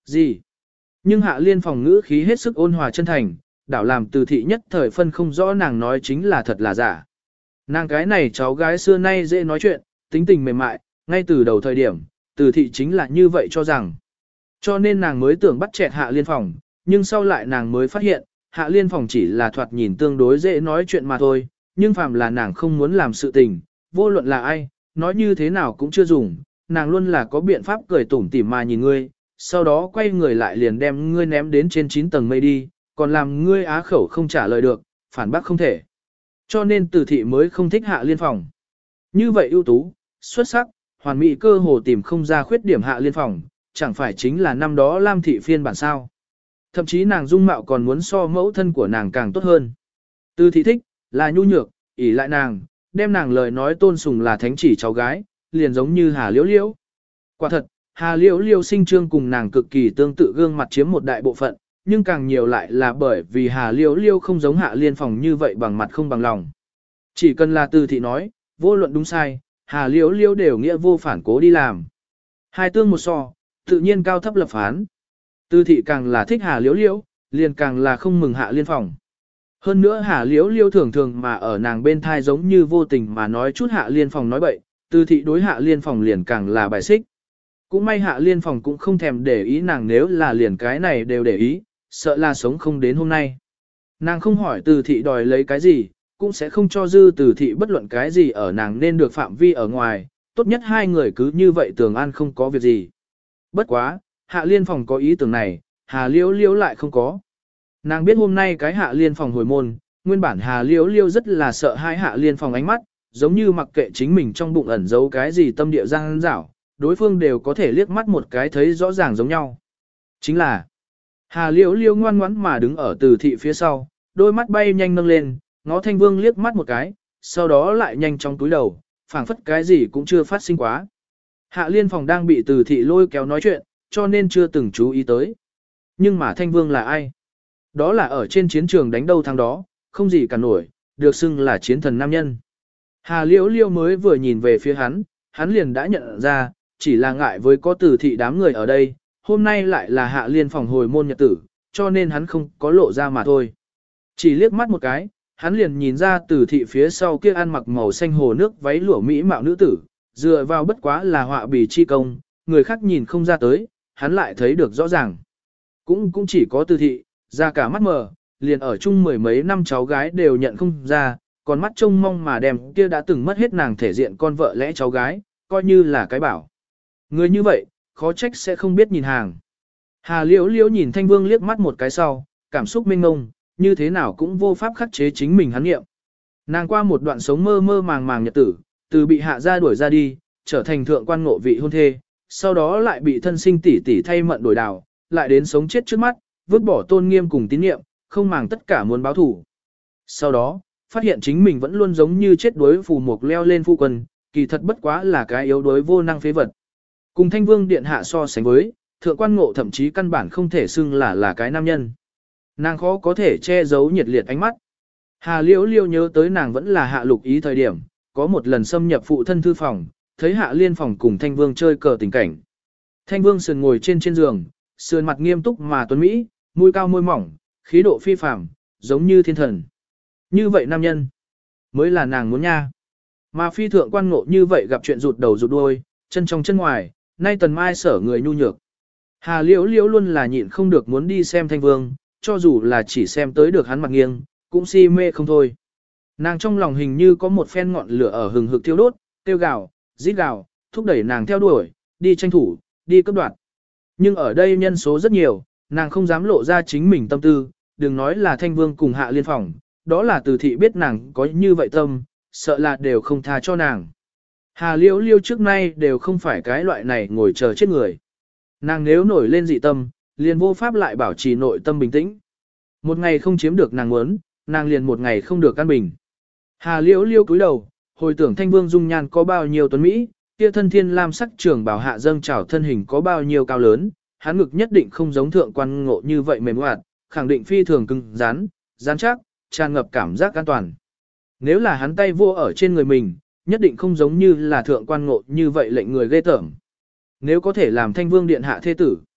Gì? Nhưng Hạ Liên phòng ngữ khí hết sức ôn hòa chân thành, đảo làm Từ thị nhất thời phân không rõ nàng nói chính là thật là giả. Nàng cái này cháu gái xưa nay dễ nói chuyện, tính tình mềm mại, ngay từ đầu thời điểm, Từ thị chính là như vậy cho rằng. Cho nên nàng mới tưởng bắt chẹt Hạ Liên phòng, nhưng sau lại nàng mới phát hiện, Hạ Liên phòng chỉ là thoạt nhìn tương đối dễ nói chuyện mà thôi, nhưng phàm là nàng không muốn làm sự tình, vô luận là ai, nói như thế nào cũng chưa dùng, nàng luôn là có biện pháp cười tủm tỉm mà nhìn ngươi, sau đó quay người lại liền đem ngươi ném đến trên 9 tầng mây đi, còn làm ngươi á khẩu không trả lời được, phản bác không thể. Cho nên Từ thị mới không thích Hạ Liên phòng. Như vậy ưu tú, xuất sắc, hoàn mỹ cơ hồ tìm không ra khuyết điểm Hạ Liên phòng, chẳng phải chính là năm đó Lam thị phiên bản sao. Thậm chí nàng dung mạo còn muốn so mẫu thân của nàng càng tốt hơn. Từ thị thích, là nhu nhược, ỷ lại nàng, đem nàng lời nói tôn sùng là thánh chỉ cháu gái, liền giống như Hà Liễu Liễu. Quả thật, Hà Liễu Liễu sinh trương cùng nàng cực kỳ tương tự gương mặt chiếm một đại bộ phận, nhưng càng nhiều lại là bởi vì Hà Liễu Liễu không giống Hạ Liên phòng như vậy bằng mặt không bằng lòng. Chỉ cần là Từ thị nói, vô luận đúng sai, Hà Liễu Liễu đều nghĩa vô phản cố đi làm. Hai tương một so, tự nhiên cao thấp lập phán. Từ thị càng là thích Hà Liễu Liễu, liền càng là không mừng Hạ Liên phòng. Hơn nữa Hà Liễu Liễu thường thường mà ở nàng bên thai giống như vô tình mà nói chút Hạ Liên phòng nói bậy, Từ thị đối Hạ Liên phòng liền càng là bài xích. Cũng may Hạ Liên phòng cũng không thèm để ý nàng, nếu là liền cái này đều để ý, sợ là sống không đến hôm nay. Nàng không hỏi Từ thị đòi lấy cái gì, cũng sẽ không cho dư Từ thị bất luận cái gì ở nàng nên được phạm vi ở ngoài, tốt nhất hai người cứ như vậy tường an không có việc gì. Bất quá, Hạ Liên phòng có ý tưởng này, Hà Liễu Liễu lại không có. Nàng biết hôm nay cái Hạ Liên phòng hồi môn, nguyên bản Hà Liễu Liễu rất là sợ hai Hạ Liên phòng ánh mắt, giống như mặc kệ chính mình trong bụng ẩn giấu cái gì tâm địa giang dảo, đối phương đều có thể liếc mắt một cái thấy rõ ràng giống nhau. Chính là, Hà Liễu Liễu ngoan ngoãn mà đứng ở Từ thị phía sau, đôi mắt bay nhanh nâng lên, ngó Thanh Vương liếc mắt một cái, sau đó lại nhanh trong túi đầu, phảng phất cái gì cũng chưa phát sinh quá. Hạ Liên phòng đang bị Từ thị lôi kéo nói chuyện, cho nên chưa từng chú ý tới. Nhưng mà Thanh Vương là ai? Đó là ở trên chiến trường đánh đâu thắng đó, không gì cả nổi, được xưng là chiến thần nam nhân. Hà Liễu Liễu mới vừa nhìn về phía hắn liền đã nhận ra, chỉ là ngại với có Từ thị đám người ở đây, hôm nay lại là Hạ Liên phòng hồi môn nhật tử, cho nên hắn không có lộ ra mà thôi. Chỉ liếc mắt một cái, hắn liền nhìn ra Từ thị phía sau kia ăn mặc màu xanh hồ nước váy lụa mỹ mạo nữ tử, dựa vào bất quá là họa bì chi công, người khác nhìn không ra tới, hắn lại thấy được rõ ràng. Cũng chỉ có Từ thị, ra cả mắt mờ, liền ở chung mười mấy năm cháu gái đều nhận không ra, còn mắt trông mong mà đem kia đã từng mất hết nàng thể diện con vợ lẽ cháu gái, coi như là cái bảo. Người như vậy, khó trách sẽ không biết nhìn hàng. Hà Liễu Liễu nhìn Thanh Vương liếc mắt một cái sau, cảm xúc mênh mông, như thế nào cũng vô pháp khắc chế chính mình hắn nghiệm. Nàng qua một đoạn sống mơ mơ màng màng nhật tử, từ bị hạ gia đuổi ra đi, trở thành thượng quan ngộ vị hôn thê, sau đó lại bị thân sinh tỷ tỷ thay mận đổi đảo, lại đến sống chết trước mắt, vứt bỏ tôn nghiêm cùng tín niệm, không màng tất cả muốn báo thủ. Sau đó, phát hiện chính mình vẫn luôn giống như chết đuối phù mục leo lên phu quân, kỳ thật bất quá là cái yếu đuối vô năng phế vật. Cùng Thanh Vương điện hạ so sánh với, thượng quan ngộ thậm chí căn bản không thể xưng là cái nam nhân. Nàng khó có thể che giấu nhiệt liệt ánh mắt. Hà Liễu Liễu nhớ tới nàng vẫn là Hạ Lục Ý thời điểm, có một lần xâm nhập phụ thân thư phòng, thấy Hạ Liên phòng cùng Thanh Vương chơi cờ tình cảnh. Thanh Vương sườn ngồi trên giường, sườn mặt nghiêm túc mà tuấn mỹ, mũi cao môi mỏng, khí độ phi phàm, giống như thiên thần. Như vậy nam nhân, mới là nàng muốn nha. Mà phi thượng quan ngộ như vậy gặp chuyện rụt đầu rụt đuôi, chân trong chân ngoài, nay tần mai sở người nhu nhược. Hà Liễu Liễu luôn là nhịn không được muốn đi xem Thanh Vương, cho dù là chỉ xem tới được hắn mặt nghiêng, cũng si mê không thôi. Nàng trong lòng hình như có một phen ngọn lửa ở hừng hực thiêu đốt, tiêu gào, rít gào, thúc đẩy nàng theo đuổi, đi tranh thủ, đi cấp đoạt. Nhưng ở đây nhân số rất nhiều, nàng không dám lộ ra chính mình tâm tư, đừng nói là Thanh Vương cùng Hạ Liên phòng, đó là Từ thị biết nàng có như vậy tâm, sợ là đều không tha cho nàng. Hà Liễu Liễu trước nay đều không phải cái loại này ngồi chờ chết người. Nàng nếu nổi lên dị tâm, liền vô pháp lại bảo trì nội tâm bình tĩnh. Một ngày không chiếm được nàng muốn, nàng liền một ngày không được căn bình. Hà Liễu Liễu cúi đầu, hồi tưởng Thanh Vương dung nhan có bao nhiêu tuấn mỹ, kia thân thiên lam sắc trưởng bảo hạ dâng trào thân hình có bao nhiêu cao lớn, hắn ngực nhất định không giống thượng quan ngộ như vậy mềm hoạt, khẳng định phi thường cứng rắn, rắn chắc, tràn ngập cảm giác an toàn. Nếu là hắn tay vô ở trên người mình, nhất định không giống như là thượng quan ngộ như vậy lệnh người ghê tởm. Nếu có thể làm Thanh Vương điện hạ thế tử,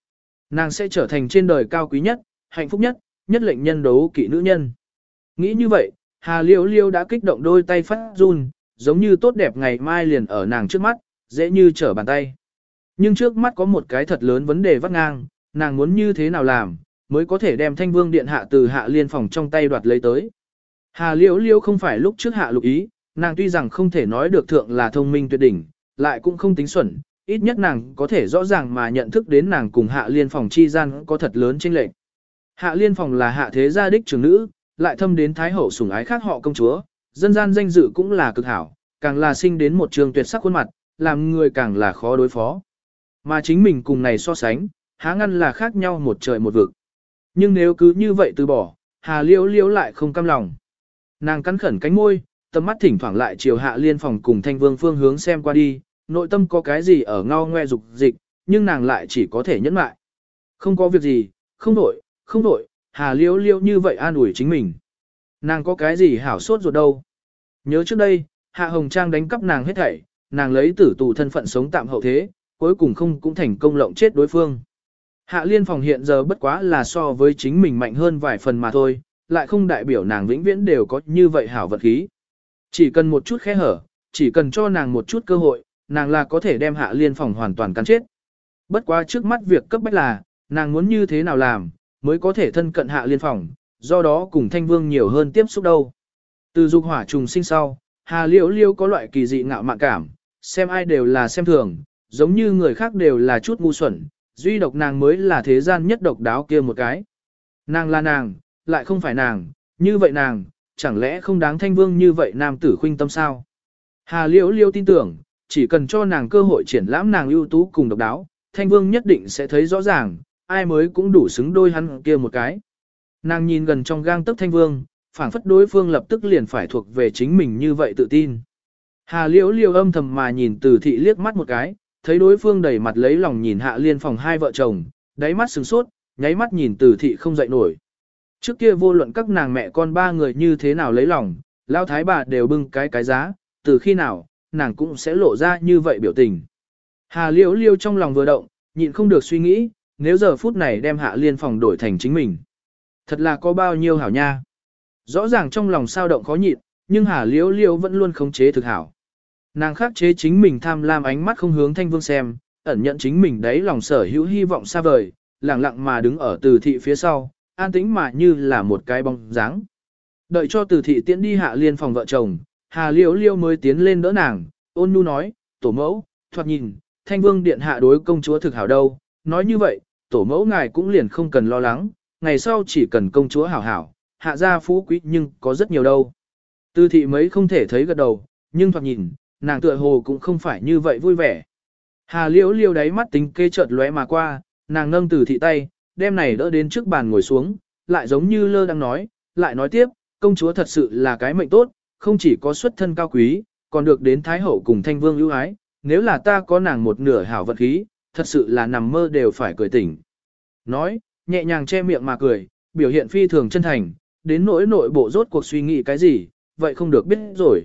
Nàng sẽ trở thành trên đời cao quý nhất, hạnh phúc nhất, nhất lệnh nhân đấu kỵ nữ nhân. Nghĩ như vậy, Hà Liễu Liễu đã kích động đôi tay phát run, giống như tốt đẹp ngày mai liền ở nàng trước mắt, dễ như trở bàn tay. Nhưng trước mắt có một cái thật lớn vấn đề vắt ngang, nàng muốn như thế nào làm, mới có thể đem Thanh Vương Điện hạ từ Hạ Liên phòng trong tay đoạt lấy tới. Hà Liễu Liễu không phải lúc trước Hạ Lục Ý, nàng tuy rằng không thể nói được thượng là thông minh tuyệt đỉnh, lại cũng không tính xuẩn, ít nhất nàng có thể rõ ràng mà nhận thức đến nàng cùng Hạ Liên phòng chi gian có thật lớn chênh lệch. Hạ Liên phòng là hạ thế gia đích trưởng nữ, lại thâm đến thái hậu sủng ái khác họ công chúa, dân gian danh dự cũng là cực hảo, càng là sinh đến một trường tuyệt sắc khuôn mặt, làm người càng là khó đối phó. Mà chính mình cùng này so sánh, há ngăn là khác nhau một trời một vực. Nhưng nếu cứ như vậy từ bỏ, Hà Liễu Liễu lại không cam lòng. Nàng cắn khẩn cánh môi, tầm mắt thỉnh thoảng lại chiều Hạ Liên phòng cùng Thanh Vương phương hướng xem qua đi, nội tâm có cái gì ở ngao ngoe dục dịch, nhưng nàng lại chỉ có thể nhẫn mại. Không có việc gì, không đổi, không đổi, Hà Liễu Liễu như vậy an ủi chính mình. Nàng có cái gì hảo sốt ruột đâu. Nhớ trước đây, Hạ Hồng Trang đánh cắp nàng hết thảy, nàng lấy tử tù thân phận sống tạm hậu thế, cuối cùng không cũng thành công lộng chết đối phương. Hạ Liên phòng hiện giờ bất quá là so với chính mình mạnh hơn vài phần mà thôi, lại không đại biểu nàng vĩnh viễn đều có như vậy hảo vật khí. Chỉ cần một chút khe hở, chỉ cần cho nàng một chút cơ hội, nàng là có thể đem Hạ Liên phòng hoàn toàn cắn chết. Bất quá trước mắt việc cấp bách là, nàng muốn như thế nào làm, mới có thể thân cận Hạ Liên phòng, do đó cùng Thanh Vương nhiều hơn tiếp xúc đâu. Từ dục hỏa trùng sinh sau, Hà Liễu Liễu có loại kỳ dị ngạo mạn cảm, xem ai đều là xem thường, giống như người khác đều là chút ngu xuẩn, duy độc nàng mới là thế gian nhất độc đáo kia một cái. Nàng là nàng, lại không phải nàng, như vậy nàng, chẳng lẽ không đáng Thanh Vương như vậy nam tử khuynh tâm sao? Hà Liễu Liễu tin tưởng, chỉ cần cho nàng cơ hội triển lãm nàng ưu tú cùng độc đáo, Thanh Vương nhất định sẽ thấy rõ ràng, ai mới cũng đủ xứng đôi hắn kia một cái. Nàng nhìn gần trong gang tấc Thanh Vương, phảng phất đối phương lập tức liền phải thuộc về chính mình như vậy tự tin. Hà Liễu Liễu âm thầm mà nhìn Từ Thị liếc mắt một cái, thấy đối phương đầy mặt lấy lòng nhìn Hạ Liên phòng hai vợ chồng, đáy mắt sừng sốt, nháy mắt nhìn Từ Thị không dậy nổi. Trước kia vô luận các nàng mẹ con ba người như thế nào lấy lòng, lao thái bà đều bưng cái giá, từ khi nào, nàng cũng sẽ lộ ra như vậy biểu tình. Hà Liễu Liễu trong lòng vừa động, nhịn không được suy nghĩ, nếu giờ phút này đem Hạ Liên phòng đổi thành chính mình. Thật là có bao nhiêu hảo nha. Rõ ràng trong lòng sao động khó nhịn, nhưng Hà Liễu Liễu vẫn luôn khống chế thực hảo. Nàng khắc chế chính mình tham lam ánh mắt không hướng Thanh Vương xem, ẩn nhận chính mình đấy lòng sở hữu hy vọng xa vời, lặng lặng mà đứng ở Từ Thị phía sau, an tĩnh mà như là một cái bóng dáng. Đợi cho Từ Thị tiễn đi Hạ Liên phòng vợ chồng, Hà Liễu Liễu mới tiến lên đỡ nàng, ôn nhu nói, tổ mẫu, thoạt nhìn, Thanh Vương điện hạ đối công chúa thực hảo đâu, nói như vậy, tổ mẫu ngài cũng liền không cần lo lắng, ngày sau chỉ cần công chúa hảo hảo, hạ gia phú quý nhưng có rất nhiều đâu. Từ Thị mấy không thể thấy gật đầu, nhưng thoạt nhìn, nàng tựa hồ cũng không phải như vậy vui vẻ. Hà Liễu Liễu đáy mắt tính kê chợt lóe mà qua, nàng nâng Từ Thị tay, đem này đỡ đến trước bàn ngồi xuống, lại giống như lơ đang nói, lại nói tiếp, công chúa thật sự là cái mệnh tốt, không chỉ có xuất thân cao quý, còn được đến Thái Hậu cùng Thanh Vương ưu ái, nếu là ta có nàng một nửa hảo vật khí, thật sự là nằm mơ đều phải cười tỉnh. Nói, nhẹ nhàng che miệng mà cười, biểu hiện phi thường chân thành, đến nỗi nội bộ rốt cuộc suy nghĩ cái gì, vậy không được biết rồi.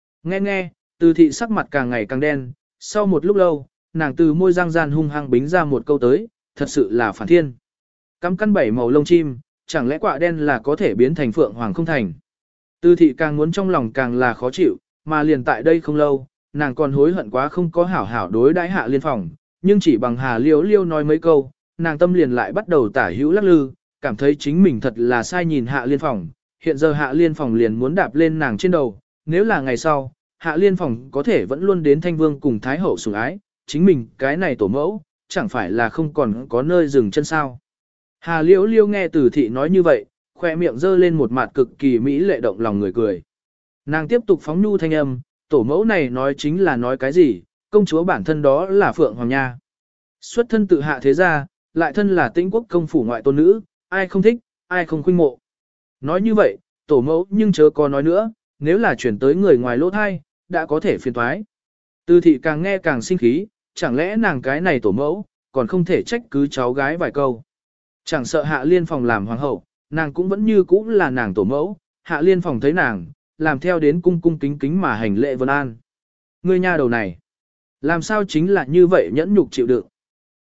Nghe, Từ Thị sắc mặt càng ngày càng đen, sau một lúc lâu, nàng từ môi răng gian hung hăng bính ra một câu tới, thật sự là phản thiên. Cắm căn bảy màu lông chim, chẳng lẽ quạ đen là có thể biến thành phượng hoàng không thành. Từ Thị càng muốn trong lòng càng là khó chịu, mà liền tại đây không lâu, nàng còn hối hận quá không có hảo hảo đối đãi Hạ Liên phòng, nhưng chỉ bằng Hà Liễu Liễu nói mấy câu, nàng tâm liền lại bắt đầu tả hữu lắc lư, cảm thấy chính mình thật là sai nhìn Hạ Liên phòng, hiện giờ Hạ Liên phòng liền muốn đạp lên nàng trên đầu, nếu là ngày sau, Hạ Liên phòng có thể vẫn luôn đến Thanh Vương cùng Thái Hậu sủng ái, chính mình cái này tổ mẫu, chẳng phải là không còn có nơi dừng chân sao. Hà Liễu Liễu nghe Từ Thị nói như vậy, khoe miệng giơ lên một mặt cực kỳ mỹ lệ động lòng người cười. Nàng tiếp tục phóng nhu thanh âm, tổ mẫu này nói chính là nói cái gì, công chúa bản thân đó là Phượng Hoàng Nha. Xuất thân tự hạ thế gia, lại thân là Tĩnh quốc công phủ ngoại tôn nữ, ai không thích, ai không khuynh mộ. Nói như vậy, tổ mẫu nhưng chớ có nói nữa, nếu là chuyển tới người ngoài lỗ thai, đã có thể phiền toái. Từ Thị càng nghe càng sinh khí, chẳng lẽ nàng cái này tổ mẫu, còn không thể trách cứ cháu gái vài câu. Chẳng sợ Hạ Liên phòng làm hoàng hậu, nàng cũng vẫn như cũ là nàng tổ mẫu, Hạ Liên phòng thấy nàng, làm theo đến cung cung kính kính mà hành lễ vân an. Ngươi nha đầu này, làm sao chính là như vậy nhẫn nhục chịu đựng.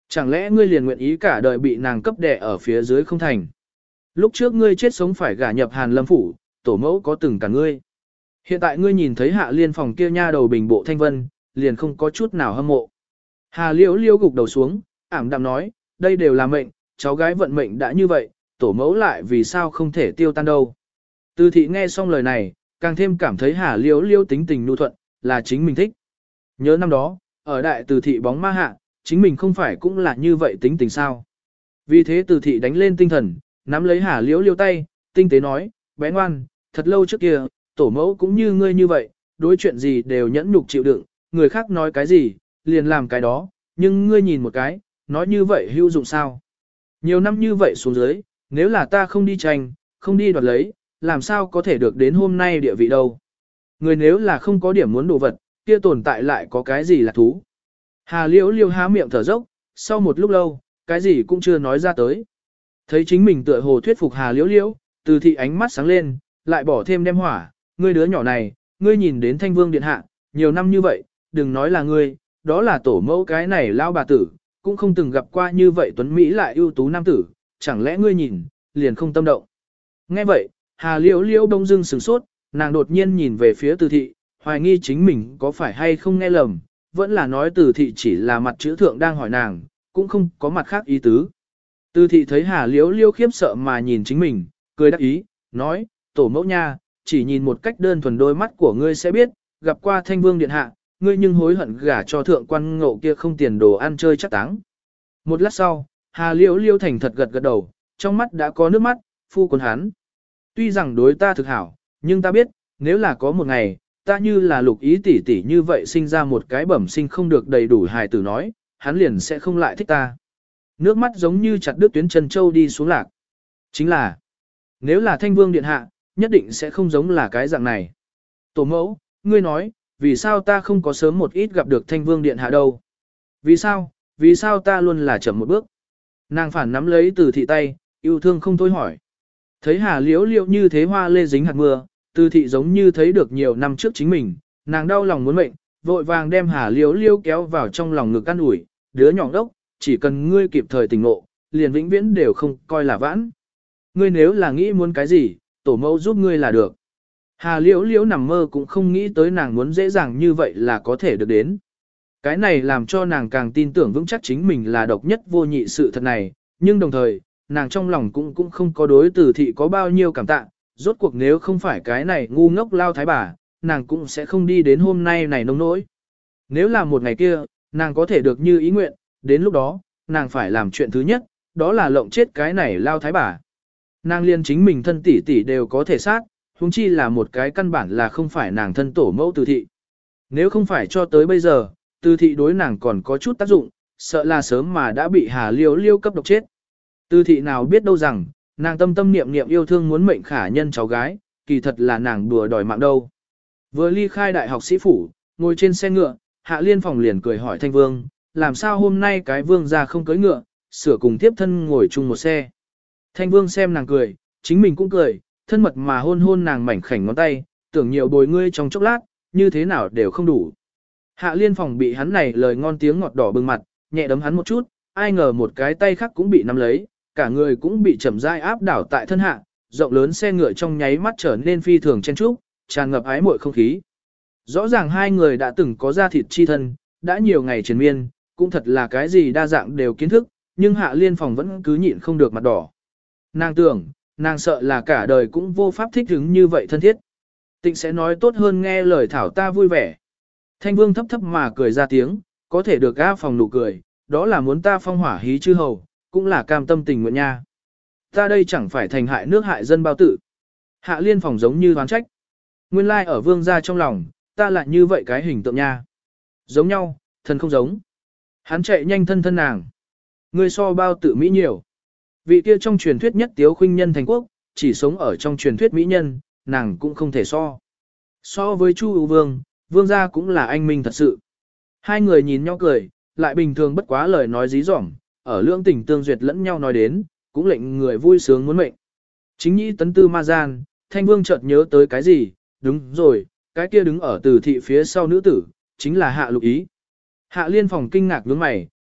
Chẳng lẽ ngươi liền nguyện ý cả đời bị nàng cấp đè ở phía dưới không thành? Lúc trước ngươi chết sống phải gả nhập Hàn Lâm phủ, tổ mẫu có từng cả ngươi. Hiện tại ngươi nhìn thấy Hạ Liên phòng kia nha đầu bình bộ thanh vân, liền không có chút nào hâm mộ. Hà Liễu Liễu gục đầu xuống, ảm đạm nói, đây đều là mệnh, cháu gái vận mệnh đã như vậy, tổ mẫu lại vì sao không thể tiêu tan đâu. Từ thị nghe xong lời này, càng thêm cảm thấy Hà Liễu Liễu tính tình nhu thuận, là chính mình thích. Nhớ năm đó, ở đại từ thị bóng ma hạ, chính mình không phải cũng là như vậy tính tình sao. Vì thế từ thị đánh lên tinh thần, nắm lấy Hà Liễu Liễu tay, tinh tế nói, bé ngoan, thật lâu trước kia, tổ mẫu cũng như ngươi như vậy, đối chuyện gì đều nhẫn nhục chịu đựng, người khác nói cái gì, liền làm cái đó, nhưng ngươi nhìn một cái, nói như vậy hữu dụng sao. Nhiều năm như vậy xuống dưới, nếu là ta không đi tranh, không đi đoạt lấy, làm sao có thể được đến hôm nay địa vị đâu. Người nếu là không có điểm muốn đồ vật, kia tồn tại lại có cái gì là thú. Hà Liễu Liễu há miệng thở dốc, sau một lúc lâu, cái gì cũng chưa nói ra tới. Thấy chính mình tựa hồ thuyết phục Hà Liễu Liễu, từ thị ánh mắt sáng lên, lại bỏ thêm đem hỏa, ngươi đứa nhỏ này, ngươi nhìn đến Thanh Vương điện hạ, nhiều năm như vậy, đừng nói là ngươi, đó là tổ mẫu cái này lao bà tử, cũng không từng gặp qua như vậy tuấn Mỹ lại ưu tú nam tử, chẳng lẽ ngươi nhìn, liền không tâm động. Nghe vậy, Hà Liễu Liễu đông dưng sửng sốt, nàng đột nhiên nhìn về phía từ thị, hoài nghi chính mình có phải hay không nghe lầm, vẫn là nói từ thị chỉ là mặt chữ thượng đang hỏi nàng, cũng không có mặt khác ý tứ. Từ thị thấy Hà Liễu Liễu khiếp sợ mà nhìn chính mình, cười đắc ý, nói, tổ mẫu nha, chỉ nhìn một cách đơn thuần đôi mắt của ngươi sẽ biết, gặp qua Thanh Vương điện hạ, ngươi nhưng hối hận gả cho thượng quan ngộ kia không tiền đồ ăn chơi chắc táng. Một lát sau, Hà Liễu Liễu thành thật gật gật đầu, trong mắt đã có nước mắt, phu quân hắn. Tuy rằng đối ta thực hảo, nhưng ta biết, nếu là có một ngày, ta như là lục ý tỷ tỷ như vậy sinh ra một cái bẩm sinh không được đầy đủ hài tử nói, hắn liền sẽ không lại thích ta. Nước mắt giống như chặt đứt tuyến chân châu đi xuống lạc. Chính là, nếu là Thanh Vương điện hạ, nhất định sẽ không giống là cái dạng này. Tổ mẫu, ngươi nói, vì sao ta không có sớm một ít gặp được Thanh Vương điện hạ đâu? Vì sao ta luôn là chậm một bước? Nàng phản nắm lấy từ thị tay, yêu thương không thôi hỏi. Thấy Hà Liễu Liễu như thế hoa lê dính hạt mưa, từ thị giống như thấy được nhiều năm trước chính mình, nàng đau lòng muốn mệnh, vội vàng đem Hà Liễu Liễu kéo vào trong lòng ngực an ủi, đứa nhỏ đốc, chỉ cần ngươi kịp thời tỉnh ngộ, liền vĩnh viễn đều không coi là vãn. Ngươi nếu là nghĩ muốn cái gì, tổ mẫu giúp ngươi là được. Hà Liễu Liễu nằm mơ cũng không nghĩ tới nàng muốn dễ dàng như vậy là có thể được đến. Cái này làm cho nàng càng tin tưởng vững chắc chính mình là độc nhất vô nhị sự thật này, nhưng đồng thời, nàng trong lòng cũng không có đối từ thị có bao nhiêu cảm tạ, rốt cuộc nếu không phải cái này ngu ngốc lao thái bà, nàng cũng sẽ không đi đến hôm nay này nông nỗi. Nếu là một ngày kia, nàng có thể được như ý nguyện, đến lúc đó, nàng phải làm chuyện thứ nhất, đó là lộng chết cái này lao thái bà. Nàng liên chính mình thân tỷ tỷ đều có thể sát, huống chi là một cái căn bản là không phải nàng thân tổ mẫu từ thị. Nếu không phải cho tới bây giờ, từ thị đối nàng còn có chút tác dụng, sợ là sớm mà đã bị Hà Liễu Liễu cấp độc chết. Từ thị nào biết đâu rằng, nàng tâm tâm niệm niệm yêu thương muốn mệnh khả nhân cháu gái, kỳ thật là nàng đùa đòi mạng đâu. Vừa ly khai đại học sĩ phủ, ngồi trên xe ngựa, Hạ Liên phòng liền cười hỏi Thanh Vương, làm sao hôm nay cái vương gia không cưỡi ngựa, sửa cùng tiếp thân ngồi chung một xe. Thanh Vương xem nàng cười, chính mình cũng cười, thân mật mà hôn hôn nàng mảnh khảnh ngón tay, tưởng nhiều bồi ngươi trong chốc lát, như thế nào đều không đủ. Hạ Liên phòng bị hắn này lời ngon tiếng ngọt đỏ bừng mặt, nhẹ đấm hắn một chút, ai ngờ một cái tay khác cũng bị nắm lấy, cả người cũng bị chậm rãi áp đảo tại thân hạ, rộng lớn xe ngựa trong nháy mắt trở nên phi thường chen trúc, tràn ngập ái muội không khí. Rõ ràng hai người đã từng có ra thịt chi thân, đã nhiều ngày triền miên, cũng thật là cái gì đa dạng đều kiến thức, nhưng Hạ Liên phòng vẫn cứ nhịn không được mặt đỏ. Nàng tưởng, nàng sợ là cả đời cũng vô pháp thích ứng như vậy thân thiết. Tịnh sẽ nói tốt hơn nghe lời thảo ta vui vẻ. Thanh Vương thấp thấp mà cười ra tiếng, có thể được A phòng nụ cười, đó là muốn ta phong hỏa hí chư hầu, cũng là cam tâm tình nguyện nha. Ta đây chẳng phải thành hại nước hại dân bao tử. Hạ Liên phòng giống như đoán trách. Nguyên lai ở vương gia trong lòng, ta lại như vậy cái hình tượng nha. Giống nhau, thân không giống. Hắn chạy nhanh thân thân nàng. Ngươi so bao tử mỹ nhiều. Vị kia trong truyền thuyết nhất tiếu khuynh nhân thành quốc, chỉ sống ở trong truyền thuyết mỹ nhân, nàng cũng không thể so. So với Chu Ưu Vương, vương gia cũng là anh minh thật sự. Hai người nhìn nhau cười, lại bình thường bất quá lời nói dí dỏm, ở lưỡng tình tương duyệt lẫn nhau nói đến, cũng lệnh người vui sướng muốn mệnh. Chính nhĩ tấn tư ma gian, Thanh Vương chợt nhớ tới cái gì, đúng rồi, cái kia đứng ở từ thị phía sau nữ tử, chính là Hạ Lục Ý. Hạ Liên phòng kinh ngạc nhướng mày,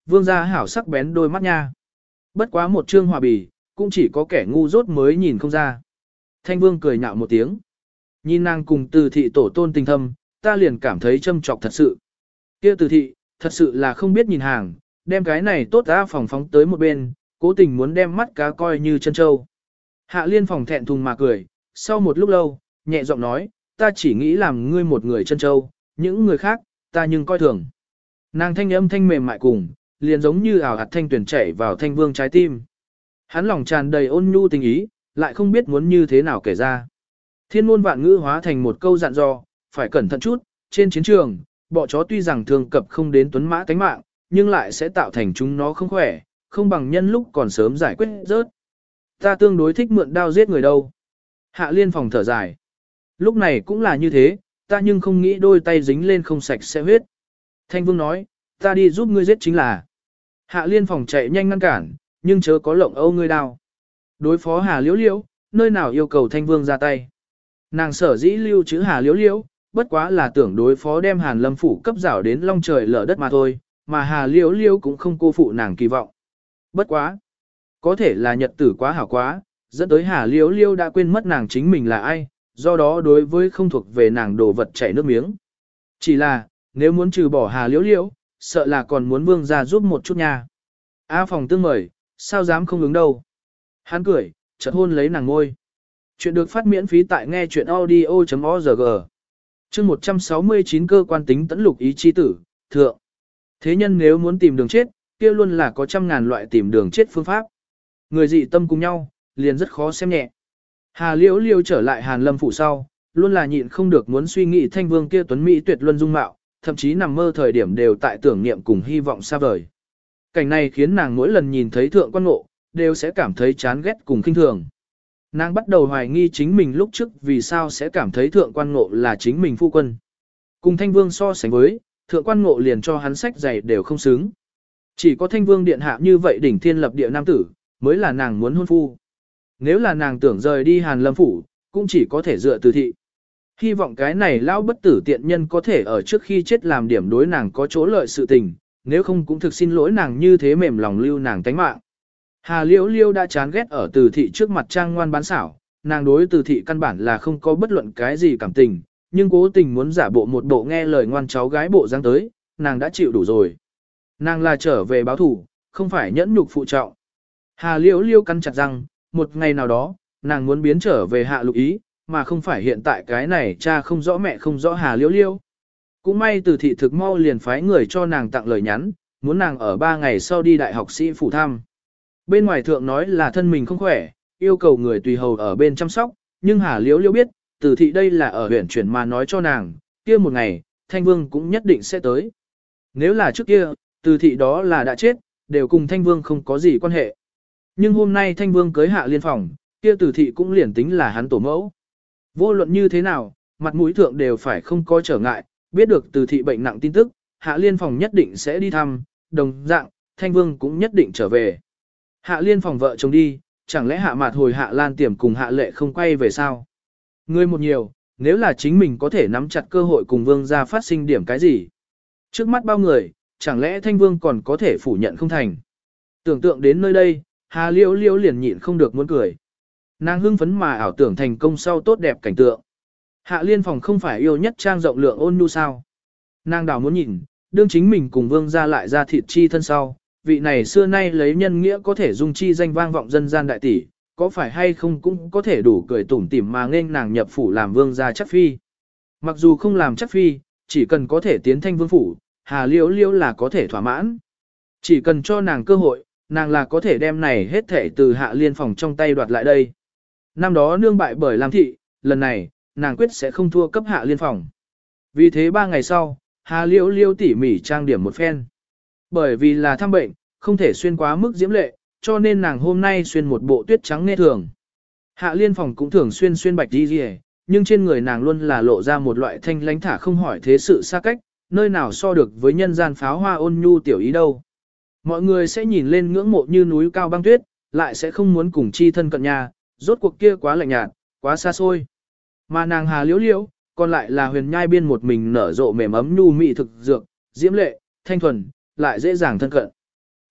vương gia hảo sắc bén đôi mắt nha. Bất quá một trương hòa bì, cũng chỉ có kẻ ngu dốt mới nhìn không ra. Thanh vương cười nhạo một tiếng. Nhìn nàng cùng từ thị tổ tôn tình thâm, ta liền cảm thấy châm trọc thật sự. Kia từ thị, thật sự là không biết nhìn hàng, đem cái này tốt ra phòng phóng tới một bên, cố tình muốn đem mắt cá coi như chân châu. Hạ liên phòng thẹn thùng mà cười, sau một lúc lâu, nhẹ giọng nói, ta chỉ nghĩ làm ngươi một người chân châu, những người khác, ta nhưng coi thường. Nàng thanh âm thanh mềm mại cùng, liền giống như ảo hạt thanh tuyển chảy vào thanh vương trái tim. Hắn lòng tràn đầy ôn nhu tình ý, lại không biết muốn như thế nào kể ra. Thiên ngôn vạn ngữ hóa thành một câu dặn dò, phải cẩn thận chút, trên chiến trường, bọ chó tuy rằng thường cập không đến tuấn mã tánh mạng, nhưng lại sẽ tạo thành chúng nó không khỏe, không bằng nhân lúc còn sớm giải quyết rớt. Ta tương đối thích mượn đao giết người đâu. Hạ liên phòng thở dài. Lúc này cũng là như thế, ta nhưng không nghĩ đôi tay dính lên không sạch sẽ huyết. Thanh vương nói, ta đi giúp ngươi giết chính là. Hạ liên phòng chạy nhanh ngăn cản, nhưng chớ có lộng âu ngươi đao. Đối phó Hà Liễu Liễu, nơi nào yêu cầu Thanh vương ra tay. Nàng sở dĩ lưu trữ Hà Liễu Liễu, bất quá là tưởng đối phó đem Hàn Lâm phủ cấp rảo đến long trời lở đất mà thôi, mà Hà Liễu Liễu cũng không cô phụ nàng kỳ vọng. Bất quá, có thể là nhật tử quá hảo quá, dẫn tới Hà Liễu Liễu đã quên mất nàng chính mình là ai, do đó đối với không thuộc về nàng đồ vật chảy nước miếng. Chỉ là, nếu muốn trừ bỏ Hà Liễu Liễu, sợ là còn muốn vương ra giúp một chút nha. A phòng tương mời, sao dám không ứng đâu. Hắn cười, chợt hôn lấy nàng ngôi. Chuyện được phát miễn phí tại nghe chuyện audio.org. Chương 169 cơ quan tính tẫn lục ý chi tử, thượng. Thế nhân nếu muốn tìm đường chết, kia luôn là có trăm ngàn loại tìm đường chết phương pháp. Người dị tâm cùng nhau, liền rất khó xem nhẹ. Hà Liễu Liễu trở lại Hàn Lâm phủ sau, luôn là nhịn không được muốn suy nghĩ thanh vương kia tuấn mỹ tuyệt luân dung mạo, thậm chí nằm mơ thời điểm đều tại tưởng niệm cùng hy vọng xa vời. Cảnh này khiến nàng mỗi lần nhìn thấy thượng quan ngộ, đều sẽ cảm thấy chán ghét cùng khinh thường. Nàng bắt đầu hoài nghi chính mình lúc trước vì sao sẽ cảm thấy thượng quan ngộ là chính mình phu quân. Cùng thanh vương so sánh với, thượng quan ngộ liền cho hắn sách giày đều không xứng. Chỉ có thanh vương điện hạ như vậy đỉnh thiên lập địa nam tử, mới là nàng muốn hôn phu. Nếu là nàng tưởng rời đi Hàn Lâm phủ, cũng chỉ có thể dựa từ thị. Hy vọng cái này lão bất tử tiện nhân có thể ở trước khi chết làm điểm đối nàng có chỗ lợi sự tình, nếu không cũng thực xin lỗi nàng như thế mềm lòng lưu nàng tánh mạng. Hà Liễu Liễu đã chán ghét ở từ thị trước mặt trang ngoan bán xảo, nàng đối từ thị căn bản là không có bất luận cái gì cảm tình, nhưng cố tình muốn giả bộ một bộ nghe lời ngoan cháu gái bộ dáng tới, nàng đã chịu đủ rồi. Nàng là trở về báo thủ, không phải nhẫn nhục phụ trọng. Hà Liễu Liễu cắn chặt răng, một ngày nào đó, nàng muốn biến trở về Hạ Lục Ý, mà không phải hiện tại cái này cha không rõ mẹ không rõ Hà Liễu Liễu. Cũng may từ thị thực mau liền phái người cho nàng tặng lời nhắn, muốn nàng ở 3 ngày sau đi đại học sĩ phủ thăm. Bên ngoài thượng nói là thân mình không khỏe, yêu cầu người tùy hầu ở bên chăm sóc, nhưng Hà Liễu Liễu biết, từ thị đây là ở huyện chuyển mà nói cho nàng, kia một ngày, Thanh Vương cũng nhất định sẽ tới. Nếu là trước kia, từ thị đó là đã chết, đều cùng Thanh Vương không có gì quan hệ. Nhưng hôm nay Thanh Vương cưới Hạ Liên phòng, kia từ thị cũng liền tính là hắn tổ mẫu. Vô luận như thế nào, mặt mũi thượng đều phải không có trở ngại, biết được từ thị bệnh nặng tin tức, Hạ Liên phòng nhất định sẽ đi thăm, đồng dạng, Thanh Vương cũng nhất định trở về. Hạ Liên phòng vợ chồng đi, chẳng lẽ Hạ Mạt hồi Hạ Lan Tiềm cùng Hạ Lệ không quay về sao? Người một nhiều, nếu là chính mình có thể nắm chặt cơ hội cùng Vương gia phát sinh điểm cái gì? Trước mắt bao người, chẳng lẽ Thanh Vương còn có thể phủ nhận không thành? Tưởng tượng đến nơi đây, Hà Liễu Liễu liền nhịn không được muốn cười. Nàng hưng phấn mà ảo tưởng thành công sau tốt đẹp cảnh tượng. Hạ Liên phòng không phải yêu nhất trang rộng lượng ôn nhu sao? Nàng đảo muốn nhìn, đương chính mình cùng Vương gia lại ra thịt chi thân sau, vị này xưa nay lấy nhân nghĩa có thể dung chi danh vang vọng dân gian đại tỷ, có phải hay không cũng có thể đủ cười tủm tỉm mà nên nàng nhập phủ làm vương gia chắc phi. Mặc dù không làm chắc phi, chỉ cần có thể tiến thanh vương phủ, Hà Liễu Liễu là có thể thỏa mãn. Chỉ cần cho nàng cơ hội, nàng là có thể đem này hết thể từ Hạ Liên phòng trong tay đoạt lại đây. Năm đó nương bại bởi Lam thị, lần này, nàng quyết sẽ không thua cấp Hạ Liên phòng. Vì thế 3 ngày sau, Hà Liễu Liễu tỉ mỉ trang điểm một phen. Bởi vì là thăm bệnh, không thể xuyên quá mức diễm lệ, cho nên nàng hôm nay xuyên một bộ tuyết trắng nghe thường. Hạ Liên phòng cũng thường xuyên bạch đi rìa, nhưng trên người nàng luôn là lộ ra một loại thanh lãnh thả không hỏi thế sự xa cách, nơi nào so được với nhân gian pháo hoa ôn nhu tiểu ý đâu. Mọi người sẽ nhìn lên ngưỡng mộ như núi cao băng tuyết, lại sẽ không muốn cùng chi thân cận nhà, rốt cuộc kia quá lạnh nhạt, quá xa xôi. Mà nàng Hà Liễu Liễu, còn lại là huyền nhai biên một mình nở rộ mềm ấm nhu mị thực dược, diễm lệ, thanh thuần, lại dễ dàng thân cận.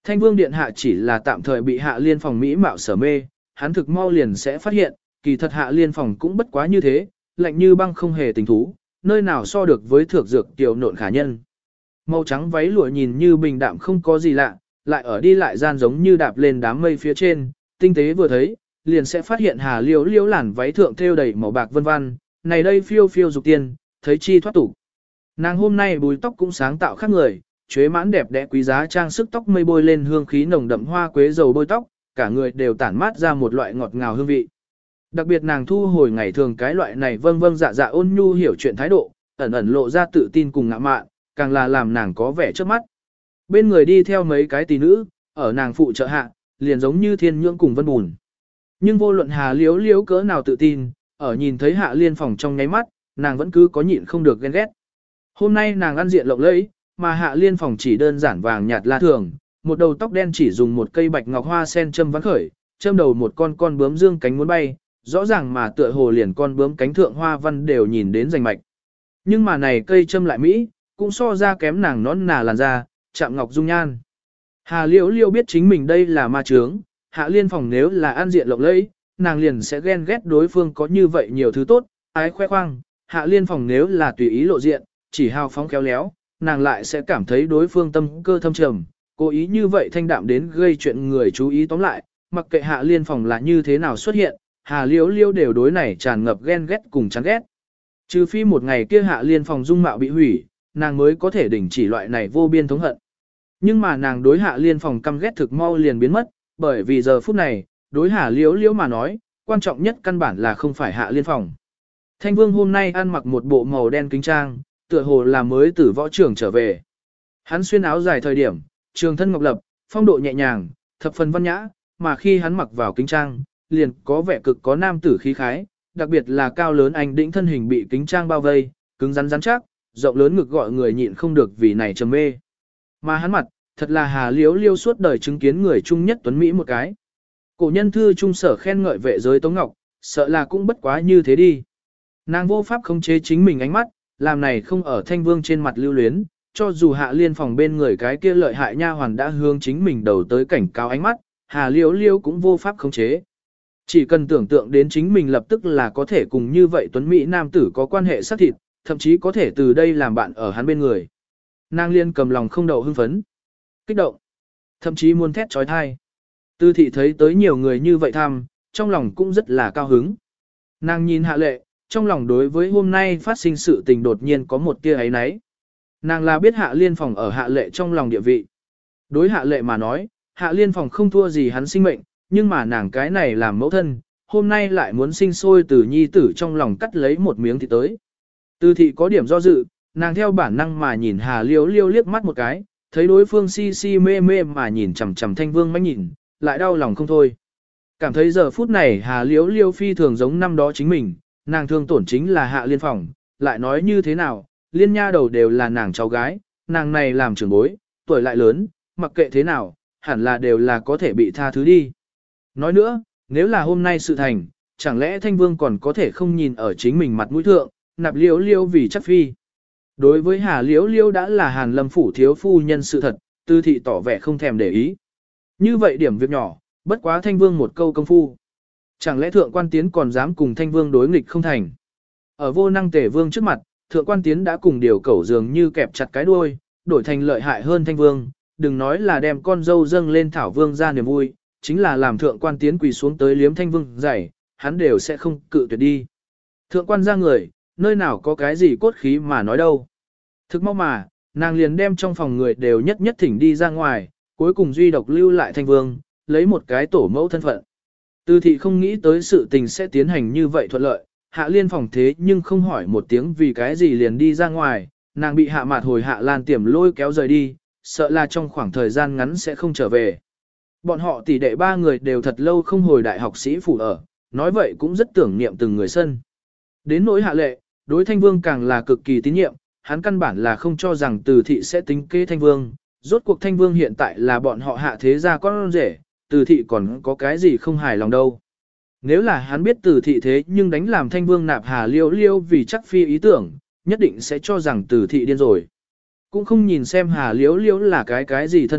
Thanh Vương điện hạ chỉ là tạm thời bị Hạ Liên phòng mỹ mạo sở mê, hắn thực mau liền sẽ phát hiện, kỳ thật Hạ Liên phòng cũng bất quá như thế, lạnh như băng không hề tình thú, nơi nào so được với thược dược tiểu nộn khả nhân. Màu trắng váy lụa nhìn như bình đạm không có gì lạ, lại ở đi lại gian giống như đạp lên đám mây phía trên, tinh tế vừa thấy, liền sẽ phát hiện Hà Liễu Liễu làn váy thượng thêu đầy màu bạc vân vân, này đây phiêu phiêu dục tiên, thấy chi thoát tục. Nàng hôm nay búi tóc cũng sáng tạo khác người, chuế mãn đẹp đẽ quý giá trang sức tóc mây bôi lên hương khí nồng đậm hoa quế dầu bôi tóc, cả người đều tản mát ra một loại ngọt ngào hương vị. Đặc biệt nàng thu hồi ngày thường cái loại này vâng vâng dạ dạ ôn nhu hiểu chuyện thái độ, ẩn ẩn lộ ra tự tin cùng ngạo mạn, càng là làm nàng có vẻ trước mắt. Bên người đi theo mấy cái tỷ nữ, ở nàng phụ trợ hạ, liền giống như thiên nhưỡng cùng vân bùn. Nhưng vô luận Hà Liễu Liễu cỡ nào tự tin, ở nhìn thấy Hạ Liên phòng trong nháy mắt, nàng vẫn cứ có nhịn không được ghen ghét. Hôm nay nàng ăn diện lộng lẫy, mà Hạ Liên phòng chỉ đơn giản vàng nhạt la thường, một đầu tóc đen chỉ dùng một cây bạch ngọc hoa sen châm vắn khởi, châm đầu một con bướm dương cánh muốn bay, rõ ràng mà tựa hồ liền con bướm cánh thượng hoa văn đều nhìn đến rành mạch. Nhưng mà này cây châm lại mỹ, cũng so ra kém nàng nón nà làn da, chạm ngọc dung nhan. Hà Liễu Liễu biết chính mình đây là ma chướng, Hạ Liên phòng nếu là an diện lộng lẫy, nàng liền sẽ ghen ghét đối phương có như vậy nhiều thứ tốt, ái khoe khoang. Hạ Liên phòng nếu là tùy ý lộ diện, chỉ hào phóng khéo léo, nàng lại sẽ cảm thấy đối phương tâm cơ thâm trầm, cố ý như vậy thanh đạm đến gây chuyện người chú ý tóm lại, mặc kệ Hạ Liên phòng là như thế nào xuất hiện, Hà Liễu Liễu đều đối này tràn ngập ghen ghét cùng chán ghét. Trừ phi một ngày kia Hạ Liên phòng dung mạo bị hủy, nàng mới có thể đình chỉ loại này vô biên thống hận. Nhưng mà nàng đối Hạ Liên phòng căm ghét thực mau liền biến mất, bởi vì giờ phút này, đối Hà Liễu Liễu mà nói, quan trọng nhất căn bản là không phải Hạ Liên phòng. Thanh Vương hôm nay ăn mặc một bộ màu đen kính trang, tựa hồ là mới từ võ trường trở về. Hắn xuyên áo dài thời điểm, trường thân ngọc lập, phong độ nhẹ nhàng, thập phần văn nhã, mà khi hắn mặc vào kính trang, liền có vẻ cực có nam tử khí khái, đặc biệt là cao lớn anh đĩnh thân hình bị kính trang bao vây, cứng rắn rắn chắc, rộng lớn ngực gọi người nhịn không được vì này trầm mê. Mà hắn mặt, thật là Hà Liễu Liễu suốt đời chứng kiến người trung nhất tuấn Mỹ một cái. Cổ nhân thư trung sở khen ngợi vệ giới Tống Ngọc, sợ là cũng bất quá như thế đi. Nàng vô pháp khống chế chính mình ánh mắt, làm này không ở Thanh Vương trên mặt lưu luyến, cho dù Hạ Liên phòng bên người cái kia lợi hại nha hoàn đã hướng chính mình đầu tới cảnh cáo ánh mắt, Hà Liễu Liễu cũng vô pháp khống chế. Chỉ cần tưởng tượng đến chính mình lập tức là có thể cùng như vậy tuấn Mỹ nam tử có quan hệ xác thịt, thậm chí có thể từ đây làm bạn ở hắn bên người. Nàng liên cầm lòng không đậu hưng phấn, kích động, thậm chí muốn thét trói thai. Tư thị thấy tới nhiều người như vậy thăm, trong lòng cũng rất là cao hứng. Nàng nhìn Hạ Lệ, trong lòng đối với hôm nay phát sinh sự tình đột nhiên có một tia ấy náy. Nàng là biết Hạ Liên phòng ở Hạ Lệ trong lòng địa vị. Đối Hạ Lệ mà nói, Hạ Liên phòng không thua gì hắn sinh mệnh, nhưng mà nàng cái này làm mẫu thân, hôm nay lại muốn sinh sôi từ nhi tử trong lòng cắt lấy một miếng thịt tới. Tư thị có điểm do dự, nàng theo bản năng mà nhìn Hà Liễu Liễu liếc mắt một cái, thấy đối phương si si mê mê mà nhìn chằm chằm Thanh Vương mách nhìn, lại đau lòng không thôi. Cảm thấy giờ phút này Hà Liễu Liễu phi thường giống năm đó chính mình, nàng thương tổn chính là Hạ Liên phòng, lại nói như thế nào, Liên nha đầu đều là nàng cháu gái, nàng này làm trưởng bối, tuổi lại lớn, mặc kệ thế nào, hẳn là đều là có thể bị tha thứ đi. Nói nữa, nếu là hôm nay sự thành, chẳng lẽ Thanh Vương còn có thể không nhìn ở chính mình mặt mũi thượng, nạp Liễu Liễu vì chắc phi. Đối với Hà Liễu Liễu đã là Hàn Lâm phủ thiếu phu nhân sự thật, Tư thị tỏ vẻ không thèm để ý. Như vậy điểm việc nhỏ, bất quá Thanh Vương một câu công phu. Chẳng lẽ thượng quan tiến còn dám cùng Thanh Vương đối nghịch không thành. Ở vô năng Tề Vương trước mặt, thượng quan tiến đã cùng điều cẩu dường như kẹp chặt cái đuôi, đổi thành lợi hại hơn Thanh Vương, đừng nói là đem con dâu dâng lên thảo vương ra niềm vui, chính là làm thượng quan tiến quỳ xuống tới liếm Thanh Vương giày, hắn đều sẽ không cự tuyệt đi. Thượng quan ra người, nơi nào có cái gì cốt khí mà nói đâu. Thực mau mà, nàng liền đem trong phòng người đều nhất nhất thỉnh đi ra ngoài, cuối cùng duy độc lưu lại Thanh Vương, lấy một cái tổ mẫu thân phận. Tư thị không nghĩ tới sự tình sẽ tiến hành như vậy thuận lợi, Hạ Liên phòng thế nhưng không hỏi một tiếng vì cái gì liền đi ra ngoài, nàng bị Hạ Mạt hồi Hạ Lan Tiềm lôi kéo rời đi, sợ là trong khoảng thời gian ngắn sẽ không trở về. Bọn họ tỷ đệ ba người đều thật lâu không hồi đại học sĩ phủ ở, nói vậy cũng rất tưởng niệm từng người sân. Đến nỗi Hạ Lệ, đối Thanh Vương càng là cực kỳ tín nhiệm, hắn căn bản là không cho rằng Từ thị sẽ tính kế Thanh Vương, rốt cuộc Thanh Vương hiện tại là bọn họ Hạ thế gia con rể, Từ thị còn có cái gì không hài lòng đâu. Nếu là hắn biết Từ thị thế nhưng đánh làm Thanh Vương nạp Hà Liễu Liễu vì chắc phi ý tưởng, nhất định sẽ cho rằng Từ thị điên rồi. Cũng không nhìn xem Hà Liễu Liễu là cái gì thân phận,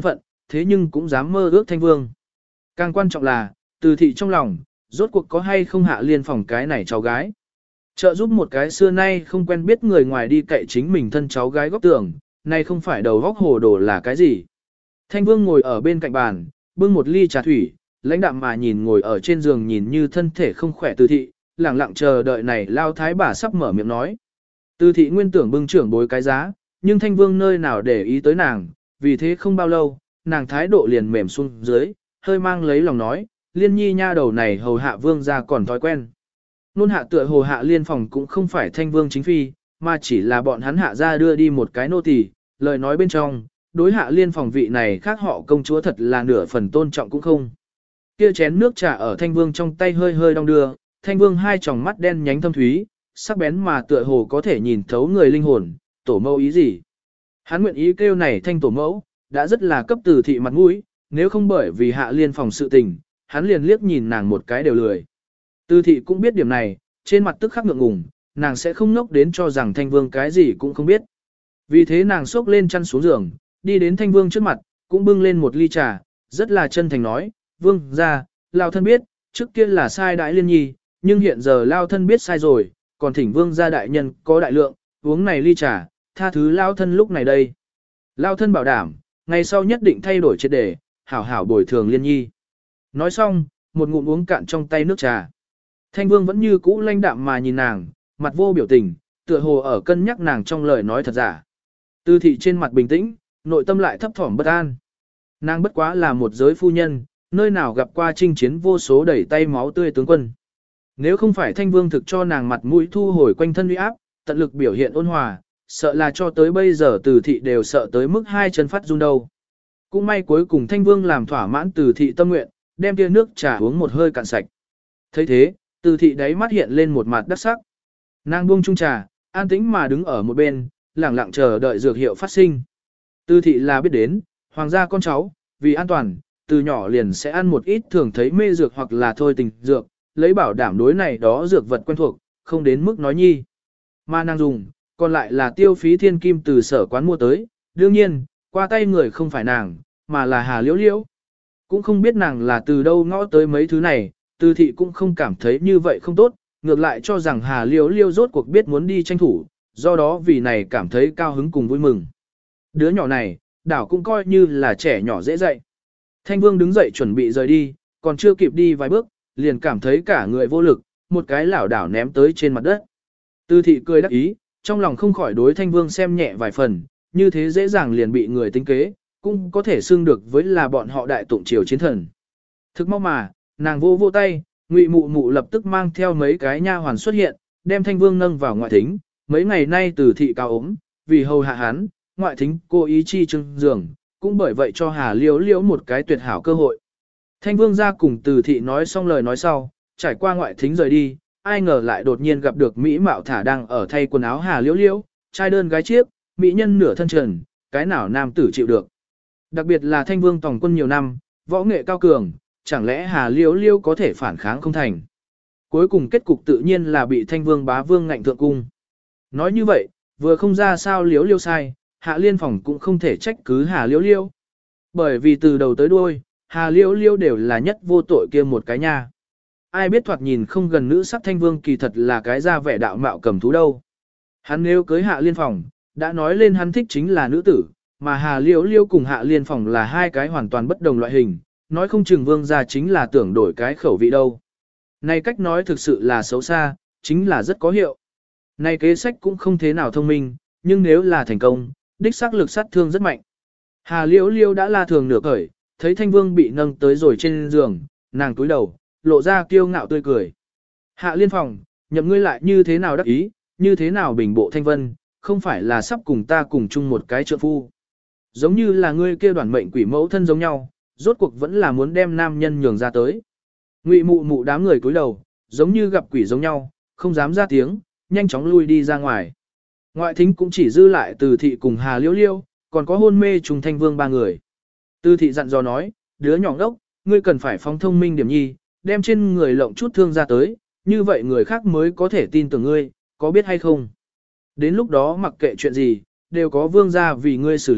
thế nhưng cũng dám mơ ước Thanh Vương. Càng quan trọng là, Từ thị trong lòng, rốt cuộc có hay không Hạ Liên phòng cái này cháu gái. Trợ giúp một cái xưa nay không quen biết người ngoài đi cậy chính mình thân cháu gái góc tường, này không phải đầu vóc hồ đồ là cái gì. Thanh Vương ngồi ở bên cạnh bàn, bưng một ly trà thủy, lãnh đạm mà nhìn ngồi ở trên giường nhìn như thân thể không khỏe Từ thị, lẳng lặng chờ đợi này lao thái bà sắp mở miệng nói. Từ thị nguyên tưởng bưng trưởng bối cái giá, nhưng Thanh Vương nơi nào để ý tới nàng, vì thế không bao lâu, nàng thái độ liền mềm xuống dưới, hơi mang lấy lòng nói, Liên Nhi nha đầu này hầu hạ vương gia còn thói quen. Nôn hạ tựa hồ hạ liên phòng cũng không phải Thanh Vương chính phi, mà chỉ là bọn hắn hạ ra đưa đi một cái nô tỳ, lời nói bên trong, đối hạ liên phòng vị này khác họ công chúa thật là nửa phần tôn trọng cũng không. Kia chén nước trà ở Thanh Vương trong tay hơi hơi đong đưa, Thanh Vương hai tròng mắt đen nhánh thâm thúy, sắc bén mà tựa hồ có thể nhìn thấu người linh hồn, tổ mẫu ý gì. Hắn nguyện ý kêu này Thanh tổ mẫu, đã rất là cấp Từ thị mặt mũi, nếu không bởi vì hạ liên phòng sự tình, hắn liền liếc nhìn nàng một cái đều lười. Từ thị cũng biết điểm này, trên mặt tức khắc ngượng ngùng, nàng sẽ không ngốc đến cho rằng Thanh Vương cái gì cũng không biết. Vì thế nàng xốc lên chăn xuống giường, đi đến Thanh Vương trước mặt, cũng bưng lên một ly trà, rất là chân thành nói, Vương ra, Lao thân biết, trước kia là sai đại Liên Nhi, nhưng hiện giờ Lao thân biết sai rồi, còn thỉnh Vương ra đại nhân có đại lượng, uống này ly trà, tha thứ Lao thân lúc này đây. Lao thân bảo đảm, ngày sau nhất định thay đổi triệt đề, hảo hảo bồi thường Liên Nhi. Nói xong, một ngụm uống cạn trong tay nước trà. Thanh Vương vẫn như cũ lãnh đạm mà nhìn nàng, mặt vô biểu tình, tựa hồ ở cân nhắc nàng trong lời nói thật giả. Từ thị trên mặt bình tĩnh, nội tâm lại thấp thỏm bất an. Nàng bất quá là một giới phu nhân, nơi nào gặp qua chinh chiến vô số đẩy tay máu tươi tướng quân. Nếu không phải Thanh Vương thực cho nàng mặt mũi thu hồi quanh thân uy áp, tận lực biểu hiện ôn hòa, sợ là cho tới bây giờ Từ thị đều sợ tới mức hai chân phát run đầu. Cũng may cuối cùng Thanh Vương làm thỏa mãn Từ thị tâm nguyện, đem tia nước trà uống một hơi cạn sạch. Thấy thế, Từ thị đáy mắt hiện lên một mặt đắc sắc. Nàng buông chung trà, an tĩnh mà đứng ở một bên, lẳng lặng chờ đợi dược hiệu phát sinh. Từ thị là biết đến, hoàng gia con cháu, vì an toàn, từ nhỏ liền sẽ ăn một ít thường thấy mê dược hoặc là thôi tình dược, lấy bảo đảm đối này đó dược vật quen thuộc, không đến mức nói nhi. Mà nàng dùng, còn lại là tiêu phí thiên kim từ sở quán mua tới, đương nhiên, qua tay người không phải nàng, mà là Hà Liễu Liễu. Cũng không biết nàng là từ đâu ngõ tới mấy thứ này, Từ thị cũng không cảm thấy như vậy không tốt, ngược lại cho rằng Hà Liễu Liễu rốt cuộc biết muốn đi tranh thủ, do đó vì này cảm thấy cao hứng cùng vui mừng. Đứa nhỏ này, đảo cũng coi như là trẻ nhỏ dễ dạy. Thanh Vương đứng dậy chuẩn bị rời đi, còn chưa kịp đi vài bước, liền cảm thấy cả người vô lực, một cái lảo đảo ném tới trên mặt đất. Từ thị cười đắc ý, trong lòng không khỏi đối Thanh Vương xem nhẹ vài phần, như thế dễ dàng liền bị người tính kế, cũng có thể xưng được với là bọn họ đại tụng triều chiến thần. Thực mau mà, nàng vô vô tay, Ngụy Mụ Mụ lập tức mang theo mấy cái nha hoàn xuất hiện, đem Thanh Vương nâng vào ngoại thính. Mấy ngày nay Từ thị cao ốm, vì hầu hạ hắn, ngoại thính cô ý chi trưng giường, cũng bởi vậy cho Hà Liễu Liễu một cái tuyệt hảo cơ hội. Thanh Vương ra cùng Từ thị nói xong lời nói sau, trải qua ngoại thính rời đi, ai ngờ lại đột nhiên gặp được Mỹ Mạo Thả đang ở thay quần áo Hà Liễu Liễu, trai đơn gái chiếc, mỹ nhân nửa thân trần, cái nào nam tử chịu được. Đặc biệt là Thanh Vương tòng quân nhiều năm, võ nghệ cao cường, chẳng lẽ Hà Liễu Liễu có thể phản kháng không thành. Cuối cùng kết cục tự nhiên là bị Thanh Vương bá vương ngạnh thượng cung. Nói như vậy, vừa không ra sao Liễu Liễu sai, Hạ Liên phòng cũng không thể trách cứ Hà Liễu Liễu. Bởi vì từ đầu tới đuôi, Hà Liễu Liễu đều là nhất vô tội kia một cái nha. Ai biết thoạt nhìn không gần nữ sắc Thanh Vương kỳ thật là cái ra vẻ đạo mạo cầm thú đâu. Hắn nếu cưới Hạ Liên phòng, đã nói lên hắn thích chính là nữ tử, mà Hà Liễu Liễu cùng Hạ Liên phòng là hai cái hoàn toàn bất đồng loại hình, nói không chừng Vương gia chính là tưởng đổi cái khẩu vị đâu. Này cách nói thực sự là xấu xa, chính là rất có hiệu. Này kế sách cũng không thế nào thông minh, nhưng nếu là thành công, đích xác lực sát thương rất mạnh. Hà Liễu Liễu đã la thường nửa cởi, thấy Thanh Vương bị nâng tới rồi trên giường, nàng cúi đầu, lộ ra kiêu ngạo tươi cười. Hạ Liên phòng, nhậm ngươi lại như thế nào đắc ý, như thế nào bình bộ thanh vân, không phải là sắp cùng ta cùng chung một cái trượng phu. Giống như là ngươi kia đoàn mệnh quỷ mẫu thân giống nhau, rốt cuộc vẫn là muốn đem nam nhân nhường ra tới. Ngụy Mụ Mụ đám người cúi đầu, giống như gặp quỷ giống nhau, không dám ra tiếng, nhanh chóng lui đi ra ngoài. Ngoại thính cũng chỉ dư lại Từ thị cùng Hà Liễu Liễu, còn có hôn mê trùng Thanh Vương ba người. Từ thị dặn dò nói, đứa nhỏ ngốc, ngươi cần phải phóng thông minh điểm nhi, đem trên người lộng chút thương ra tới, như vậy người khác mới có thể tin tưởng ngươi, có biết hay không? Đến lúc đó mặc kệ chuyện gì, đều có vương gia vì ngươi xử lý,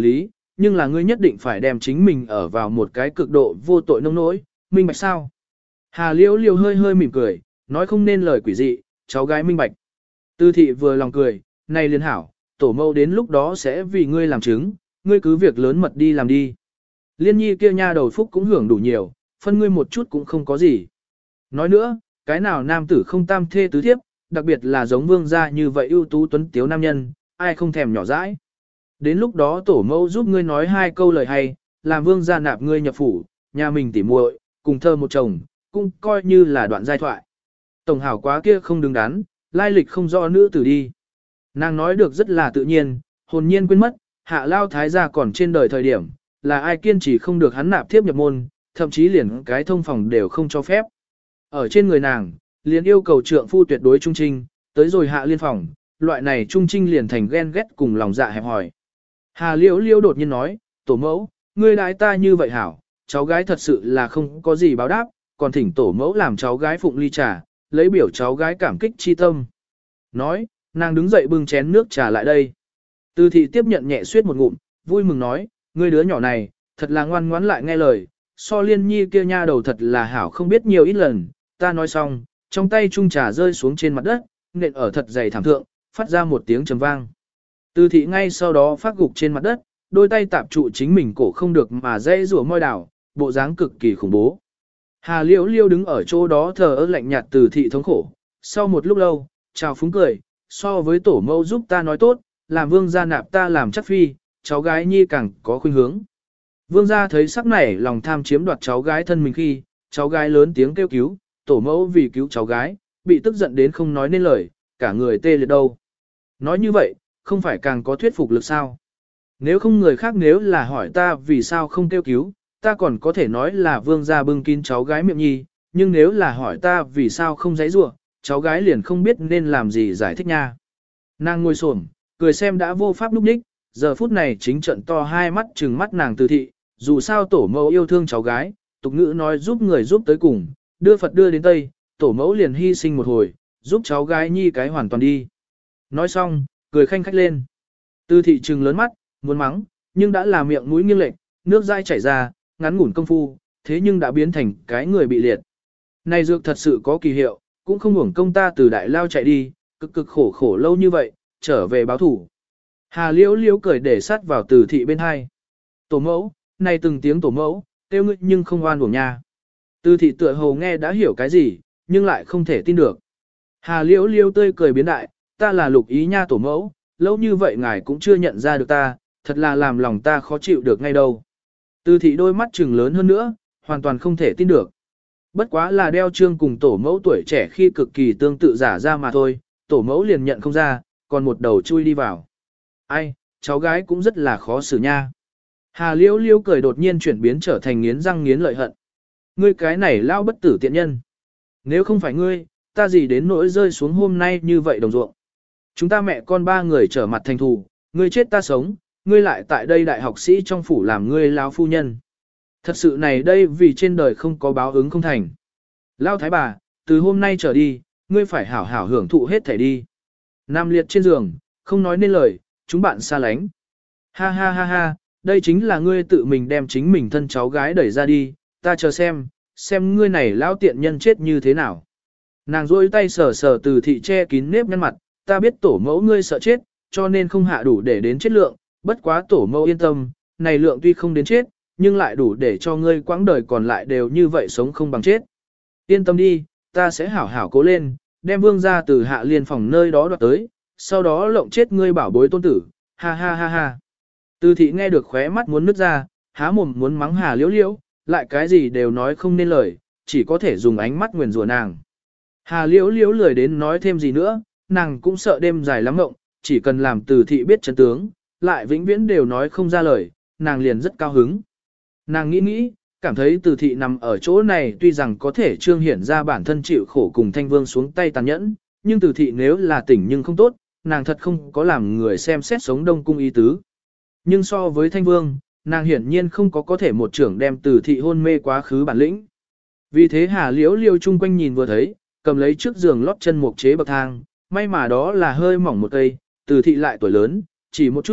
nhưng là ngươi nhất định phải đem chính mình ở vào một cái cực độ vô tội nông nỗi, minh bạch sao? Hà Liễu Liễu hơi hơi mỉm cười, nói không nên lời quỷ dị, cháu gái minh bạch. Tư thị vừa lòng cười, này liên hảo, tổ mẫu đến lúc đó sẽ vì ngươi làm chứng, ngươi cứ việc lớn mật đi làm đi. Liên nhi kia nha đầu phúc cũng hưởng đủ nhiều, phân ngươi một chút cũng không có gì. Nói nữa, cái nào nam tử không tam thê tứ thiếp, đặc biệt là giống vương gia như vậy ưu tú tuấn tiếu nam nhân, ai không thèm nhỏ dãi. Đến lúc đó tổ mẫu giúp ngươi nói 2 câu lời hay, làm vương gia nạp ngươi nhập phủ, nhà mình tỉ muội, cùng thơ một chồng, cũng coi như là đoạn giai thoại. Tổng hảo quá kia không đứng đắn, lai lịch không rõ nữ tử đi. Nàng nói được rất là tự nhiên, hồn nhiên quên mất, hạ lao thái gia còn trên đời thời điểm, là ai kiên trì không được hắn nạp thiếp nhập môn, thậm chí liền cái thông phòng đều không cho phép. Ở trên người nàng, liền yêu cầu trượng phu tuyệt đối trung trinh, tới rồi hạ liên phòng, loại này trung trinh liền thành ghen ghét cùng lòng dạ hẹp hòi. Hà Liễu Liễu đột nhiên nói, tổ mẫu, ngươi đãi ta như vậy hảo, cháu gái thật sự là không có gì báo đáp, còn thỉnh tổ mẫu làm cháu gái phụng ly trà, lấy biểu cháu gái cảm kích chi tâm. Nói, nàng đứng dậy bưng chén nước trà lại đây. Từ thị tiếp nhận nhẹ suyết một ngụm, vui mừng nói, ngươi đứa nhỏ này, thật là ngoan ngoãn lại nghe lời, so liên nhi kia nha đầu thật là hảo không biết nhiều ít lần, ta nói xong, trong tay chung trà rơi xuống trên mặt đất, nện ở thật dày thảm thượng, phát ra một tiếng trầm vang. Từ thị ngay sau đó phát gục trên mặt đất, đôi tay tạp trụ chính mình cổ không được mà dây rủa môi đảo, bộ dáng cực kỳ khủng bố. Hà Liễu Liễu đứng ở chỗ đó thờ ơ lạnh nhạt từ thị thống khổ, sau một lúc lâu, chào phúng cười, so với tổ mẫu giúp ta nói tốt, làm vương gia nạp ta làm chắc phi, cháu gái nhi càng có khuynh hướng. Vương gia thấy sắc nảy lòng tham chiếm đoạt cháu gái thân mình khi, cháu gái lớn tiếng kêu cứu, tổ mẫu vì cứu cháu gái, bị tức giận đến không nói nên lời, cả người tê liệt đâu. Nói như vậy, không phải càng có thuyết phục lực sao? Nếu không người khác nếu là hỏi ta vì sao không kêu cứu, ta còn có thể nói là vương gia bưng kín cháu gái miệng nhi, nhưng nếu là hỏi ta vì sao không giãy giụa, cháu gái liền không biết nên làm gì giải thích nha. Nàng ngồi xổm, cười xem đã vô pháp lúc ních, giờ phút này chính trận to hai mắt trừng mắt nàng Từ thị, dù sao tổ mẫu yêu thương cháu gái, tục ngữ nói giúp người giúp tới cùng, đưa Phật đưa đến Tây, tổ mẫu liền hy sinh một hồi, giúp cháu gái nhi cái hoàn toàn đi. Nói xong, cười khanh khách lên. Từ thị trừng lớn mắt, muốn mắng, nhưng đã là miệng mũi nghiêng lệch, nước dai chảy ra, ngắn ngủn công phu, thế nhưng đã biến thành cái người bị liệt. Này dược thật sự có kỳ hiệu, cũng không hưởng công ta từ đại lao chạy đi, cực cực khổ khổ lâu như vậy, trở về báo thủ. Hà Liễu Liễu cười để sát vào Từ thị bên hai. Tổ mẫu, này từng tiếng tổ mẫu, tiêu ngươi nhưng không oan uổng nha. Từ thị tựa hồ nghe đã hiểu cái gì, nhưng lại không thể tin được. Hà Liễu Liễu tươi cười biến đại, ta là Lục Ý nha tổ mẫu, lâu như vậy ngài cũng chưa nhận ra được ta, thật là làm lòng ta khó chịu được ngay đâu. Từ thị đôi mắt trừng lớn hơn nữa, hoàn toàn không thể tin được. Bất quá là đeo trương cùng tổ mẫu tuổi trẻ khi cực kỳ tương tự giả ra mà thôi, tổ mẫu liền nhận không ra, còn một đầu chui đi vào. Ai, cháu gái cũng rất là khó xử nha. Hà Liễu Liễu cười đột nhiên chuyển biến trở thành nghiến răng nghiến lợi hận. Ngươi cái này lao bất tử tiện nhân. Nếu không phải ngươi, ta gì đến nỗi rơi xuống hôm nay như vậy đồng ruộng. Chúng ta mẹ con 3 người trở mặt thành thù, ngươi chết ta sống, ngươi lại tại đây đại học sĩ trong phủ làm ngươi lao phu nhân. Thật sự này đây vì trên đời không có báo ứng không thành. Lao thái bà, từ hôm nay trở đi, ngươi phải hảo hảo hưởng thụ hết thảy đi. Nam liệt trên giường, không nói nên lời, chúng bạn xa lánh. Ha ha ha ha, đây chính là ngươi tự mình đem chính mình thân cháu gái đẩy ra đi, ta chờ xem ngươi này lão tiện nhân chết như thế nào. Nàng rôi tay sờ sờ Từ thị che kín nếp nhăn mặt, ta biết tổ mẫu ngươi sợ chết, cho nên không hạ đủ để đến chết lượng, bất quá tổ mẫu yên tâm, này lượng tuy không đến chết, nhưng lại đủ để cho ngươi quãng đời còn lại đều như vậy sống không bằng chết. Yên tâm đi, ta sẽ hảo hảo cố lên, đem vương ra từ hạ liên phòng nơi đó đoạt tới, sau đó lộng chết ngươi bảo bối tôn tử, ha ha ha ha. Từ thị nghe được khóe mắt muốn nứt ra, há mồm muốn mắng Hà Liễu Liễu, lại cái gì đều nói không nên lời, chỉ có thể dùng ánh mắt nguyền rủa nàng. Hà Liễu Liễu lười đến nói thêm gì nữa, nàng cũng sợ đêm dài lắm ngộng, chỉ cần làm Từ thị biết chân tướng, lại vĩnh viễn đều nói không ra lời, nàng liền rất cao hứng. Nàng nghĩ, cảm thấy Từ thị nằm ở chỗ này tuy rằng có thể trương hiển ra bản thân chịu khổ cùng Thanh Vương xuống tay tàn nhẫn, nhưng Từ thị nếu là tỉnh nhưng không tốt, nàng thật không có làm người xem xét sống Đông Cung ý tứ. Nhưng so với Thanh Vương, nàng hiển nhiên không có thể một trưởng đem Từ thị hôn mê quá khứ bản lĩnh. Vì thế Hà Liễu Liễu chung quanh nhìn vừa thấy, cầm lấy trước giường lót chân mục chế bậc thang, may mà đó là hơi mỏng một cây, Từ thị lại tuổi lớn, chỉ một chút,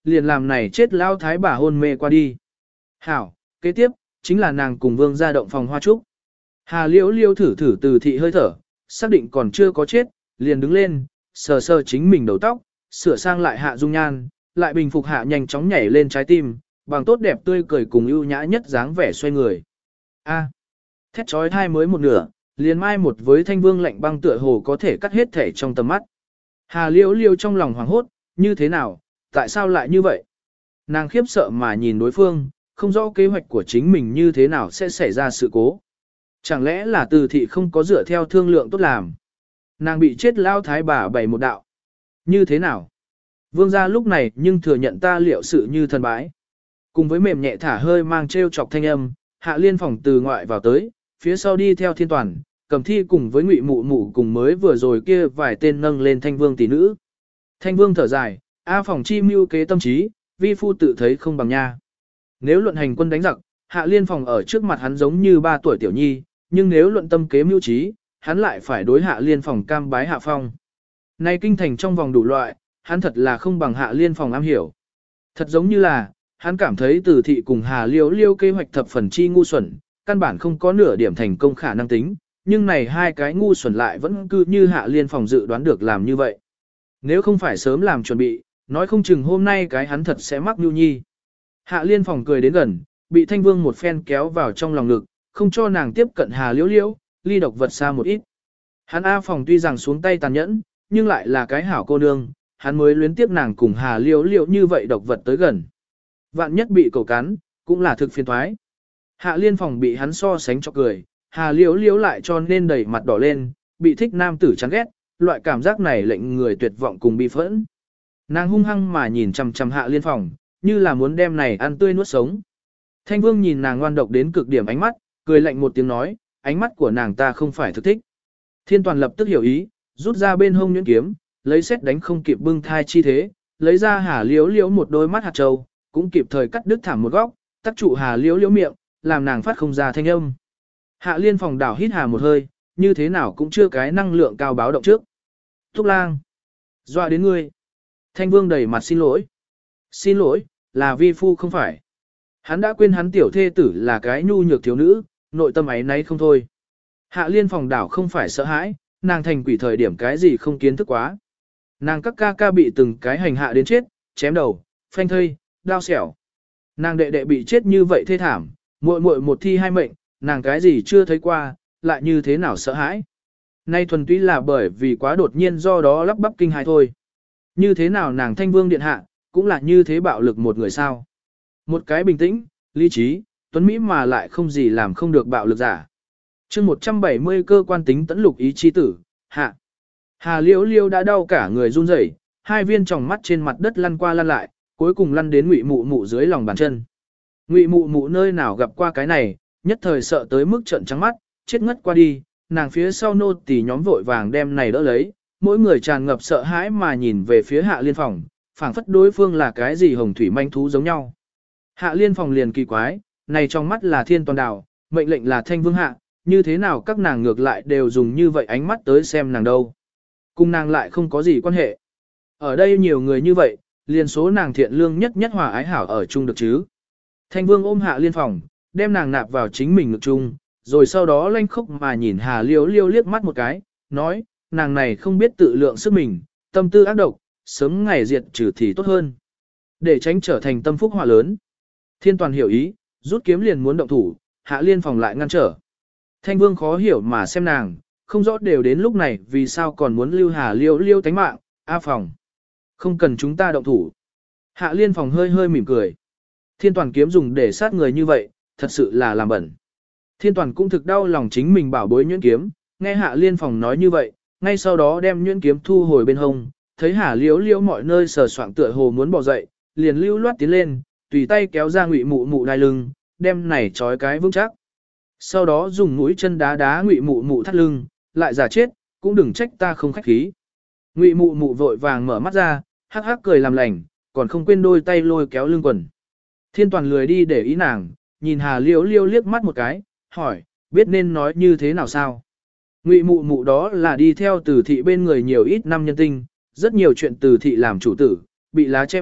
liền làm này chết lao thái bà hôn mê qua đi. Hảo, kế tiếp, chính là nàng cùng vương ra động phòng hoa trúc. Hà liễu liêu thử từ thị hơi thở, xác định còn chưa có chết, liền đứng lên, sờ sờ chính mình đầu tóc, sửa sang lại hạ dung nhan, lại bình phục hạ nhanh chóng nhảy lên trái tim, bằng tốt đẹp tươi cười cùng ưu nhã nhất dáng vẻ xoay người. A, thét trói thai mới một nửa, liền mai một với thanh vương lạnh băng tựa hồ có thể cắt hết thể trong tầm mắt. Hà liễu liêu trong lòng hoảng hốt, như thế nào, tại sao lại như vậy? Nàng khiếp sợ mà nhìn đối phương, không rõ kế hoạch của chính mình như thế nào sẽ xảy ra sự cố. Chẳng lẽ là từ thị không có dựa theo thương lượng tốt làm? Nàng bị chết lao thái bà bày một đạo. Như thế nào? Vương gia lúc này nhưng thừa nhận ta liệu sự như thần bái. Cùng với mềm nhẹ thả hơi mang treo chọc thanh âm, Hạ Liên phòng từ ngoại vào tới, phía sau đi theo Thiên Toàn, Cầm Thi cùng với Ngụy Mụ Mụ cùng mới vừa rồi kia vài tên nâng lên Thanh Vương tỷ nữ. Thanh Vương thở dài, A phòng chi mưu kế tâm trí, vi phu tự thấy không bằng nha. Nếu luận hành quân đánh giặc, Hạ Liên phòng ở trước mặt hắn giống như 3 tuổi tiểu nhi, nhưng nếu luận tâm kế mưu trí, hắn lại phải đối Hạ Liên phòng cam bái hạ phong. Nay kinh thành trong vòng đủ loại, hắn thật là không bằng Hạ Liên phòng am hiểu. Thật giống như là, hắn cảm thấy Từ thị cùng Hà Liễu Liễu kế hoạch thập phần chi ngu xuẩn, căn bản không có nửa điểm thành công khả năng tính, nhưng này hai cái ngu xuẩn lại vẫn cứ như Hạ Liên phòng dự đoán được làm như vậy. Nếu không phải sớm làm chuẩn bị, nói không chừng hôm nay cái hắn thật sẽ mắc nhu nhi. Hạ Liên phòng cười đến gần, bị Thanh Vương một phen kéo vào trong lòng ngực, không cho nàng tiếp cận Hà Liễu Liễu, ly độc vật xa một ít. Hắn A phòng tuy rằng xuống tay tàn nhẫn, nhưng lại là cái hảo cô nương, hắn mới luyến tiếp nàng cùng Hà Liễu Liễu như vậy độc vật tới gần. Vạn nhất bị cẩu cắn, cũng là thực phiền toái. Hạ Liên phòng bị hắn so sánh cho cười, Hà Liễu Liễu lại cho nên đầy mặt đỏ lên, bị thích nam tử chán ghét, loại cảm giác này lệnh người tuyệt vọng cùng bi phẫn. Nàng hung hăng mà nhìn chằm chằm Hạ Liên phòng, như là muốn đem này ăn tươi nuốt sống. Thanh Vương nhìn nàng ngoan độc đến cực điểm ánh mắt, cười lạnh một tiếng nói, ánh mắt của nàng ta không phải thực thích. Thiên Toàn lập tức hiểu ý, rút ra bên hông nhuyễn kiếm, lấy xét đánh không kịp bưng thai chi thế, lấy ra Hà Liễu Liễu một đôi mắt hạt châu, cũng kịp thời cắt đứt thảm một góc, tắc trụ Hà Liễu Liễu miệng, làm nàng phát không ra thanh âm. Hạ Liên phòng đảo hít hà một hơi, như thế nào cũng chưa cái năng lượng cao báo động trước. Thúc lang, dọa đến ngươi. Thanh Vương đầy mặt xin lỗi. Xin lỗi, là vi phu không phải. Hắn đã quên hắn tiểu thê tử là cái nhu nhược thiếu nữ, nội tâm ấy nấy không thôi. Hạ Liên phòng đảo không phải sợ hãi, nàng thành quỷ thời điểm cái gì không kiến thức quá. Nàng các ca ca bị từng cái hành hạ đến chết, chém đầu, phanh thây, đao xẻo. Nàng đệ đệ bị chết như vậy thê thảm, muội muội một thi hai mệnh, nàng cái gì chưa thấy qua, lại như thế nào sợ hãi. Nay thuần túy là bởi vì quá đột nhiên do đó lắp bắp kinh hãi thôi. Như thế nào nàng Thanh Vương điện hạ, cũng là như thế bạo lực một người sao. Một cái bình tĩnh, lý trí, tuấn Mỹ mà lại không gì làm không được bạo lực giả. chương 170 cơ quan tính tẫn lục ý chi tử, hạ. Hà Liễu Liễu đã đau cả người run rẩy, hai viên tròng mắt trên mặt đất lăn qua lăn lại, cuối cùng lăn đến Ngụy Mụ Mụ dưới lòng bàn chân. Ngụy Mụ Mụ nơi nào gặp qua cái này, nhất thời sợ tới mức trợn trắng mắt, chết ngất qua đi, nàng phía sau nô tỳ nhóm vội vàng đem này đỡ lấy, mỗi người tràn ngập sợ hãi mà nhìn về phía Hạ Liên phòng, phảng phất đối phương là cái gì hồng thủy manh thú giống nhau. Hạ Liên phòng liền kỳ quái, này trong mắt là Thiên Toàn Đảo, mệnh lệnh là Thanh Vương hạ, như thế nào các nàng ngược lại đều dùng như vậy ánh mắt tới xem nàng đâu. Cùng nàng lại không có gì quan hệ. Ở đây nhiều người như vậy, liền số nàng thiện lương nhất nhất hòa ái hảo ở chung được chứ. Thanh Vương ôm Hạ Liên phòng, đem nàng nạp vào chính mình ngực chung, rồi sau đó lanh khốc mà nhìn Hà Liễu Liễu liếc mắt một cái, nói, nàng này không biết tự lượng sức mình, tâm tư ác độc, sớm ngày diệt trừ thì tốt hơn. Để tránh trở thành tâm phúc họa lớn. Thiên Toàn hiểu ý, rút kiếm liền muốn động thủ, Hạ Liên phòng lại ngăn trở. Thanh Vương khó hiểu mà xem nàng, không rõ đều đến lúc này vì sao còn muốn lưu Hà Liễu Liễu tánh mạng, A phòng. Không cần chúng ta động thủ. Hạ Liên phòng hơi hơi mỉm cười. Thiên Toàn kiếm dùng để sát người như vậy, thật sự là làm bẩn. Thiên Toàn cũng thực đau lòng chính mình bảo bối nhuyễn kiếm, nghe Hạ Liên phòng nói như vậy, ngay sau đó đem nhuyễn kiếm thu hồi bên hông, thấy Hà Liễu Liễu mọi nơi sờ soạng tựa hồ muốn bỏ dậy, liền lưu loát tiến lên, tùy tay kéo ra Ngụy Mụ Mụ đai lưng, đem này trói cái vững chắc. Sau đó dùng mũi chân đá đá Ngụy Mụ Mụ thắt lưng, lại giả chết, cũng đừng trách ta không khách khí. Ngụy Mụ Mụ vội vàng mở mắt ra, hắc hắc cười làm lành, còn không quên đôi tay lôi kéo lưng quần. Thiên Toàn lười đi để ý nàng, nhìn Hà Liễu Liễu liếc mắt một cái, hỏi, biết nên nói như thế nào sao? Ngụy Mụ Mụ đó là đi theo Từ thị bên người nhiều ít năm nhân tinh, rất nhiều chuyện Từ thị làm chủ tử, bị lá che mắt,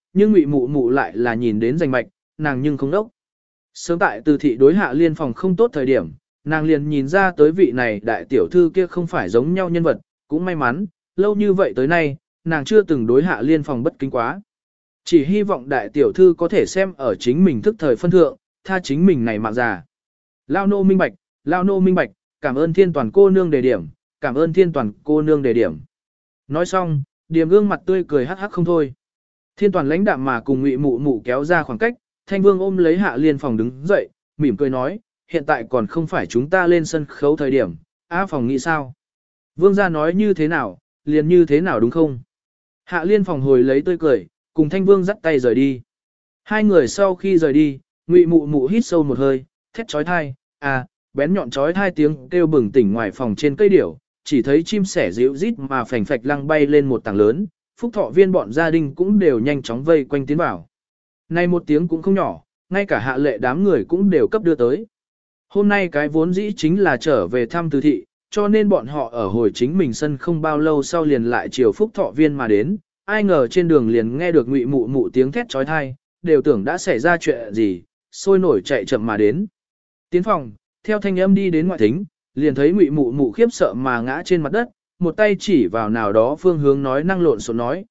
nhưng Ngụy Mụ Mụ lại là nhìn đến rành mạch, nàng nhưng không đốc. Sớm tại Từ thị đối Hạ Liên phòng không tốt thời điểm, nàng liền nhìn ra tới vị này đại tiểu thư kia không phải giống nhau nhân vật, cũng may mắn, lâu như vậy tới nay, nàng chưa từng đối Hạ Liên phòng bất kính quá. Chỉ hy vọng đại tiểu thư có thể xem ở chính mình thức thời phân thượng, tha chính mình này mạng già. Lao nô minh bạch, Lao nô minh bạch, cảm ơn thiên toàn cô nương đề điểm, cảm ơn thiên toàn cô nương đề điểm. Nói xong, Điềm gương mặt tươi cười hắc hắc không thôi. Thiên toàn lãnh đạm mà cùng Ngụy Mụ Mụ kéo ra khoảng cách, Thanh Vương ôm lấy Hạ Liên phòng đứng dậy, mỉm cười nói, hiện tại còn không phải chúng ta lên sân khấu thời điểm, A phòng nghĩ sao? Vương gia nói như thế nào, liền như thế nào đúng không? Hạ Liên phòng hồi lấy tươi cười, cùng Thanh Vương dắt tay rời đi. Hai người sau khi rời đi, Ngụy Mụ Mụ hít sâu một hơi, thét chói tai, bén nhọn chói tai tiếng kêu bừng tỉnh ngoài phòng trên cây điểu, chỉ thấy chim sẻ ríu rít mà phành phạch lăng bay lên một tảng lớn, Phúc Thọ viên bọn gia đình cũng đều nhanh chóng vây quanh tiến vào. Này một tiếng cũng không nhỏ, ngay cả Hạ Lệ đám người cũng đều cấp đưa tới. Hôm nay cái vốn dĩ chính là trở về thăm Từ thị, cho nên bọn họ ở hồi chính mình sân không bao lâu sau liền lại chiều Phúc Thọ viên mà đến, ai ngờ trên đường liền nghe được Ngụy Mụ Mụ tiếng thét chói tai, đều tưởng đã xảy ra chuyện gì, sôi nổi chạy chậm mà đến. Tiến phòng, theo thanh âm đi đến ngoại thính, liền thấy Ngụy Mụ Mụ khiếp sợ mà ngã trên mặt đất, một tay chỉ vào nào đó phương hướng nói năng lộn xộn nói,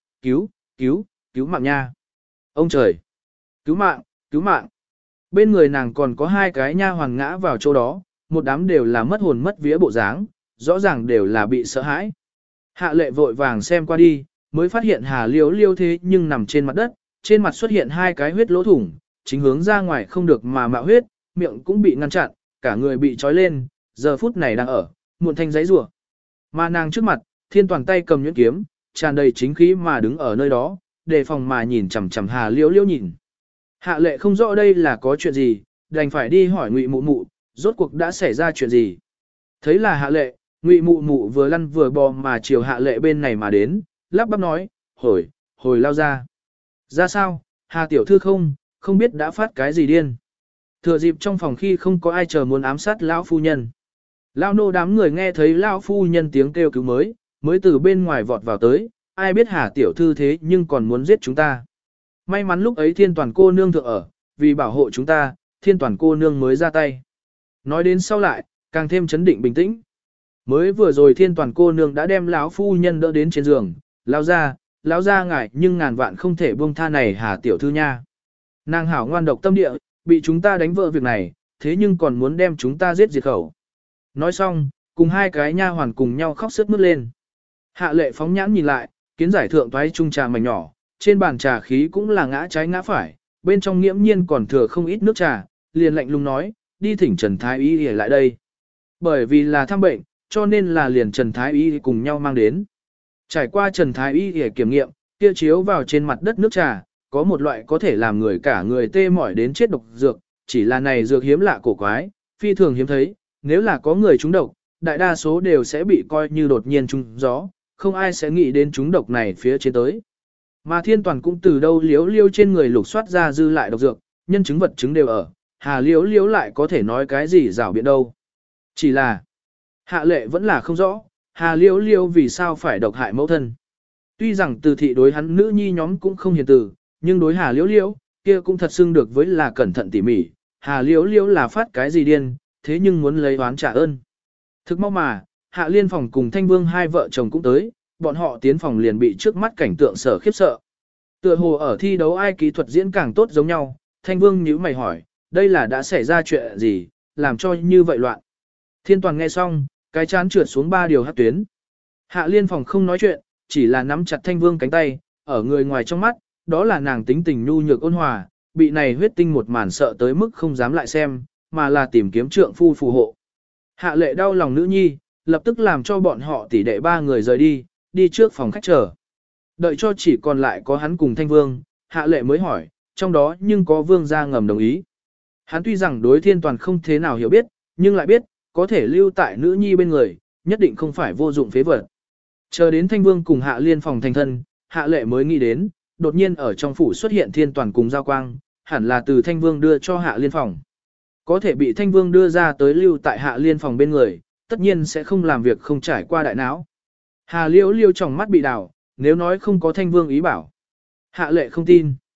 cứu mạng nha. Ông trời, cứu mạng. Bên người nàng còn có hai cái nha hoàn ngã vào chỗ đó, một đám đều là mất hồn mất vía bộ dáng, rõ ràng đều là bị sợ hãi. Hạ Lệ vội vàng xem qua đi, mới phát hiện Hà Liễu Liễu thế nhưng nằm trên mặt đất, trên mặt xuất hiện hai cái huyết lỗ thủng, chính hướng ra ngoài không được mà mạo huyết, miệng cũng bị ngăn chặn, cả người bị trói lên, giờ phút này đang ở, muộn thanh giấy rủa. Mà nàng trước mặt, Thiên toàn tay cầm nhuyễn kiếm, tràn đầy chính khí mà đứng ở nơi đó, đề phòng mà nhìn chằm chằm Hà Liễu Liễu nhìn. Hạ Lệ không rõ đây là có chuyện gì, đành phải đi hỏi Ngụy Mụ Mụ, rốt cuộc đã xảy ra chuyện gì. Thấy là Hạ Lệ, Ngụy Mụ Mụ vừa lăn vừa bò mà chiều Hạ Lệ bên này mà đến, lắp bắp nói, hồi lao ra. Ra sao, Hà tiểu thư không biết đã phát cái gì điên. Thừa dịp trong phòng khi không có ai chờ muốn ám sát lão phu nhân. Lão nô đám người nghe thấy lão phu nhân tiếng kêu cứu mới từ bên ngoài vọt vào tới, ai biết Hà tiểu thư thế nhưng còn muốn giết chúng ta. May mắn lúc ấy Thiên toàn cô nương thượng ở, vì bảo hộ chúng ta, Thiên toàn cô nương mới ra tay. Nói đến sau lại, càng thêm chấn định bình tĩnh. Mới vừa rồi Thiên toàn cô nương đã đem lão phu nhân đỡ đến trên giường, lão ra ngại nhưng ngàn vạn không thể buông tha này Hà tiểu thư nha. Nàng hảo ngoan độc tâm địa, bị chúng ta đánh vỡ việc này, thế nhưng còn muốn đem chúng ta giết diệt khẩu. Nói xong, cùng hai cái nha hoàn cùng nhau khóc sướt mướt lên. Hạ Lệ phóng nhãn nhìn lại, kiến giải thượng toái chung trà mảnh nhỏ, trên bàn trà khí cũng là ngã trái ngã phải, bên trong nghiễm nhiên còn thừa không ít nước trà, liền lạnh lùng nói, đi thỉnh Trần Thái Y để lại đây. Bởi vì là thăm bệnh, cho nên là liền Trần Thái Y cùng nhau mang đến. Trải qua Trần Thái Y để kiểm nghiệm, kia chiếu vào trên mặt đất nước trà, có một loại có thể làm người cả người tê mỏi đến chết độc dược, chỉ là này dược hiếm lạ cổ quái, phi thường hiếm thấy, nếu là có người trúng độc, đại đa số đều sẽ bị coi như đột nhiên trúng gió, không ai sẽ nghĩ đến trúng độc này phía trên tới. Mà Thiên toàn cũng từ đâu liếu liêu trên người lục soát ra dư lại độc dược, nhân chứng vật chứng đều ở, Hà liếu liếu lại có thể nói cái gì rảo biện đâu. Chỉ là, Hạ Lệ vẫn là không rõ, Hà liếu liếu vì sao phải độc hại mẫu thân. Tuy rằng Từ thị đối hắn nữ nhi nhóm cũng không hiền từ, nhưng đối Hà liếu liếu, kia cũng thật xưng được với là cẩn thận tỉ mỉ, Hà liếu liếu là phát cái gì điên, thế nhưng muốn lấy oán trả ơn. Thực mau mà, Hạ Liên phòng cùng Thanh Vương hai vợ chồng cũng tới, bọn họ tiến phòng liền bị trước mắt cảnh tượng sở khiếp sợ. Tựa hồ ở thi đấu ai kỹ thuật diễn càng tốt giống nhau, Thanh Vương nhíu mày hỏi, đây là đã xảy ra chuyện gì, làm cho như vậy loạn. Thiên toàn nghe xong, cái chán trượt xuống 3 điều hắc tuyến. Hạ Liên phòng không nói chuyện, chỉ là nắm chặt Thanh Vương cánh tay, ở người ngoài trong mắt, đó là nàng tính tình nhu nhược ôn hòa, bị này huyết tinh một màn sợ tới mức không dám lại xem, mà là tìm kiếm trượng phu phù hộ. Hạ Lệ đau lòng nữ nhi, lập tức làm cho bọn họ tỷ đệ 3 người rời đi trước phòng khách chờ. Đợi cho chỉ còn lại có hắn cùng Thanh Vương, Hạ Lệ mới hỏi, trong đó nhưng có Vương gia ngầm đồng ý. Hắn tuy rằng đối Thiên toàn không thế nào hiểu biết, nhưng lại biết, có thể lưu tại nữ nhi bên người, nhất định không phải vô dụng phế vật. Chờ đến Thanh Vương cùng Hạ Liên phòng thành thân, Hạ Lệ mới nghĩ đến, đột nhiên ở trong phủ xuất hiện Thiên toàn cùng Giao Quang, hẳn là từ Thanh Vương đưa cho Hạ Liên phòng. Có thể bị Thanh Vương đưa ra tới lưu tại Hạ Liên phòng bên người, tất nhiên sẽ không làm việc không trải qua đại não. Hà Liễu Liễu trong mắt bị đảo, nếu nói không có Thanh Vương ý bảo. Hạ Lệ không tin.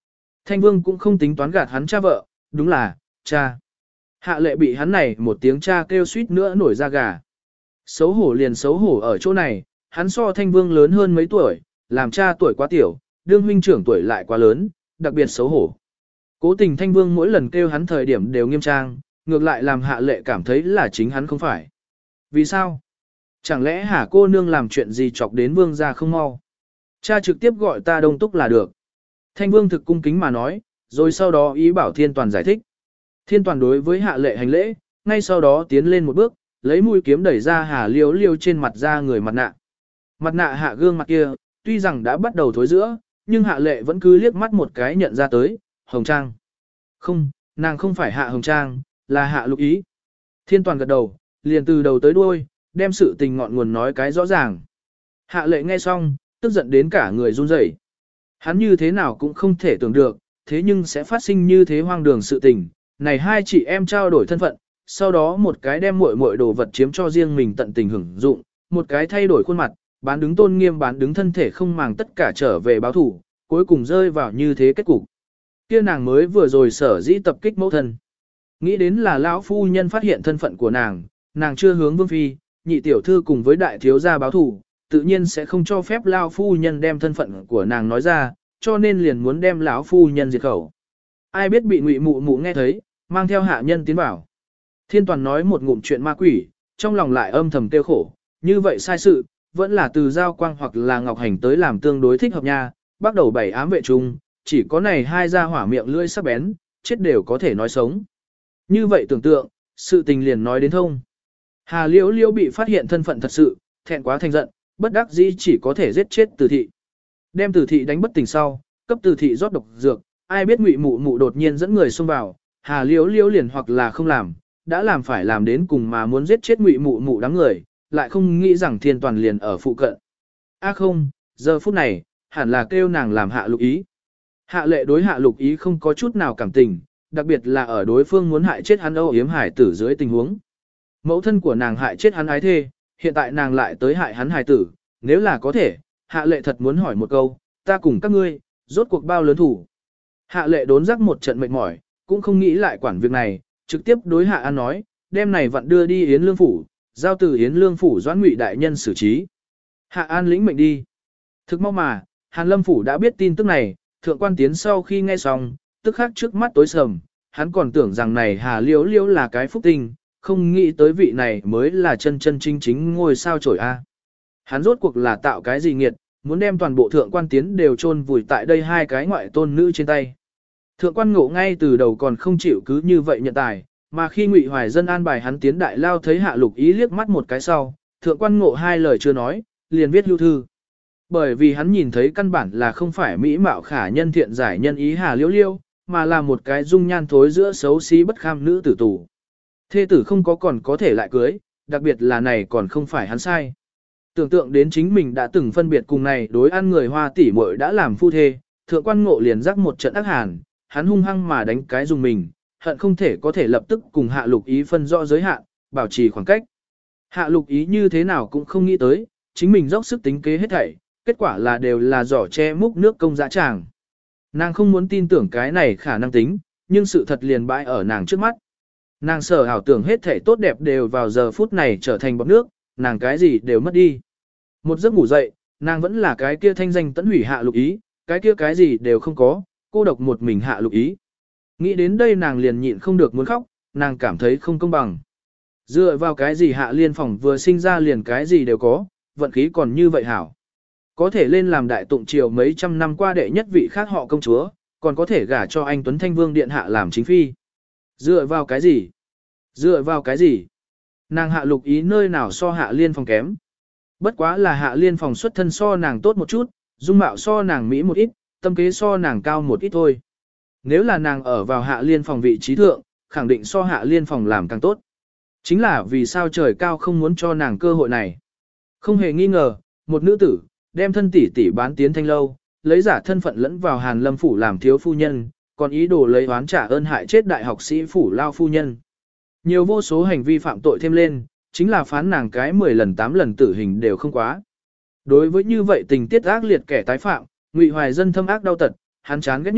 Thanh Vương cũng không tính toán gạt hắn cha vợ, đúng là, cha. Hạ lệ bị hắn này một tiếng cha kêu suýt nữa nổi da gà. Xấu hổ liền xấu hổ ở chỗ này, hắn so Thanh Vương lớn hơn mấy tuổi, làm cha tuổi quá tiểu, đương huynh trưởng tuổi lại quá lớn, đặc biệt xấu hổ. Cố tình Thanh Vương mỗi lần kêu hắn thời điểm đều nghiêm trang, ngược lại làm hạ lệ cảm thấy là chính hắn không phải. Vì sao? Chẳng lẽ hả cô nương làm chuyện gì chọc đến Vương gia không mau? Cha trực tiếp gọi ta Đông Túc là được. Thanh Vương thực cung kính mà nói, rồi sau đó ý bảo Thiên Toàn giải thích. Thiên Toàn đối với hạ lệ hành lễ, ngay sau đó tiến lên một bước, lấy mũi kiếm đẩy ra Hà Liếu Liêu trên mặt ra người mặt nạ. Mặt nạ hạ gương mặt kia, tuy rằng đã bắt đầu thối giữa, nhưng hạ lệ vẫn cứ liếc mắt một cái nhận ra tới, Hồng Trang. Không, nàng không phải hạ Hồng Trang, là hạ Lục Ý. Thiên Toàn gật đầu, liền từ đầu tới đuôi, đem sự tình ngọn nguồn nói cái rõ ràng. Hạ lệ nghe xong, tức giận đến cả người run rẩy. Hắn như thế nào cũng không thể tưởng được, thế nhưng sẽ phát sinh như thế hoang đường sự tình. Này hai chị em trao đổi thân phận, sau đó một cái đem muội muội đồ vật chiếm cho riêng mình tận tình hưởng dụng, một cái thay đổi khuôn mặt, bán đứng tôn nghiêm bán đứng thân thể không màng tất cả trở về báo thủ, cuối cùng rơi vào như thế kết cục. Kia nàng mới vừa rồi sở dĩ tập kích mẫu thân. Nghĩ đến là lão phu nhân phát hiện thân phận của nàng, nàng chưa hướng vương phi, nhị tiểu thư cùng với đại thiếu gia báo thủ, tự nhiên sẽ không cho phép lão phu nhân đem thân phận của nàng nói ra, cho nên liền muốn đem lão phu nhân diệt khẩu. Ai biết bị Ngụy Mụ Mụ nghe thấy, mang theo hạ nhân tiến vào. Thiên Toàn nói một ngụm chuyện ma quỷ, trong lòng lại âm thầm tiêu khổ, như vậy sai sự, vẫn là từ Giao Quang hoặc là Ngọc Hành tới làm tương đối thích hợp nha, bắt đầu bảy ám vệ chung, chỉ có này hai ra hỏa miệng lưỡi sắc bén, chết đều có thể nói sống. Như vậy tưởng tượng, sự tình liền nói đến thông. Hà Liễu Liễu bị phát hiện thân phận thật sự, thẹn quá thành giận, bất đắc dĩ chỉ có thể giết chết Từ thị. Đem Từ thị đánh bất tỉnh sau, cấp Từ thị rót độc dược, ai biết Ngụy Mụ Mụ đột nhiên dẫn người xông vào, Hà Liễu Liễu liền hoặc là không làm, đã làm phải làm đến cùng mà muốn giết chết Ngụy Mụ Mụ đám người, lại không nghĩ rằng Thiên Toàn liền ở phụ cận. Không, giờ phút này, hẳn là kêu nàng làm Hạ Lục Ý. Hạ lệ đối Hạ Lục Ý không có chút nào cảm tình, đặc biệt là ở đối phương muốn hại chết hắn âu yếm hải tử dưới tình huống. Mẫu thân của nàng hại chết hắn ái thê, hiện tại nàng lại tới hại hắn hài tử, nếu là có thể, Hạ lệ thật muốn hỏi một câu, ta cùng các ngươi, rốt cuộc bao lớn thủ. Hạ lệ đốn giác một trận mệt mỏi, cũng không nghĩ lại quản việc này, trực tiếp đối Hạ An nói, đem này vặn đưa đi Yến Lương Phủ, giao từ Yến Lương Phủ Doãn Ngụy đại nhân xử trí. Hạ An lĩnh mệnh đi. Thực mau mà, Hàn Lâm Phủ đã biết tin tức này, thượng quan tiến sau khi nghe xong, tức khắc trước mắt tối sầm, hắn còn tưởng rằng này Hà Liễu Liễu là cái phúc tinh, không nghĩ tới vị này mới là chân chân chính chính ngôi sao chổi A. Hắn rốt cuộc là tạo cái gì nghiệt, muốn đem toàn bộ thượng quan tiến đều chôn vùi tại đây hai cái ngoại tôn nữ trên tay. Thượng quan Ngộ ngay từ đầu còn không chịu cứ như vậy nhận tài, mà khi Ngụy Hoài Dân an bài hắn tiến đại lao thấy Hạ Lục Ý liếc mắt một cái sau, thượng quan Ngộ hai lời chưa nói, liền viết hưu thư. Bởi vì hắn nhìn thấy căn bản là không phải mỹ mạo khả nhân thiện giải nhân ý Hà Liễu Liễu, mà là một cái dung nhan thối giữa xấu xí bất kham nữ tử tù. Thê tử không có còn có thể lại cưới, đặc biệt là này còn không phải hắn sai. Tưởng tượng đến chính mình đã từng phân biệt cùng này đối ăn người Hoa tỷ muội đã làm phu thê, thượng quan Ngộ liền rắc một trận ác hàn, hắn hung hăng mà đánh cái dùng mình, hận không thể có thể lập tức cùng Hạ Lục Ý phân rõ giới hạn, bảo trì khoảng cách. Hạ Lục Ý như thế nào cũng không nghĩ tới, chính mình dốc sức tính kế hết thảy, kết quả là đều là giỏ che múc nước công dã tràng. Nàng không muốn tin tưởng cái này khả năng tính, nhưng sự thật liền bãi ở nàng trước mắt. Nàng sở ảo tưởng hết thảy tốt đẹp đều vào giờ phút này trở thành bọt nước, nàng cái gì đều mất đi. Một giấc ngủ dậy, nàng vẫn là cái kia thanh danh tẫn hủy Hạ Lục Ý, cái kia cái gì đều không có, cô độc một mình Hạ Lục Ý. Nghĩ đến đây nàng liền nhịn không được muốn khóc, nàng cảm thấy không công bằng. Dựa vào cái gì Hạ Liên Phòng vừa sinh ra liền cái gì đều có, vận khí còn như vậy hảo. Có thể lên làm đại tụng triều mấy trăm năm qua đệ nhất vị khác họ công chúa, còn có thể gả cho anh Tuấn Thanh Vương Điện Hạ làm chính phi. Dựa vào cái gì? Dựa vào cái gì? Nàng Hạ Lục Ý nơi nào so Hạ Liên Phòng kém. Bất quá là Hạ Liên Phòng xuất thân so nàng tốt một chút, dung mạo so nàng mỹ một ít, tâm kế so nàng cao một ít thôi. Nếu là nàng ở vào Hạ Liên Phòng vị trí thượng, khẳng định so Hạ Liên Phòng làm càng tốt. Chính là vì sao trời cao không muốn cho nàng cơ hội này. Không hề nghi ngờ, một nữ tử, đem thân tỷ tỷ bán tiến Thanh Lâu, lấy giả thân phận lẫn vào Hàn Lâm Phủ làm thiếu phu nhân, còn ý đồ lấy oán trả ơn hại chết đại học sĩ Phủ Lao phu nhân. Nhiều vô số hành vi phạm tội thêm lên, chính là phán nàng cái 10 lần 8 lần tử hình đều không quá. Đối với như vậy tình tiết ác liệt kẻ tái phạm, Ngụy Hoài Dân thâm ác đau tật, hắn chán ghét nhất,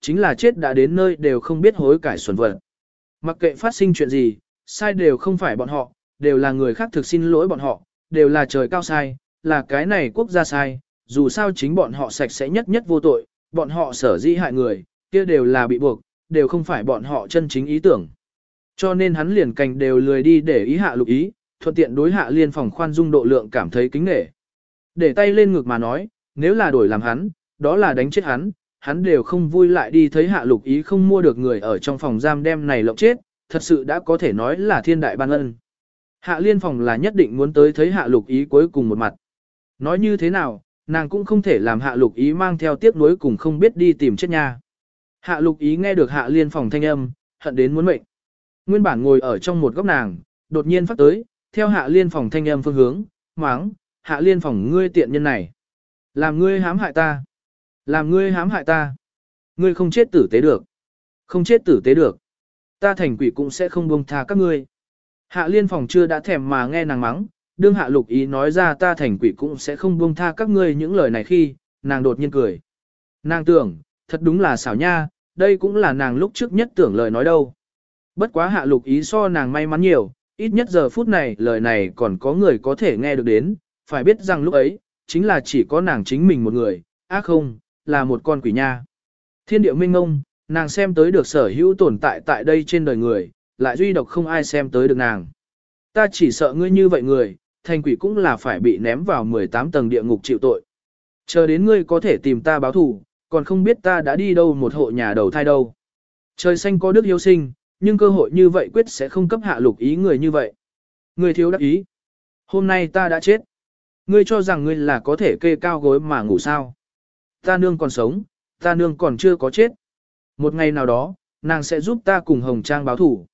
chính là chết đã đến nơi đều không biết hối cải xuẩn vật. Mặc kệ phát sinh chuyện gì, sai đều không phải bọn họ, đều là người khác thực xin lỗi bọn họ, đều là trời cao sai, là cái này quốc gia sai, dù sao chính bọn họ sạch sẽ nhất nhất vô tội, bọn họ sở dĩ hại người, kia đều là bị buộc, đều không phải bọn họ chân chính ý tưởng. Cho nên hắn liền cành đều lười đi để ý Hạ Lục Ý, thuận tiện đối Hạ Liên Phòng khoan dung độ lượng cảm thấy kính nể. Để tay lên ngực mà nói, nếu là đổi làm hắn, đó là đánh chết hắn, hắn đều không vui lại đi thấy Hạ Lục Ý không mua được người ở trong phòng giam đem này lộng chết, thật sự đã có thể nói là thiên đại ban ân. Hạ Liên Phòng là nhất định muốn tới thấy Hạ Lục Ý cuối cùng một mặt. Nói như thế nào, nàng cũng không thể làm Hạ Lục Ý mang theo tiếc nuối cùng không biết đi tìm chết nha. Hạ Lục Ý nghe được Hạ Liên Phòng thanh âm, hận đến muốn mệnh. Nguyên bản ngồi ở trong một góc nàng, đột nhiên phát tới, theo Hạ Liên Phòng thanh âm phương hướng, máng, Hạ Liên Phòng ngươi tiện nhân này. Làm ngươi hãm hại ta. Làm ngươi hãm hại ta. Ngươi không chết tử tế được. Không chết tử tế được. Ta thành quỷ cũng sẽ không buông tha các ngươi. Hạ Liên Phòng chưa đã thèm mà nghe nàng mắng, đương Hạ Lục Ý nói ra ta thành quỷ cũng sẽ không buông tha các ngươi những lời này khi, nàng đột nhiên cười. Nàng tưởng, thật đúng là xảo nha, đây cũng là nàng lúc trước nhất tưởng lời nói đâu. Bất quá Hạ Lục Ý so nàng may mắn nhiều, ít nhất giờ phút này lời này còn có người có thể nghe được đến, phải biết rằng lúc ấy, chính là chỉ có nàng chính mình một người, không, là một con quỷ nha. Thiên điệu minh ngông, nàng xem tới được sở hữu tồn tại tại đây trên đời người, lại duy độc không ai xem tới được nàng. Ta chỉ sợ ngươi như vậy người, thành quỷ cũng là phải bị ném vào 18 tầng địa ngục chịu tội. Chờ đến ngươi có thể tìm ta báo thù, còn không biết ta đã đi đâu một hộ nhà đầu thai đâu. Trời xanh có đức hiếu sinh, nhưng cơ hội như vậy quyết sẽ không cấp Hạ Lục Ý người như vậy. Ngươi thiếu đắc ý. Hôm nay ta đã chết. Ngươi cho rằng ngươi là có thể kê cao gối mà ngủ sao. Ta nương còn sống, ta nương còn chưa có chết. Một ngày nào đó, nàng sẽ giúp ta cùng Hồng Trang báo thủ.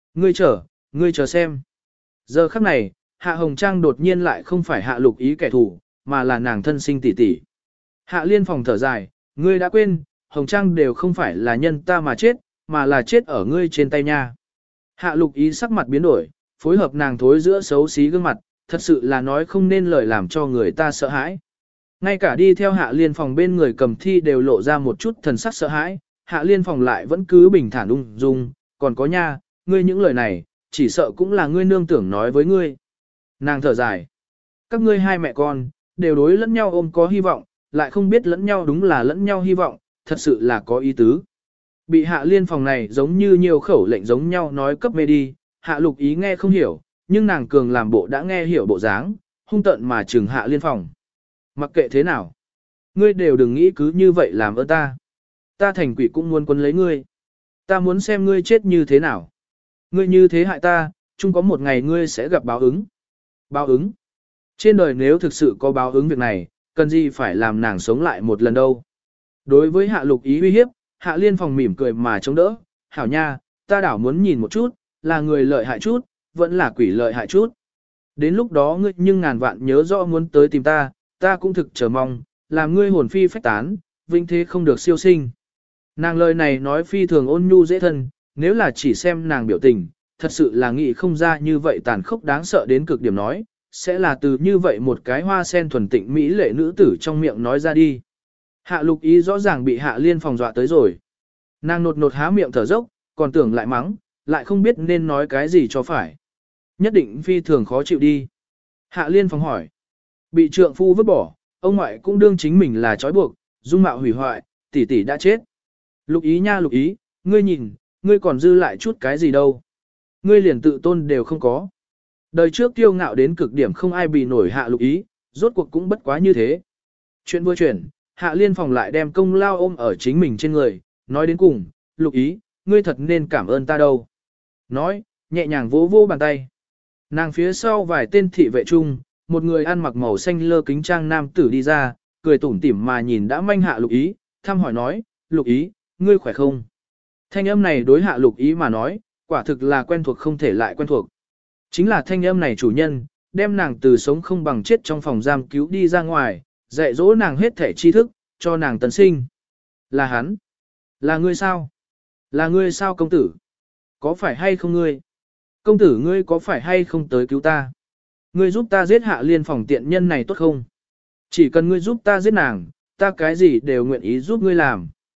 Ngươi chờ xem. Giờ khắc này, Hạ Hồng Trang đột nhiên lại không phải Hạ Lục Ý kẻ thù, mà là nàng thân sinh tỷ tỷ. Hạ Liên Phòng thở dài, ngươi đã quên, Hồng Trang đều không phải là nhân ta mà chết, mà là chết ở ngươi trên tay nha. Hạ Lục Ý sắc mặt biến đổi, phối hợp nàng thối giữa xấu xí gương mặt, thật sự là nói không nên lời làm cho người ta sợ hãi. Ngay cả đi theo Hạ Liên Phòng bên người cầm thi đều lộ ra một chút thần sắc sợ hãi, Hạ Liên Phòng lại vẫn cứ bình thản ung dung, còn có nha, ngươi những lời này, chỉ sợ cũng là ngươi nương tưởng nói với ngươi. Nàng thở dài, các ngươi hai mẹ con, đều đối lẫn nhau ôm có hy vọng, lại không biết lẫn nhau đúng là lẫn nhau hy vọng, thật sự là có ý tứ. Bị Hạ Liên Phòng này giống như nhiều khẩu lệnh giống nhau nói cấp mê đi, Hạ Lục Ý nghe không hiểu, nhưng nàng cường làm bộ đã nghe hiểu bộ dáng, hung tận mà trừng Hạ Liên Phòng. Mặc kệ thế nào, ngươi đều đừng nghĩ cứ như vậy làm ơn ta. Ta thành quỷ cũng muốn quấn lấy ngươi. Ta muốn xem ngươi chết như thế nào. Ngươi như thế hại ta, chung có một ngày ngươi sẽ gặp báo ứng. Báo ứng? Trên đời nếu thực sự có báo ứng việc này, cần gì phải làm nàng sống lại một lần đâu. Đối với Hạ Lục Ý uy hiếp, Hạ Liên Phòng mỉm cười mà chống đỡ. Hảo nha, ta đảo muốn nhìn một chút, là người lợi hại chút, vẫn là quỷ lợi hại chút. Đến lúc đó ngươi nhưng ngàn vạn nhớ rõ muốn tới tìm ta, ta cũng thực chờ mong, làm ngươi hồn phi phách tán, vinh thế không được siêu sinh. Nàng lời này nói phi thường ôn nhu dễ thân, nếu là chỉ xem nàng biểu tình, thật sự là nghĩ không ra như vậy tàn khốc đáng sợ đến cực điểm nói, sẽ là từ như vậy một cái hoa sen thuần tịnh mỹ lệ nữ tử trong miệng nói ra đi. Hạ Lục Ý rõ ràng bị Hạ Liên Phòng dọa tới rồi. Nàng nột nột há miệng thở dốc, còn tưởng lại mắng, lại không biết nên nói cái gì cho phải. Nhất định phi thường khó chịu đi. Hạ Liên Phòng hỏi. Bị trượng phu vứt bỏ, ông ngoại cũng đương chính mình là trói buộc, dung mạo hủy hoại, tỷ tỷ đã chết. Lục Ý nha Lục Ý, ngươi nhìn, ngươi còn dư lại chút cái gì đâu. Ngươi liền tự tôn đều không có. Đời trước kiêu ngạo đến cực điểm không ai bị nổi Hạ Lục Ý, rốt cuộc cũng bất quá như thế. Chuyện vừa chuyển, Hạ Liên Phòng lại đem công lao ôm ở chính mình trên người, nói đến cùng, Lục Ý, ngươi thật nên cảm ơn ta đâu. Nói, nhẹ nhàng vỗ vỗ bàn tay. Nàng phía sau vài tên thị vệ chung, một người ăn mặc màu xanh lơ kính trang nam tử đi ra, cười tủm tỉm mà nhìn đã manh Hạ Lục Ý, thăm hỏi nói, Lục Ý, ngươi khỏe không? Thanh âm này đối Hạ Lục Ý mà nói, quả thực là quen thuộc không thể lại quen thuộc. Chính là thanh âm này chủ nhân, đem nàng từ sống không bằng chết trong phòng giam cứu đi ra ngoài, dạy dỗ nàng hết thể tri thức, cho nàng tấn sinh. Là hắn. Là ngươi sao? Là ngươi sao công tử? Có phải hay không ngươi? Công tử ngươi có phải hay không tới cứu ta? Ngươi giúp ta giết Hạ Liên Phòng tiện nhân này tốt không? Chỉ cần ngươi giúp ta giết nàng, ta cái gì đều nguyện ý giúp ngươi làm.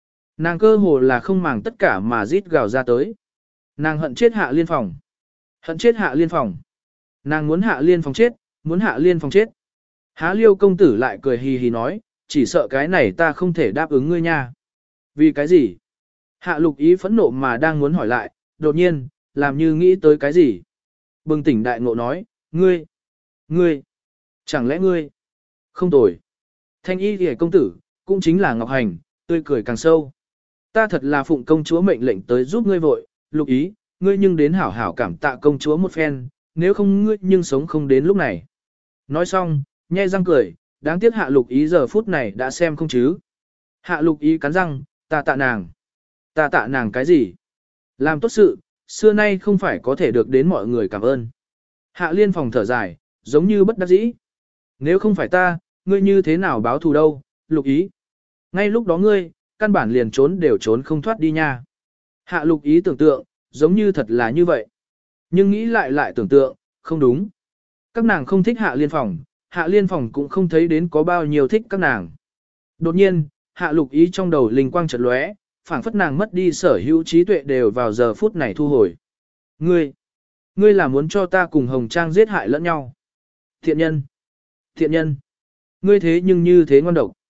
Nàng cơ hồ là không màng tất cả mà rít gào ra tới. Nàng hận chết Hạ Liên Phòng. Hận chết Hạ Liên Phòng. Nàng muốn Hạ Liên Phòng chết, muốn Hạ Liên Phòng chết. Há Liêu công tử lại cười hì hì nói, chỉ sợ cái này ta không thể đáp ứng ngươi nha. Vì cái gì? Hạ Lục Ý phẫn nộ mà đang muốn hỏi lại, đột nhiên, làm như nghĩ tới cái gì. Bừng tỉnh đại ngộ nói, ngươi, chẳng lẽ ngươi, không tồi. Thanh y thì công tử, cũng chính là Ngọc Hành, tươi cười càng sâu. Ta thật là phụng công chúa mệnh lệnh tới giúp ngươi vội, Lục Ý, ngươi nhưng đến hảo hảo cảm tạ công chúa một phen, nếu không ngươi nhưng sống không đến lúc này. Nói xong, nhe răng cười, đáng tiếc Hạ Lục Ý giờ phút này đã xem không chứ. Hạ Lục Ý cắn răng, ta tạ nàng. Ta tạ nàng cái gì? Làm tốt sự, xưa nay không phải có thể được đến mọi người cảm ơn. Hạ Liên Phòng thở dài, giống như bất đắc dĩ. Nếu không phải ta, ngươi như thế nào báo thù đâu, Lục Ý. Ngay lúc đó ngươi, căn bản liền trốn đều trốn không thoát đi nha. Hạ Lục Ý tưởng tượng, giống như thật là như vậy. Nhưng nghĩ lại tưởng tượng, không đúng. Các nàng không thích Hạ Liên Phòng, Hạ Liên Phòng cũng không thấy đến có bao nhiêu thích các nàng. Đột nhiên, Hạ Lục Ý trong đầu linh quang chợt lóe, phảng phất nàng mất đi sở hữu trí tuệ đều vào giờ phút này thu hồi. Ngươi là muốn cho ta cùng Hồng Trang giết hại lẫn nhau. Thiện nhân, ngươi thế nhưng như thế ngon độc.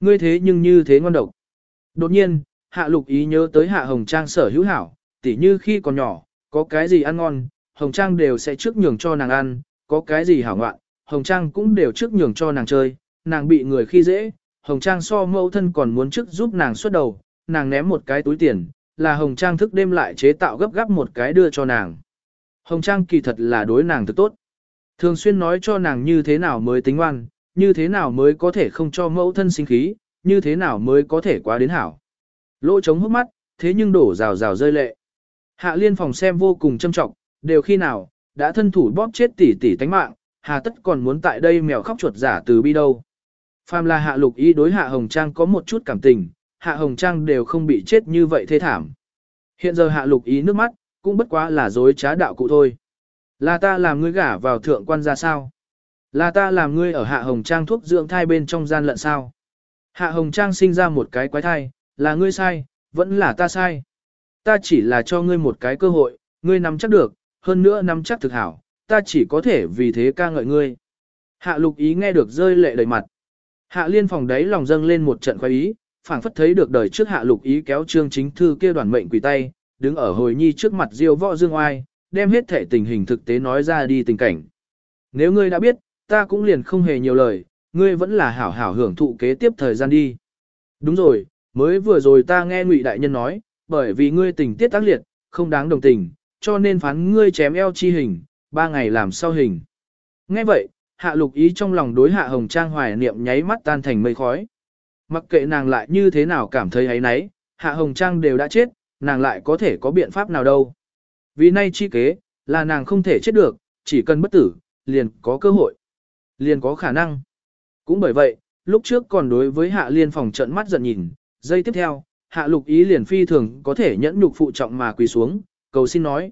Đột nhiên, Hạ Lục Ý nhớ tới Hạ Hồng Trang sở hữu hảo, tỉ như khi còn nhỏ, có cái gì ăn ngon, Hồng Trang đều sẽ trước nhường cho nàng ăn, có cái gì hảo ngoạn, Hồng Trang cũng đều trước nhường cho nàng chơi, nàng bị người khi dễ, Hồng Trang so mẫu thân còn muốn trước giúp nàng xuất đầu, nàng ném một cái túi tiền, là Hồng Trang thức đêm lại chế tạo gấp gáp một cái đưa cho nàng. Hồng Trang kỳ thật là đối nàng thực tốt. Thường xuyên nói cho nàng như thế nào mới tính ngoan, như thế nào mới có thể không cho mẫu thân sinh khí, như thế nào mới có thể quá đến hảo. Lỗ trống hốc mắt, thế nhưng đổ rào rào rơi lệ. Hạ Liên Phòng xem vô cùng châm trọng, đều khi nào, đã thân thủ bóp chết tỷ tỷ tánh mạng, hà tất còn muốn tại đây mèo khóc chuột giả từ bi đâu. Phàm là Hạ Lục Ý đối Hạ Hồng Trang có một chút cảm tình, Hạ Hồng Trang đều không bị chết như vậy thê thảm. Hiện giờ Hạ Lục Ý nước mắt, cũng bất quá là dối trá đạo cụ thôi. Là ta làm ngươi gả vào thượng quan ra sao? Là ta làm ngươi ở Hạ Hồng Trang thuốc dưỡng thai bên trong gian lận sao? Hạ Hồng Trang sinh ra một cái quái thai, là ngươi sai, vẫn là ta sai. Ta chỉ là cho ngươi một cái cơ hội, ngươi nắm chắc được, hơn nữa nắm chắc thực hảo, ta chỉ có thể vì thế ca ngợi ngươi. Hạ Lục Ý nghe được rơi lệ đầy mặt. Hạ Liên Phòng đấy lòng dâng lên một trận khoái ý, phảng phất thấy được đời trước Hạ Lục Ý kéo Trương Chính Thư kia đoàn mệnh quỷ tay, đứng ở hồi nhi trước mặt diêu võ dương oai, đem hết thể tình hình thực tế nói ra đi tình cảnh. Nếu ngươi đã biết, ta cũng liền không hề nhiều lời, ngươi vẫn là hảo hảo hưởng thụ kế tiếp thời gian đi. Đúng rồi, mới vừa rồi ta nghe Ngụy đại nhân nói, bởi vì ngươi tình tiết tác liệt, không đáng đồng tình, cho nên phán ngươi chém eo chi hình, 3 ngày làm sau hình. Nghe vậy, Hạ Lục Ý trong lòng đối Hạ Hồng Trang hoài niệm nháy mắt tan thành mây khói. Mặc kệ nàng lại như thế nào cảm thấy ấy nấy, Hạ Hồng Trang đều đã chết, nàng lại có thể có biện pháp nào đâu. Vì nay chi kế, là nàng không thể chết được, chỉ cần bất tử, liền có cơ hội, liền có khả năng. Cũng bởi vậy, lúc trước còn đối với Hạ Liên Phòng trợn mắt giận nhìn, giây tiếp theo, Hạ Lục Ý liền phi thường có thể nhẫn nhục phụ trọng mà quỳ xuống, cầu xin nói,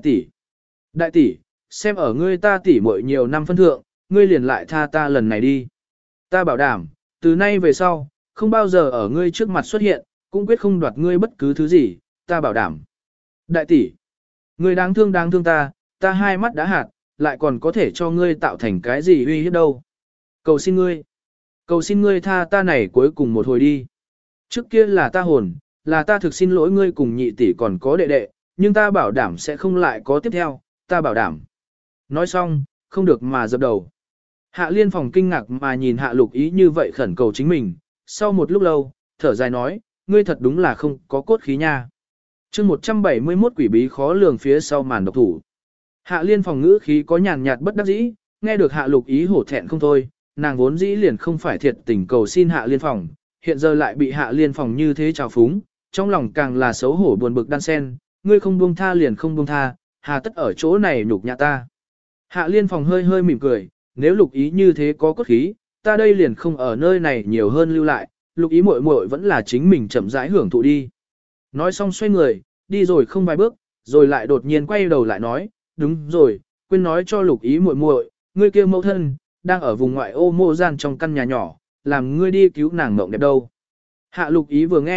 đại tỷ, xem ở ngươi ta tỷ muội nhiều năm phân thượng, ngươi liền lại tha ta lần này đi. Ta bảo đảm, từ nay về sau, không bao giờ ở ngươi trước mặt xuất hiện, cũng quyết không đoạt ngươi bất cứ thứ gì, ta bảo đảm. Đại tỷ, ngươi đáng thương ta hai mắt đã hạt, lại còn có thể cho ngươi tạo thành cái gì uy hiếp đâu. Cầu xin ngươi tha ta này cuối cùng một hồi đi. Trước kia là ta hồn, là ta thực xin lỗi ngươi cùng nhị tỷ còn có đệ đệ, nhưng ta bảo đảm sẽ không lại có tiếp theo, ta bảo đảm. Nói xong, không được mà dập đầu. Hạ Liên Phòng kinh ngạc mà nhìn Hạ Lục Ý như vậy khẩn cầu chính mình, sau một lúc lâu, thở dài nói, ngươi thật đúng là không có cốt khí nha. chương 171 quỷ bí khó lường phía sau màn độc thủ. Hạ Liên Phòng ngữ khí có nhàn nhạt bất đắc dĩ, nghe được Hạ Lục Ý hổ thẹn không thôi, nàng vốn dĩ liền không phải thiệt tình cầu xin Hạ Liên Phòng, hiện giờ lại bị Hạ Liên Phòng như thế trào phúng, trong lòng càng là xấu hổ buồn bực đan sen, ngươi không buông tha liền không buông tha, hà tất ở chỗ này nhục nhã ta. Hạ Liên Phòng hơi hơi mỉm cười, nếu Lục Ý như thế có cốt khí, ta đây liền không ở nơi này nhiều hơn lưu lại, Lục Ý muội muội vẫn là chính mình chậm rãi hưởng thụ đi. Nói xong xoay người, đi rồi không vài bước, rồi lại đột nhiên quay đầu lại nói, đúng rồi, quên nói cho Lục Ý muội muội, ngươi kia mẫu thân, đang ở vùng ngoại ô mô gian trong căn nhà nhỏ, làm ngươi đi cứu nàng mộng đẹp đâu. Hạ Lục Ý vừa nghe,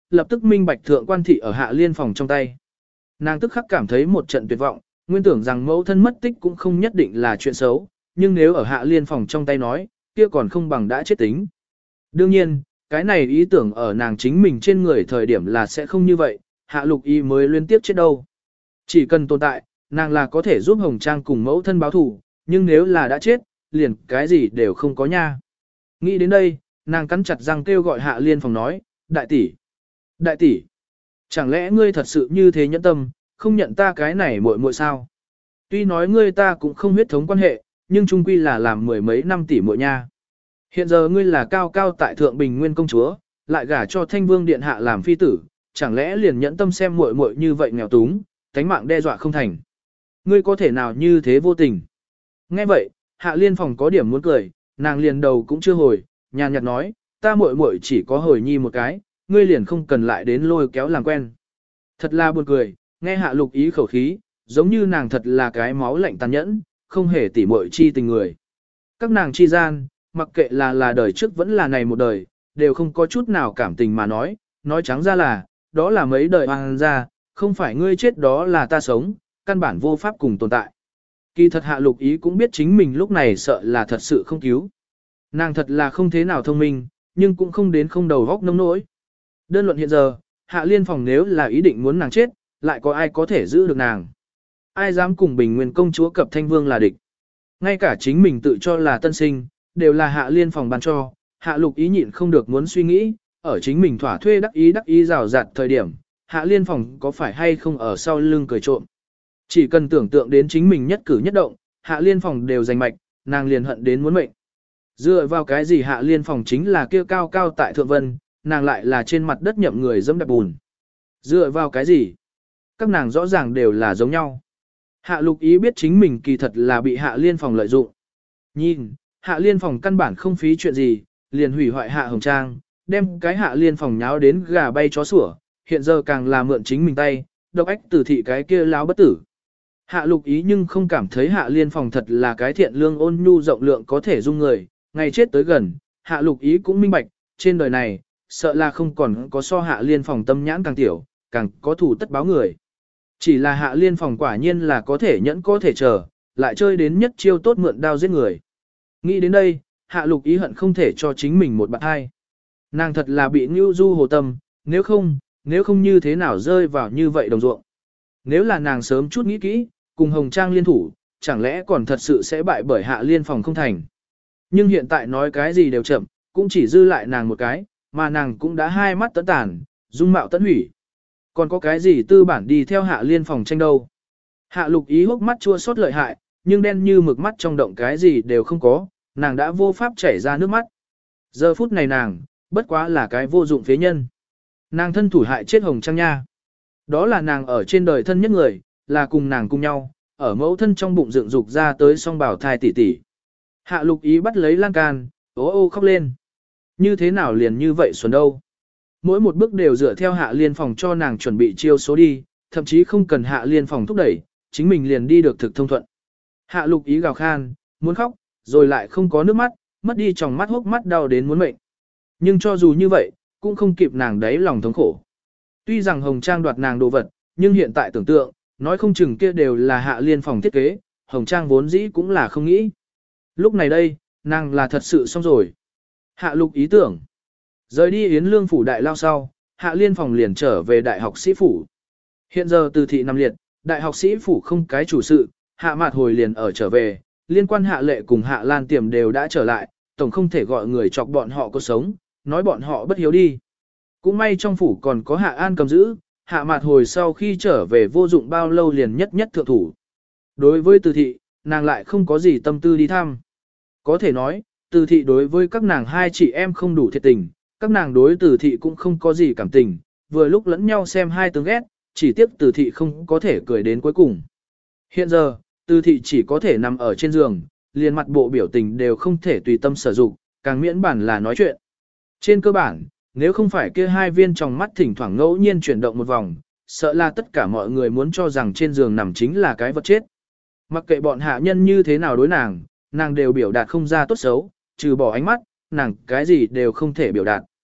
lập tức minh bạch thượng quan thị ở Hạ Liên phòng trong tay. Nàng tức khắc cảm thấy một trận tuyệt vọng, nguyên tưởng rằng mẫu thân mất tích cũng không nhất định là chuyện xấu, nhưng nếu ở Hạ Liên phòng trong tay nói, kia còn không bằng đã chết tính. Đương nhiên, cái này ý tưởng ở nàng chính mình trên người thời điểm là sẽ không như vậy, Hạ Lục Y mới liên tiếp chết đâu. Chỉ cần tồn tại, nàng là có thể giúp Hồng Trang cùng mẫu thân báo thù, nhưng nếu là đã chết, liền cái gì đều không có nha. Nghĩ đến đây, nàng cắn chặt răng kêu gọi Hạ Liên phòng nói, đại tỷ, đại tỷ, chẳng lẽ ngươi thật sự như thế nhẫn tâm, không nhận ta cái này muội muội sao? Tuy nói ngươi ta cũng không huyết thống quan hệ, nhưng chung quy là làm mười mấy năm tỷ muội nha. Hiện giờ ngươi là cao cao tại thượng bình nguyên công chúa, lại gả cho Thanh Vương điện hạ làm phi tử, chẳng lẽ liền nhẫn tâm xem muội muội như vậy nghèo túng, tánh mạng đe dọa không thành. Ngươi có thể nào như thế vô tình? Nghe vậy, Hạ Liên phòng có điểm muốn cười, nàng liền đầu cũng chưa hồi, nhàn nhạt nói, ta muội muội chỉ có hồi nhi một cái, ngươi liền không cần lại đến lôi kéo làm quen. Thật là buồn cười, nghe Hạ Lục Ý khẩu khí, giống như nàng thật là cái máu lạnh tàn nhẫn, không hề tỉ muội chi tình người. Các nàng chi gian, mặc kệ là đời trước vẫn là này một đời, đều không có chút nào cảm tình mà nói trắng ra là, đó là mấy đời hoàng ra, không phải ngươi chết đó là ta sống, căn bản vô pháp cùng tồn tại. Kỳ thật Hạ Lục Ý cũng biết chính mình lúc này sợ là thật sự không cứu. Nàng thật là không thế nào thông minh, nhưng cũng không đến không đầu góc nông nỗi. Đơn luận hiện giờ, Hạ Liên phòng nếu là ý định muốn nàng chết, lại có ai có thể giữ được nàng. Ai dám cùng Bình Nguyên công chúa Cập Thanh Vương là địch. Ngay cả chính mình tự cho là tân sinh, đều là Hạ Liên phòng ban cho, Hạ Lục Ý nhịn không được muốn suy nghĩ, ở chính mình thỏa thuê đắc ý rào rạt thời điểm, Hạ Liên phòng có phải hay không ở sau lưng cười trộm. Chỉ cần tưởng tượng đến chính mình nhất cử nhất động, Hạ Liên phòng đều giành mạch, nàng liền hận đến muốn mệnh. Dựa vào cái gì Hạ Liên phòng chính là kia cao cao tại thượng vân, nàng lại là trên mặt đất nhậm người dẫm đạp bùn. Dựa vào cái gì? Các nàng rõ ràng đều là giống nhau. Hạ Lục Ý biết chính mình kỳ thật là bị Hạ Liên phòng lợi dụng. Nhìn, Hạ Liên phòng căn bản không phí chuyện gì, liền hủy hoại Hạ Hồng Trang, đem cái Hạ Liên phòng nháo đến gà bay chó sủa, hiện giờ càng là mượn chính mình tay, độc ách tử thị cái kia láo bất tử. Hạ Lục Ý nhưng không cảm thấy Hạ Liên phòng thật là cái thiện lương ôn nhu rộng lượng có thể dung người, ngày chết tới gần, Hạ Lục Ý cũng minh bạch, trên đời này, sợ là không còn có so Hạ Liên phòng tâm nhãn càng tiểu, càng có thủ tất báo người. Chỉ là Hạ Liên phòng quả nhiên là có thể nhẫn có thể chờ, lại chơi đến nhất chiêu tốt mượn đao giết người. Nghĩ đến đây, Hạ Lục Ý hận không thể cho chính mình một bạn hai. Nàng thật là bị Nưu Du hồ tâm, nếu không như thế nào rơi vào như vậy đồng ruộng. Nếu là nàng sớm chút nghĩ kỹ, cùng Hồng Trang liên thủ, chẳng lẽ còn thật sự sẽ bại bởi Hạ Liên phòng không thành. Nhưng hiện tại nói cái gì đều chậm, cũng chỉ dư lại nàng một cái, mà nàng cũng đã hai mắt tẫn tàn, dung mạo tẫn hủy. Còn có cái gì tư bản đi theo Hạ Liên phòng tranh đâu. Hạ Lục Ý hốc mắt chua xót lợi hại, nhưng đen như mực mắt trong động cái gì đều không có, nàng đã vô pháp chảy ra nước mắt. Giờ phút này nàng, bất quá là cái vô dụng phế nhân. Nàng thân thủ hại chết Hồng Trang nha. Đó là nàng ở trên đời thân nhất người, là cùng nàng cùng nhau, ở mẫu thân trong bụng dựng dục ra tới song bảo thai tỷ tỷ. Hạ Lục Ý bắt lấy lan can, ô khóc lên. Như thế nào liền như vậy xuân đâu. Mỗi một bước đều dựa theo Hạ Liên phòng cho nàng chuẩn bị chiêu số đi, thậm chí không cần Hạ Liên phòng thúc đẩy, chính mình liền đi được thực thông thuận. Hạ Lục Ý gào khan, muốn khóc, rồi lại không có nước mắt, mất đi tròng mắt hốc mắt đau đến muốn mệnh. Nhưng cho dù như vậy, cũng không kịp nàng đáy lòng thống khổ. Tuy rằng Hồng Trang đoạt nàng đồ vật, nhưng hiện tại tưởng tượng, nói không chừng kia đều là Hạ Liên phòng thiết kế, Hồng Trang vốn dĩ cũng là không nghĩ. Lúc này đây, nàng là thật sự xong rồi. Hạ Lục ý tưởng. Rời đi Yến Lương phủ đại lao sau, Hạ Liên phòng liền trở về đại học sĩ phủ. Hiện giờ từ thị nằm liệt, đại học sĩ phủ không cái chủ sự, Hạ Mạt hồi liền ở trở về, liên quan Hạ Lệ cùng Hạ Lan Tiềm đều đã trở lại, tổng không thể gọi người chọc bọn họ có sống, nói bọn họ bất hiếu đi. Cũng may trong phủ còn có Hạ An cầm giữ, Hạ Mạt hồi sau khi trở về vô dụng bao lâu liền nhất thượng thủ. Đối với từ thị, nàng lại không có gì tâm tư đi thăm. Có thể nói, từ thị đối với các nàng hai chị em không đủ thiệt tình, các nàng đối từ thị cũng không có gì cảm tình, vừa lúc lẫn nhau xem hai tướng ghét, chỉ tiếc từ thị không có thể cười đến cuối cùng. Hiện giờ, từ thị chỉ có thể nằm ở trên giường, liền mặt bộ biểu tình đều không thể tùy tâm sử dụng, càng miễn bản là nói chuyện. Trên cơ bản, nếu không phải kia hai viên trong mắt thỉnh thoảng ngẫu nhiên chuyển động một vòng, sợ là tất cả mọi người muốn cho rằng trên giường nằm chính là cái vật chết. Mặc kệ bọn hạ nhân như thế nào đối nàng, nàng đều biểu đạt không ra tốt xấu, trừ bỏ ánh mắt, nàng cái gì đều không thể biểu đạt.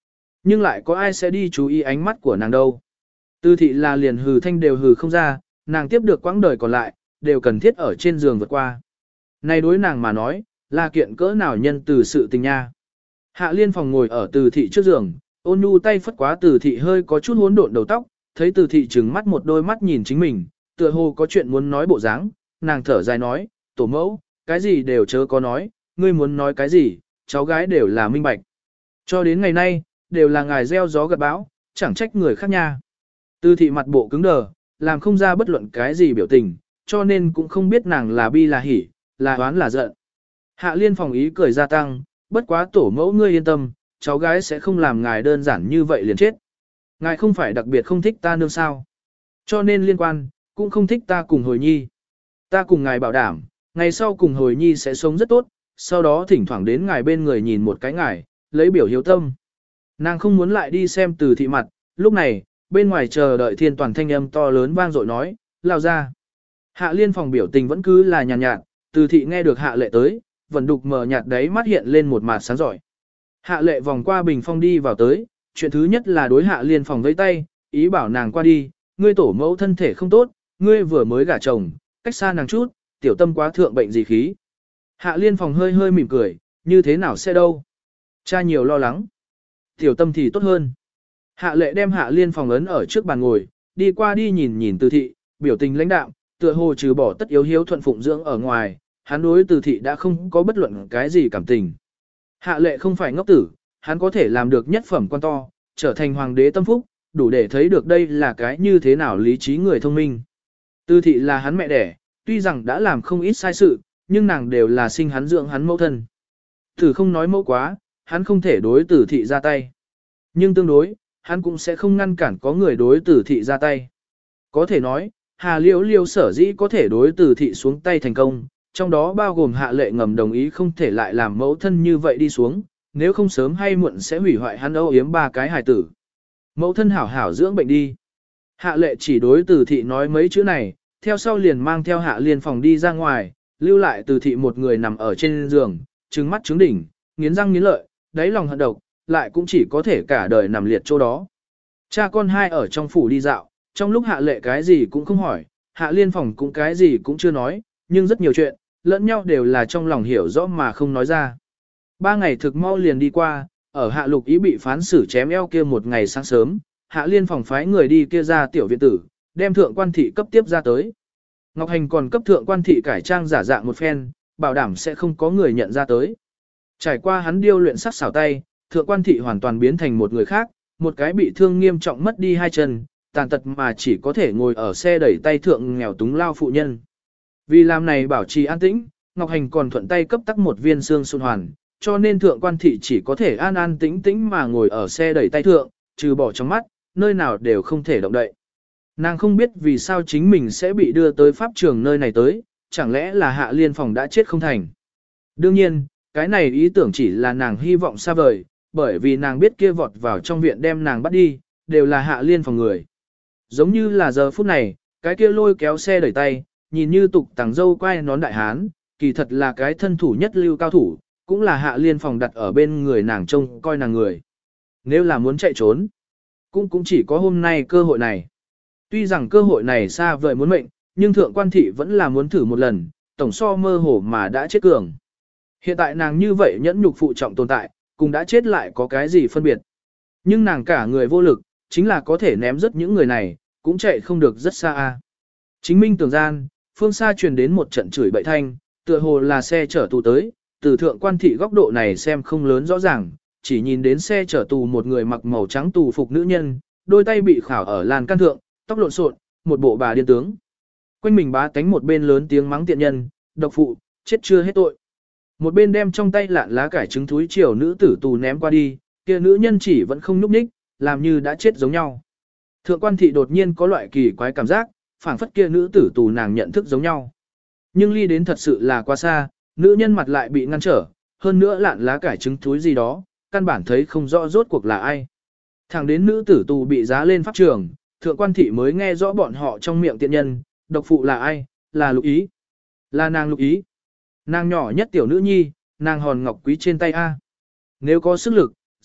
Nhưng lại có ai sẽ đi chú ý ánh mắt của nàng đâu. Từ thị là liền hừ thanh đều hừ không ra, nàng tiếp được quãng đời còn lại, đều cần thiết ở trên giường vượt qua. Này đối nàng mà nói, là kiện cỡ nào nhân từ sự tình nha. Hạ Liên Phòng ngồi ở Từ thị trước giường, ôn nhu tay phất quá Từ thị hơi có chút hỗn độn đầu tóc, thấy Từ thị trừng mắt một đôi mắt nhìn chính mình, tựa hồ có chuyện muốn nói bộ dáng, nàng thở dài nói, tổ mẫu, cái gì đều chớ có nói, ngươi muốn nói cái gì, cháu gái đều là minh bạch. Cho đến ngày nay, đều là ngài gieo gió gặt bão, chẳng trách người khác nha. Từ thị mặt bộ cứng đờ, làm không ra bất luận cái gì biểu tình, cho nên cũng không biết nàng là bi là hỉ, là oán là giận. Hạ Liên Phòng ý cười gia tăng, bất quá tổ mẫu ngươi yên tâm, cháu gái sẽ không làm ngài đơn giản như vậy liền chết. Ngài không phải đặc biệt không thích ta nương sao. Cho nên liên quan, cũng không thích ta cùng hồi nhi. Ta cùng ngài bảo đảm, ngày sau cùng hồi nhi sẽ sống rất tốt, sau đó thỉnh thoảng đến ngài bên người nhìn một cái ngài, lấy biểu hiếu tâm. Nàng không muốn lại đi xem Từ thị mặt, lúc này, bên ngoài chờ đợi thiên toàn thanh âm to lớn vang dội nói, lao ra. Hạ Liên Phòng biểu tình vẫn cứ là nhàn nhạt, Từ thị nghe được Hạ Lệ tới, vẫn đục mờ nhạt đấy mắt hiện lên một mặt sáng giỏi. Hạ Lệ vòng qua bình phong đi vào tới, chuyện thứ nhất là đối Hạ Liên Phòng vẫy tay, ý bảo nàng qua đi, ngươi tổ mẫu thân thể không tốt, ngươi vừa mới gả chồng, cách xa nàng chút, tiểu tâm quá thượng bệnh gì khí. Hạ Liên Phòng hơi hơi mỉm cười, như thế nào sẽ đâu. Cha nhiều lo lắng. Tiểu tâm thì tốt hơn. Hạ Lệ đem Hạ Liên Phòng ấn ở trước bàn ngồi, đi qua đi nhìn nhìn Từ thị, biểu tình lãnh đạm, tựa hồ trừ bỏ tất yếu hiếu thuận phụng dưỡng ở ngoài, hắn đối Từ thị đã không có bất luận cái gì cảm tình. Hạ Lệ không phải ngốc tử, hắn có thể làm được nhất phẩm quan to, trở thành hoàng đế tâm phúc, đủ để thấy được đây là cái như thế nào lý trí người thông minh. Từ thị là hắn mẹ đẻ, tuy rằng đã làm không ít sai sự, nhưng nàng đều là sinh hắn dưỡng hắn mẫu thân. Thử không nói mẫu quá, hắn không thể đối Từ thị ra tay. Nhưng tương đối, hắn cũng sẽ không ngăn cản có người đối Từ thị ra tay. Có thể nói, Hà Liễu Liễu sở dĩ có thể đối Từ thị xuống tay thành công, trong đó bao gồm Hạ Lệ ngầm đồng ý không thể lại làm mẫu thân như vậy đi xuống, nếu không sớm hay muộn sẽ hủy hoại hắn âu yếm ba cái hài tử. Mẫu thân hảo hảo dưỡng bệnh đi. Hạ Lệ chỉ đối Từ thị nói mấy chữ này, theo sau liền mang theo Hạ Liên Phòng đi ra ngoài, lưu lại Từ thị một người nằm ở trên giường, trừng mắt trứng đỉnh, nghiến răng nghiến lợi, đáy lòng hận độc, lại cũng chỉ có thể cả đời nằm liệt chỗ đó. Cha con hai ở trong phủ đi dạo, trong lúc Hạ Lệ cái gì cũng không hỏi, Hạ Liên Phòng cũng cái gì cũng chưa nói, nhưng rất nhiều chuyện, lẫn nhau đều là trong lòng hiểu rõ mà không nói ra. 3 ngày thực mau liền đi qua, ở Hạ Lục Ý bị phán xử chém eo kia một ngày sáng sớm, Hạ Liên Phòng phái người đi kia ra tiểu viện tử, đem thượng quan thị cấp tiếp ra tới. Ngọc Hành còn cấp thượng quan thị cải trang giả dạng một phen, bảo đảm sẽ không có người nhận ra tới. Trải qua hắn điêu luyện sắc xảo tay, thượng quan thị hoàn toàn biến thành một người khác, một cái bị thương nghiêm trọng mất đi 2 chân, tàn tật mà chỉ có thể ngồi ở xe đẩy tay thượng nghèo túng lao phụ nhân. Vì làm này bảo trì an tĩnh, Ngọc Hành còn thuận tay cấp tắc một viên xương xuân hoàn, cho nên thượng quan thị chỉ có thể an an tĩnh tĩnh mà ngồi ở xe đẩy tay thượng, trừ bỏ trong mắt, nơi nào đều không thể động đậy. Nàng không biết vì sao chính mình sẽ bị đưa tới pháp trường nơi này tới, chẳng lẽ là Hạ Liên Phòng đã chết không thành. Đương nhiên, cái này ý tưởng chỉ là nàng hy vọng xa vời, bởi vì nàng biết kia vọt vào trong viện đem nàng bắt đi, đều là Hạ Liên Phòng người. Giống như là giờ phút này, cái kia lôi kéo xe đẩy tay, nhìn như tục tàng dâu quay nón đại hán, kỳ thật là cái thân thủ nhất lưu cao thủ, cũng là Hạ Liên Phòng đặt ở bên người nàng trông coi nàng người. Nếu là muốn chạy trốn, cũng chỉ có hôm nay cơ hội này. Tuy rằng cơ hội này xa vời muốn mệnh, nhưng thượng quan thị vẫn là muốn thử một lần, tổng so mơ hồ mà đã chết cường. Hiện tại nàng như vậy nhẫn nhục phụ trọng tồn tại, cùng đã chết lại có cái gì phân biệt. Nhưng nàng cả người vô lực, chính là có thể ném rất những người này, cũng chạy không được rất xa a. Chính minh tưởng gian, phương xa truyền đến một trận chửi bậy thanh, tựa hồ là xe chở tù tới, từ thượng quan thị góc độ này xem không lớn rõ ràng, chỉ nhìn đến xe chở tù một người mặc màu trắng tù phục nữ nhân, đôi tay bị khảo ở lan can thượng, tóc lộn xộn, một bộ bà điên tướng. Quanh mình bá tánh một bên lớn tiếng mắng tiện nhân, độc phụ, chết chưa hết tội. Một bên đem trong tay lạn lá cải trứng thúi chiều nữ tử tù ném qua đi, kia nữ nhân chỉ vẫn không nhúc nhích, làm như đã chết giống nhau. Thượng quan thị đột nhiên có loại kỳ quái cảm giác, phảng phất kia nữ tử tù nàng nhận thức giống nhau. Nhưng ly đến thật sự là quá xa, nữ nhân mặt lại bị ngăn trở, hơn nữa lạn lá cải trứng thúi gì đó, căn bản thấy không rõ rốt cuộc là ai. Thẳng đến nữ tử tù bị giá lên pháp trường, thượng quan thị mới nghe rõ bọn họ trong miệng tiện nhân, độc phụ là ai, là Lục Ý. Là nàng Lục Ý. Nàng nhỏ nhất tiểu nữ nhi, nàng hòn ngọc quý trên tay A. Nếu có sức lực,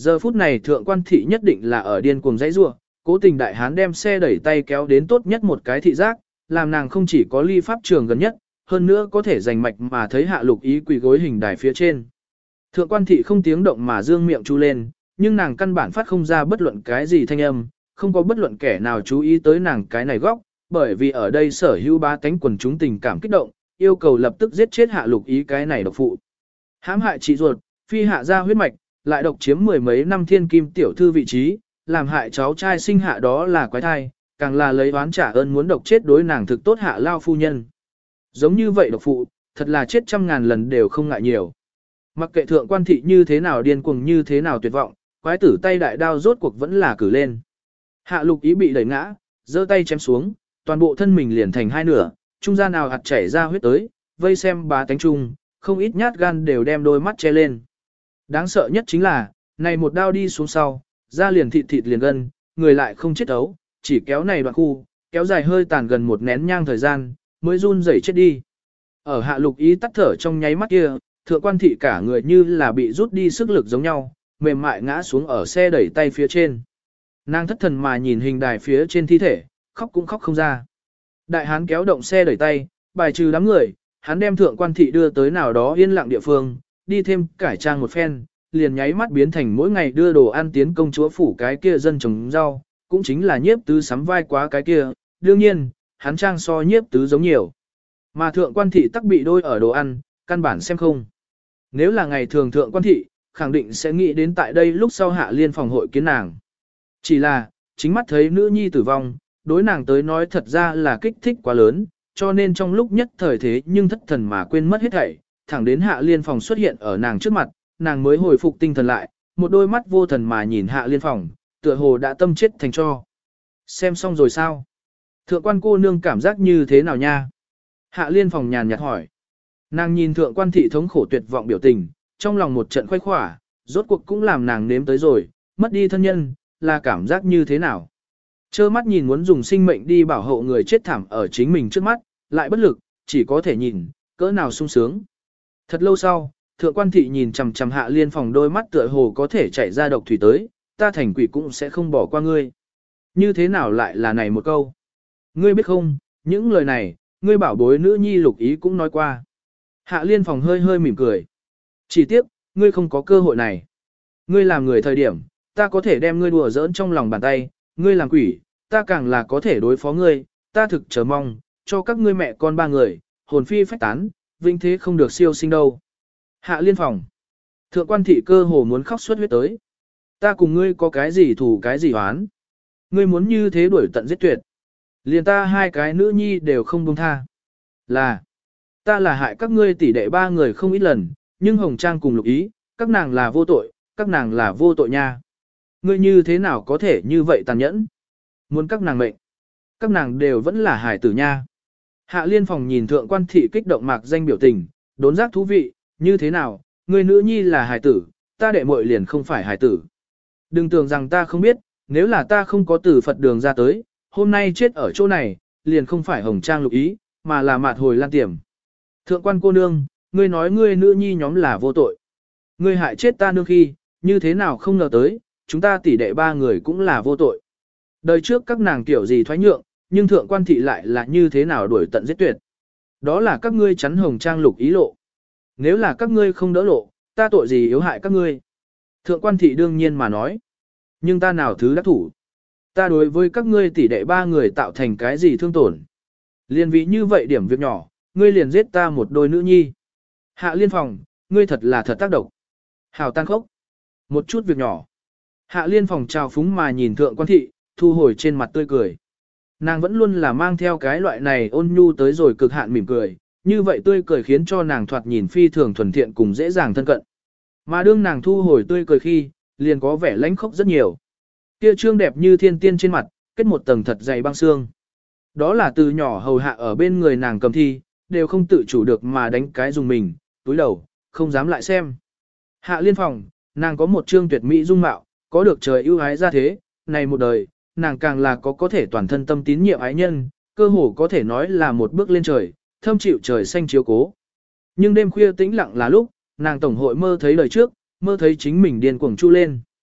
Giờ phút này thượng quan thị nhất định là ở điên cuồng dãy rua, cố tình đại hán đem xe đẩy tay kéo đến tốt nhất một cái thị giác, làm nàng không chỉ có ly pháp trường gần nhất, hơn nữa có thể giành mạch mà thấy Hạ Lục Ý quỳ gối hình đài phía trên. Thượng quan thị không tiếng động mà dương miệng chu lên, nhưng nàng căn bản phát không ra bất luận cái gì thanh âm, không có bất luận kẻ nào chú ý tới nàng cái này góc, bởi vì ở đây sở hữu bá tánh quần chúng tình cảm kích động, yêu cầu lập tức giết chết Hạ Lục Ý cái này độc phụ. Hãm hại chị ruột, phi hạ ra huyết mạch, lại độc chiếm mười mấy năm thiên kim tiểu thư vị trí, làm hại cháu trai sinh hạ đó là quái thai, càng là lấy oán trả ơn muốn độc chết đối nàng thực tốt Hạ lao phu nhân. Giống như vậy độc phụ, thật là chết trăm ngàn lần đều không ngại nhiều. Mặc kệ thượng quan thị như thế nào điên cuồng như thế nào tuyệt vọng, quái tử tay đại đao rốt cuộc vẫn là cử lên. Hạ Lục Ý bị đẩy ngã, giơ tay chém xuống, toàn bộ thân mình liền thành hai nửa, trung gian nào hạt chảy ra huyết tới, vây xem bá tánh trung, không ít nhát gan đều đem đôi mắt che lên. Đáng sợ nhất chính là, này một đao đi xuống sau, da liền thịt thịt liền gân, người lại không chết ấu, chỉ kéo này đoạn khu, kéo dài hơi tàn gần một nén nhang thời gian, mới run rẩy chết đi. Ở Hạ Lục Ý tắt thở trong nháy mắt kia, thượng quan thị cả người như là bị rút đi sức lực giống nhau, mềm mại ngã xuống ở xe đẩy tay phía trên. Nàng thất thần mà nhìn hình đài phía trên thi thể, khóc cũng khóc không ra. Đại hán kéo động xe đẩy tay, bài trừ đám người, hắn đem thượng quan thị đưa tới nào đó yên lặng địa phương, đi thêm cải trang một phen, liền nháy mắt biến thành mỗi ngày đưa đồ ăn tiến công chúa phủ cái kia dân trồng rau, cũng chính là nhiếp tứ sắm vai quá cái kia, đương nhiên, hắn trang so nhiếp tứ giống nhiều. Mà thượng quan thị tắc bị đôi ở đồ ăn, căn bản xem không. Nếu là ngày thường thượng quan thị, khẳng định sẽ nghĩ đến tại đây lúc sau Hạ Liên phòng hội kiến nàng. Chỉ là, chính mắt thấy nữ nhi tử vong, đối nàng tới nói thật ra là kích thích quá lớn, cho nên trong lúc nhất thời thế nhưng thất thần mà quên mất hết thảy, thẳng đến Hạ Liên phòng xuất hiện ở nàng trước mặt, nàng mới hồi phục tinh thần lại, một đôi mắt vô thần mà nhìn Hạ Liên phòng, tựa hồ đã tâm chết thành tro. Xem xong rồi sao? Thượng quan cô nương cảm giác như thế nào nha? Hạ Liên phòng nhàn nhạt hỏi. Nàng nhìn thượng quan thị thống khổ tuyệt vọng biểu tình, trong lòng một trận khoái khỏa, rốt cuộc cũng làm nàng nếm tới rồi, mất đi thân nhân, là cảm giác như thế nào? Chơ mắt nhìn muốn dùng sinh mệnh đi bảo hộ người chết thảm ở chính mình trước mắt, lại bất lực, chỉ có thể nhìn, cỡ nào sung sướng. Thật lâu sau, thượng quan thị nhìn chằm chằm Hạ Liên phòng đôi mắt tựa hồ có thể chảy ra độc thủy tới, ta thành quỷ cũng sẽ không bỏ qua ngươi. Như thế nào lại là này một câu? Ngươi biết không, những lời này, ngươi bảo bối nữ nhi Lục Ý cũng nói qua. Hạ Liên phòng hơi hơi mỉm cười. Chỉ tiếc, ngươi không có cơ hội này. Ngươi làm người thời điểm, ta có thể đem ngươi đùa giỡn trong lòng bàn tay, ngươi làm quỷ, ta càng là có thể đối phó ngươi, ta thực chờ mong, cho các ngươi mẹ con ba người, hồn phi phách tán, vinh thế không được siêu sinh đâu. Hạ Liên phòng. Thượng quan thị cơ hồ muốn khóc suốt huyết tới. Ta cùng ngươi có cái gì thù cái gì oán. Ngươi muốn như thế đuổi tận giết tuyệt. Liền ta hai cái nữ nhi đều không buông tha. Ta là hại các ngươi tỷ đệ ba người không ít lần, nhưng Hồng Trang cùng Lục Ý, các nàng là vô tội, các nàng là vô tội nha. Ngươi như thế nào có thể như vậy tàn nhẫn? Muốn các nàng mệnh. Các nàng đều vẫn là hài tử nha. Hạ Liên phòng nhìn thượng quan thị kích động mạc danh biểu tình, đốn giác thú vị, như thế nào, ngươi nữ nhi là hài tử, ta đệ muội liền không phải hài tử. Đừng tưởng rằng ta không biết, nếu là ta không có từ Phật đường ra tới, hôm nay chết ở chỗ này, liền không phải Hồng Trang Lục Ý, mà là Mạt Hồi Lan Tiềm. Thượng quan cô nương, ngươi nói ngươi nữ nhi nhóm là vô tội. Ngươi hại chết ta nương khi, như thế nào không ngờ tới, chúng ta tỷ đệ ba người cũng là vô tội. Đời trước các nàng kiểu gì thoái nhượng, nhưng thượng quan thị lại là như thế nào đuổi tận giết tuyệt. Đó là các ngươi chắn Hồng Trang Lục Ý lộ. Nếu là các ngươi không đỡ lộ, ta tội gì yếu hại các ngươi. Thượng quan thị đương nhiên mà nói. Nhưng ta nào thứ đắc thủ. Ta đối với các ngươi tỷ đệ ba người tạo thành cái gì thương tổn. Liên vì như vậy điểm việc nhỏ, ngươi liền giết ta một đôi nữ nhi. Hạ Liên phòng, ngươi thật là thật tác độc. Hào tan khốc. Một chút việc nhỏ. Hạ Liên phòng trào phúng mà nhìn thượng quan thị, thu hồi trên mặt tươi cười. Nàng vẫn luôn là mang theo cái loại này ôn nhu tới rồi cực hạn mỉm cười, như vậy tươi cười khiến cho nàng thoạt nhìn phi thường thuần thiện cùng dễ dàng thân cận. Mà đương nàng thu hồi tươi cười khi, liền có vẻ lãnh khốc rất nhiều. Kia trương đẹp như thiên tiên trên mặt, kết một tầng thật dày băng xương. Đó là từ nhỏ hầu hạ ở bên người nàng cầm thi, đều không tự chủ được mà đánh cái dùng mình, túi đầu, không dám lại xem. Hạ Liên phòng, nàng có một trương tuyệt mỹ dung mạo, có được trời ưu ái ra thế, này một đời, nàng càng là có thể toàn thân tâm tín nhiệm ái nhân, cơ hồ có thể nói là một bước lên trời, thâm chịu trời xanh chiếu cố. Nhưng đêm khuya tĩnh lặng là lúc, nàng tổng hội mơ thấy đời trước, mơ thấy chính mình điên cuồng chu lên.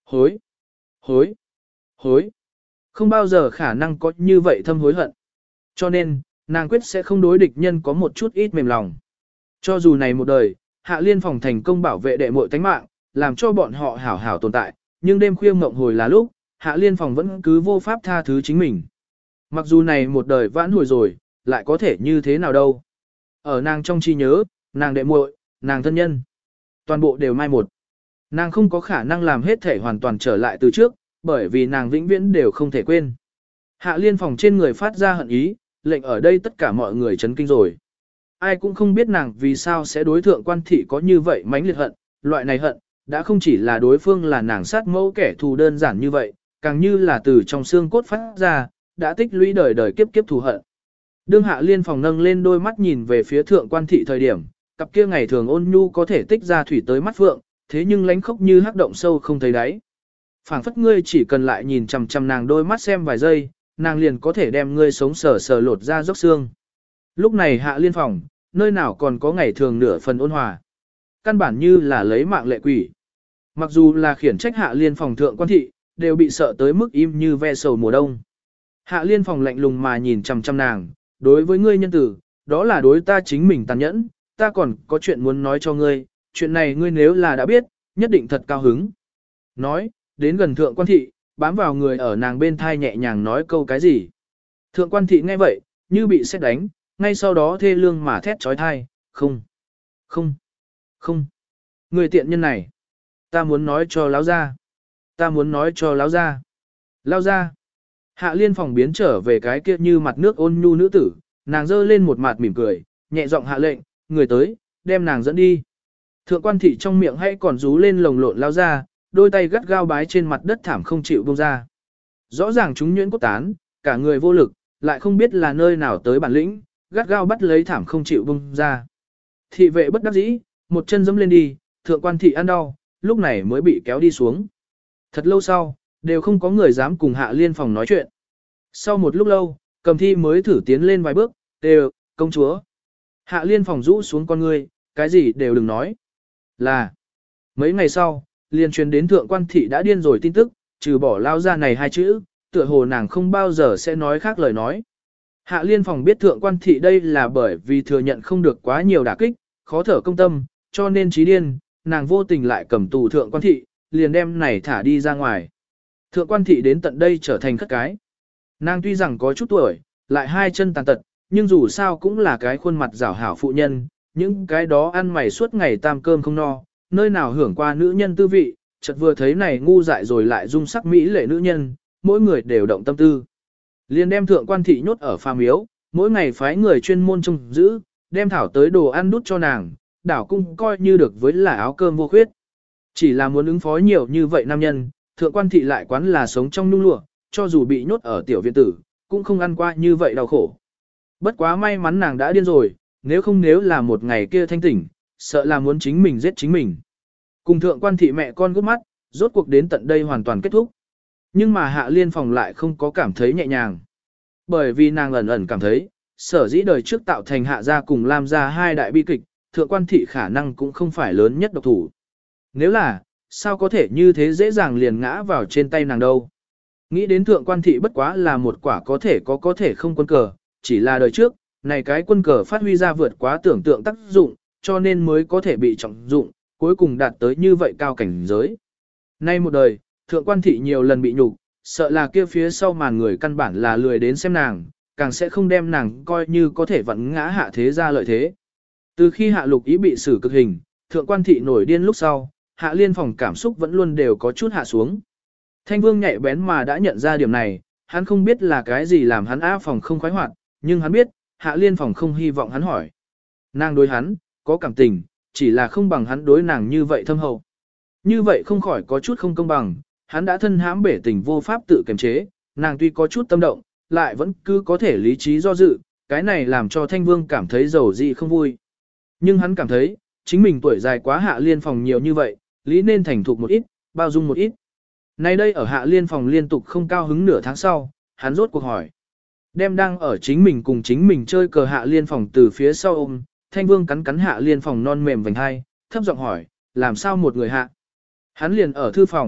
Hối, hối, hối. Không bao giờ khả năng có như vậy thâm hối hận. Cho nên, nàng quyết sẽ không đối địch nhân có một chút ít mềm lòng. Cho dù này một đời, Hạ Liên phòng thành công bảo vệ đệ muội tánh mạng, làm cho bọn họ hảo hảo tồn tại, nhưng đêm khuya mộng hồi là lúc, Hạ Liên phòng vẫn cứ vô pháp tha thứ chính mình. Mặc dù này một đời vãn hồi rồi, lại có thể như thế nào đâu. Ở nàng trong trí nhớ, nàng đệ muội, nàng thân nhân, toàn bộ đều mai một. Nàng không có khả năng làm hết thể hoàn toàn trở lại từ trước, bởi vì nàng vĩnh viễn đều không thể quên. Hạ Liên phòng trên người phát ra hận ý, lệnh ở đây tất cả mọi người chấn kinh rồi. Ai cũng không biết nàng vì sao sẽ đối thượng quan thị có như vậy mãnh liệt hận, loại này hận, đã không chỉ là đối phương là nàng sát mẫu kẻ thù đơn giản như vậy, càng như là từ trong xương cốt phát ra, đã tích lũy đời đời kiếp kiếp thù hận. Đương Hạ Liên phòng nâng lên đôi mắt nhìn về phía thượng quan thị thời điểm, cặp kia ngày thường ôn nhu có thể tích ra thủy tới mắt phượng, thế nhưng lánh khốc như hắc động sâu không thấy đáy. Phảng phất ngươi chỉ cần lại nhìn chằm chằm nàng đôi mắt xem vài giây, nàng liền có thể đem ngươi sống sờ sờ lột ra dốc xương. Lúc này Hạ Liên phòng, nơi nào còn có ngày thường nửa phần ôn hòa. Căn bản như là lấy mạng lệ quỷ. Mặc dù là khiển trách Hạ Liên phòng thượng quan thị, đều bị sợ tới mức im như ve sầu mùa đông. Hạ Liên phòng lạnh lùng mà nhìn chằm chằm nàng, đối với ngươi nhân tử, đó là đối ta chính mình tàn nhẫn, ta còn có chuyện muốn nói cho ngươi, chuyện này ngươi nếu là đã biết, nhất định thật cao hứng. Nói, đến gần thượng quan thị, bám vào người ở nàng bên thai nhẹ nhàng nói câu cái gì. Thượng quan thị nghe vậy, như bị sét đánh, ngay sau đó thê lương mà thét trói thai, không, không, không, người tiện nhân này, ta muốn nói cho láo ra, ta muốn nói cho láo ra, lao ra. Hạ Liên phòng biến trở về cái kia như mặt nước ôn nhu nữ tử, nàng giơ lên một mặt mỉm cười, nhẹ giọng hạ lệnh, người tới, đem nàng dẫn đi. Thượng quan thị trong miệng hay còn rú lên lồng lộn lao ra, đôi tay gắt gao bái trên mặt đất thảm không chịu buông ra. Rõ ràng chúng nhuyễn cốt tán, cả người vô lực, lại không biết là nơi nào tới bản lĩnh, gắt gao bắt lấy thảm không chịu buông ra. Thị vệ bất đắc dĩ, một chân dẫm lên đi, thượng quan thị ăn đau, lúc này mới bị kéo đi xuống. Thật lâu sau, đều không có người dám cùng Hạ Liên phòng nói chuyện. Sau một lúc lâu, Cầm Thi mới thử tiến lên vài bước, đều, công chúa. Hạ Liên phòng rũ xuống con ngươi, cái gì đều đừng nói. Là, mấy ngày sau, liền truyền đến thượng quan thị đã điên rồi tin tức, trừ bỏ lao ra này hai chữ, tựa hồ nàng không bao giờ sẽ nói khác lời nói. Hạ Liên phòng biết thượng quan thị đây là bởi vì thừa nhận không được quá nhiều đả kích, khó thở công tâm, cho nên trí điên, nàng vô tình lại cầm tù thượng quan thị, liền đem này thả đi ra ngoài. Thượng quan thị đến tận đây trở thành khất cái. Nàng tuy rằng có chút tuổi, lại hai chân tàn tật, nhưng dù sao cũng là cái khuôn mặt rảo hảo phụ nhân, những cái đó ăn mày suốt ngày tam cơm không no, nơi nào hưởng qua nữ nhân tư vị, chợt vừa thấy này ngu dại rồi lại dung sắc mỹ lệ nữ nhân, mỗi người đều động tâm tư. Liền đem thượng quan thị nhốt ở phàm miếu, mỗi ngày phái người chuyên môn trông giữ, đem thảo tới đồ ăn đút cho nàng, đảo cung coi như được với là áo cơm vô khuyết. Chỉ là muốn ứng phó nhiều như vậy nam nhân, thượng quan thị lại quán là sống trong nhung lụa, cho dù bị nhốt ở tiểu viện tử, cũng không ăn qua như vậy đau khổ. Bất quá may mắn nàng đã điên rồi, nếu là một ngày kia thanh tỉnh, sợ là muốn chính mình giết chính mình. Cùng thượng quan thị mẹ con gút mắt, rốt cuộc đến tận đây hoàn toàn kết thúc. Nhưng mà Hạ Liên phòng lại không có cảm thấy nhẹ nhàng. Bởi vì nàng ẩn ẩn cảm thấy, sở dĩ đời trước tạo thành Hạ gia cùng Lam gia hai đại bi kịch, thượng quan thị khả năng cũng không phải lớn nhất độc thủ. Nếu là, sao có thể như thế dễ dàng liền ngã vào trên tay nàng đâu. Nghĩ đến thượng quan thị bất quá là một quả có thể không quân cờ, chỉ là đời trước, này cái quân cờ phát huy ra vượt quá tưởng tượng tác dụng, cho nên mới có thể bị trọng dụng, cuối cùng đạt tới như vậy cao cảnh giới. Nay một đời, thượng quan thị nhiều lần bị nhục, sợ là kia phía sau màn người căn bản là lười đến xem nàng, càng sẽ không đem nàng coi như có thể vặn ngã hạ thế ra lợi thế. Từ khi Hạ Lục Ý bị xử cực hình, thượng quan thị nổi điên lúc sau, Hạ Liên phòng cảm xúc vẫn luôn đều có chút hạ xuống. Thanh Vương nhạy bén mà đã nhận ra điểm này, hắn không biết là cái gì làm hắn á phòng không khoái hoạt, nhưng hắn biết, Hạ Liên phòng không hy vọng hắn hỏi. Nàng đối hắn, có cảm tình, chỉ là không bằng hắn đối nàng như vậy thâm hậu. Như vậy không khỏi có chút không công bằng, hắn đã thân hãm bể tình vô pháp tự kiềm chế, nàng tuy có chút tâm động, lại vẫn cứ có thể lý trí do dự, cái này làm cho Thanh Vương cảm thấy dầu dị không vui. Nhưng hắn cảm thấy, chính mình tuổi dài quá Hạ Liên phòng nhiều như vậy, lý nên thành thục một ít, bao dung một ít. Nay đây ở Hạ Liên phòng liên tục không cao hứng nửa tháng sau, hắn rốt cuộc hỏi. Đem đang ở chính mình cùng chính mình chơi cờ Hạ Liên phòng từ phía sau ôm, Thanh Vương cắn cắn Hạ Liên phòng non mềm vành hai, thấp giọng hỏi, làm sao một người hạ? Hắn liền ở thư phòng,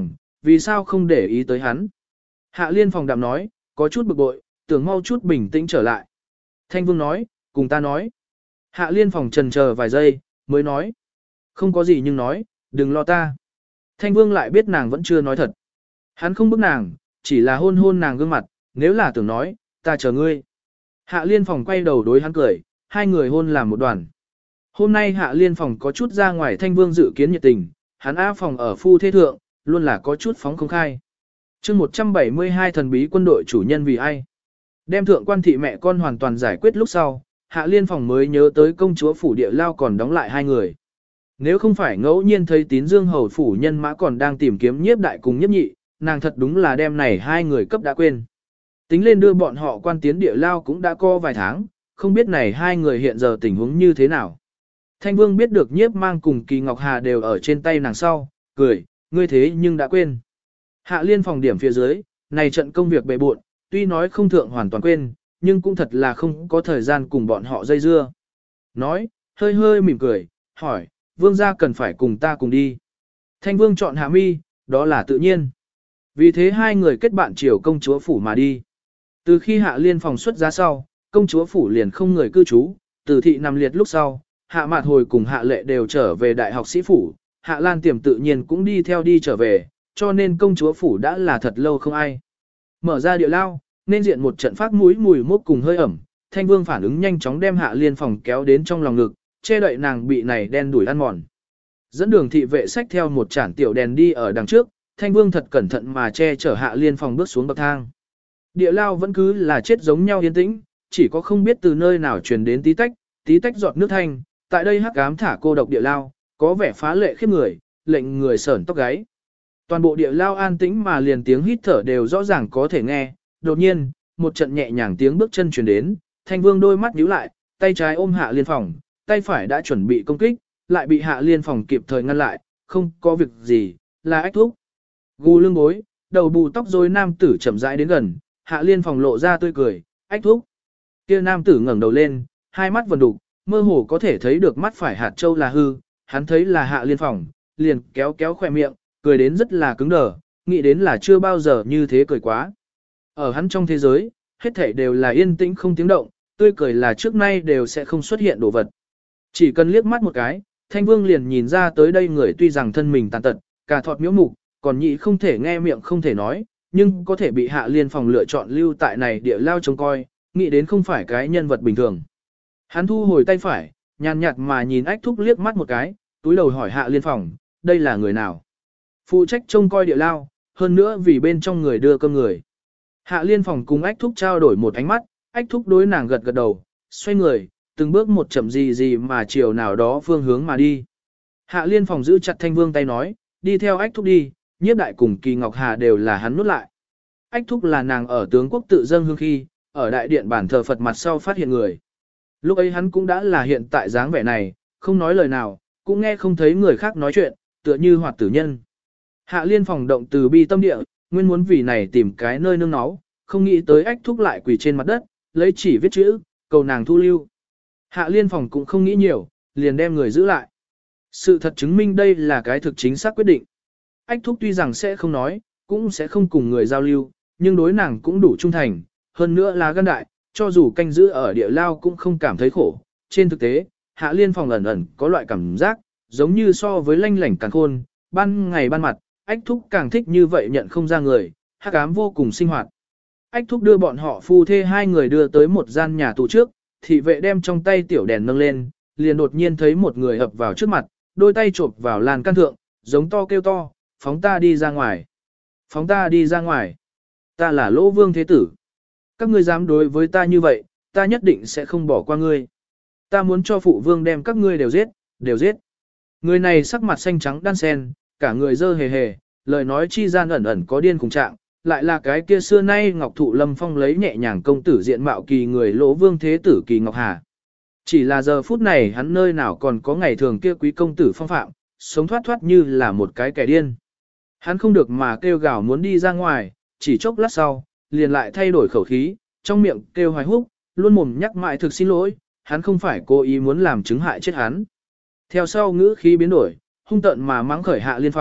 vì sao không để ý tới hắn. Hạ Liên Phòng đạm nói, có chút bực bội, tưởng mau chút bình tĩnh trở lại. Thanh Vương nói, cùng ta nói. Hạ Liên Phòng trần chờ vài giây, mới nói. Không có gì nhưng nói, đừng lo ta. Thanh Vương lại biết nàng vẫn chưa nói thật. Hắn không bức nàng, chỉ là hôn hôn nàng gương mặt, nếu là tưởng nói, ta chờ ngươi. Hạ Liên Phòng quay đầu đối hắn cười, hai người hôn làm một đoàn. Hôm nay Hạ Liên Phòng có chút ra ngoài Thanh Vương dự kiến nhiệt tình, hắn A Phòng ở phu thế thượng, luôn là có chút phóng không khai. chương 172 thần bí quân đội chủ nhân vì ai. Đem thượng quan thị mẹ con hoàn toàn giải quyết lúc sau, Hạ Liên Phòng mới nhớ tới công chúa phủ địa lao còn đóng lại hai người. Nếu không phải ngẫu nhiên thấy Tín Dương hầu phủ nhân mã còn đang tìm kiếm nhiếp đại cùng nhiếp nhị, nàng thật đúng là đem này hai người cấp đã quên. Tính lên đưa bọn họ quan tiến địa lao cũng đã co vài tháng, không biết này hai người hiện giờ tình huống như thế nào. Thanh Vương biết được nhiếp mang cùng Kỳ Ngọc Hà đều ở trên tay nàng sau, cười, ngươi thế nhưng đã quên. Hạ Liên Phòng điểm phía dưới, này trận công việc bề bộn, tuy nói không thượng hoàn toàn quên, nhưng cũng thật là không có thời gian cùng bọn họ dây dưa. Nói, hơi hơi mỉm cười, hỏi, Vương gia cần phải cùng ta cùng đi. Thanh Vương chọn Hạ Mi, đó là tự nhiên. Vì thế hai người kết bạn chiều công chúa phủ mà đi. Từ khi Hạ Liên Phòng xuất giá sau, công chúa phủ liền không người cư trú, từ thị nằm liệt lúc sau, Hạ Mạt Hồi cùng Hạ Lệ đều trở về đại học sĩ phủ, Hạ Lan Tiềm tự nhiên cũng đi theo đi trở về, cho nên công chúa phủ đã là thật lâu không ai. Mở ra địa lao, nên diện một trận phát mũi mùi mốc cùng hơi ẩm, Thanh Vương phản ứng nhanh chóng đem Hạ Liên Phòng kéo đến trong lòng ngực, che đậy nàng bị này đen đuổi ăn mòn. Dẫn đường thị vệ xách theo một chản tiểu đèn đi ở đằng trước, Thanh Vương thật cẩn thận mà che chở Hạ Liên Phòng bước xuống bậc thang. Địa lao vẫn cứ là chết giống nhau yên tĩnh, chỉ có không biết từ nơi nào truyền đến tí tách giọt nước thanh, tại đây hắc ám thả cô độc địa lao, có vẻ phá lệ khiếp người, lệnh người sởn tóc gáy. Toàn bộ địa lao an tĩnh mà liền tiếng hít thở đều rõ ràng có thể nghe, đột nhiên, một trận nhẹ nhàng tiếng bước chân truyền đến, Thanh Vương đôi mắt nhíu lại, tay trái ôm Hạ Liên Phòng, tay phải đã chuẩn bị công kích, lại bị Hạ Liên Phòng kịp thời ngăn lại, không có việc gì, là ách thúc. Gù lưng bối, đầu bù tóc rối nam tử chậm rãi đến gần, Hạ Liên Phòng lộ ra tươi cười, ách thúc. Kia nam tử ngẩng đầu lên, hai mắt vần đục, mơ hồ có thể thấy được mắt phải hạt châu là hư, hắn thấy là Hạ Liên Phòng, liền kéo kéo khỏe miệng, cười đến rất là cứng đờ, nghĩ đến là chưa bao giờ như thế cười quá. Ở hắn trong thế giới, hết thảy đều là yên tĩnh không tiếng động, tươi cười là trước nay đều sẽ không xuất hiện đồ vật. Chỉ cần liếc mắt một cái, Thanh Vương liền nhìn ra tới đây người tuy rằng thân mình tàn tật, cả thọt miễu mục, còn nhị không thể nghe miệng không thể nói, nhưng có thể bị Hạ Liên Phòng lựa chọn lưu tại này địa lao trông coi, nghĩ đến không phải cái nhân vật bình thường. Hắn thu hồi tay phải, nhàn nhạt mà nhìn ách thúc liếc mắt một cái, túi đầu hỏi Hạ Liên Phòng, đây là người nào? Phụ trách trông coi địa lao, hơn nữa vì bên trong người đưa cơm người. Hạ Liên Phòng cùng ách thúc trao đổi một ánh mắt, ách thúc đối nàng gật gật đầu, xoay người, từng bước một chậm gì mà chiều nào đó phương hướng mà đi. Hạ Liên Phòng giữ chặt Thanh Vương tay nói, đi theo ách thúc đi, nhiếp đại cùng Kỳ Ngọc Hà đều là hắn nuốt lại. Ách thúc là nàng ở tướng quốc tự dâng hương khi, ở đại điện bản thờ Phật mặt sau phát hiện người. Lúc ấy hắn cũng đã là hiện tại dáng vẻ này, không nói lời nào, cũng nghe không thấy người khác nói chuyện, tựa như hoạt tử nhân. Hạ Liên Phòng động từ bi tâm địa, nguyên muốn vì này tìm cái nơi nương náu, không nghĩ tới ách thúc lại quỳ trên mặt đất, lấy chỉ viết chữ, cầu nàng thu lưu. Hạ Liên Phòng cũng không nghĩ nhiều, liền đem người giữ lại. Sự thật chứng minh đây là cái thực chính xác quyết định. Ách thúc tuy rằng sẽ không nói, cũng sẽ không cùng người giao lưu, nhưng đối nàng cũng đủ trung thành, hơn nữa là gan đại, cho dù canh giữ ở địa lao cũng không cảm thấy khổ. Trên thực tế, Hạ Liên Phòng ẩn ẩn có loại cảm giác, giống như so với lanh lảnh càng khôn, ban ngày ban mặt, ách thúc càng thích như vậy nhận không ra người, hắc ám vô cùng sinh hoạt. Ách thúc đưa bọn họ phu thê hai người đưa tới một gian nhà tù trước, thị vệ đem trong tay tiểu đèn nâng lên, liền đột nhiên thấy một người ập vào trước mặt, đôi tay chộp vào lan can thượng, giống to kêu to, phóng ta đi ra ngoài. Phóng ta đi ra ngoài. Ta là Lỗ Vương Thế Tử. Các ngươi dám đối với ta như vậy, ta nhất định sẽ không bỏ qua ngươi. Ta muốn cho phụ vương đem các ngươi đều giết, đều giết. Người này sắc mặt xanh trắng đan sen, cả người dơ hề hề, lời nói chi gian ẩn ẩn có điên cùng trạng, lại là cái kia xưa nay Ngọc Thụ Lâm Phong lấy nhẹ nhàng công tử diện mạo kỳ người Lỗ Vương Thế Tử Kỳ Ngọc Hà. Chỉ là giờ phút này hắn nơi nào còn có ngày thường kia quý công tử phong phạm, sống thoát thoát như là một cái kẻ điên. Hắn không được mà kêu gào muốn đi ra ngoài, chỉ chốc lát sau, liền lại thay đổi khẩu khí, trong miệng kêu hoài húc, luôn mồm nhắc mãi thực xin lỗi, hắn không phải cố ý muốn làm chứng hại chết hắn. Theo sau ngữ khí biến đổi, hung tợn mà mắng khởi Hạ Liên Phòng,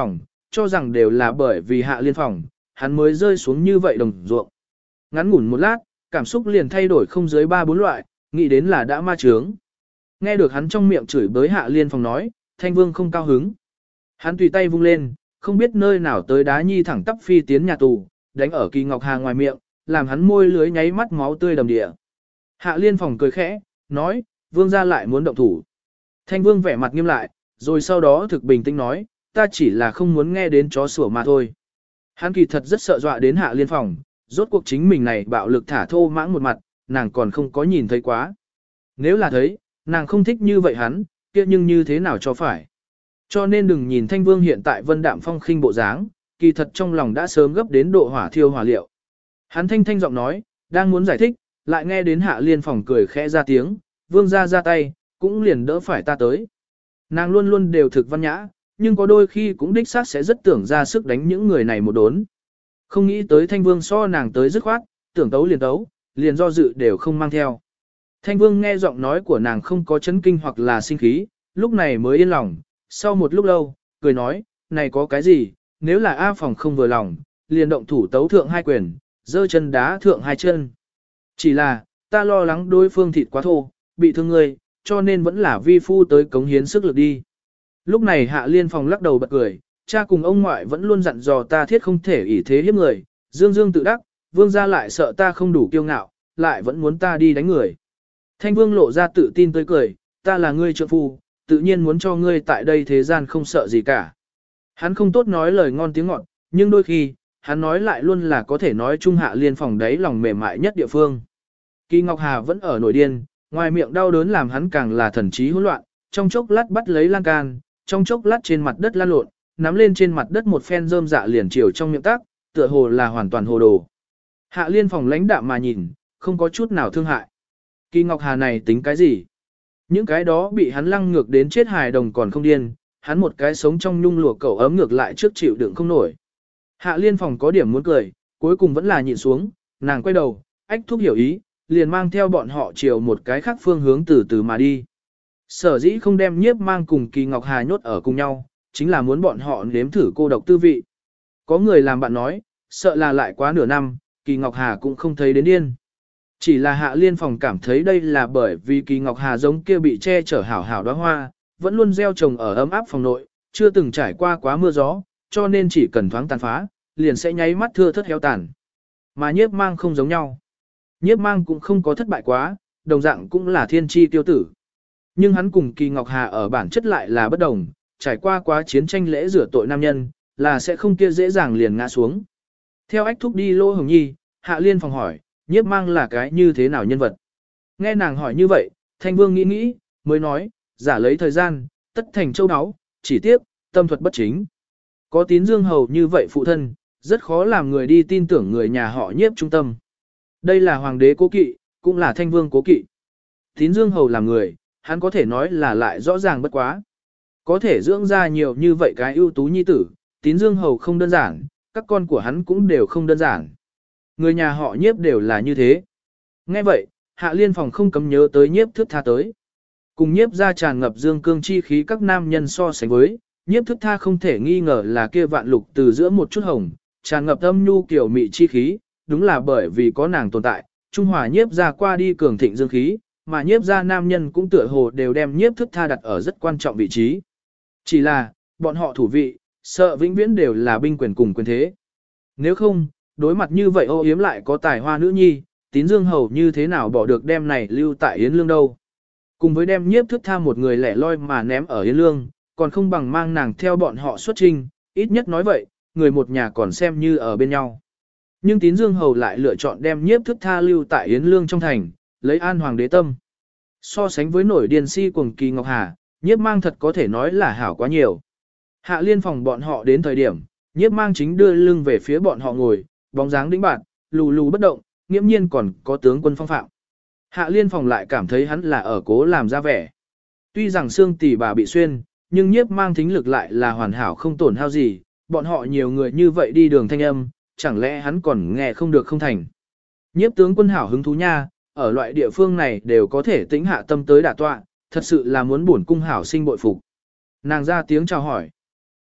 cho rằng đều là bởi vì Hạ Liên Phòng, hắn mới rơi xuống như vậy đồng ruộng. Ngắn ngủn một lát, cảm xúc liền thay đổi không dưới 3-4 loại, nghĩ đến là đã ma trướng. Nghe được hắn trong miệng chửi bới Hạ Liên Phòng nói, Thanh Vương không cao hứng. Hắn tùy tay vung lên, không biết nơi nào tới đá nhi thẳng tắp phi tiến nhà tù, đánh ở Kỳ Ngọc Hà ngoài miệng, làm hắn môi lưới nháy mắt máu tươi đầm địa. Hạ Liên Phòng cười khẽ, nói, Vương gia lại muốn động thủ. Thanh Vương vẻ mặt nghiêm lại, rồi sau đó thực bình tĩnh nói, ta chỉ là không muốn nghe đến chó sủa mà thôi. Hắn kỳ thật rất sợ dọa đến Hạ Liên Phòng, rốt cuộc chính mình này bạo lực thả thô mãng một mặt, nàng còn không có nhìn thấy quá. Nếu là thấy, nàng không thích như vậy hắn, kia nhưng như thế nào cho phải. Cho nên đừng nhìn Thanh Vương hiện tại vân đạm phong khinh bộ dáng, kỳ thật trong lòng đã sớm gấp đến độ hỏa thiêu hỏa liệu. Hắn thanh thanh giọng nói, đang muốn giải thích, lại nghe đến Hạ Liên Phòng cười khẽ ra tiếng, Vương gia ra tay, cũng liền đỡ phải ta tới. Nàng luôn luôn đều thực văn nhã, nhưng có đôi khi cũng đích xác sẽ rất tưởng ra sức đánh những người này một đốn. Không nghĩ tới Thanh Vương so nàng tới dứt khoát, tưởng tấu, liền do dự đều không mang theo. Thanh Vương nghe giọng nói của nàng không có chấn kinh hoặc là sinh khí, lúc này mới yên lòng, sau một lúc lâu, cười nói, này có cái gì, nếu là A Phòng không vừa lòng, liền động thủ tấu thượng 2 quyền, giơ chân đá thượng 2 chân. Chỉ là, ta lo lắng đối phương thịt quá thô, bị thương người, cho nên vẫn là vi phu tới cống hiến sức lực đi. Lúc này Hạ Liên Phòng lắc đầu bật cười, cha cùng ông ngoại vẫn luôn dặn dò ta thiết không thể ỷ thế hiếp người, dương dương tự đắc, Vương gia lại sợ ta không đủ kiêu ngạo, lại vẫn muốn ta đi đánh người. Thanh Vương lộ ra tự tin tới cười, ta là ngươi trượng phu, tự nhiên muốn cho ngươi tại đây thế gian không sợ gì cả. Hắn không tốt nói lời ngon tiếng ngọt, nhưng đôi khi, hắn nói lại luôn là có thể nói chung Hạ Liên Phòng đấy lòng mềm mại nhất địa phương. Kỳ Ngọc Hà vẫn ở nổi điên, ngoài miệng đau đớn làm hắn càng là thần trí hỗn loạn, trong chốc lát bắt lấy lan can, trong chốc lát trên mặt đất lan lộn, nắm lên trên mặt đất một phen rơm dạ liền chiều trong miệng tác, tựa hồ là hoàn toàn hồ đồ. Hạ Liên Phòng lãnh đạm mà nhìn, không có chút nào thương hại. Kỳ Ngọc Hà này tính cái gì? Những cái đó bị hắn lăng ngược đến chết hài đồng còn không điên, hắn một cái sống trong nhung lụa cẩu ấm ngược lại trước chịu đựng không nổi. Hạ Liên Phòng có điểm muốn cười, cuối cùng vẫn là nhịn xuống, nàng quay đầu, ách thúc hiểu ý, liền mang theo bọn họ chiều một cái khác phương hướng từ từ mà đi. Sở dĩ không đem Nhiếp Mang cùng Kỳ Ngọc Hà nhốt ở cùng nhau, chính là muốn bọn họ nếm thử cô độc tư vị. Có người làm bạn nói, sợ là lại quá nửa năm, Kỳ Ngọc Hà cũng không thấy đến điên. Chỉ là Hạ Liên Phòng cảm thấy đây là bởi vì Kỳ Ngọc Hà giống kia bị che chở hảo hảo đóa hoa, vẫn luôn gieo trồng ở ấm áp phòng nội, chưa từng trải qua quá mưa gió, cho nên chỉ cần thoáng tàn phá, liền sẽ nháy mắt thưa thất héo tàn. Mà Nhiếp Mang không giống nhau. Nhiếp Mang cũng không có thất bại quá, đồng dạng cũng là thiên tri tiêu tử. Nhưng hắn cùng Kỳ Ngọc Hà ở bản chất lại là bất đồng, trải qua quá chiến tranh lễ rửa tội nam nhân, là sẽ không kia dễ dàng liền ngã xuống. Theo ách thúc đi Lô Hồng Nhi, Hạ Liên Phòng hỏi, Nhiếp Mang là cái như thế nào nhân vật? Nghe nàng hỏi như vậy, Thanh Vương nghĩ nghĩ, mới nói, giả lấy thời gian, tất thành châu áo, chỉ tiếc, tâm thuật bất chính. Có Tín Dương Hầu như vậy phụ thân, rất khó làm người đi tin tưởng người nhà họ Nhiếp trung tâm. Đây là hoàng đế cố kỵ, cũng là Thanh Vương cố kỵ. Tín Dương Hầu làm người, hắn có thể nói là lại rõ ràng bất quá. Có thể dưỡng ra nhiều như vậy cái ưu tú nhi tử, Tín Dương Hầu không đơn giản, các con của hắn cũng đều không đơn giản. Người nhà họ Nhiếp đều là như thế. Nghe vậy, Hạ Liên Phòng không cấm nhớ tới Nhiếp Thước Tha tới. Cùng Nhiếp ra tràn ngập dương cương chi khí các nam nhân so sánh với, Nhiếp Thước Tha không thể nghi ngờ là kia vạn lục từ giữa một chút hồng, tràn ngập âm nhu kiểu mị chi khí, đúng là bởi vì có nàng tồn tại, Trung Hòa Nhiếp ra qua đi cường thịnh dương khí, mà Nhiếp ra nam nhân cũng tựa hồ đều đem Nhiếp Thước Tha đặt ở rất quan trọng vị trí. Chỉ là, bọn họ thủ vị, sợ vĩnh viễn đều là binh quyền cùng quyền thế. Nếu không, đối mặt như vậy ô yếm lại có tài hoa nữ nhi, Tín Dương Hầu như thế nào bỏ được đem này lưu tại Yến Lương đâu. Cùng với đem Nhiếp Thước Tha một người lẻ loi mà ném ở Yến Lương, còn không bằng mang nàng theo bọn họ xuất trinh, ít nhất nói vậy, người một nhà còn xem như ở bên nhau. Nhưng Tín Dương Hầu lại lựa chọn đem Nhiếp Thước Tha lưu tại Yến Lương trong thành, lấy an hoàng đế tâm. So sánh với nổi điên si cuồng Kỳ Ngọc Hà, Nhiếp Mang thật có thể nói là hảo quá nhiều. Hạ Liên Phòng bọn họ đến thời điểm, Nhiếp Mang chính đưa lưng về phía bọn họ ngồi, bóng dáng đĩnh bạt, lù lù bất động, nghiễm nhiên còn có tướng quân phong phạm. Hạ Liên Phòng lại cảm thấy hắn là ở cố làm ra vẻ. Tuy rằng xương tỉ bà bị xuyên, nhưng Nhiếp Mang thính lực lại là hoàn hảo không tổn hao gì, bọn họ nhiều người như vậy đi đường thanh âm, chẳng lẽ hắn còn nghe không được không thành. Nhiếp tướng quân hảo hứng thú nha, ở loại địa phương này đều có thể tĩnh hạ tâm tới đả tọa, thật sự là muốn bổn cung hảo sinh bội phục. Nàng ra tiếng chào hỏi.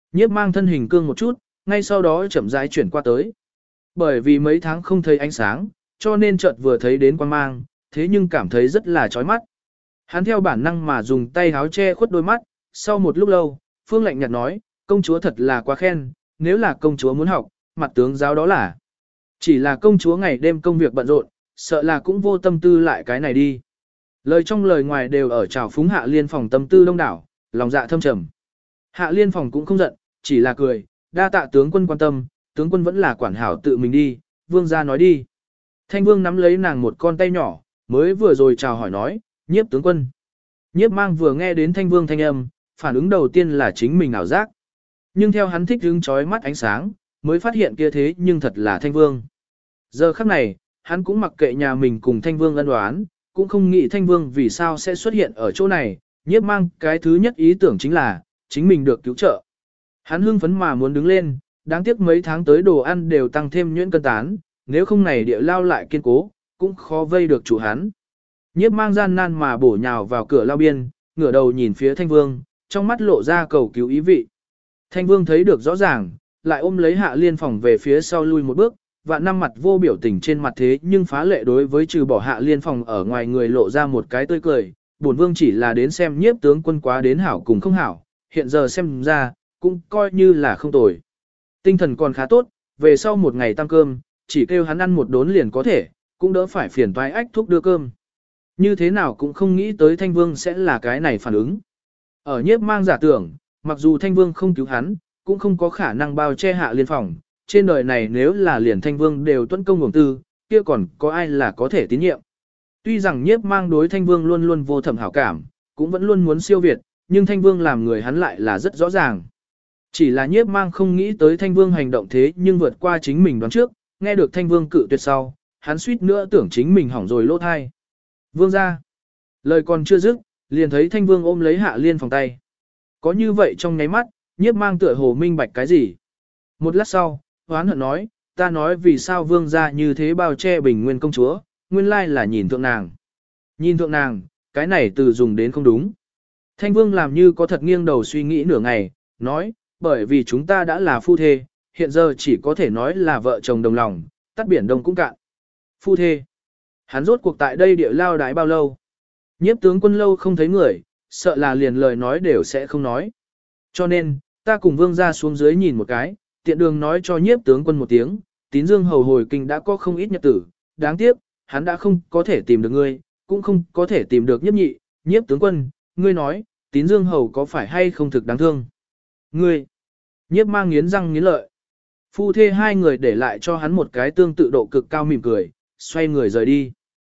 Nhiếp mang thân hình cương một chút, ngay sau đó chậm rãi chuyển qua tới. Bởi vì mấy tháng không thấy ánh sáng, cho nên chợt vừa thấy đến quang mang, thế nhưng cảm thấy rất là chói mắt. Hắn theo bản năng mà dùng tay háo che khuất đôi mắt, sau một lúc lâu, Phương lạnh nhạt nói, công chúa thật là quá khen, nếu là công chúa muốn học, mặt tướng giáo đó là. Chỉ là công chúa ngày đêm công việc bận rộn, sợ là cũng vô tâm tư lại cái này đi. Lời trong lời ngoài đều ở trào phúng Hạ Liên Phòng tâm tư đông đảo, lòng dạ thâm trầm. Hạ Liên Phòng cũng không giận, chỉ là cười, đa tạ tướng quân quan tâm, tướng quân vẫn là quản hảo tự mình đi, vương gia nói đi. Thanh vương nắm lấy nàng một con tay nhỏ, mới vừa rồi chào hỏi nói, nhiếp tướng quân. Nhiếp mang vừa nghe đến thanh vương thanh âm, phản ứng đầu tiên là chính mình ảo giác. Nhưng theo hắn thích hứng chói mắt ánh sáng, mới phát hiện kia thế nhưng thật là thanh vương. Giờ khắc này, hắn cũng mặc kệ nhà mình cùng thanh vương ân đoán, cũng không nghĩ thanh vương vì sao sẽ xuất hiện ở chỗ này, nhiếp mang cái thứ nhất ý tưởng chính là, chính mình được cứu trợ. Hắn hưng phấn mà muốn đứng lên, đáng tiếc mấy tháng tới đồ ăn đều tăng thêm nhuyễn cân tán, nếu không này địa lao lại kiên cố, cũng khó vây được chủ hắn. Nhiếp mang gian nan mà bổ nhào vào cửa lao biên, ngửa đầu nhìn phía thanh vương, trong mắt lộ ra cầu cứu ý vị. Thanh vương thấy được rõ ràng, lại ôm lấy Hạ Liên Phòng về phía sau lui một bước, và năm mặt vô biểu tình trên mặt thế nhưng phá lệ đối với trừ bỏ Hạ Liên Phòng ở ngoài người lộ ra một cái tươi cười. Bổn vương chỉ là đến xem nhiếp tướng quân quá đến hảo cùng không hảo, hiện giờ xem ra, cũng coi như là không tồi. Tinh thần còn khá tốt, về sau một ngày tăng cơm, chỉ kêu hắn ăn một đốn liền có thể, cũng đỡ phải phiền toái ách thúc đưa cơm. Như thế nào cũng không nghĩ tới Thanh Vương sẽ là cái này phản ứng. Ở nhiếp mang giả tưởng, mặc dù Thanh Vương không cứu hắn, cũng không có khả năng bao che Hạ Liên Phòng. Trên đời này nếu là liền Thanh Vương đều tuân công ngủng tư, kia còn có ai là có thể tín nhiệm. Tuy rằng nhiếp mang đối Thanh Vương luôn luôn vô thẩm hảo cảm, cũng vẫn luôn muốn siêu việt, nhưng Thanh Vương làm người hắn lại là rất rõ ràng. Chỉ là nhiếp mang không nghĩ tới Thanh Vương hành động thế nhưng vượt qua chính mình đoán trước, nghe được Thanh Vương cự tuyệt sau, hắn suýt nữa tưởng chính mình hỏng rồi lỗ thai. Vương ra. Lời còn chưa dứt, liền thấy Thanh Vương ôm lấy Hạ Liên Phòng tay. Có như vậy trong nháy mắt, nhiếp mang tựa hồ minh bạch cái gì. Một lát sau, hoán hận nói, ta nói vì sao vương ra như thế bao che bình nguyên công chúa, nguyên lai là nhìn thượng nàng. Nhìn thượng nàng, cái này từ dùng đến không đúng. Thanh Vương làm như có thật nghiêng đầu suy nghĩ nửa ngày, nói, bởi vì chúng ta đã là phu thê, hiện giờ chỉ có thể nói là vợ chồng đồng lòng, tắt biển đông cũng cạn. Phu thê. Hắn rốt cuộc tại đây địa lao đái bao lâu? Nhiếp tướng quân lâu không thấy người, sợ là liền lời nói đều sẽ không nói. Cho nên, ta cùng vương ra xuống dưới nhìn một cái, tiện đường nói cho nhiếp tướng quân một tiếng, tín dương hầu hồi kinh đã có không ít nhật tử, đáng tiếc, hắn đã không có thể tìm được ngươi, cũng không có thể tìm được nhiếp nhị, nhiếp tướng quân, ngươi nói, tín dương hầu có phải hay không thực đáng thương? Ngươi, nhiếp mang nghiến răng nghiến lợi. Phu thê hai người để lại cho hắn một cái tương tự độ cực cao mỉm cười, xoay người rời đi.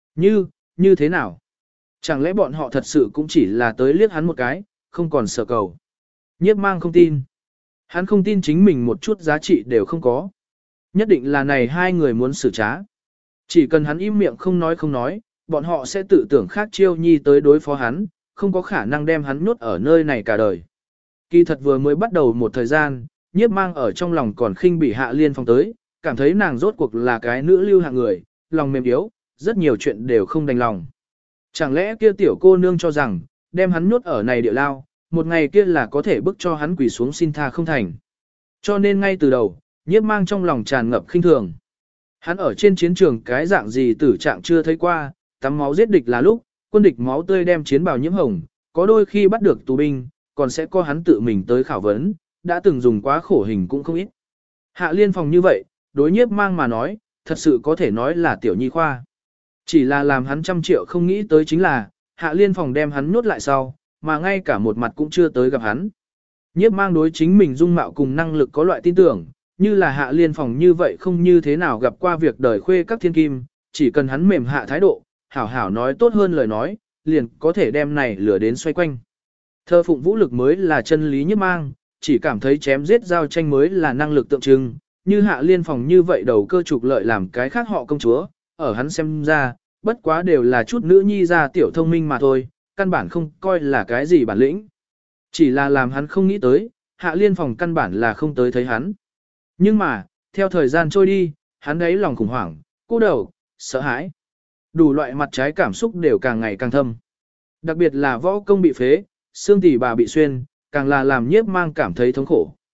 Như thế nào? Chẳng lẽ bọn họ thật sự cũng chỉ là tới liếc hắn một cái, không còn sợ cầu. Nhiếp mang không tin. Hắn không tin chính mình một chút giá trị đều không có. Nhất định là này hai người muốn xử trá. Chỉ cần hắn im miệng không nói, bọn họ sẽ tự tưởng khác chiêu nhi tới đối phó hắn, không có khả năng đem hắn nhốt ở nơi này cả đời. Kỳ thật vừa mới bắt đầu một thời gian, nhiếp mang ở trong lòng còn khinh bỉ Hạ Liên Phong tới, cảm thấy nàng rốt cuộc là cái nữ lưu hạng người, lòng mềm yếu, rất nhiều chuyện đều không đành lòng. Chẳng lẽ kia tiểu cô nương cho rằng, đem hắn nhốt ở này địa lao, một ngày kia là có thể bức cho hắn quỳ xuống xin tha không thành. Cho nên ngay từ đầu, nhiếp mang trong lòng tràn ngập khinh thường. Hắn ở trên chiến trường cái dạng gì tử trạng chưa thấy qua, tắm máu giết địch là lúc, quân địch máu tươi đem chiến bào nhiễm hồng, có đôi khi bắt được tù binh, còn sẽ có hắn tự mình tới khảo vấn, đã từng dùng quá khổ hình cũng không ít. Hạ Liên Phòng như vậy, đối nhiếp mang mà nói, thật sự có thể nói là tiểu nhi khoa. Chỉ là làm hắn 100 triệu không nghĩ tới chính là, Hạ Liên Phòng đem hắn nhốt lại sau, mà ngay cả một mặt cũng chưa tới gặp hắn. Nhiếp mang đối chính mình dung mạo cùng năng lực có loại tin tưởng, như là Hạ Liên Phòng như vậy không như thế nào gặp qua việc đời khuê các thiên kim, chỉ cần hắn mềm hạ thái độ, hảo hảo nói tốt hơn lời nói, liền có thể đem này lửa đến xoay quanh. Thơ phụng vũ lực mới là chân lý nhiếp mang, chỉ cảm thấy chém giết giao tranh mới là năng lực tượng trưng, như Hạ Liên Phòng như vậy đầu cơ trục lợi làm cái khác họ công chúa, ở hắn xem ra, bất quá đều là chút nữ nhi ra tiểu thông minh mà thôi, căn bản không coi là cái gì bản lĩnh. Chỉ là làm hắn không nghĩ tới, Hạ Liên Phòng căn bản là không tới thấy hắn. Nhưng mà, theo thời gian trôi đi, hắn ấy lòng khủng hoảng, cô đầu, sợ hãi. Đủ loại mặt trái cảm xúc đều càng ngày càng thâm. Đặc biệt là võ công bị phế, xương tỉ bà bị xuyên, càng là làm nhiếp mang cảm thấy thống khổ.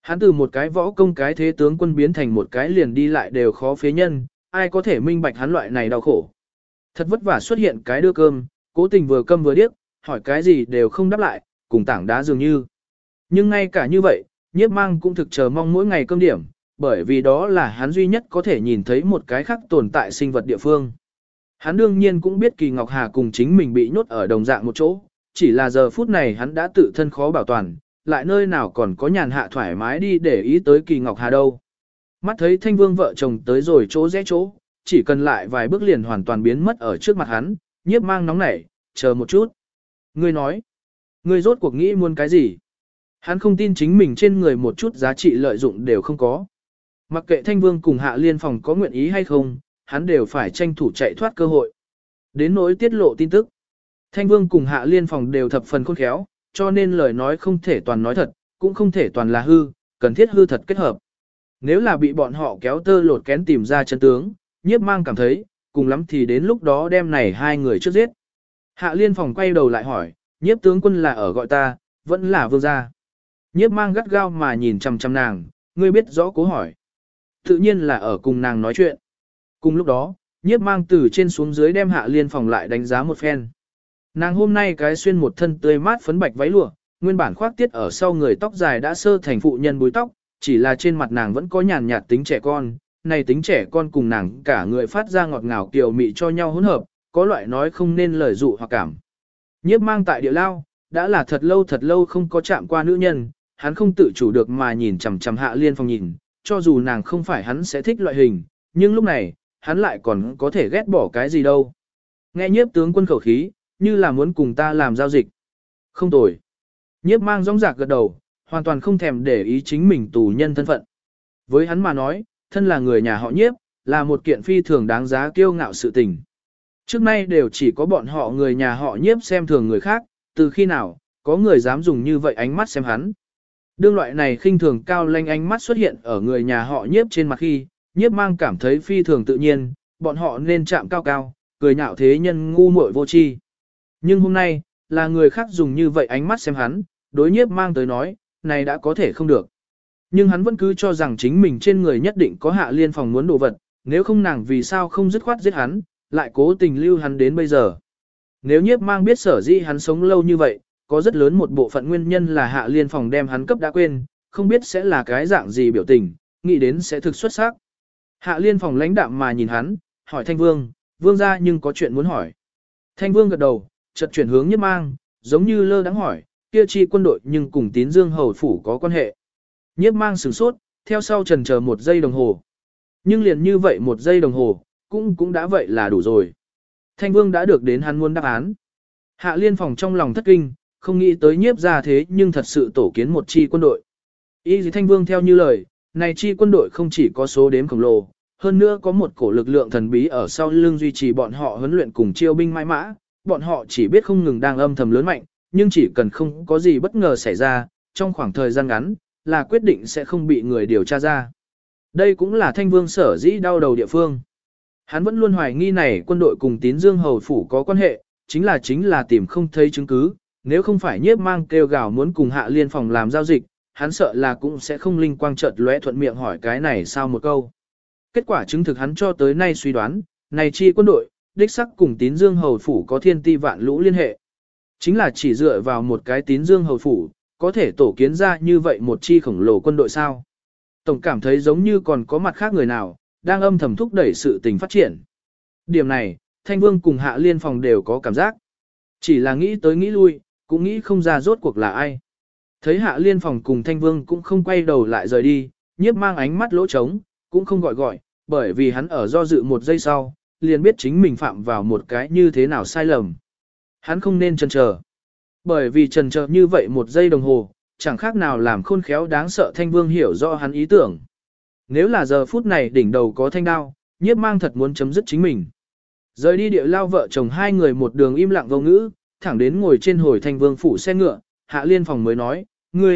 Hắn từ một cái võ công cái thế tướng quân biến thành một cái liền đi lại đều khó phế nhân, ai có thể minh bạch hắn loại này đau khổ. Thật vất vả xuất hiện cái đưa cơm, cố tình vừa câm vừa điếc, hỏi cái gì đều không đáp lại, cùng tảng đá dường như. Nhưng ngay cả như vậy, Nhiếp Mang cũng thực chờ mong mỗi ngày cơm điểm, bởi vì đó là hắn duy nhất có thể nhìn thấy một cái khác tồn tại sinh vật địa phương. Hắn đương nhiên cũng biết Kỳ Ngọc Hà cùng chính mình bị nhốt ở đồng dạng một chỗ, chỉ là giờ phút này hắn đã tự thân khó bảo toàn, lại nơi nào còn có nhàn hạ thoải mái đi để ý tới Kỳ Ngọc Hà đâu. Mắt thấy Thanh Vương vợ chồng tới rồi chỗ rẽ chỗ, chỉ cần lại vài bước liền hoàn toàn biến mất ở trước mặt hắn, Nhiếp Mang nóng nảy, chờ một chút. Ngươi nói, ngươi rốt cuộc nghĩ muốn cái gì? Hắn không tin chính mình trên người một chút giá trị lợi dụng đều không có. Mặc kệ Thanh Vương cùng Hạ Liên Phòng có nguyện ý hay không, hắn đều phải tranh thủ chạy thoát cơ hội. Đến nỗi tiết lộ tin tức. Thanh Vương cùng Hạ Liên Phòng đều thập phần khôn khéo, cho nên lời nói không thể toàn nói thật, cũng không thể toàn là hư, cần thiết hư thật kết hợp. Nếu là bị bọn họ kéo tơ lột kén tìm ra chân tướng, Nhiếp Mang cảm thấy, cùng lắm thì đến lúc đó đem này hai người trước giết. Hạ Liên Phòng quay đầu lại hỏi, Nhiếp tướng quân là ở gọi ta, vẫn là vương gia. Nhiếp Mang gắt gao mà nhìn chằm chằm nàng, ngươi biết rõ cố hỏi. Tự nhiên là ở cùng nàng nói chuyện. Cùng lúc đó, Nhiếp Mang từ trên xuống dưới đem Hạ Liên Phòng lại đánh giá một phen. Nàng hôm nay cái xuyên một thân tươi mát phấn bạch váy lụa, nguyên bản khoác tiết ở sau người tóc dài đã sơ thành phụ nhân búi tóc, chỉ là trên mặt nàng vẫn có nhàn nhạt tính trẻ con, này tính trẻ con cùng nàng cả người phát ra ngọt ngào kiều mị cho nhau hỗn hợp, có loại nói không nên lời dụ hoặc cảm. Nhiếp Mang tại địa lao, đã là thật lâu không có chạm qua nữ nhân, hắn không tự chủ được mà nhìn chằm chằm Hạ Liên Phòng nhìn, cho dù nàng không phải hắn sẽ thích loại hình, nhưng lúc này, hắn lại còn có thể ghét bỏ cái gì đâu. Nghe Nhiếp tướng quân khẩu khí, như là muốn cùng ta làm giao dịch. Không tồi. Nhiếp Mang rõng rạc gật đầu, hoàn toàn không thèm để ý chính mình tù nhân thân phận. Với hắn mà nói, thân là người nhà họ Nhiếp, là một kiện phi thường đáng giá kiêu ngạo sự tình. Trước nay đều chỉ có bọn họ người nhà họ Nhiếp xem thường người khác, từ khi nào, có người dám dùng như vậy ánh mắt xem hắn. Đương loại này khinh thường cao lanh ánh mắt xuất hiện ở người nhà họ Nhiếp trên mặt khi, Nhiếp Mang cảm thấy phi thường tự nhiên, bọn họ nên chạm cao cao, cười nhạo thế nhân ngu muội vô tri. Nhưng hôm nay, là người khác dùng như vậy ánh mắt xem hắn, đối Nhiếp Mang tới nói, này đã có thể không được. Nhưng hắn vẫn cứ cho rằng chính mình trên người nhất định có Hạ Liên Phòng muốn đồ vật, nếu không nàng vì sao không dứt khoát giết hắn, lại cố tình lưu hắn đến bây giờ. Nếu Nhiếp Mang biết sở dĩ hắn sống lâu như vậy, có rất lớn một bộ phận nguyên nhân là Hạ Liên Phòng đem hắn cấp đã quên, không biết sẽ là cái dạng gì biểu tình, nghĩ đến sẽ thực xuất sắc. Hạ Liên Phòng lãnh đạm mà nhìn hắn, hỏi Thanh Vương, vương gia nhưng có chuyện muốn hỏi. Thanh Vương gật đầu, chợt chuyển hướng Nhiếp Mang, giống như lơ đãng hỏi, kia chi quân đội nhưng cùng Tín Dương hầu phủ có quan hệ. Nhiếp Mang sửng sốt, theo sau trần chờ một giây đồng hồ. Nhưng liền như vậy một giây đồng hồ, cũng đã vậy là đủ rồi. Thanh Vương đã được đến hắn muốn đáp án. Hạ Liên Phòng trong lòng thất kinh, không nghĩ tới Nhiếp ra thế nhưng thật sự tổ kiến một chi quân đội. Ý gì Thanh Vương theo như lời, này chi quân đội không chỉ có số đếm khổng lồ, hơn nữa có một cổ lực lượng thần bí ở sau lưng duy trì bọn họ huấn luyện cùng chiêu binh mãi mã, bọn họ chỉ biết không ngừng đang âm thầm lớn mạnh, nhưng chỉ cần không có gì bất ngờ xảy ra, trong khoảng thời gian ngắn, là quyết định sẽ không bị người điều tra ra. Đây cũng là Thanh Vương sở dĩ đau đầu địa phương. Hắn vẫn luôn hoài nghi này quân đội cùng Tín Dương hầu phủ có quan hệ, chính là tìm không thấy chứng cứ, nếu không phải Nhiếp Mang kêu gào muốn cùng Hạ Liên Phòng làm giao dịch, hắn sợ là cũng sẽ không linh quang chợt lóe thuận miệng hỏi cái này sao một câu. Kết quả chứng thực hắn cho tới nay suy đoán, này chi quân đội, đích sắc cùng Tín Dương hầu phủ có thiên ti vạn lũ liên hệ. Chính là chỉ dựa vào một cái Tín Dương hầu phủ, có thể tổ kiến ra như vậy một chi khổng lồ quân đội sao. Tổng cảm thấy giống như còn có mặt khác người nào, đang âm thầm thúc đẩy sự tình phát triển. Điểm này, Thanh Vương cùng Hạ Liên Phòng đều có cảm giác. Chỉ là nghĩ tới nghĩ lui, cũng nghĩ không ra rốt cuộc là ai. Thấy Hạ Liên Phòng cùng Thanh Vương cũng không quay đầu lại rời đi, Nhiếp Mang ánh mắt lỗ trống, cũng không gọi, bởi vì hắn ở do dự một giây sau, liền biết chính mình phạm vào một cái như thế nào sai lầm. Hắn không nên chần chờ. Bởi vì chần chờ như vậy một giây đồng hồ, chẳng khác nào làm khôn khéo đáng sợ Thanh Vương hiểu rõ hắn ý tưởng. Nếu là giờ phút này đỉnh đầu có thanh đao, Nhiếp Mang thật muốn chấm dứt chính mình. Rời đi địa lao vợ chồng hai người một đường im lặng vô ngữ, thẳng đến ngồi trên hồi Thanh Vương phủ xe ngựa, Hạ Liên Phòng mới nói,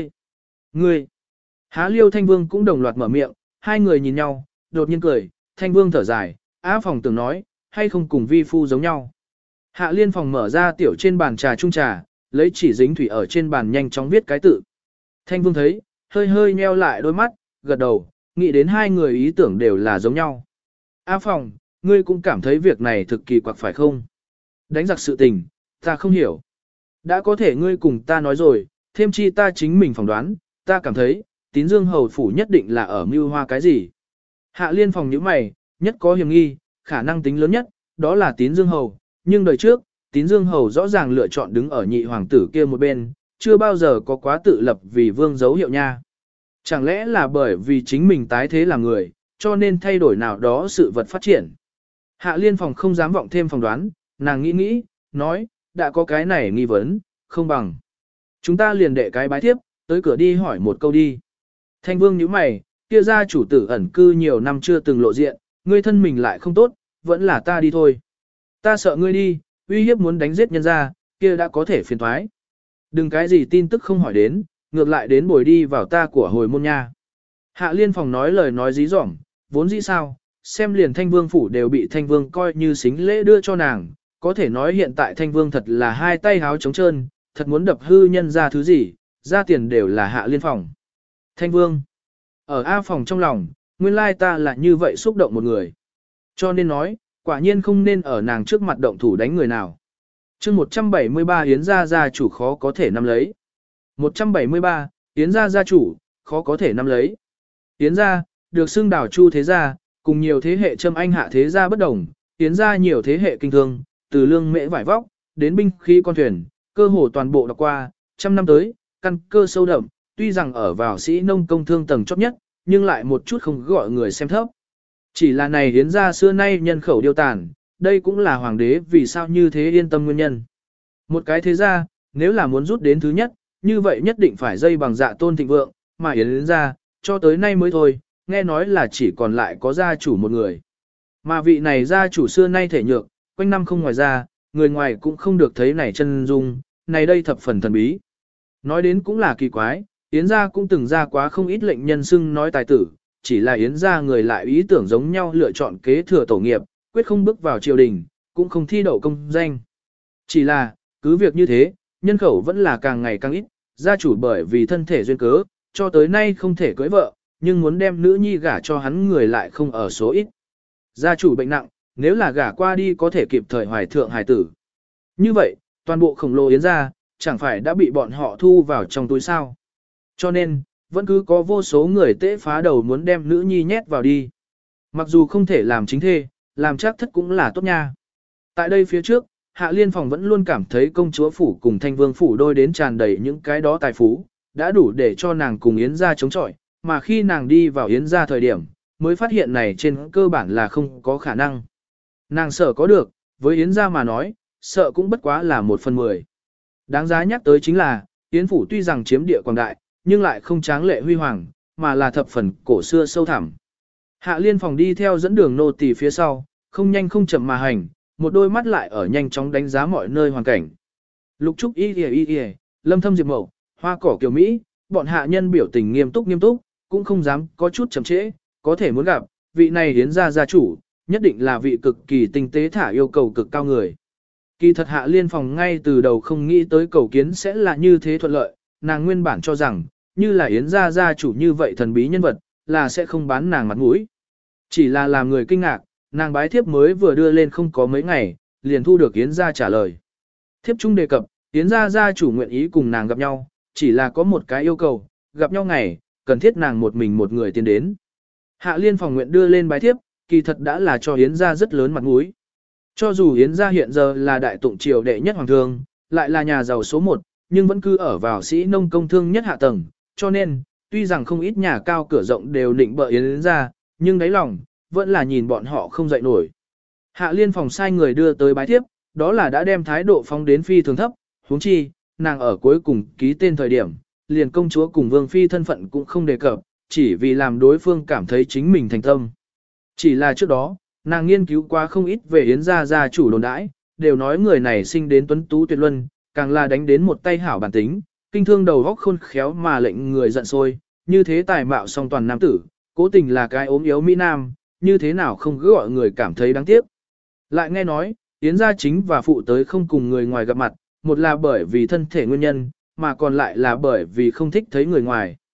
ngươi. Há Liêu Thanh Vương cũng đồng loạt mở miệng, hai người nhìn nhau, đột nhiên cười, Thanh Vương thở dài, Á Phòng tưởng nói, hay không cùng vi phu giống nhau. Hạ Liên Phòng mở ra tiểu trên bàn trà trung trà, lấy chỉ dính thủy ở trên bàn nhanh chóng viết cái tự. Thanh Vương thấy, hơi hơi nheo lại đôi mắt, gật đầu, nghĩ đến hai người ý tưởng đều là giống nhau. A Phòng, ngươi cũng cảm thấy việc này thực kỳ quặc phải không? Đánh giặc sự tình, ta không hiểu. Đã có thể ngươi cùng ta nói rồi, thêm chi ta chính mình phỏng đoán, ta cảm thấy, tín dương hầu phủ nhất định là ở mưu hoa cái gì. Hạ liên phòng những mày, nhất có hiểm nghi, khả năng tính lớn nhất, đó là tín dương hầu, nhưng đời trước, tín dương hầu rõ ràng lựa chọn đứng ở nhị hoàng tử kia một bên, chưa bao giờ có quá tự lập vì vương dấu hiệu nha. Chẳng lẽ là bởi vì chính mình tái thế làm người, cho nên thay đổi nào đó sự vật phát triển. Hạ liên phòng không dám vọng thêm phỏng đoán, nàng nghĩ nghĩ, nói, đã có cái này nghi vấn, không bằng. Chúng ta liền đệ cái bái thiếp, tới cửa đi hỏi một câu đi. Thanh vương nhíu mày, kia ra chủ tử ẩn cư nhiều năm chưa từng lộ diện, ngươi thân mình lại không tốt, vẫn là ta đi thôi. Ta sợ ngươi đi, uy hiếp muốn đánh giết nhân ra, kia đã có thể phiền thoái. Đừng cái gì tin tức không hỏi đến, ngược lại đến bồi đi vào ta của hồi môn nha. Hạ liên phòng nói lời nói dí dỏm, vốn dĩ sao, xem liền thanh vương phủ đều bị thanh vương coi như xính lễ đưa cho nàng, có thể nói hiện tại thanh vương thật là hai tay háo trống trơn, thật muốn đập hư nhân ra thứ gì, ra tiền đều là hạ liên phòng. Thanh vương, ở A phòng trong lòng, nguyên lai ta là như vậy xúc động một người. Cho nên nói, quả nhiên không nên ở nàng trước mặt động thủ đánh người nào. chương 173 Yến gia chủ khó có thể nắm lấy. 173, Yến gia chủ, khó có thể nắm lấy. Yến gia, được xưng đảo chu thế gia, cùng nhiều thế hệ châm anh hạ thế gia bất đồng, Yến gia nhiều thế hệ kinh thương, từ lương mễ vải vóc, đến binh khí con thuyền, cơ hồ toàn bộ đọc qua, trăm năm tới, căn cơ sâu đậm, tuy rằng ở vào sĩ nông công thương tầng chót nhất, nhưng lại một chút không gọi người xem thấp. Chỉ là này Yến gia xưa nay nhân khẩu điêu tàn, đây cũng là hoàng đế vì sao như thế yên tâm nguyên nhân. Một cái thế gia, nếu là muốn rút đến thứ nhất, như vậy nhất định phải dây bằng dạ tôn thịnh vượng, mà Yến gia, cho tới nay mới thôi, nghe nói là chỉ còn lại có gia chủ một người. Mà vị này gia chủ xưa nay thể nhược, quanh năm không ngoài ra, người ngoài cũng không được thấy này chân dung, này đây thập phần thần bí. Nói đến cũng là kỳ quái, Yến gia cũng từng ra quá không ít lệnh nhân xưng nói tài tử, chỉ là Yến gia người lại ý tưởng giống nhau lựa chọn kế thừa tổ nghiệp, quyết không bước vào triều đình, cũng không thi đậu công danh. Chỉ là, cứ việc như thế, nhân khẩu vẫn là càng ngày càng ít, gia chủ bởi vì thân thể duyên cớ, cho tới nay không thể cưới vợ, nhưng muốn đem nữ nhi gả cho hắn người lại không ở số ít. Gia chủ bệnh nặng, nếu là gả qua đi có thể kịp thời hoài thượng hài tử. Như vậy, toàn bộ khổng lồ Yến gia, chẳng phải đã bị bọn họ thu vào trong túi sao. Cho nên, vẫn cứ có vô số người tễ phá đầu muốn đem nữ nhi nhét vào đi. Mặc dù không thể làm chính thê, làm chắc thất cũng là tốt nha. Tại đây phía trước, Hạ Liên Phòng vẫn luôn cảm thấy công chúa phủ cùng thanh vương phủ đôi đến tràn đầy những cái đó tài phú, đã đủ để cho nàng cùng Yến gia chống chọi, mà khi nàng đi vào Yến gia thời điểm, mới phát hiện này trên cơ bản là không có khả năng. Nàng sợ có được, với Yến gia mà nói, sợ cũng bất quá là 1/10. Đáng giá nhắc tới chính là, Yến phủ tuy rằng chiếm địa quảng đại, nhưng lại không tráng lệ huy hoàng, mà là thập phần cổ xưa sâu thẳm. Hạ Liên Phòng đi theo dẫn đường nô tỳ phía sau, không nhanh không chậm mà hành, một đôi mắt lại ở nhanh chóng đánh giá mọi nơi hoàn cảnh. Lục trúc y, lâm thâm diệp mậu, hoa cỏ kiều Mỹ, bọn hạ nhân biểu tình nghiêm túc, cũng không dám có chút chậm trễ, có thể muốn gặp, vị này Yến gia gia chủ, nhất định là vị cực kỳ tinh tế thả yêu cầu cực cao người. Kỳ thật Hạ Liên Phòng ngay từ đầu không nghĩ tới cầu kiến sẽ là như thế thuận lợi, nàng nguyên bản cho rằng, như là Yến gia gia chủ như vậy thần bí nhân vật, là sẽ không bán nàng mặt mũi. Chỉ là làm người kinh ngạc, nàng bái thiếp mới vừa đưa lên không có mấy ngày, liền thu được Yến gia trả lời. Thiếp trung đề cập, Yến gia gia chủ nguyện ý cùng nàng gặp nhau, chỉ là có một cái yêu cầu, gặp nhau ngày, cần thiết nàng một mình một người tiến đến. Hạ Liên Phòng nguyện đưa lên bái thiếp, kỳ thật đã là cho Yến gia rất lớn mặt mũi. Cho dù Yến gia hiện giờ là đại tụng triều đệ nhất hoàng thương, lại là nhà giàu số 1, nhưng vẫn cứ ở vào sĩ nông công thương nhất hạ tầng, cho nên, tuy rằng không ít nhà cao cửa rộng đều định bợ Yến gia, nhưng đáy lòng, vẫn là nhìn bọn họ không dậy nổi. Hạ Liên Phòng sai người đưa tới bái thiếp, đó là đã đem thái độ phong đến phi thường thấp, huống chi, nàng ở cuối cùng ký tên thời điểm, liền công chúa cùng vương phi thân phận cũng không đề cập, chỉ vì làm đối phương cảm thấy chính mình thành tâm. Chỉ là trước đó, nàng nghiên cứu quá không ít về Yến gia gia chủ đồn đãi, đều nói người này sinh đến tuấn tú tuyệt luân, càng là đánh đến một tay hảo bản tính, kinh thương đầu góc khôn khéo mà lệnh người giận sôi, như thế tài mạo song toàn nam tử, cố tình là cái ốm yếu mỹ nam, như thế nào không cứ gọi người cảm thấy đáng tiếc. Lại nghe nói, Yến gia chính và phụ tới không cùng người ngoài gặp mặt, một là bởi vì thân thể nguyên nhân, mà còn lại là bởi vì không thích thấy người ngoài.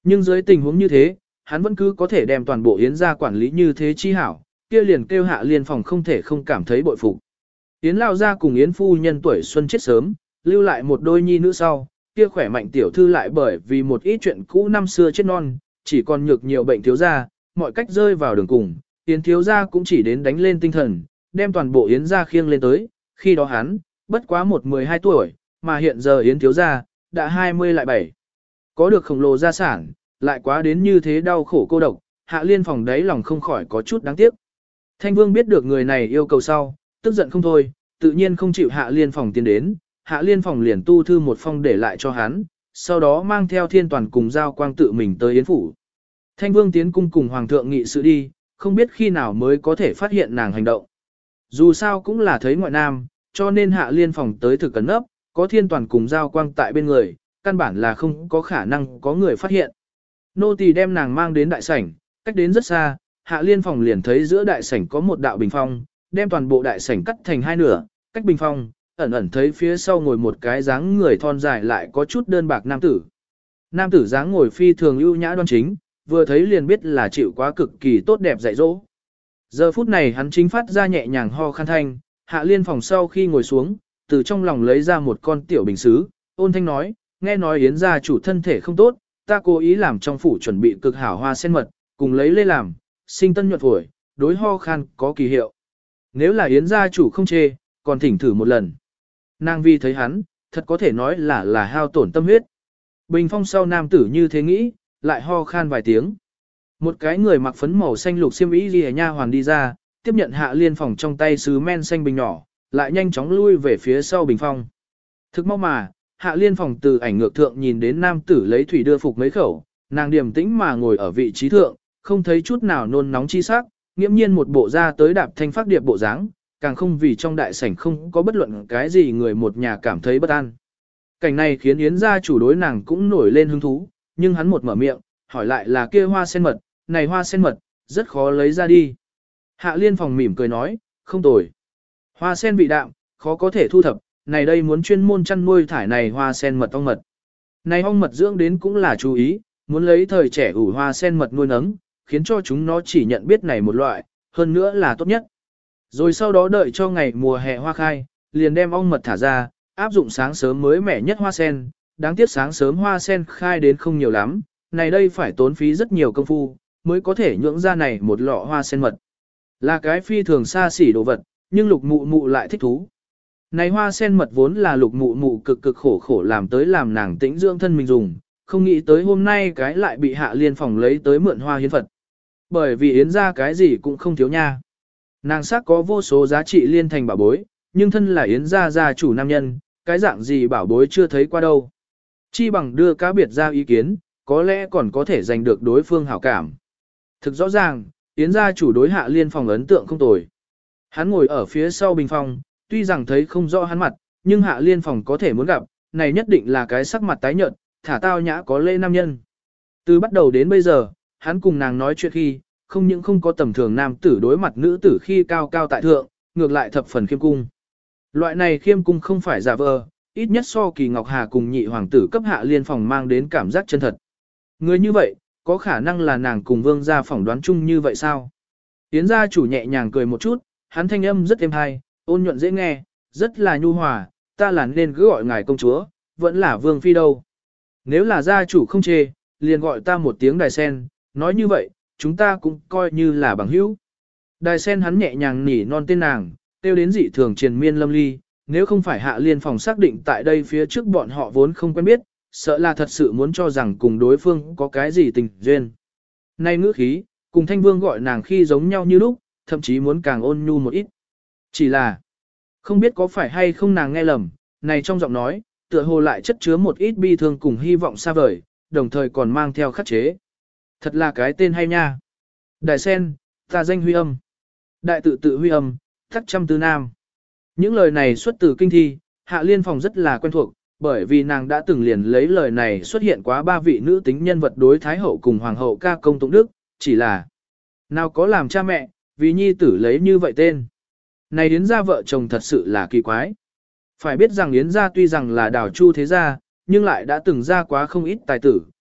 Nhưng dưới tình huống như thế, hắn vẫn cứ có thể đem toàn bộ Yến gia quản lý như thế chi hảo, kia liền kêu Hạ Liên Phòng không thể không cảm thấy bội phục. Yến lao gia cùng Yến phu nhân tuổi xuân chết sớm, lưu lại một đôi nhi nữ sau, kia khỏe mạnh tiểu thư lại bởi vì một ít chuyện cũ năm xưa chết non, chỉ còn nhược nhiều bệnh thiếu gia, mọi cách rơi vào đường cùng, Yến thiếu gia cũng chỉ đến đánh lên tinh thần, đem toàn bộ Yến gia khiêng lên tới, khi đó hắn, bất quá 12 tuổi, mà hiện giờ Yến thiếu gia, đã 20 lại 7. Có được khổng lồ gia sản, lại quá đến như thế đau khổ cô độc, Hạ Liên Phòng đấy lòng không khỏi có chút đáng tiếc. Thanh Vương biết được người này yêu cầu sau, tức giận không thôi, tự nhiên không chịu Hạ Liên Phòng tiến đến, Hạ Liên Phòng liền tu thư một phong để lại cho hắn, sau đó mang theo Thiên Toàn cùng Giao Quang tự mình tới Yến phủ. Thanh Vương tiến cung cùng Hoàng thượng nghị sự đi, không biết khi nào mới có thể phát hiện nàng hành động. Dù sao cũng là thấy ngoại nam, cho nên Hạ Liên Phòng tới thực cẩn nấp, có Thiên Toàn cùng Giao Quang tại bên người, căn bản là không có khả năng có người phát hiện. Nô tỳ đem nàng mang đến đại sảnh, cách đến rất xa, Hạ Liên Phòng liền thấy giữa đại sảnh có một đạo bình phong, đem toàn bộ đại sảnh cắt thành hai nửa, cách bình phong, ẩn ẩn thấy phía sau ngồi một cái dáng người thon dài lại có chút đơn bạc nam tử. Nam tử dáng ngồi phi thường ưu nhã đoan chính, vừa thấy liền biết là chịu quá cực kỳ tốt đẹp dạy dỗ. Giờ phút này hắn chính phát ra nhẹ nhàng ho khan thanh, Hạ Liên Phòng sau khi ngồi xuống, từ trong lòng lấy ra một con tiểu bình sứ, ôn thanh nói, nghe nói Yến gia chủ thân thể không tốt, ta cố ý làm trong phủ chuẩn bị cực hảo hoa sen mật, cùng lấy lê làm, sinh tân nhuận phổi, đối ho khan có kỳ hiệu. Nếu là Yến gia chủ không chê, còn thỉnh thử một lần. Nàng vi thấy hắn, thật có thể nói là hao tổn tâm huyết. Bình phong sau nam tử như thế nghĩ, lại ho khan vài tiếng. Một cái người mặc phấn màu xanh lục xiêm y liễu nha hoàn đi ra, tiếp nhận Hạ Liên Phòng trong tay sứ men xanh bình nhỏ, lại nhanh chóng lui về phía sau bình phong. Thực mau mà, Hạ Liên Phòng từ ảnh ngược thượng nhìn đến nam tử lấy thủy đưa phục mấy khẩu, nàng điềm tĩnh mà ngồi ở vị trí thượng, không thấy chút nào nôn nóng chi sắc, nghiễm nhiên một bộ ra tới đạp thanh phát điệp bộ dáng, càng không vì trong đại sảnh không có bất luận cái gì người một nhà cảm thấy bất an. Cảnh này khiến Yến gia chủ đối nàng cũng nổi lên hứng thú, nhưng hắn một mở miệng, hỏi lại là kia hoa sen mật, này hoa sen mật, rất khó lấy ra đi. Hạ Liên Phòng mỉm cười nói, không tồi. Hoa sen vị đạm, khó có thể thu thập, này đây muốn chuyên môn chăn nuôi thải này hoa sen mật ong mật. Này ong mật dưỡng đến cũng là chú ý, muốn lấy thời trẻ ủ hoa sen mật nuôi nấng, khiến cho chúng nó chỉ nhận biết này một loại, hơn nữa là tốt nhất. Rồi sau đó đợi cho ngày mùa hè hoa khai, liền đem ong mật thả ra, áp dụng sáng sớm mới mẻ nhất hoa sen, đáng tiếc sáng sớm hoa sen khai đến không nhiều lắm, này đây phải tốn phí rất nhiều công phu, mới có thể nhưỡng ra này một lọ hoa sen mật. Là cái phi thường xa xỉ đồ vật, nhưng lục mụ mụ lại thích thú. Này hoa sen mật vốn là lục mụ mụ cực cực khổ khổ làm tới làm nàng tĩnh dưỡng thân mình dùng, không nghĩ tới hôm nay cái lại bị Hạ Liên Phòng lấy tới mượn hoa hiến Phật. Bởi vì Yến ra cái gì cũng không thiếu nha. Nàng sắc có vô số giá trị liên thành bảo bối, nhưng thân là Yến gia gia chủ nam nhân, cái dạng gì bảo bối chưa thấy qua đâu. Chi bằng đưa cá biệt ra ý kiến, có lẽ còn có thể giành được đối phương hảo cảm. Thực rõ ràng, Yến gia chủ đối Hạ Liên Phòng ấn tượng không tồi. Hắn ngồi ở phía sau bình phòng, tuy rằng thấy không rõ hắn mặt, nhưng Hạ Liên Phòng có thể muốn gặp, này nhất định là cái sắc mặt tái nhợt, thả tao nhã có lễ nam nhân. Từ bắt đầu đến bây giờ, hắn cùng nàng nói chuyện khi, không những không có tầm thường nam tử đối mặt nữ tử khi cao cao tại thượng, ngược lại thập phần khiêm cung. Loại này khiêm cung không phải giả vờ, ít nhất so Kỳ Ngọc Hà cùng nhị hoàng tử cấp Hạ Liên Phòng mang đến cảm giác chân thật. Người như vậy, có khả năng là nàng cùng vương gia phỏng đoán chung như vậy sao? Yến gia chủ nhẹ nhàng cười một chút, hắn thanh âm rất êm hay, ôn nhuận dễ nghe, rất là nhu hòa, ta là nên cứ gọi ngài công chúa, vẫn là vương phi đâu. Nếu là gia chủ không chê, liền gọi ta một tiếng đài sen, nói như vậy, chúng ta cũng coi như là bằng hữu. Đài sen hắn nhẹ nhàng nỉ non tên nàng, tiêu đến dị thường triền miên lâm ly, nếu không phải Hạ Liên Phòng xác định tại đây phía trước bọn họ vốn không quen biết, sợ là thật sự muốn cho rằng cùng đối phương có cái gì tình duyên. Nay ngữ khí, cùng Thanh Vương gọi nàng khi giống nhau như lúc, thậm chí muốn càng ôn nhu một ít. Chỉ là, không biết có phải hay không nàng nghe lầm, này trong giọng nói, tựa hồ lại chất chứa một ít bi thương cùng hy vọng xa vời, đồng thời còn mang theo khắc chế. Thật là cái tên hay nha. Đại sen, ta danh huy âm. Đại tự tự huy âm, thắc trăm tư nam. Những lời này xuất từ kinh thi, Hạ Liên Phòng rất là quen thuộc, bởi vì nàng đã từng liền lấy lời này xuất hiện quá ba vị nữ tính nhân vật đối Thái Hậu cùng Hoàng Hậu ca công tụng đức, chỉ là nào có làm cha mẹ, vì nhi tử lấy như vậy tên. Này Yến gia vợ chồng thật sự là kỳ quái. Phải biết rằng Yến gia tuy rằng là đảo chu thế gia, nhưng lại đã từng ra quá không ít tài tử,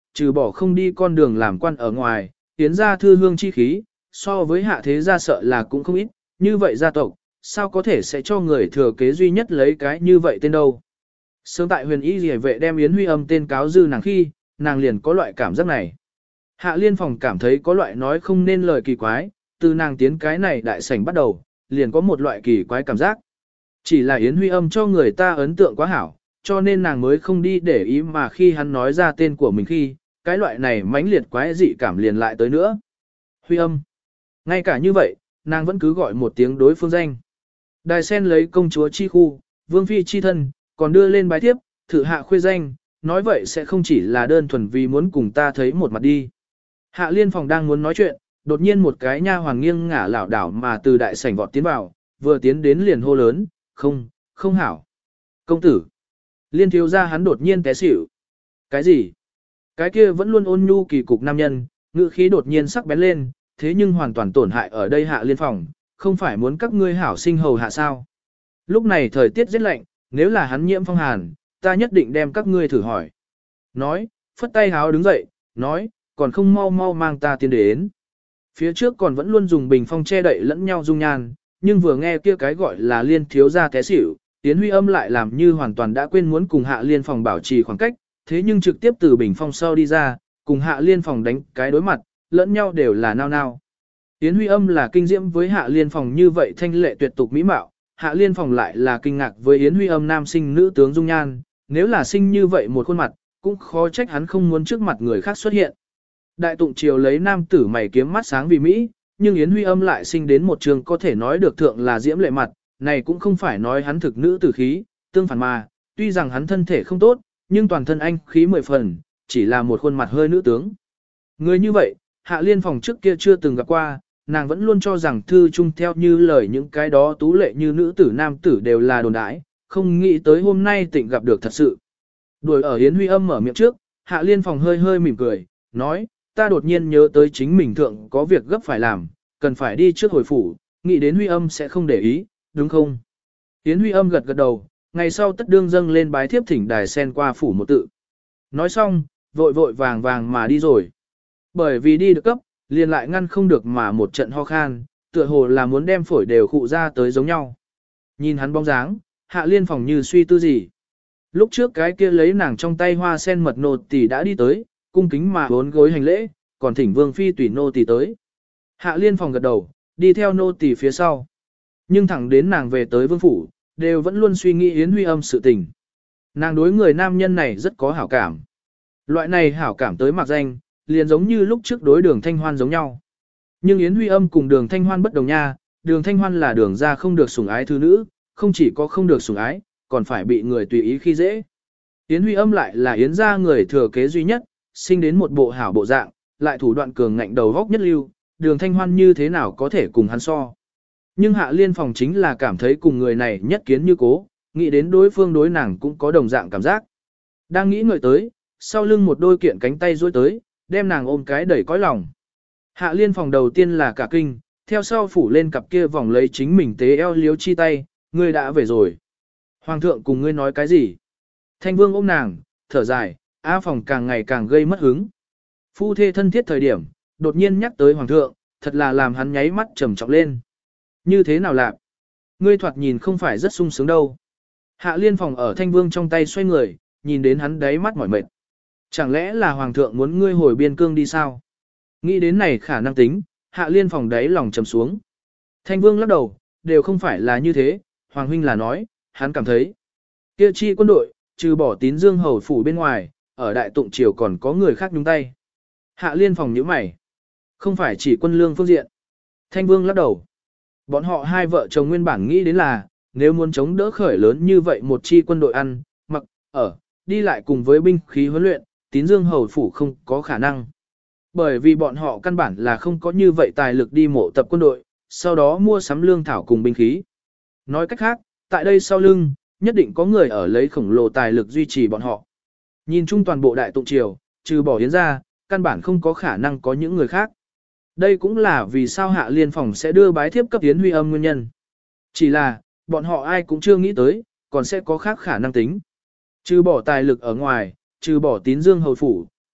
trừ bỏ không đi con đường làm quan ở ngoài, Yến gia thư hương chi khí, so với hạ thế gia sợ là cũng không ít, như vậy gia tộc, sao có thể sẽ cho người thừa kế duy nhất lấy cái như vậy tên đâu. Sớm tại huyền y rỉa vệ đem Yến Huy Âm tên cáo dư nàng khi, nàng liền có loại cảm giác này. Hạ liên phòng cảm thấy có loại nói không nên lời kỳ quái, từ nàng tiến cái này đại sảnh bắt đầu, liền có một loại kỳ quái cảm giác. Chỉ là Yến Huy Âm cho người ta ấn tượng quá hảo, cho nên nàng mới không đi để ý mà khi hắn nói ra tên của mình khi, cái loại này mãnh liệt quái dị cảm liền lại tới nữa. Huy Âm. Ngay cả như vậy, nàng vẫn cứ gọi một tiếng đối phương danh. Đài sen lấy công chúa chi khu, vương phi chi thân, còn đưa lên bái thiếp, thử hạ khuê danh, nói vậy sẽ không chỉ là đơn thuần vì muốn cùng ta thấy một mặt đi. Hạ liên phòng đang muốn nói chuyện, đột nhiên một cái nha hoàng nghiêng ngả lảo đảo mà từ đại sảnh vọt tiến vào, vừa tiến đến liền hô lớn, không hảo. Công tử. Liên thiếu ra hắn đột nhiên té xỉu. Cái gì? Cái kia vẫn luôn ôn nhu kỳ cục nam nhân, ngữ khí đột nhiên sắc bén lên, thế nhưng hoàn toàn tổn hại ở đây hạ liên phòng, không phải muốn các ngươi hảo sinh hầu hạ sao. Lúc này thời tiết rất lạnh, nếu là hắn nhiễm phong hàn, ta nhất định đem các ngươi thử hỏi. Nói, phất tay háo đứng dậy, nói, còn không mau mau mang ta tiến đến. Phía trước còn vẫn luôn dùng bình phong che đậy lẫn nhau dung nhan, nhưng vừa nghe kia cái gọi là liên thiếu ra té xỉu, Yến Huy Âm lại làm như hoàn toàn đã quên muốn cùng hạ liên phòng bảo trì khoảng cách, thế nhưng trực tiếp từ bình phong sau đi ra, cùng hạ liên phòng đánh cái đối mặt, lẫn nhau đều là nao nao. Yến Huy Âm là kinh diễm với hạ liên phòng như vậy thanh lệ tuyệt tục mỹ mạo, hạ liên phòng lại là kinh ngạc với Yến Huy Âm nam sinh nữ tướng dung nhan, nếu là sinh như vậy một khuôn mặt, cũng khó trách hắn không muốn trước mặt người khác xuất hiện. Đại tụng triều lấy nam tử mày kiếm mắt sáng vì Mỹ, nhưng Yến Huy Âm lại sinh đến một trường có thể nói được thượng là diễm lệ mặt, này cũng không phải nói hắn thực nữ tử khí, tương phản mà, tuy rằng hắn thân thể không tốt, nhưng toàn thân anh khí 10 phần, chỉ là một khuôn mặt hơi nữ tướng. Người như vậy, hạ liên phòng trước kia chưa từng gặp qua, nàng vẫn luôn cho rằng thư chung theo như lời những cái đó tú lệ như nữ tử nam tử đều là đồn đãi, không nghĩ tới hôm nay tịnh gặp được thật sự. Đuổi ở Yến Huy Âm mở miệng trước, hạ liên phòng hơi hơi mỉm cười, nói, ta đột nhiên nhớ tới chính mình thượng có việc gấp phải làm, cần phải đi trước hồi phủ, nghĩ đến Huy Âm sẽ không để ý, đúng không? Yến Huy Âm gật gật đầu, ngày sau tất đương dâng lên bái thiếp thỉnh đài sen qua phủ một tự. Nói xong, vội vội vàng vàng mà đi rồi. Bởi vì đi được cấp, liền lại ngăn không được mà một trận ho khan, tựa hồ là muốn đem phổi đều khụ ra tới giống nhau. Nhìn hắn bóng dáng, hạ liên phòng như suy tư gì. Lúc trước cái kia lấy nàng trong tay hoa sen mật nô tỳ đã đi tới, cung kính mà bốn gối hành lễ, còn thỉnh vương phi tùy nô tỳ tới. Hạ liên phòng gật đầu, đi theo nô tỳ phía sau. Nhưng thẳng đến nàng về tới vương phủ, đều vẫn luôn suy nghĩ Yến Huy Âm sự tình. Nàng đối người nam nhân này rất có hảo cảm. Loại này hảo cảm tới mặc danh, liền giống như lúc trước đối đường Thanh Hoan giống nhau. Nhưng Yến Huy Âm cùng đường Thanh Hoan bất đồng nha, đường Thanh Hoan là đường ra không được sủng ái thứ nữ, không chỉ có không được sủng ái, còn phải bị người tùy ý khi dễ. Yến Huy Âm lại là Yến gia người thừa kế duy nhất, sinh đến một bộ hảo bộ dạng, lại thủ đoạn cường ngạnh đầu góc nhất lưu, đường Thanh Hoan như thế nào có thể cùng hắn so. Nhưng hạ liên phòng chính là cảm thấy cùng người này nhất kiến như cố, nghĩ đến đối phương đối nàng cũng có đồng dạng cảm giác. Đang nghĩ ngợi tới, sau lưng một đôi kiện cánh tay duỗi tới, đem nàng ôm cái đẩy cõi lòng. Hạ liên phòng đầu tiên là cả kinh, theo sau phủ lên cặp kia vòng lấy chính mình tế eo liếu chi tay, ngươi đã về rồi. Hoàng thượng cùng ngươi nói cái gì? Thanh vương ôm nàng, thở dài, A phòng càng ngày càng gây mất hứng. Phu thê thân thiết thời điểm, đột nhiên nhắc tới hoàng thượng, thật là làm hắn nháy mắt trầm trọng lên. Như thế nào lạc? Ngươi thoạt nhìn không phải rất sung sướng đâu. Hạ liên phòng ở thanh vương trong tay xoay người, nhìn đến hắn đáy mắt mỏi mệt. Chẳng lẽ là hoàng thượng muốn ngươi hồi biên cương đi sao? Nghĩ đến này khả năng tính, hạ liên phòng đáy lòng trầm xuống. Thanh vương lắc đầu, đều không phải là như thế, hoàng huynh là nói, hắn cảm thấy. Kia chi quân đội, trừ bỏ tín dương hầu phủ bên ngoài, ở đại tụng triều còn có người khác nhúng tay. Hạ liên phòng nhíu mày. Không phải chỉ quân lương phương diện. Thanh vương lắc đầu. Bọn họ hai vợ chồng nguyên bản nghĩ đến là, nếu muốn chống đỡ khởi lớn như vậy một chi quân đội ăn, mặc, ở, đi lại cùng với binh khí huấn luyện, tín dương hầu phủ không có khả năng. Bởi vì bọn họ căn bản là không có như vậy tài lực đi mộ tập quân đội, sau đó mua sắm lương thảo cùng binh khí. Nói cách khác, tại đây sau lưng, nhất định có người ở lấy khổng lồ tài lực duy trì bọn họ. Nhìn chung toàn bộ đại tụng triều, trừ bỏ Yến ra, căn bản không có khả năng có những người khác. Đây cũng là vì sao hạ liên phòng sẽ đưa bái thiếp cấp Yến Huy Âm nguyên nhân. Chỉ là, bọn họ ai cũng chưa nghĩ tới, còn sẽ có khác khả năng tính. Trừ bỏ tài lực ở ngoài, trừ bỏ tín dương hầu phủ,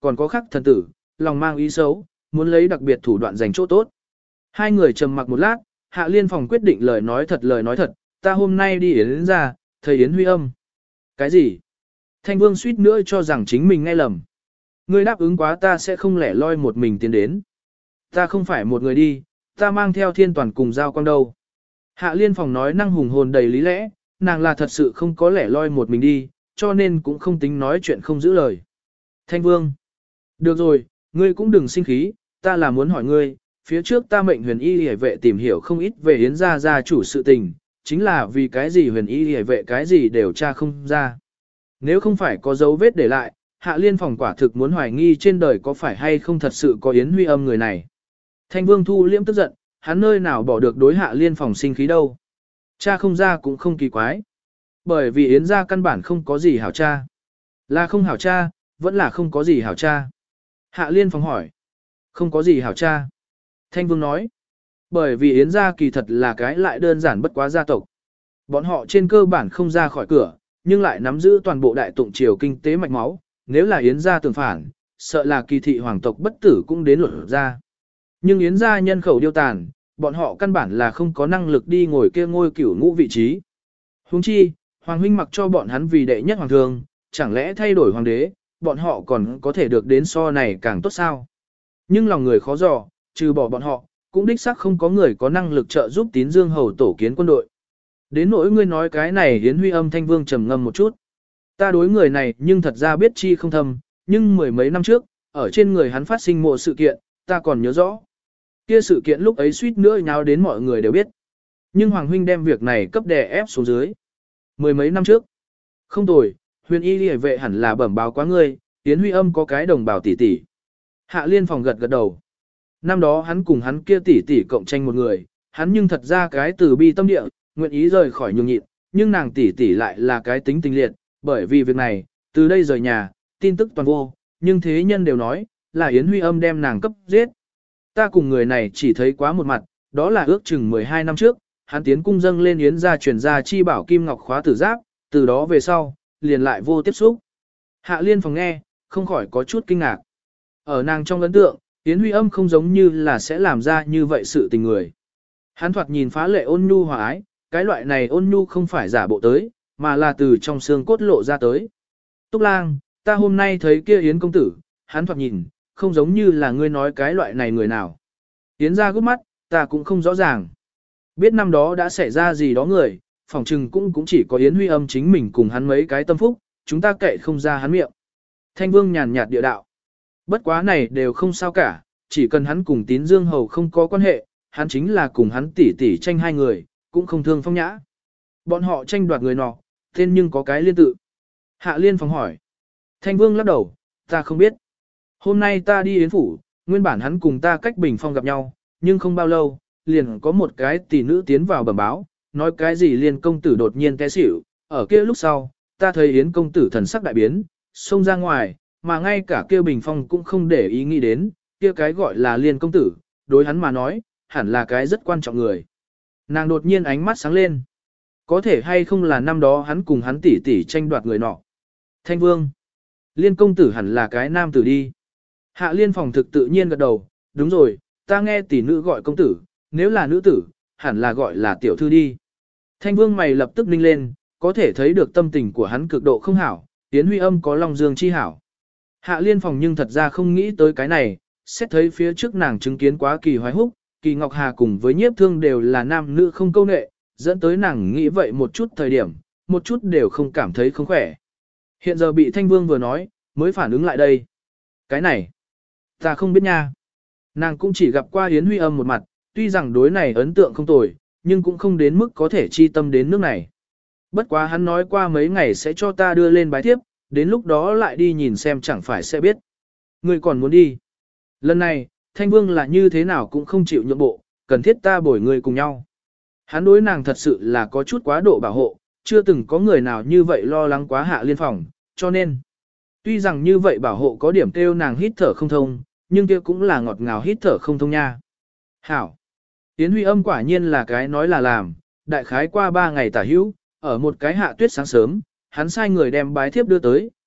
còn có khắc thần tử, lòng mang ý xấu, muốn lấy đặc biệt thủ đoạn giành chỗ tốt. Hai người trầm mặc một lát, Hạ Liên Phòng quyết định lời nói thật, ta hôm nay đi Yến ra, thầy Yến Huy Âm. Cái gì? Thanh Vương suýt nữa cho rằng chính mình nghe lầm. Ngươi đáp ứng quá ta sẽ không lẻ loi một mình tiến đến. Ta không phải một người đi, ta mang theo thiên toàn cùng giao quang đâu. Hạ Liên Phòng nói năng hùng hồn đầy lý lẽ, nàng là thật sự không có lẻ loi một mình đi, cho nên cũng không tính nói chuyện không giữ lời. Thanh Vương. Được rồi, ngươi cũng đừng sinh khí, ta là muốn hỏi ngươi, phía trước ta mệnh huyền y hề vệ tìm hiểu không ít về Yến gia gia chủ sự tình, chính là vì cái gì huyền y hề vệ cái gì đều tra không ra. Nếu không phải có dấu vết để lại, Hạ Liên Phòng quả thực muốn hoài nghi trên đời có phải hay không thật sự có Yến Huy Âm người này. Thanh Vương thu liễm tức giận, hắn nơi nào bỏ được đối Hạ Liên Phòng sinh khí đâu. Cha không ra cũng không kỳ quái. Bởi vì Yến gia căn bản không có gì hảo cha. Là không hảo cha, vẫn là không có gì hảo cha. Hạ Liên Phòng hỏi. Không có gì hảo cha. Thanh Vương nói. Bởi vì Yến gia kỳ thật là cái lại đơn giản bất quá gia tộc. Bọn họ trên cơ bản không ra khỏi cửa, nhưng lại nắm giữ toàn bộ đại tụng triều kinh tế mạch máu. Nếu là Yến gia tường phản, sợ là kỳ thị hoàng tộc bất tử cũng đến luật ra. Nhưng Yến gia nhân khẩu điêu tàn, bọn họ căn bản là không có năng lực đi ngồi kia ngôi cửu ngũ vị trí. Huống chi, Hoàng huynh mặc cho bọn hắn vì đệ nhất hoàng thương, chẳng lẽ thay đổi hoàng đế, bọn họ còn có thể được đến so này càng tốt sao? Nhưng lòng người khó dò, trừ bỏ bọn họ, cũng đích xác không có người có năng lực trợ giúp Tín Dương hầu tổ kiến quân đội. Đến nỗi ngươi nói cái này Yến Huy Âm Thanh Vương trầm ngâm một chút. Ta đối người này nhưng thật ra biết chi không thâm, nhưng mười mấy năm trước, ở trên người hắn phát sinh một sự kiện, ta còn nhớ rõ. Kia sự kiện lúc ấy suýt nữa nháo đến mọi người đều biết. Nhưng Hoàng huynh đem việc này cấp đè ép xuống dưới. Mười mấy năm trước. Không tồi, huyền y liễu vệ hẳn là bẩm báo quá ngươi, Yến Huy Âm có cái đồng bào tỷ tỷ. Hạ Liên Phòng gật gật đầu. Năm đó hắn cùng hắn kia tỷ tỷ cộng tranh một người, hắn nhưng thật ra cái từ bi tâm địa, nguyện ý rời khỏi nhường nhịn, nhưng nàng tỷ tỷ lại là cái tính tình liệt, bởi vì việc này, từ đây rời nhà, tin tức toàn vô, nhưng thế nhân đều nói, là Yến Huy Âm đem nàng cấp giết. Ta cùng người này chỉ thấy quá một mặt, đó là ước chừng 12 năm trước, hắn tiến cung dâng lên Yến gia truyền ra chi bảo kim ngọc khóa tử giáp, từ đó về sau, liền lại vô tiếp xúc. Hạ Liên Phòng nghe, không khỏi có chút kinh ngạc. Ở nàng trong ấn tượng, Yến Huy Âm không giống như là sẽ làm ra như vậy sự tình người. Hắn thoạt nhìn phá lệ ôn nhu hòa ái, cái loại này ôn nhu không phải giả bộ tới, mà là từ trong xương cốt lộ ra tới. Túc Lang, ta hôm nay thấy kia Yến công tử, hắn thoạt nhìn, không giống như là ngươi nói cái loại này người nào. Yến ra gấp mắt, ta cũng không rõ ràng. Biết năm đó đã xảy ra gì đó người, phòng trừng cũng chỉ có Yến Huy Âm chính mình cùng hắn mấy cái tâm phúc, chúng ta kệ không ra hắn miệng. Thanh Vương nhàn nhạt địa đạo. Bất quá này đều không sao cả, chỉ cần hắn cùng Tín Dương hầu không có quan hệ, hắn chính là cùng hắn tỷ tỷ tranh hai người, cũng không thương phong nhã. Bọn họ tranh đoạt người nọ, tên nhưng có cái liên tự. Hạ Liên Phòng hỏi. Thanh Vương lắc đầu, ta không biết. Hôm nay ta đi Yến phủ, nguyên bản hắn cùng ta cách bình phong gặp nhau, nhưng không bao lâu, liền có một cái tỷ nữ tiến vào bẩm báo, nói cái gì Liên công tử đột nhiên té xỉu, ở kia lúc sau, ta thấy Yến công tử thần sắc đại biến, xông ra ngoài, mà ngay cả kia bình phong cũng không để ý nghĩ đến, kia cái gọi là Liên công tử, đối hắn mà nói, hẳn là cái rất quan trọng người. Nàng đột nhiên ánh mắt sáng lên. Có thể hay không là năm đó hắn cùng hắn tỷ tỷ tranh đoạt người nọ. Thanh Vương. Liên công tử hẳn là cái nam tử đi. Hạ Liên Phòng thực tự nhiên gật đầu, đúng rồi, ta nghe tỷ nữ gọi công tử, nếu là nữ tử, hẳn là gọi là tiểu thư đi. Thanh Vương mày lập tức ninh lên, có thể thấy được tâm tình của hắn cực độ không hảo, Yến Huy Âm có lòng dương chi hảo. Hạ Liên Phòng nhưng thật ra không nghĩ tới cái này, xét thấy phía trước nàng chứng kiến quá Kỳ Hoài Húc, Kỳ Ngọc Hà cùng với Nhiếp Thương đều là nam nữ không câu nệ, dẫn tới nàng nghĩ vậy một chút thời điểm, một chút đều không cảm thấy không khỏe. Hiện giờ bị Thanh Vương vừa nói, mới phản ứng lại đây. Cái này, ta không biết nha. Nàng cũng chỉ gặp qua Yến Huy Âm một mặt, tuy rằng đối này ấn tượng không tồi, nhưng cũng không đến mức có thể chi tâm đến nước này. Bất quá hắn nói qua mấy ngày sẽ cho ta đưa lên bái tiếp, đến lúc đó lại đi nhìn xem chẳng phải sẽ biết. Ngươi còn muốn đi. Lần này, Thanh Vương là như thế nào cũng không chịu nhượng bộ, cần thiết ta bồi người cùng nhau. Hắn đối nàng thật sự là có chút quá độ bảo hộ, chưa từng có người nào như vậy lo lắng quá Hạ Liên Phòng, cho nên, tuy rằng như vậy bảo hộ có điểm kêu nàng hít thở không thông, nhưng kia cũng là ngọt ngào hít thở không thông nha. Hảo! Yến Huy Âm quả nhiên là cái nói là làm, đại khái qua 3 ngày tả hữu, ở một cái hạ tuyết sáng sớm, hắn sai người đem bái thiếp đưa tới,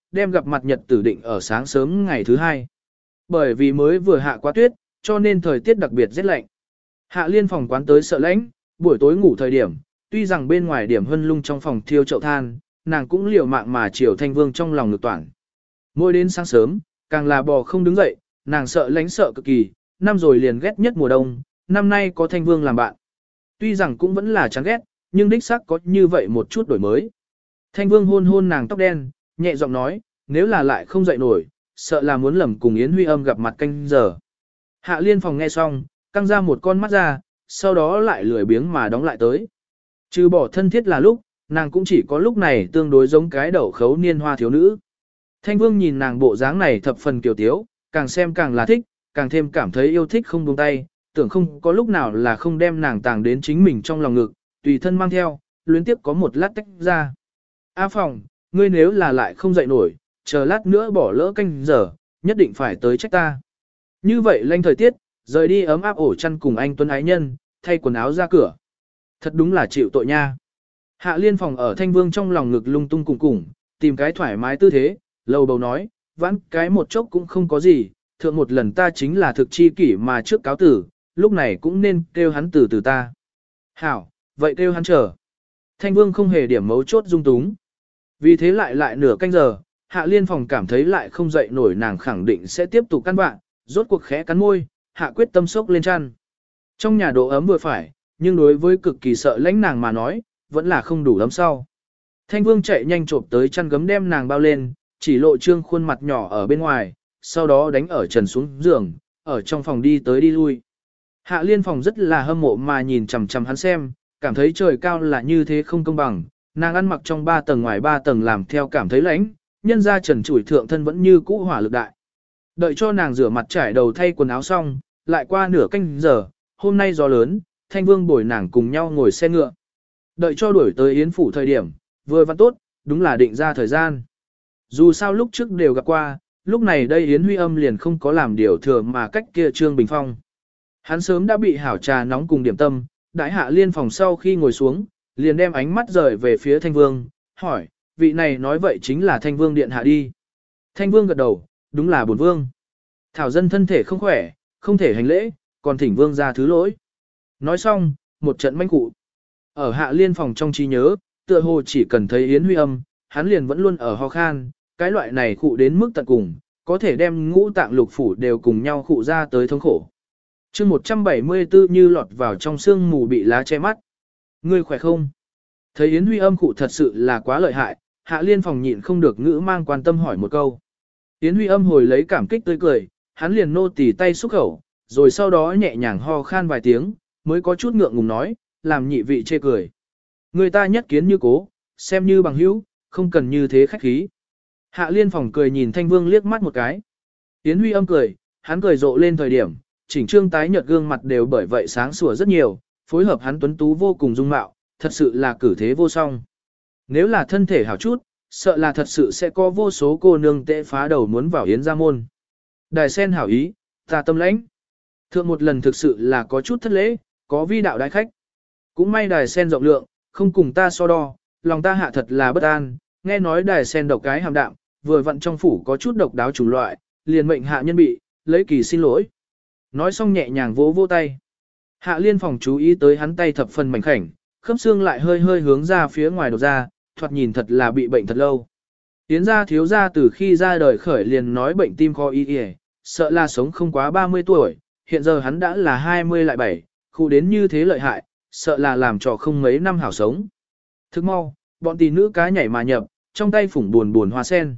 đem gặp mặt nhật tử định ở sáng sớm ngày thứ hai. Bởi vì mới vừa hạ quá tuyết, cho nên thời tiết đặc biệt rét lạnh. Hạ Liên phòng quán tới sợ lạnh, buổi tối ngủ thời điểm, tuy rằng bên ngoài điểm hân lung trong phòng thiêu chậu than, nàng cũng liều mạng mà chiều Thanh Vương trong lòng ngực toàn. Mỗi đến sáng sớm, càng là bò không đứng dậy, nàng sợ lánh sợ cực kỳ, năm rồi liền ghét nhất mùa đông, năm nay có Thanh Vương làm bạn. Tuy rằng cũng vẫn là chán ghét, nhưng đích xác có như vậy một chút đổi mới. Thanh Vương hôn hôn nàng tóc đen, nhẹ giọng nói, nếu là lại không dậy nổi, sợ là muốn lầm cùng Yến Huy Âm gặp mặt canh giờ. Hạ Liên phòng nghe xong, căng ra một con mắt ra, sau đó lại lười biếng mà đóng lại tới. Trừ bỏ thân thiết là lúc, nàng cũng chỉ có lúc này tương đối giống cái đậu khấu niên hoa thiếu nữ. Thanh Vương nhìn nàng bộ dáng này thập phần kiều tiếu, càng xem càng là thích, càng thêm cảm thấy yêu thích không buông tay, tưởng không có lúc nào là không đem nàng tàng đến chính mình trong lòng ngực, tùy thân mang theo, luyến tiếp có một lát tách ra. A Phòng, ngươi nếu là lại không dậy nổi, chờ lát nữa bỏ lỡ canh giờ, nhất định phải tới trách ta. Như vậy lanh thời tiết, rời đi ấm áp ổ chăn cùng anh tuấn ái nhân, thay quần áo ra cửa. Thật đúng là chịu tội nha. Hạ Liên phòng ở Thanh Vương trong lòng ngực lung tung cùng cùng, tìm cái thoải mái tư thế, lầu bầu nói, vãn cái một chốc cũng không có gì, thượng một lần ta chính là thực chi kỷ mà trước cáo tử, lúc này cũng nên kêu hắn từ từ ta. Hảo, vậy kêu hắn chờ. Thanh Vương không hề điểm mấu chốt dung túng. Vì thế lại nửa canh giờ, Hạ Liên phòng cảm thấy lại không dậy nổi, nàng khẳng định sẽ tiếp tục căn bạn, rốt cuộc khẽ cắn môi, hạ quyết tâm sốc lên chăn. Trong nhà độ ấm vừa phải, nhưng đối với cực kỳ sợ lãnh nàng mà nói, vẫn là không đủ ấm sau. Thanh Vương chạy nhanh trộm tới chăn gấm đem nàng bao lên, chỉ lộ trương khuôn mặt nhỏ ở bên ngoài, sau đó đánh ở trần xuống giường, ở trong phòng đi tới đi lui. Hạ Liên phòng rất là hâm mộ mà nhìn chằm chằm hắn xem, cảm thấy trời cao là như thế không công bằng, nàng ăn mặc trong 3 tầng ngoài 3 tầng làm theo cảm thấy lãnh, nhân ra trần trụi thượng thân vẫn như cũ hỏa lực đại. Đợi cho nàng rửa mặt trải đầu thay quần áo xong, lại qua nửa canh giờ, hôm nay gió lớn, Thanh Vương bồi nàng cùng nhau ngồi xe ngựa. Đợi cho đuổi tới Yến phủ thời điểm, vừa vặn tốt, đúng là định ra thời gian. Dù sao lúc trước đều gặp qua, lúc này đây Yến Huy Âm liền không có làm điều thừa mà cách kia Trương Bình Phong. Hắn sớm đã bị hảo trà nóng cùng điểm tâm, đại Hạ Liên phòng sau khi ngồi xuống, liền đem ánh mắt rời về phía Thanh Vương, hỏi, vị này nói vậy chính là Thanh Vương điện hạ đi. Thanh Vương gật đầu, đúng là bổn vương. Thảo dân thân thể không khỏe, không thể hành lễ, còn thỉnh vương ra thứ lỗi. Nói xong, một trận manh cụ. Ở Hạ Liên phòng trong trí nhớ, tựa hồ chỉ cần thấy Yến Huy Âm, hắn liền vẫn luôn ở ho khan, cái loại này khụ đến mức tận cùng, có thể đem ngũ tạng lục phủ đều cùng nhau khụ ra tới thống khổ. chương 174 như lọt vào trong sương mù bị lá che mắt. Ngươi khỏe không? Thấy Yến Huy Âm khụ thật sự là quá lợi hại, Hạ Liên phòng nhịn không được ngữ mang quan tâm hỏi một câu. Yến Huy Âm hồi lấy cảm kích tươi cười, hắn liền nô tì tay xúc khẩu, rồi sau đó nhẹ nhàng ho khan vài tiếng, mới có chút ngượng ngùng nói, làm nhị vị chê cười. Người ta nhất kiến như cố, xem như bằng hữu, không cần như thế khách khí. Hạ Liên phòng cười nhìn Thanh Vương liếc mắt một cái. Yến Huy Âm cười, hắn cười rộ lên thời điểm, chỉnh trương tái nhợt gương mặt đều bởi vậy sáng sủa rất nhiều, phối hợp hắn tuấn tú vô cùng dung mạo, thật sự là cử thế vô song. Nếu là thân thể hảo chút, sợ là thật sự sẽ có vô số cô nương tệ phá đầu muốn vào Yến gia môn. Đài sen hảo ý, ta tâm lãnh. Thượng một lần thực sự là có chút thất lễ, có vi đạo đại khách. Cũng may đài sen rộng lượng, không cùng ta so đo, lòng ta hạ thật là bất an, nghe nói đài sen độc cái hàm đạm, vừa vặn trong phủ có chút độc đáo chủng loại, liền mệnh hạ nhân bị, lấy kỳ xin lỗi. Nói xong nhẹ nhàng vỗ vỗ tay. Hạ Liên phòng chú ý tới hắn tay thập phần mảnh khảnh, khớp xương lại hơi hơi hướng ra phía ngoài đột ra, thoạt nhìn thật là bị bệnh thật lâu. Yến gia thiếu gia từ khi ra đời khởi liền nói bệnh tim khó y y, sợ là sống không quá 30 tuổi, hiện giờ hắn đã là 20 lại 7, khu đến như thế lợi hại, sợ là làm cho không mấy năm hảo sống. Thức mau, bọn tỷ nữ cá nhảy mà nhập, trong tay phủng buồn hoa sen.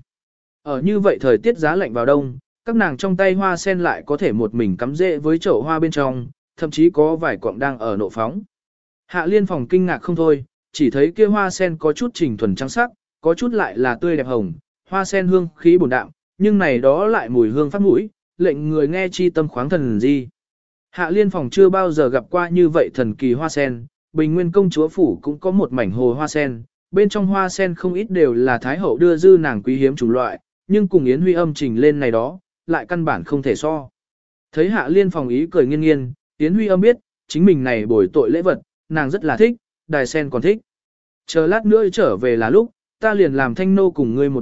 Ở như vậy thời tiết giá lạnh vào đông, các nàng trong tay hoa sen lại có thể một mình cắm rễ với chậu hoa bên trong, thậm chí có vài quặng đang ở nộ phóng. Hạ Liên phòng kinh ngạc không thôi, chỉ thấy kia hoa sen có chút chỉnh thuần trắng sắc, có chút lại là tươi đẹp hồng, hoa sen hương khí bổn đạm, nhưng này đó lại mùi hương phát mũi, lệnh người nghe chi tâm khoáng thần gì. Hạ Liên phòng chưa bao giờ gặp qua như vậy thần kỳ hoa sen, Bình Nguyên công chúa phủ cũng có một mảnh hồ hoa sen, bên trong hoa sen không ít đều là thái hậu đưa dư nàng quý hiếm chủng loại, nhưng cùng Yến Huy Âm trình lên này đó, lại căn bản không thể so. Thấy Hạ Liên phòng ý cười nghiêng nghiêng, Yến Huy Âm biết, chính mình này bồi tội lễ vật, nàng rất là thích, đài sen còn thích. Chờ lát nữa trở về là lúc, ta liền làm thanh nô cùng ngươi một đạo,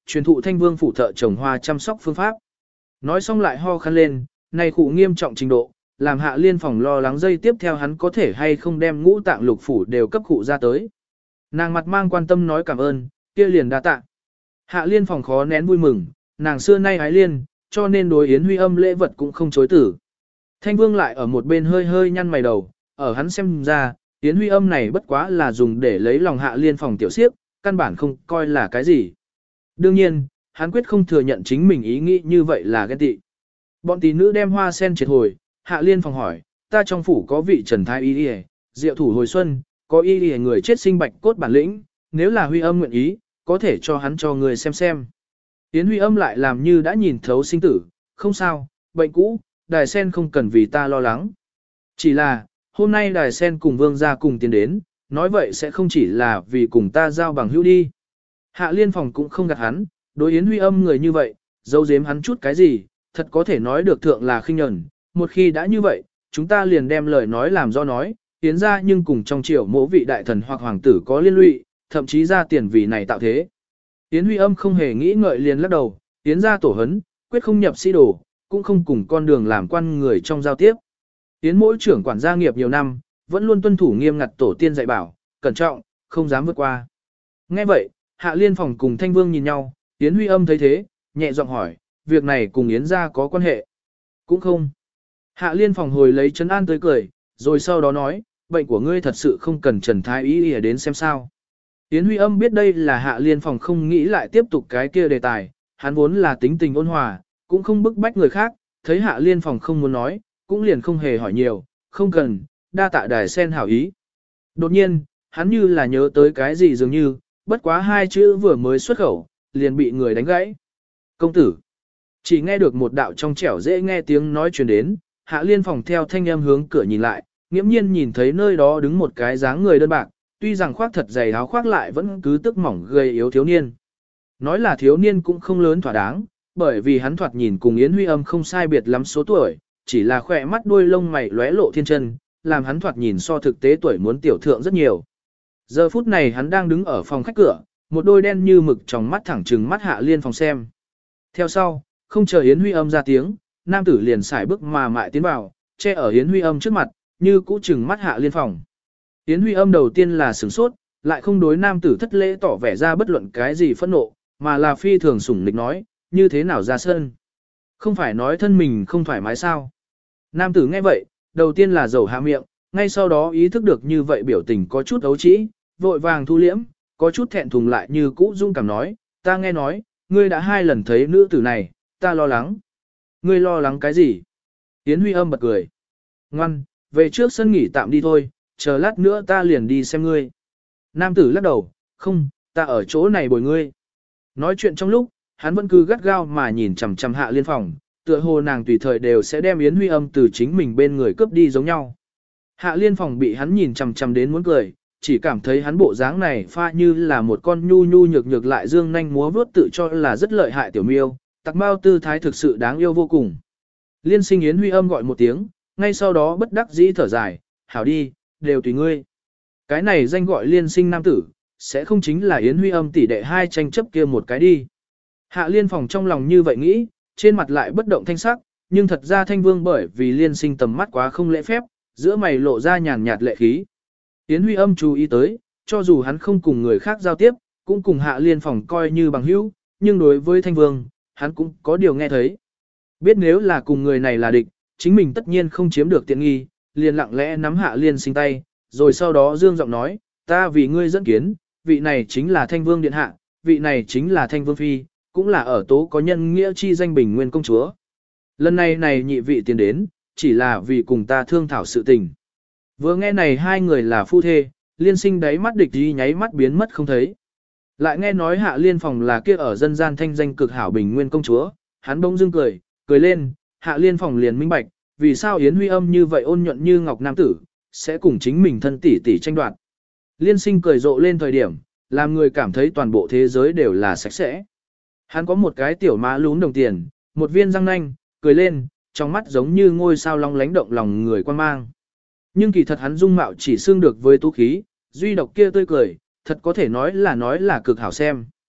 truyền thụ Thanh Vương phủ thợ trồng hoa chăm sóc phương pháp. Nói xong lại ho khăn lên, này khụ nghiêm trọng trình độ, làm Hạ Liên Phòng lo lắng dây tiếp theo hắn có thể hay không đem ngũ tạng lục phủ đều cấp khụ ra tới. Nàng mặt mang quan tâm nói cảm ơn, kia liền đa tạ. Hạ Liên Phòng khó nén vui mừng, nàng xưa nay ái liên, cho nên đối Yến Huy Âm lễ vật cũng không chối tử. Thanh Vương lại ở một bên hơi hơi nhăn mày đầu, ở hắn xem ra, Yến Huy Âm này bất quá là dùng để lấy lòng Hạ Liên Phòng tiểu siếp, căn bản không coi là cái gì. Đương nhiên, hắn quyết không thừa nhận chính mình ý nghĩ như vậy là ghen tị. Bọn tỷ nữ đem hoa sen triệt hồi, Hạ Liên Phòng hỏi, ta trong phủ có vị Trần Thái Y Y, diệu thủ hồi xuân, có y y người chết sinh bạch cốt bản lĩnh, nếu là Huy Âm nguyện ý, có thể cho hắn cho người xem. Yến Huy Âm lại làm như đã nhìn thấu sinh tử, không sao, bệnh cũ, đài sen không cần vì ta lo lắng. Chỉ là, hôm nay đài sen cùng vương gia cùng tiến đến, nói vậy sẽ không chỉ là vì cùng ta giao bằng hữu đi. Hạ Liên Phòng cũng không gạt hắn, đối Yến Huy Âm người như vậy, giấu giếm hắn chút cái gì, thật có thể nói được thượng là khinh nhẫn. Một khi đã như vậy, chúng ta liền đem lời nói làm do nói, Yến ra nhưng cùng trong triều mỗ vị đại thần hoặc hoàng tử có liên lụy, thậm chí ra tiền vì này tạo thế. Yến Huy Âm không hề nghĩ ngợi liền lắc đầu, Yến ra tổ hấn, quyết không nhập sĩ đồ, cũng không cùng con đường làm quan người trong giao tiếp. Yến mỗi trưởng quản gia nghiệp nhiều năm, vẫn luôn tuân thủ nghiêm ngặt tổ tiên dạy bảo, cẩn trọng, không dám vượt qua. Nghe vậy, Hạ Liên Phòng cùng Thanh Vương nhìn nhau, Yến Huy Âm thấy thế, nhẹ giọng hỏi, việc này cùng Yến gia có quan hệ? Cũng không. Hạ Liên Phòng hồi lấy trấn an tới cười, rồi sau đó nói, bệnh của ngươi thật sự không cần Trần Thái Y đến xem sao. Yến Huy Âm biết đây là Hạ Liên Phòng không nghĩ lại tiếp tục cái kia đề tài, hắn vốn là tính tình ôn hòa, cũng không bức bách người khác, thấy Hạ Liên Phòng không muốn nói, cũng liền không hề hỏi nhiều, không cần, đa tạ đài sen hảo ý. Đột nhiên, hắn như là nhớ tới cái gì dường như, bất quá hai chữ vừa mới xuất khẩu, liền bị người đánh gãy. Công tử. Chỉ nghe được một đạo trong trẻo dễ nghe tiếng nói truyền đến, Hạ Liên Phòng theo thanh âm hướng cửa nhìn lại, nghiễm nhiên nhìn thấy nơi đó đứng một cái dáng người đơn bạc, tuy rằng khoác thật dày áo khoác lại vẫn cứ tức mỏng gầy yếu thiếu niên. Nói là thiếu niên cũng không lớn thỏa đáng, bởi vì hắn thoạt nhìn cùng Yến Huy Âm không sai biệt lắm số tuổi, chỉ là khỏe mắt đuôi lông mày lóe lộ thiên chân, làm hắn thoạt nhìn so thực tế tuổi muốn tiểu thượng rất nhiều. Giờ phút này hắn đang đứng ở phòng khách cửa, một đôi đen như mực trong mắt thẳng trừng mắt Hạ Liên Phòng xem. Theo sau, không chờ Yến Huy Âm ra tiếng, nam tử liền xài bước mà mại tiến vào, che ở Yến Huy Âm trước mặt, như cũ trừng mắt Hạ Liên Phòng. Yến Huy Âm đầu tiên là sửng sốt, lại không đối nam tử thất lễ tỏ vẻ ra bất luận cái gì phẫn nộ, mà là phi thường sủng nịch nói, như thế nào ra sân. Không phải nói thân mình không thoải mái sao. Nam tử nghe vậy, đầu tiên là dầu hạ miệng, ngay sau đó ý thức được như vậy biểu tình có chút ấu trĩ, vội vàng thu liễm, có chút thẹn thùng lại như cũ dung cảm nói, ta nghe nói, ngươi đã 2 lần thấy nữ tử này, ta lo lắng. Ngươi lo lắng cái gì? Yến Huy Âm bật cười. Ngoan, về trước sân nghỉ tạm đi thôi, chờ lát nữa ta liền đi xem ngươi. Nam tử lắc đầu, không, ta ở chỗ này bồi ngươi. Nói chuyện trong lúc, hắn vẫn cứ gắt gao mà nhìn chằm chằm Hạ Liên Phòng, tựa hồ nàng tùy thời đều sẽ đem Yến Huy Âm từ chính mình bên người cướp đi giống nhau. Hạ Liên Phòng bị hắn nhìn chằm chằm đến muốn cười, chỉ cảm thấy hắn bộ dáng này pha như là một con nhu nhu nhược nhược lại dương nhanh múa vuốt tự cho là rất lợi hại tiểu miêu, tặc bao tư thái thực sự đáng yêu vô cùng. Liên Sinh Yến Huy Âm gọi một tiếng, ngay sau đó bất đắc dĩ thở dài, hảo đi, đều tùy ngươi. Cái này danh gọi Liên Sinh nam tử, sẽ không chính là Yến Huy Âm tỷ đệ hai tranh chấp kia một cái đi. Hạ Liên Phòng trong lòng như vậy nghĩ, trên mặt lại bất động thanh sắc, nhưng thật ra Thanh Vương bởi vì Liên Sinh tầm mắt quá không lễ phép, giữa mày lộ ra nhàn nhạt lệ khí. Yến Huy Âm chú ý tới, cho dù hắn không cùng người khác giao tiếp, cũng cùng Hạ Liên Phòng coi như bằng hữu, nhưng đối với Thanh Vương, hắn cũng có điều nghe thấy. Biết nếu là cùng người này là địch, chính mình tất nhiên không chiếm được tiện nghi, liền lặng lẽ nắm Hạ Liên Sinh tay, rồi sau đó dương giọng nói, ta vì ngươi dẫn kiến, vị này chính là Thanh Vương Điện Hạ, vị này chính là Thanh Vương Phi, cũng là ở tố có nhân nghĩa chi danh Bình Nguyên Công Chúa. Lần này nhị vị tiến đến, chỉ là vì cùng ta thương thảo sự tình. Vừa nghe này hai người là phu thê, Liên Sinh đáy mắt địch ý nháy mắt biến mất không thấy. Lại nghe nói Hạ Liên Phòng là kia ở dân gian thanh danh cực hảo Bình Nguyên Công Chúa, hắn bỗng dưng cười lên, Hạ Liên Phòng liền minh bạch, vì sao Yến Huy Âm như vậy ôn nhuận như ngọc nam tử, sẽ cùng chính mình thân tỷ tỷ tranh đoạt. Liên Sinh cười rộ lên thời điểm, làm người cảm thấy toàn bộ thế giới đều là sạch sẽ. Hắn có một cái tiểu má lún đồng tiền, một viên răng nanh, cười lên, trong mắt giống như ngôi sao long lánh động lòng người quan mang. Nhưng kỳ thật hắn dung mạo chỉ xương được với tú khí, duy độc kia tươi cười, thật có thể nói là cực hảo xem.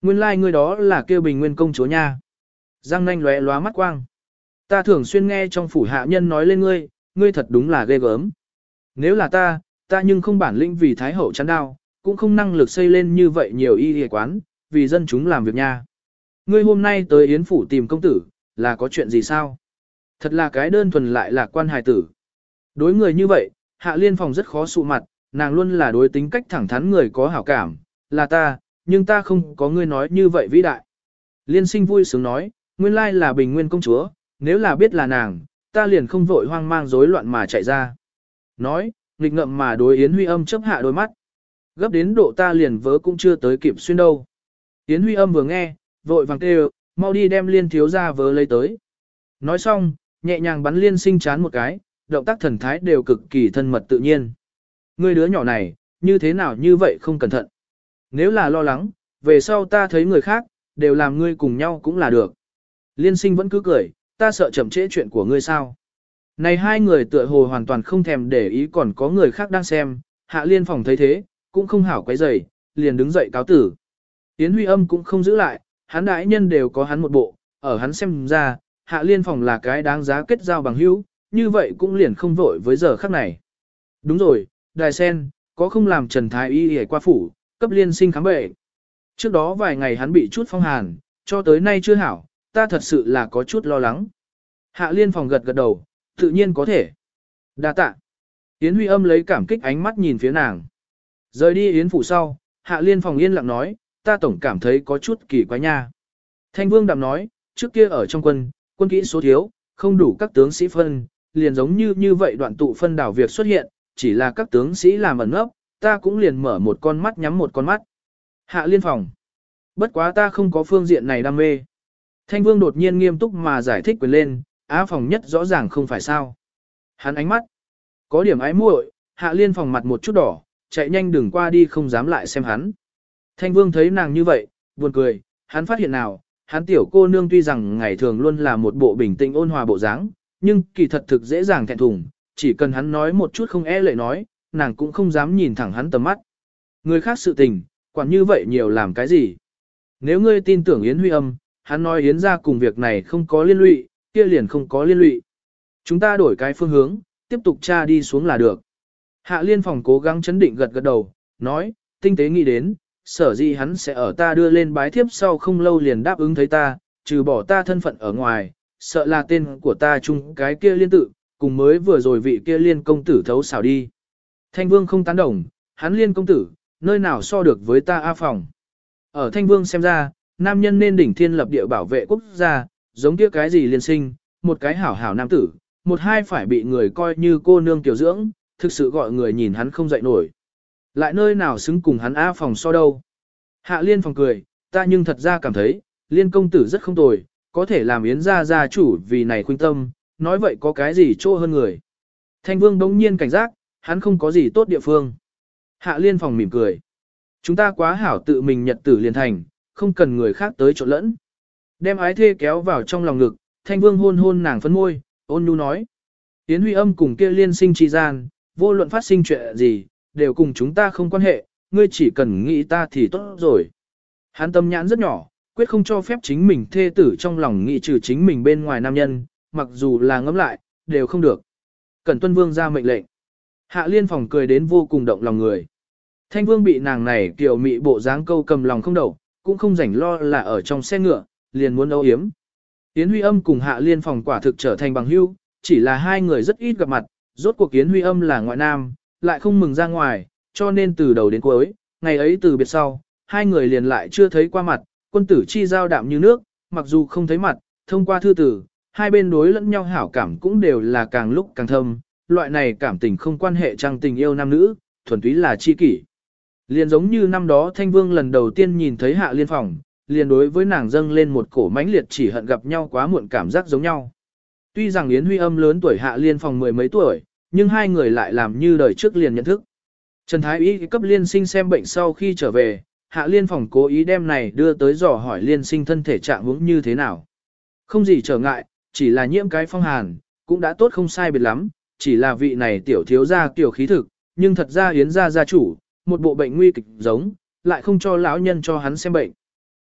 nguyên lai like ngươi đó là kêu Bình Nguyên công chúa nha. Giang nanh lóe lóa mắt quang. Ta thường xuyên nghe trong phủ hạ nhân nói lên ngươi, ngươi thật đúng là ghê gớm. Nếu là ta nhưng không bản lĩnh vì thái hậu chắn đao, cũng không năng lực xây lên như vậy nhiều y y quán, vì dân chúng làm việc nha. Ngươi hôm nay tới Yến phủ tìm công tử, là có chuyện gì sao? Thật là cái đơn thuần lại là quan hài tử. Đối người như vậy, Hạ Liên Phòng rất khó sụ mặt, nàng luôn là đối tính cách thẳng thắn người có hảo cảm, là ta, nhưng ta không có ngươi nói như vậy vĩ đại. Liên Sinh vui sướng nói, nguyên lai là Bình Nguyên công chúa, nếu là biết là nàng, ta liền không vội hoang mang rối loạn mà chạy ra. Nói, nghịch ngậm mà đối Yến Huy Âm chớp hạ đôi mắt. Gấp đến độ ta liền vớ cũng chưa tới kịp xuyên đâu. Yến Huy Âm vừa nghe, vội vàng kêu, mau đi đem Liên thiếu ra vớ lấy tới. Nói xong, nhẹ nhàng bắn Liên Sinh chán một cái, động tác thần thái đều cực kỳ thân mật tự nhiên. Ngươi đứa nhỏ này, như thế nào như vậy không cẩn thận. Nếu là lo lắng, về sau ta thấy người khác, đều làm ngươi cùng nhau cũng là được. Liên Sinh vẫn cứ cười, ta sợ chậm trễ chuyện của ngươi sao. Này hai người tựa hồ hoàn toàn không thèm để ý còn có người khác đang xem, Hạ Liên Phòng thấy thế, cũng không hảo quấy rầy, liền đứng dậy cáo tử. Yến Huy Âm cũng không giữ lại, hắn đại nhân đều có hắn một bộ, ở hắn xem ra, Hạ Liên Phòng là cái đáng giá kết giao bằng hữu, như vậy cũng liền không vội với giờ khắc này. Đúng rồi, Đài Sen, có không làm Trần Thái Y hề qua phủ, cấp Liên Sinh khám bệnh. Trước đó vài ngày hắn bị chút phong hàn, cho tới nay chưa hảo, ta thật sự là có chút lo lắng. Hạ Liên Phòng gật gật đầu, tự nhiên có thể. Đa tạ. Yến Huy Âm lấy cảm kích ánh mắt nhìn phía nàng. Rời đi Yến phủ sau, Hạ Liên Phòng yên lặng nói, ta tổng cảm thấy có chút kỳ quái nha. Thanh Vương đạm nói, trước kia ở trong quân kỹ số thiếu, không đủ các tướng sĩ phân, liền giống như vậy đoạn tụ phân đảo việc xuất hiện, chỉ là các tướng sĩ làm ẩn ấp, ta cũng liền mở một con mắt nhắm một con mắt. Hạ Liên Phòng. Bất quá ta không có phương diện này đam mê. Thanh Vương đột nhiên nghiêm túc mà giải thích quyền lên, Á Phòng nhất rõ ràng không phải sao. Hắn ánh mắt có điểm ái muội, Hạ Liên Phòng mặt một chút đỏ, chạy nhanh đừng qua đi không dám lại xem hắn. Thanh Vương thấy nàng như vậy, buồn cười, hắn phát hiện nào, hắn tiểu cô nương tuy rằng ngày thường luôn là một bộ bình tĩnh ôn hòa bộ dáng, nhưng kỳ thật thực dễ dàng thẹn thùng, chỉ cần hắn nói một chút không e lệ nói, nàng cũng không dám nhìn thẳng hắn tầm mắt. Người khác sự tình, quản như vậy nhiều làm cái gì? Nếu ngươi tin tưởng Yến Huy Âm, hắn nói Yến ra cùng việc này không có liên lụy, kia liền không có liên lụy. Chúng ta đổi cái phương hướng, tiếp tục tra đi xuống là được. Hạ Liên Phòng cố gắng chấn định gật gật đầu, nói, tinh tế nghĩ đến, sở dĩ hắn sẽ ở ta đưa lên bái thiếp sau không lâu liền đáp ứng thấy ta, trừ bỏ ta thân phận ở ngoài, sợ là tên của ta chung cái kia liên tự, cùng mới vừa rồi vị kia liên công tử thấu xảo đi. Thanh Vương không tán đồng, hắn liên công tử, nơi nào so được với ta A Phòng. Ở Thanh Vương xem ra, nam nhân nên đỉnh thiên lập địa bảo vệ quốc gia, giống kia cái gì liên sinh, một cái hảo hảo nam tử, một hai phải bị người coi như cô nương tiểu dưỡng, thực sự gọi người nhìn hắn không dậy nổi. Lại nơi nào xứng cùng hắn A Phòng so đâu. Hạ Liên Phòng cười, ta nhưng thật ra cảm thấy, liên công tử rất không tồi, có thể làm Yến gia gia chủ vì này khuynh tâm, nói vậy có cái gì chỗ hơn người. Thanh Vương đống nhiên cảnh giác, hắn không có gì tốt địa phương. Hạ Liên Phòng mỉm cười. Chúng ta quá hảo tự mình nhật tử liền thành, không cần người khác tới trộn lẫn. Đem ái thê kéo vào trong lòng ngực, Thanh Vương hôn hôn nàng phấn môi, ôn nhu nói. Yến Huy Âm cùng kia liên sinh chi gian, vô luận phát sinh chuyện gì, đều cùng chúng ta không quan hệ, ngươi chỉ cần nghĩ ta thì tốt rồi. Hắn tâm nhãn rất nhỏ, quyết không cho phép chính mình thê tử trong lòng nghĩ trừ chính mình bên ngoài nam nhân, mặc dù là ngẫm lại, đều không được. Cẩn tuân vương ra mệnh lệnh. Hạ Liên Phòng cười đến vô cùng động lòng người. Thanh Vương bị nàng này kiểu mị bộ dáng câu cầm lòng không đậu, cũng không rảnh lo là ở trong xe ngựa, liền muốn âu yếm. Yến Huy Âm cùng Hạ Liên Phòng quả thực trở thành bằng hữu, chỉ là hai người rất ít gặp mặt, rốt cuộc Yến Huy Âm là ngoại nam, lại không mừng ra ngoài, cho nên từ đầu đến cuối, ngày ấy từ biệt sau, hai người liền lại chưa thấy qua mặt, quân tử chi giao đạm như nước, mặc dù không thấy mặt, thông qua thư tử, hai bên đối lẫn nhau hảo cảm cũng đều là càng lúc càng thâm, loại này cảm tình không quan hệ trang tình yêu nam nữ, thuần túy là chi kỷ. Liền giống như năm đó Thanh Vương lần đầu tiên nhìn thấy Hạ Liên Phòng, liền đối với nàng dâng lên một cổ mãnh liệt chỉ hận gặp nhau quá muộn cảm giác giống nhau. Tuy rằng Yến Huy Âm lớn tuổi Hạ Liên Phòng mười mấy tuổi, nhưng hai người lại làm như đời trước liền nhận thức. Trần Thái Y cấp Liên Sinh xem bệnh sau khi trở về, Hạ Liên Phòng cố ý đem này đưa tới dò hỏi Liên Sinh thân thể trạng huống như thế nào. Không gì trở ngại, chỉ là nhiễm cái phong hàn, cũng đã tốt không sai biệt lắm, chỉ là vị này tiểu thiếu gia tiểu khí thực, nhưng thật ra Yến gia gia chủ, một bộ bệnh nguy kịch giống, lại không cho lão nhân cho hắn xem bệnh.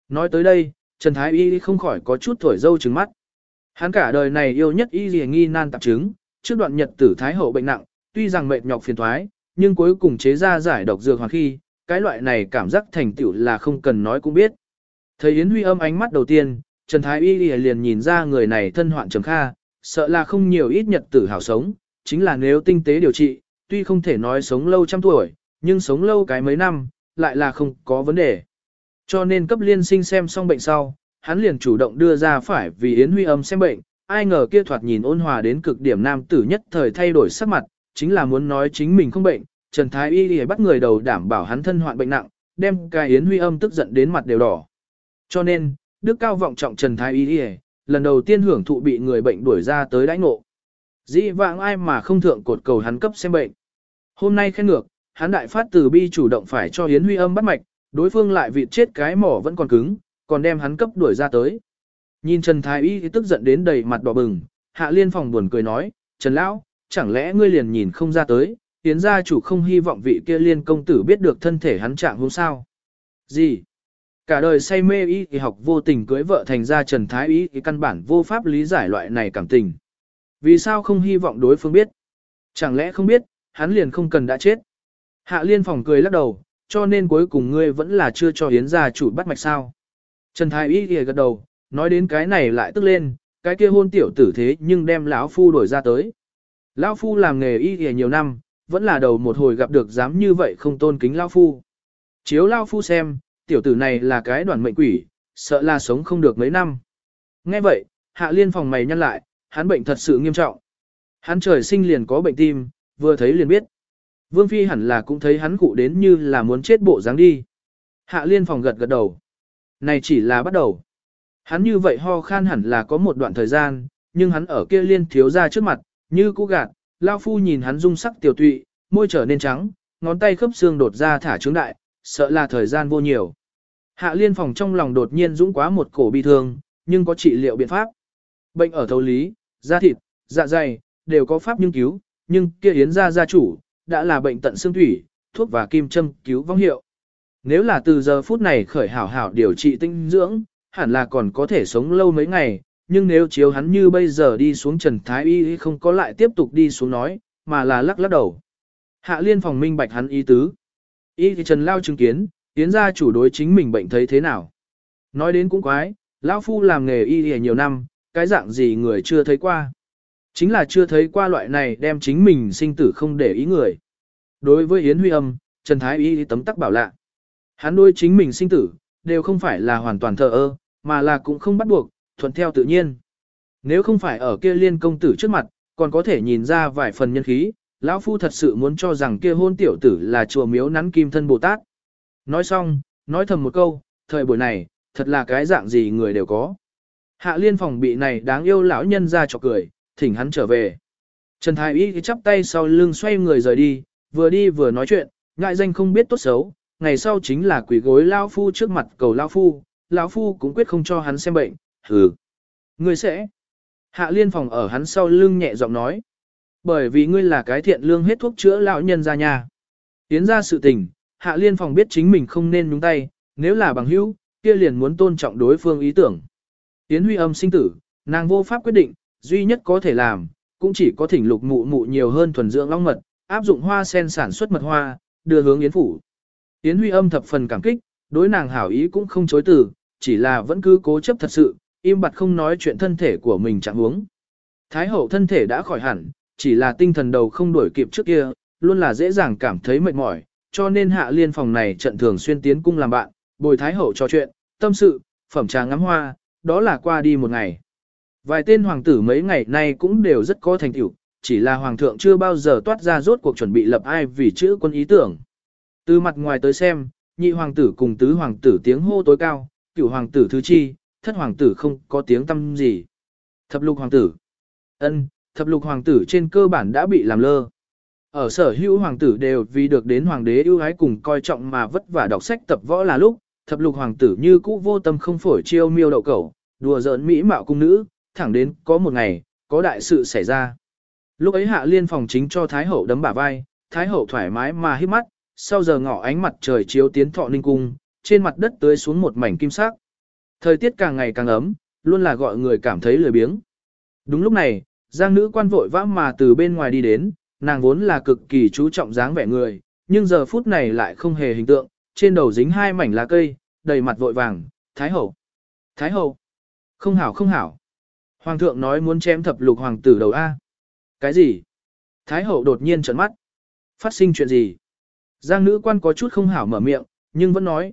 Nói tới đây, Trần Thái Y không khỏi có chút thổi dâu trừng mắt. Hắn cả đời này yêu nhất y lìa nghi nan tạp chứng, trước đoạn nhật tử Thái hậu bệnh nặng, tuy rằng mệt nhọc phiền thoái, nhưng cuối cùng chế ra giải độc dược hoàn khi, cái loại này cảm giác thành tựu là không cần nói cũng biết. Thấy Yến Huy Âm ánh mắt đầu tiên, Trần Thái Y liền nhìn ra người này thân hoạn trầm kha, sợ là không nhiều ít nhật tử hảo sống, chính là nếu tinh tế điều trị, tuy không thể nói sống lâu trăm tuổi, nhưng sống lâu cái mấy năm, lại là không có vấn đề. Cho nên cấp liên sinh xem xong bệnh sau, hắn liền chủ động đưa ra phải vì Yến Huy Âm xem bệnh, ai ngờ kia thoạt nhìn ôn hòa đến cực điểm nam tử nhất thời thay đổi sắc mặt, chính là muốn nói chính mình không bệnh, Trần Thái Y bắt người đầu đảm bảo hắn thân hoạn bệnh nặng, đem cái Yến Huy Âm tức giận đến mặt đều đỏ. Cho nên, đức cao vọng trọng Trần Thái Y lần đầu tiên hưởng thụ bị người bệnh đuổi ra tới đãi ngộ. Dĩ vãng ai mà không thượng cột cầu hắn cấp xem bệnh. Hôm nay khen ngược, hắn đại phát từ bi chủ động phải cho Yến Huy Âm bắt mạch, đối phương lại vịt chết cái mỏ vẫn còn cứng, còn đem hắn cấp đuổi ra tới. Nhìn Trần Thái Y thì tức giận đến đầy mặt đỏ bừng, Hạ Liên Phòng buồn cười nói, Trần Lão, chẳng lẽ ngươi liền nhìn không ra tới, Yến gia chủ không hy vọng vị kia Liên công tử biết được thân thể hắn trạng hôm sao. Gì? Cả đời say mê y thì học vô tình cưới vợ thành ra Trần Thái Y thì căn bản vô pháp lý giải loại này cảm tình. Vì sao không hy vọng đối phương biết? Chẳng lẽ không biết, hắn liền không cần đã chết? Hạ Liên Phòng cười lắc đầu, cho nên cuối cùng ngươi vẫn là chưa cho Yến gia chủ bắt mạch sao. Trần Thái Y thì gật đầu, nói đến cái này lại tức lên, cái kia hôn tiểu tử thế nhưng đem lão phu đổi ra tới. Lão phu làm nghề y thì nhiều năm, vẫn là đầu một hồi gặp được dám như vậy không tôn kính lão phu. Chiếu lão phu xem, tiểu tử này là cái đoàn mệnh quỷ, sợ là sống không được mấy năm. Nghe vậy, Hạ Liên Phòng mày nhăn lại, hắn bệnh thật sự nghiêm trọng. Hắn trời sinh liền có bệnh tim, vừa thấy liền biết. Vương Phi hẳn là cũng thấy hắn cụ đến như là muốn chết bộ dáng đi. Hạ Liên Phòng gật gật đầu. Này chỉ là bắt đầu. Hắn như vậy ho khan hẳn là có một đoạn thời gian, nhưng hắn ở kia Liên thiếu ra trước mặt, như cũ gạt, lao phu nhìn hắn dung sắc tiểu tụy, môi trở nên trắng, ngón tay khớp xương đột ra thả trướng đại, sợ là thời gian vô nhiều. Hạ Liên Phòng trong lòng đột nhiên dũng quá một cổ bi thương, nhưng có trị liệu biện pháp. Bệnh ở thấu lý, da thịt, dạ dày, đều có pháp nhưng cứu, nhưng kia Yến gia gia chủ, đã là bệnh tận xương thủy, thuốc và kim châm cứu vong hiệu. Nếu là từ giờ phút này khởi hảo hảo điều trị tinh dưỡng, hẳn là còn có thể sống lâu mấy ngày, nhưng nếu chiếu hắn như bây giờ đi xuống Trần Thái Y không có lại tiếp tục đi xuống nói, mà là lắc lắc đầu. Hạ Liên Phòng minh bạch hắn ý tứ. Y thì Trần Lao chứng kiến, Yến gia chủ đối chính mình bệnh thấy thế nào. Nói đến cũng quái, lão phu làm nghề y nhiều năm, cái dạng gì người chưa thấy qua. Chính là chưa thấy qua loại này đem chính mình sinh tử không để ý người. Đối với Yến Huy Âm, Trần Thái Y tấm tắc bảo lạ. Hắn đối chính mình sinh tử, đều không phải là hoàn toàn thờ ơ, mà là cũng không bắt buộc, thuận theo tự nhiên. Nếu không phải ở kia Liên công tử trước mặt, còn có thể nhìn ra vài phần nhân khí, lão phu thật sự muốn cho rằng kia hôn tiểu tử là chùa miếu nắn kim thân Bồ Tát. Nói xong, nói thầm một câu, thời buổi này, thật là cái dạng gì người đều có. Hạ Liên Phòng bị này đáng yêu lão nhân ra chọc cười, thỉnh hắn trở về. Trần Thái Y chắp tay sau lưng xoay người rời đi vừa nói chuyện, ngại danh không biết tốt xấu, ngày sau chính là quỷ gối lão phu trước mặt cầu lão phu cũng quyết không cho hắn xem bệnh, hừ. Ngươi sẽ. Hạ Liên Phòng ở hắn sau lưng nhẹ giọng nói. Bởi vì ngươi là cái thiện lương hết thuốc chữa lão nhân ra nhà. Tiến ra sự tình, Hạ Liên Phòng biết chính mình không nên nhúng tay, nếu là bằng hữu, kia liền muốn tôn trọng đối phương ý tưởng. Tiến Huy Âm sinh tử, nàng vô pháp quyết định, duy nhất có thể làm, cũng chỉ có thỉnh Lục Mụ Mụ nhiều hơn thuần dưỡng long mật, áp dụng hoa sen sản xuất mật hoa, đưa hướng Yến phủ. Yến Huy Âm thập phần cảm kích, đối nàng hảo ý cũng không chối từ, chỉ là vẫn cứ cố chấp thật sự, im bặt không nói chuyện thân thể của mình trạng huống. Thái hậu thân thể đã khỏi hẳn, chỉ là tinh thần đầu không đuổi kịp trước kia, luôn là dễ dàng cảm thấy mệt mỏi, cho nên Hạ Liên Phòng này trận thường xuyên tiến cung làm bạn, bồi Thái hậu trò chuyện, tâm sự, phẩm trà ngắm hoa, đó là qua đi một ngày. Vài tên hoàng tử mấy ngày nay cũng đều rất có thành tựu, chỉ là hoàng thượng chưa bao giờ toát ra rốt cuộc chuẩn bị lập ai vì chữ quân ý tưởng. Từ mặt ngoài tới xem, nhị hoàng tử cùng tứ hoàng tử tiếng hô tối cao, cửu hoàng tử thứ chi, thất hoàng tử không có tiếng tâm gì. Thập lục hoàng tử. Thập lục hoàng tử trên cơ bản đã bị làm lơ. Ở sở hữu hoàng tử đều vì được đến hoàng đế ưu ái cùng coi trọng mà vất vả đọc sách tập võ là lúc, thập lục hoàng tử như cũ vô tâm không phổi chiêu miêu đậu cẩu, đùa giỡn mỹ mạo cung nữ, thẳng đến có một ngày, có đại sự xảy ra. Lúc ấy Hạ Liên Phòng chính cho Thái hậu đấm bả vai, Thái hậu thoải mái mà hít mắt, sau giờ ngọ ánh mặt trời chiếu tiến Thọ Ninh cung, trên mặt đất tưới xuống một mảnh kim sắc. Thời tiết càng ngày càng ấm, luôn là gọi người cảm thấy lười biếng. Đúng lúc này, Giang nữ quan vội vã mà từ bên ngoài đi đến, nàng vốn là cực kỳ chú trọng dáng vẻ người, nhưng giờ phút này lại không hề hình tượng, trên đầu dính hai mảnh lá cây, đầy mặt vội vàng, Thái hậu. Thái hậu. Không hảo không hảo. Hoàng thượng nói muốn chém thập lục hoàng tử đầu A. Cái gì? Thái hậu đột nhiên trợn mắt. Phát sinh chuyện gì? Giang nữ quan có chút không hảo mở miệng, nhưng vẫn nói,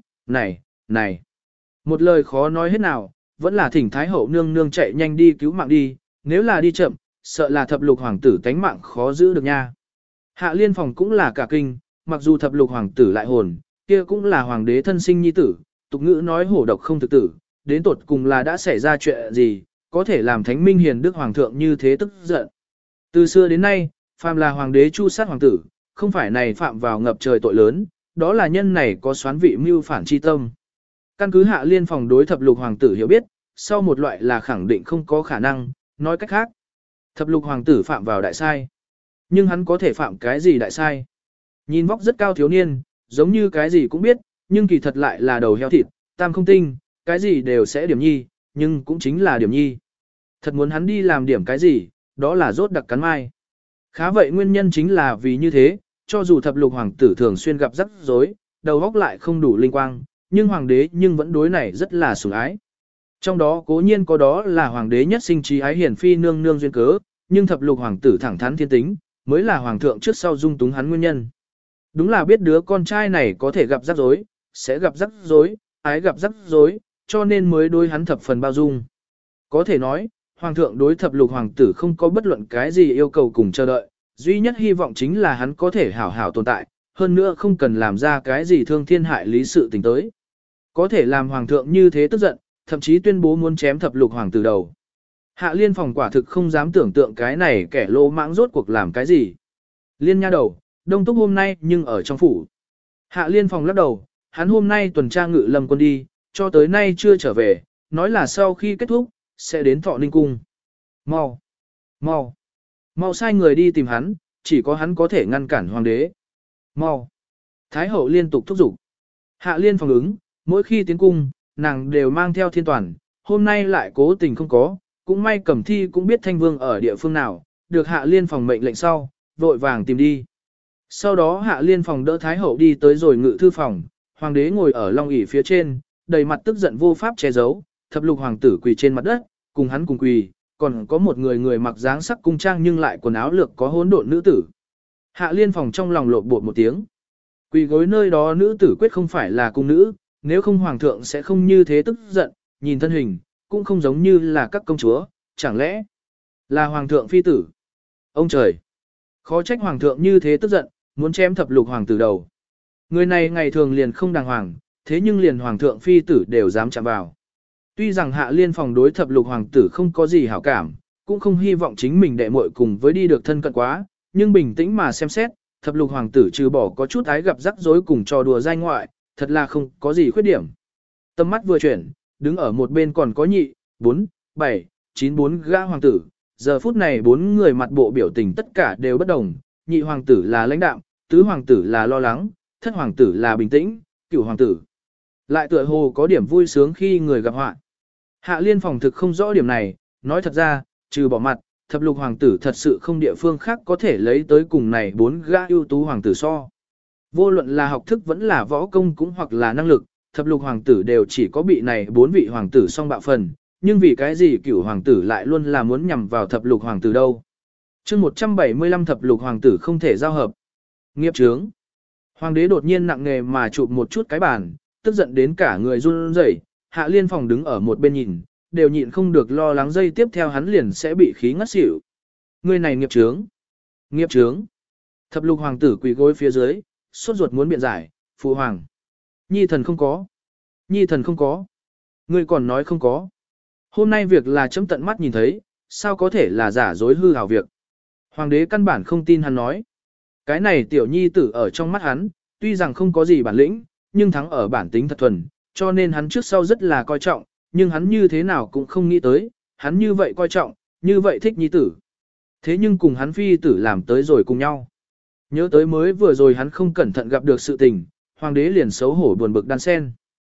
này. Một lời khó nói hết nào, vẫn là thỉnh Thái hậu nương nương chạy nhanh đi cứu mạng đi, nếu là đi chậm, sợ là thập lục hoàng tử tánh mạng khó giữ được nha. Hạ liên phòng cũng là cả kinh, mặc dù thập lục hoàng tử lại hồn, kia cũng là hoàng đế thân sinh nhi tử, tục ngữ nói hổ độc không thực tử, đến tột cùng là đã xảy ra chuyện gì, có thể làm thánh minh hiền đức hoàng thượng như thế tức giận. Từ xưa đến nay, phàm là hoàng đế chu sát hoàng tử, không phải này phạm vào ngập trời tội lớn, đó là nhân này có xoán vị mưu phản chi tâm. Căn cứ hạ liên phòng đối thập lục hoàng tử hiểu biết, sau một loại là khẳng định không có khả năng, nói cách khác. Thập lục hoàng tử phạm vào đại sai. Nhưng hắn có thể phạm cái gì đại sai? Nhìn vóc rất cao thiếu niên, giống như cái gì cũng biết, nhưng kỳ thật lại là đầu heo thịt, tam không tinh, cái gì đều sẽ điểm nhi, nhưng cũng chính là điểm nhi. Thật muốn hắn đi làm điểm cái gì, đó là rốt đặc cắn mai. Khá vậy nguyên nhân chính là vì như thế, cho dù thập lục hoàng tử thường xuyên gặp rắc rối, đầu óc lại không đủ linh quang, nhưng hoàng đế nhưng vẫn đối này rất là sủng ái. Trong đó cố nhiên có đó là hoàng đế nhất sinh trí ái hiển phi nương nương duyên cớ, nhưng thập lục hoàng tử thẳng thắn thiên tính, mới là hoàng thượng trước sau dung túng hắn nguyên nhân. Đúng là biết đứa con trai này có thể gặp rắc rối, sẽ gặp rắc rối, ái gặp rắc rối, cho nên mới đối hắn thập phần bao dung. Có thể nói, hoàng thượng đối thập lục hoàng tử không có bất luận cái gì yêu cầu cùng chờ đợi, duy nhất hy vọng chính là hắn có thể hảo hảo tồn tại, hơn nữa không cần làm ra cái gì thương thiên hại lý sự tình tới. Có thể làm hoàng thượng như thế tức giận, thậm chí tuyên bố muốn chém thập lục hoàng tử đầu. Hạ liên phòng quả thực không dám tưởng tượng cái này kẻ lỗ mãng rốt cuộc làm cái gì. Liên nha đầu, đông túc hôm nay nhưng ở trong phủ. Hạ liên phòng lắc đầu, hắn hôm nay tuần tra ngự lâm quân đi, cho tới nay chưa trở về, nói là sau khi kết thúc, sẽ đến Thọ Ninh Cung. Mau sai người đi tìm hắn, chỉ có hắn có thể ngăn cản hoàng đế. Mau. Thái hậu liên tục thúc giục. Hạ liên phòng ứng, mỗi khi tiến cung, nàng đều mang theo thiên toàn, hôm nay lại cố tình không có, cũng may Cẩm Thi cũng biết Thanh Vương ở địa phương nào, được Hạ liên phòng mệnh lệnh sau, vội vàng tìm đi. Sau đó Hạ liên phòng đỡ Thái hậu đi tới rồi ngự thư phòng, hoàng đế ngồi ở long ỷ phía trên, đầy mặt tức giận vô pháp che giấu, thập lục hoàng tử quỳ trên mặt đất, cùng hắn cùng quỳ, còn có một người mặc dáng sắc cung trang nhưng lại quần áo lược có hỗn độn nữ tử. Hạ liên phòng trong lòng lộn bột một tiếng. Quỳ gối nơi đó nữ tử quyết không phải là cung nữ, nếu không hoàng thượng sẽ không như thế tức giận, nhìn thân hình, cũng không giống như là các công chúa, chẳng lẽ là hoàng thượng phi tử. Ông trời! Khó trách hoàng thượng như thế tức giận, muốn chém thập lục hoàng tử đầu. Người này ngày thường liền không đàng hoàng, thế nhưng liền hoàng thượng phi tử đều dám chạm vào. Tuy rằng hạ liên phòng đối thập lục hoàng tử không có gì hảo cảm, cũng không hy vọng chính mình đệ muội cùng với đi được thân cận quá, nhưng bình tĩnh mà xem xét, thập lục hoàng tử trừ bỏ có chút ái gặp rắc rối cùng trò đùa dai ngoại, thật là không có gì khuyết điểm. Tâm mắt vừa chuyển, đứng ở một bên còn có nhị, 4, 7, 9 4 gã hoàng tử, giờ phút này 4 người mặt bộ biểu tình tất cả đều bất đồng, nhị hoàng tử là lãnh đạm, tứ hoàng tử là lo lắng, thất hoàng tử là bình tĩnh, cửu hoàng tử lại tựa hồ có điểm vui sướng khi người gặp họa. Hạ liên phòng thực không rõ điểm này, nói thật ra, trừ bỏ mặt, thập lục hoàng tử thật sự không địa phương khác có thể lấy tới cùng này 4 gã ưu tú hoàng tử so. Vô luận là học thức vẫn là võ công cũng hoặc là năng lực, thập lục hoàng tử đều chỉ có bị này 4 vị hoàng tử song bạo phần, nhưng vì cái gì cửu hoàng tử lại luôn là muốn nhằm vào thập lục hoàng tử đâu. Chương 175 thập lục hoàng tử không thể giao hợp. Nghiệp chướng. Hoàng đế đột nhiên nặng nề mà chụp một chút cái bàn, tức giận đến cả người run rẩy. Hạ liên phòng đứng ở một bên nhìn, đều nhịn không được lo lắng giây tiếp theo hắn liền sẽ bị khí ngất xỉu. Người này nghiệp chướng. Nghiệp chướng. Thập lục hoàng tử quỳ gối phía dưới, sốt ruột muốn biện giải, phụ hoàng. Nhi thần không có. Nhi thần không có. Ngươi còn nói không có. Hôm nay việc là chấm tận mắt nhìn thấy, sao có thể là giả dối hư hào việc. Hoàng đế căn bản không tin hắn nói. Cái này tiểu nhi tử ở trong mắt hắn, tuy rằng không có gì bản lĩnh, nhưng thắng ở bản tính thật thuần, cho nên hắn trước sau rất là coi trọng, nhưng hắn như thế nào cũng không nghĩ tới, hắn như vậy coi trọng, như vậy thích nhi tử. Thế nhưng cùng hắn phi tử làm tới rồi cùng nhau. Nhớ tới mới vừa rồi hắn không cẩn thận gặp được sự tình, hoàng đế liền xấu hổ buồn bực đan sen.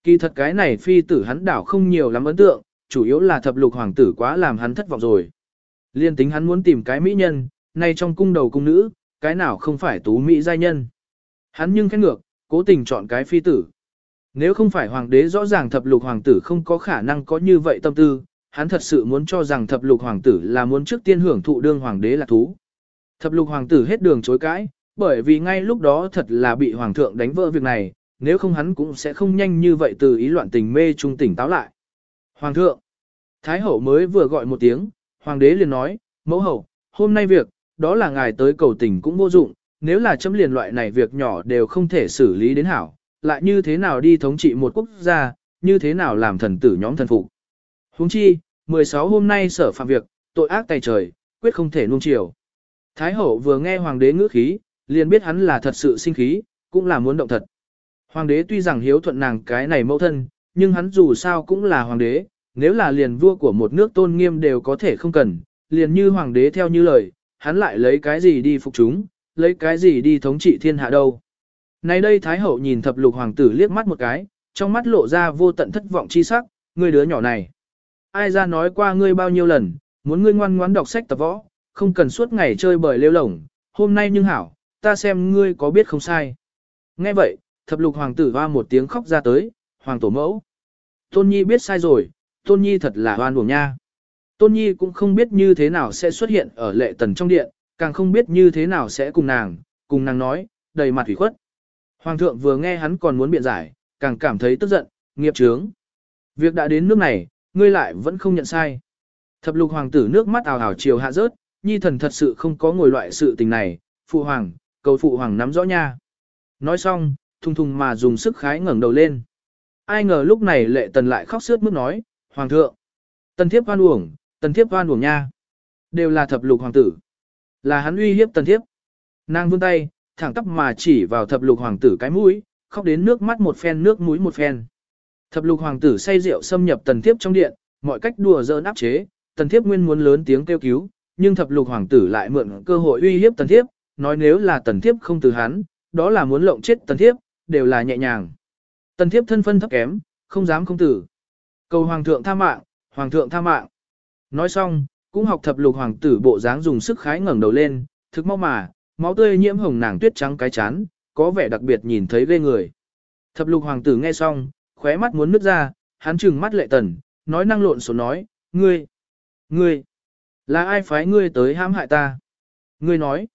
Kỳ thật cái này phi tử hắn đảo không nhiều lắm ấn tượng, chủ yếu là thập lục hoàng tử quá làm hắn thất vọng rồi. Liên tính hắn muốn tìm cái mỹ nhân, nay trong cung đầu cung nữ, cái nào không phải tú mỹ giai nhân. Hắn nhưng khét ngược, cố tình chọn cái phi tử. Nếu không phải hoàng đế rõ ràng thập lục hoàng tử không có khả năng có như vậy tâm tư, hắn thật sự muốn cho rằng thập lục hoàng tử là muốn trước tiên hưởng thụ đương hoàng đế là thú. Thập lục hoàng tử hết đường chối cãi, bởi vì ngay lúc đó thật là bị hoàng thượng đánh vỡ việc này, nếu không hắn cũng sẽ không nhanh như vậy từ ý loạn tình mê trung tỉnh táo lại. Hoàng thượng, Thái hậu mới vừa gọi một tiếng, hoàng đế liền nói, mẫu hậu, hôm nay việc, đó là ngài tới cầu tình cũng vô dụng, nếu là chấm liền loại này việc nhỏ đều không thể xử lý đến hảo, lại như thế nào đi thống trị một quốc gia, như thế nào làm thần tử nhóm thần phục. Huống chi, 16 hôm nay sở phạm việc, tội ác tày trời, quyết không thể nuông chiều. Thái hậu vừa nghe hoàng đế ngữ khí, liền biết hắn là thật sự sinh khí, cũng là muốn động thật. Hoàng đế tuy rằng hiếu thuận nàng cái này mẫu thân, nhưng hắn dù sao cũng là hoàng đế, nếu là liền vua của một nước tôn nghiêm đều có thể không cần, liền như hoàng đế theo như lời, hắn lại lấy cái gì đi phục chúng, lấy cái gì đi thống trị thiên hạ đâu. Nay đây Thái hậu nhìn thập lục hoàng tử liếc mắt một cái, trong mắt lộ ra vô tận thất vọng chi sắc, ngươi đứa nhỏ này. Ai ra nói qua ngươi bao nhiêu lần, muốn ngươi ngoan ngoãn đọc sách tập võ, không cần suốt ngày chơi bời lêu lổng, hôm nay nhưng hảo, ta xem ngươi có biết không sai. Nghe vậy, thập lục hoàng tử hoa một tiếng khóc ra tới, hoàng tổ mẫu. Tôn Nhi biết sai rồi, Tôn Nhi thật là oan uổng nha. Tôn Nhi cũng không biết như thế nào sẽ xuất hiện ở lệ tần trong điện, càng không biết như thế nào sẽ cùng nàng nói, đầy mặt ủy khuất. Hoàng thượng vừa nghe hắn còn muốn biện giải, càng cảm thấy tức giận, nghiệp chướng. Việc đã đến nước này, ngươi lại vẫn không nhận sai. Thập lục hoàng tử nước mắt ào ào chiều hạ rớt, Nhi thần thật sự không có ngồi loại sự tình này, phụ hoàng, cầu phụ hoàng nắm rõ nha. Nói xong, thùng thùng mà dùng sức khái ngẩng đầu lên. Ai ngờ lúc này lệ tần lại khóc sướt mướt nói, hoàng thượng, tần thiếp oan uổng nha. Đều là thập lục hoàng tử. Là hắn uy hiếp tần thiếp. Nàng vươn tay, thẳng tắp mà chỉ vào thập lục hoàng tử cái mũi, khóc đến nước mắt một phen nước mũi một phen. Thập lục hoàng tử say rượu xâm nhập tần thiếp trong điện, mọi cách đùa giỡn áp chế, tần thiếp nguyên muốn lớn tiếng kêu cứu, nhưng thập lục hoàng tử lại mượn cơ hội uy hiếp tần thiếp, nói nếu là tần thiếp không từ hắn, đó là muốn lộng chết tần thiếp, đều là nhẹ nhàng. Tần thiếp thân phân thấp kém, không dám không tử. Cầu hoàng thượng tha mạng, hoàng thượng tha mạng. Nói xong, cũng học thập lục hoàng tử bộ dáng dùng sức khái ngẩng đầu lên, thực mau mà, máu tươi nhiễm hồng nàng tuyết trắng cái chán, có vẻ đặc biệt nhìn thấy ghê người. Thập lục hoàng tử nghe xong, khóe mắt muốn nứt ra, hắn trừng mắt lệ tần, nói năng lộn xộn nói, ngươi, là ai phái ngươi tới hãm hại ta? Ngươi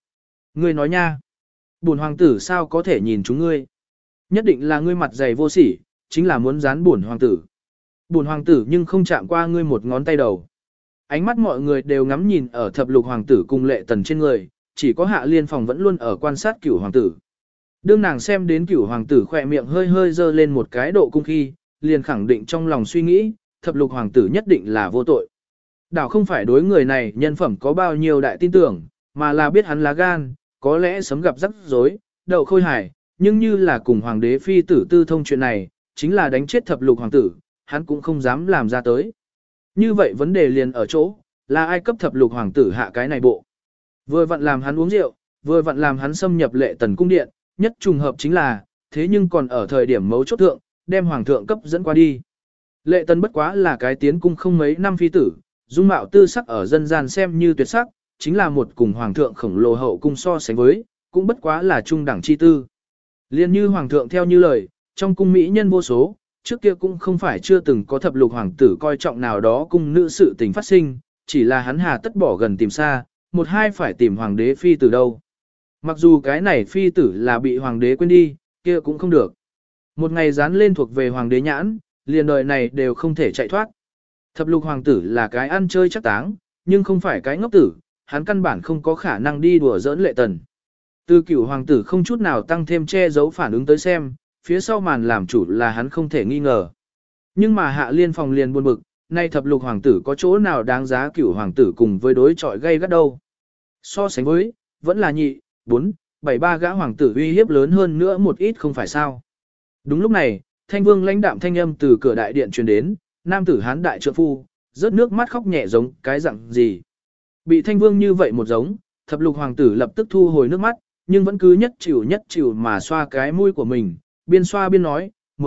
nói nha. Bổn hoàng tử sao có thể nhìn chúng ngươi? Nhất định là ngươi mặt dày vô sỉ, chính là muốn dán bổn hoàng tử. Bổn hoàng tử nhưng không chạm qua ngươi một ngón tay đầu. Ánh mắt mọi người đều ngắm nhìn ở thập lục hoàng tử cùng lệ tần trên người, chỉ có Hạ Liên Phòng vẫn luôn ở quan sát cửu hoàng tử. Đương nàng xem đến cửu hoàng tử khỏe miệng hơi hơi dơ lên một cái độ cung khi, liền khẳng định trong lòng suy nghĩ, thập lục hoàng tử nhất định là vô tội. Đảo không phải đối người này nhân phẩm có bao nhiêu đại tin tưởng, mà là biết hắn lá gan, có lẽ sớm gặp rắc rối, đậu khôi hài, nhưng như là cùng hoàng đế phi tử tư thông chuyện này, chính là đánh chết thập lục hoàng tử, hắn cũng không dám làm ra tới. Như vậy vấn đề liền ở chỗ, là ai cấp thập lục hoàng tử hạ cái này bộ. Vừa vặn làm hắn uống rượu, vừa vặn làm hắn xâm nhập lệ tần cung điện, nhất trùng hợp chính là, thế nhưng còn ở thời điểm mấu chốt thượng, đem hoàng thượng cấp dẫn qua đi. Lệ tần bất quá là cái tiến cung không mấy năm phi tử, dung mạo tư sắc ở dân gian xem như tuyệt sắc, chính là một cùng hoàng thượng khổng lồ hậu cung so sánh với, cũng bất quá là trung đẳng chi tư. Liên như hoàng thượng theo như lời, trong cung mỹ nhân vô số, trước kia cũng không phải chưa từng có thập lục hoàng tử coi trọng nào đó cung nữ sự tình phát sinh, chỉ là hắn hà tất bỏ gần tìm xa, một hai phải tìm hoàng đế phi tử đâu. Mặc dù cái này phi tử là bị hoàng đế quên đi, kia cũng không được. Một ngày dán lên thuộc về hoàng đế nhãn, liền đời này đều không thể chạy thoát. Thập lục hoàng tử là cái ăn chơi chắc táng, nhưng không phải cái ngốc tử, hắn căn bản không có khả năng đi đùa giỡn lệ tần. Từ cửu hoàng tử không chút nào tăng thêm che giấu phản ứng tới xem, phía sau màn làm chủ là hắn không thể nghi ngờ. Nhưng mà Hạ Liên Phòng liền buồn bực, nay thập lục hoàng tử có chỗ nào đáng giá cửu hoàng tử cùng với đối chọi gây gắt đâu. So sánh với, vẫn là nhị, 4, 7 ba gã hoàng tử uy hiếp lớn hơn nữa một ít không phải sao. Đúng lúc này, Thanh Vương lãnh đạm thanh âm từ cửa đại điện truyền đến, nam tử hán đại trượng phu, rớt nước mắt khóc nhẹ giống cái dạng gì. Bị Thanh Vương như vậy một giống, thập lục hoàng tử lập tức thu hồi nước mắt, nhưng vẫn cứ nhất chịu mà xoa cái mũi của mình, biên xoa biên nói, 10,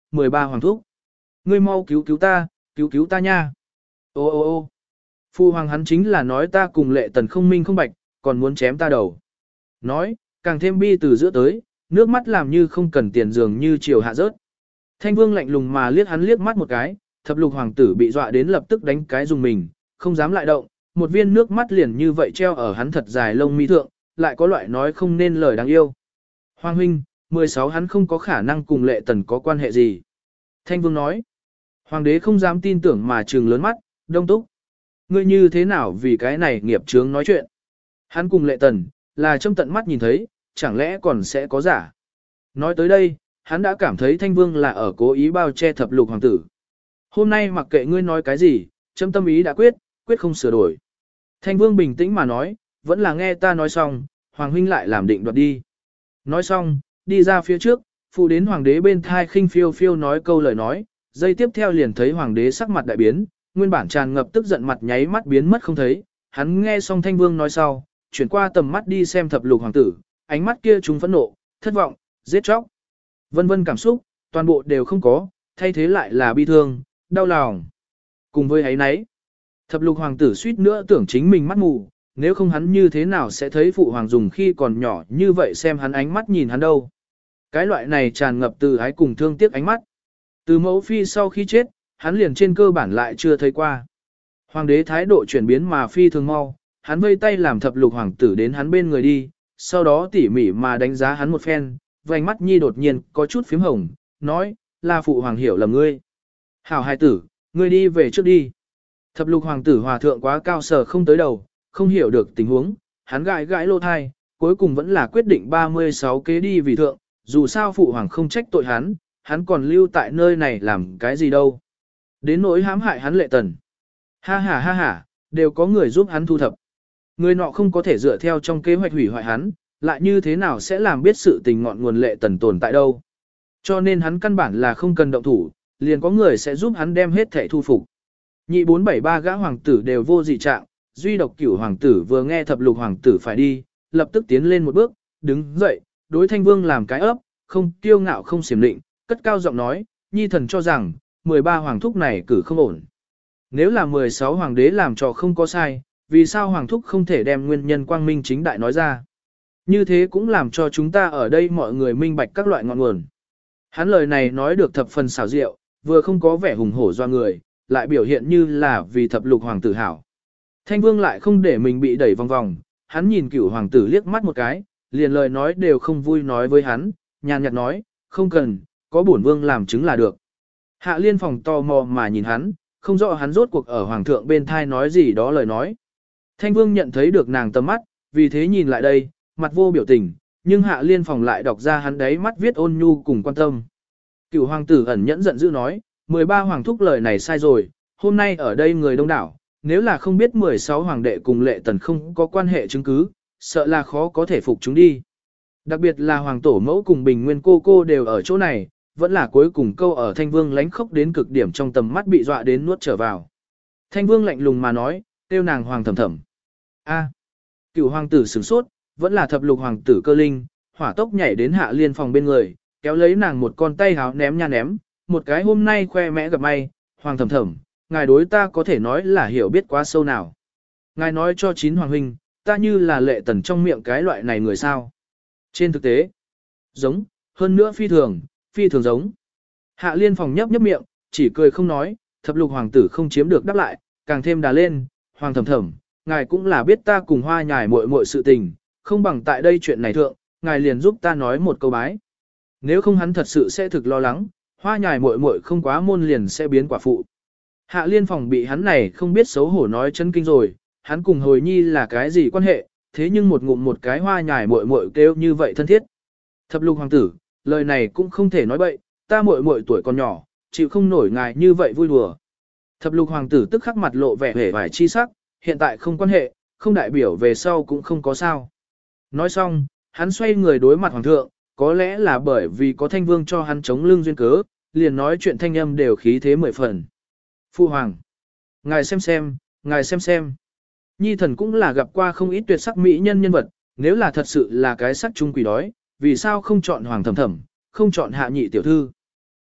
13 hoàng thúc. Ngươi mau cứu cứu ta nha. Ô ô ô Phu hoàng hắn chính là nói ta cùng Lệ Tần không minh không bạch, còn muốn chém ta đầu. Nói, càng thêm bi từ giữa tới, nước mắt làm như không cần tiền dường như chiều hạ rớt. Thanh Vương lạnh lùng mà liếc hắn liếc mắt một cái, Thập Lục hoàng tử bị dọa đến lập tức đánh cái dùng mình, không dám lại động, một viên nước mắt liền như vậy treo ở hắn thật dài lông mi thượng, lại có loại nói không nên lời đáng yêu. Hoàng huynh, 16 hắn không có khả năng cùng Lệ Tần có quan hệ gì. Thanh Vương nói. Hoàng đế không dám tin tưởng mà trừng lớn mắt, Đông Túc. Ngươi như thế nào vì cái này nghiệp chướng nói chuyện. Hắn cùng Lệ Tần, là trong tận mắt nhìn thấy, chẳng lẽ còn sẽ có giả. Nói tới đây, hắn đã cảm thấy Thanh Vương là ở cố ý bao che Thập Lục hoàng tử. Hôm nay mặc kệ ngươi nói cái gì, chấm tâm ý đã quyết không sửa đổi. Thanh Vương bình tĩnh mà nói, vẫn là nghe ta nói xong, Hoàng huynh lại làm định đoạt đi. Nói xong, đi ra phía trước, phụ đến Hoàng đế bên thai khinh phiêu phiêu nói câu lời nói, giây tiếp theo liền thấy Hoàng đế sắc mặt đại biến, nguyên bản tràn ngập tức giận mặt nháy mắt biến mất không thấy. Hắn nghe xong Thanh Vương nói sau, chuyển qua tầm mắt đi xem Thập Lục hoàng tử, ánh mắt kia chúng phẫn nộ, thất vọng, giết chóc. Vân vân cảm xúc, toàn bộ đều không có, thay thế lại là bi thương, đau lòng. Cùng với ấy nấy, Thập Lục hoàng tử suýt nữa tưởng chính mình mắt mù, nếu không hắn như thế nào sẽ thấy phụ hoàng dùng khi còn nhỏ như vậy xem hắn ánh mắt nhìn hắn đâu. Cái loại này tràn ngập từ ái cùng thương tiếc ánh mắt. Từ mẫu phi sau khi chết, hắn liền trên cơ bản lại chưa thấy qua. Hoàng đế thái độ chuyển biến mà phi thường mau, hắn vây tay làm Thập Lục hoàng tử đến hắn bên người đi, sau đó tỉ mỉ mà đánh giá hắn một phen, vành mắt nhi đột nhiên có chút phím hồng, nói, là phụ hoàng hiểu lầm ngươi. Hảo hài tử, ngươi đi về trước đi. Thập Lục hoàng tử hòa thượng quá cao sở không tới đầu, không hiểu được tình huống, hắn gãi gãi lô thai, cuối cùng vẫn là quyết định 36 kế đi vì thượng, dù sao phụ hoàng không trách tội hắn còn lưu tại nơi này làm cái gì đâu. Đến nỗi hãm hại hắn Lệ Tần. Ha ha, đều có người giúp hắn thu thập. Người nọ không có thể dựa theo trong kế hoạch hủy hoại hắn, lại như thế nào sẽ làm biết sự tình ngọn nguồn Lệ Tần tồn tại đâu. Cho nên hắn căn bản là không cần động thủ, liền có người sẽ giúp hắn đem hết thể thu phục. Nhị 473 gã hoàng tử đều vô dị trạng, duy độc Cửu hoàng tử vừa nghe Thập Lục hoàng tử phải đi, lập tức tiến lên một bước, đứng dậy, đối Thanh Vương làm cái ấp, không kiêu ngạo không xiểm định, cất cao giọng nói, nhi thần cho rằng, 13 hoàng thúc này cử không ổn. Nếu là 16 hoàng đế làm trò không có sai, vì sao hoàng thúc không thể đem nguyên nhân quang minh chính đại nói ra. Như thế cũng làm cho chúng ta ở đây mọi người minh bạch các loại ngọn nguồn. Hắn lời này nói được thập phần xảo diệu, vừa không có vẻ hùng hổ do người, lại biểu hiện như là vì Thập Lục hoàng tử hảo. Thanh Vương lại không để mình bị đẩy vòng vòng, hắn nhìn Cửu hoàng tử liếc mắt một cái, liền lời nói đều không vui nói với hắn, nhàn nhạt nói, không cần, có bổn vương làm chứng là được. Hạ Liên Phòng tò mò mà nhìn hắn, không rõ hắn rốt cuộc ở hoàng thượng bên thai nói gì đó lời nói. Thanh Vương nhận thấy được nàng tầm mắt, vì thế nhìn lại đây, mặt vô biểu tình, nhưng Hạ Liên Phòng lại đọc ra hắn đấy mắt viết ôn nhu cùng quan tâm. Cửu hoàng tử ẩn nhẫn giận dữ nói, 13 hoàng thúc lời này sai rồi, hôm nay ở đây người đông đảo, nếu là không biết 16 hoàng đệ cùng Lệ Tần không có quan hệ chứng cứ, sợ là khó có thể phục chúng đi. Đặc biệt là hoàng tổ mẫu cùng Bình Nguyên cô đều ở chỗ này, vẫn là cuối cùng câu ở Thanh Vương lánh khốc đến cực điểm trong tầm mắt bị dọa đến nuốt trở vào. Thanh Vương lạnh lùng mà nói, tiêu nàng hoàng thầm thầm. A, Cửu hoàng tử sửng sốt, vẫn là Thập Lục hoàng tử Cơ Linh, hỏa tốc nhảy đến Hạ Liên Phòng bên người, kéo lấy nàng một con tay háo ném nha ném, một cái hôm nay khoe mẽ gặp may, hoàng thầm thầm, ngài đối ta có thể nói là hiểu biết quá sâu nào. Ngài nói cho chín hoàng huynh, ta như là Lệ Tần trong miệng cái loại này người sao. Trên thực tế, giống, hơn nữa phi thường giống. Hạ Liên Phòng nhấp miệng, chỉ cười không nói, Thập Lục hoàng tử không chiếm được đáp lại, càng thêm đà lên, hoàng thầm thầm, ngài cũng là biết ta cùng Hoa Nhài muội sự tình, không bằng tại đây chuyện này thượng, ngài liền giúp ta nói một câu bái. Nếu không hắn thật sự sẽ thực lo lắng, Hoa Nhài muội không quá môn liền sẽ biến quả phụ. Hạ Liên Phòng bị hắn này không biết xấu hổ nói chân kinh rồi, hắn cùng Hồi Nhi là cái gì quan hệ, thế nhưng một ngụm một cái Hoa Nhài muội kêu như vậy thân thiết. Thập Lục hoàng tử, lời này cũng không thể nói bậy, ta muội tuổi còn nhỏ, chịu không nổi ngài như vậy vui đùa. Thập Lục hoàng tử tức khắc mặt lộ vẻ vẻ vải chi sắc, hiện tại không quan hệ, không đại biểu về sau cũng không có sao. Nói xong, hắn xoay người đối mặt hoàng thượng, có lẽ là bởi vì có Thanh Vương cho hắn chống lưng duyên cớ, liền nói chuyện thanh âm đều khí thế 10 phần. Phu hoàng, ngài xem. Nhi thần cũng là gặp qua không ít tuyệt sắc mỹ nhân vật, nếu là thật sự là cái sắc trung quỷ đói, vì sao không chọn hoàng thầm thầm, không chọn hạ nhị tiểu thư.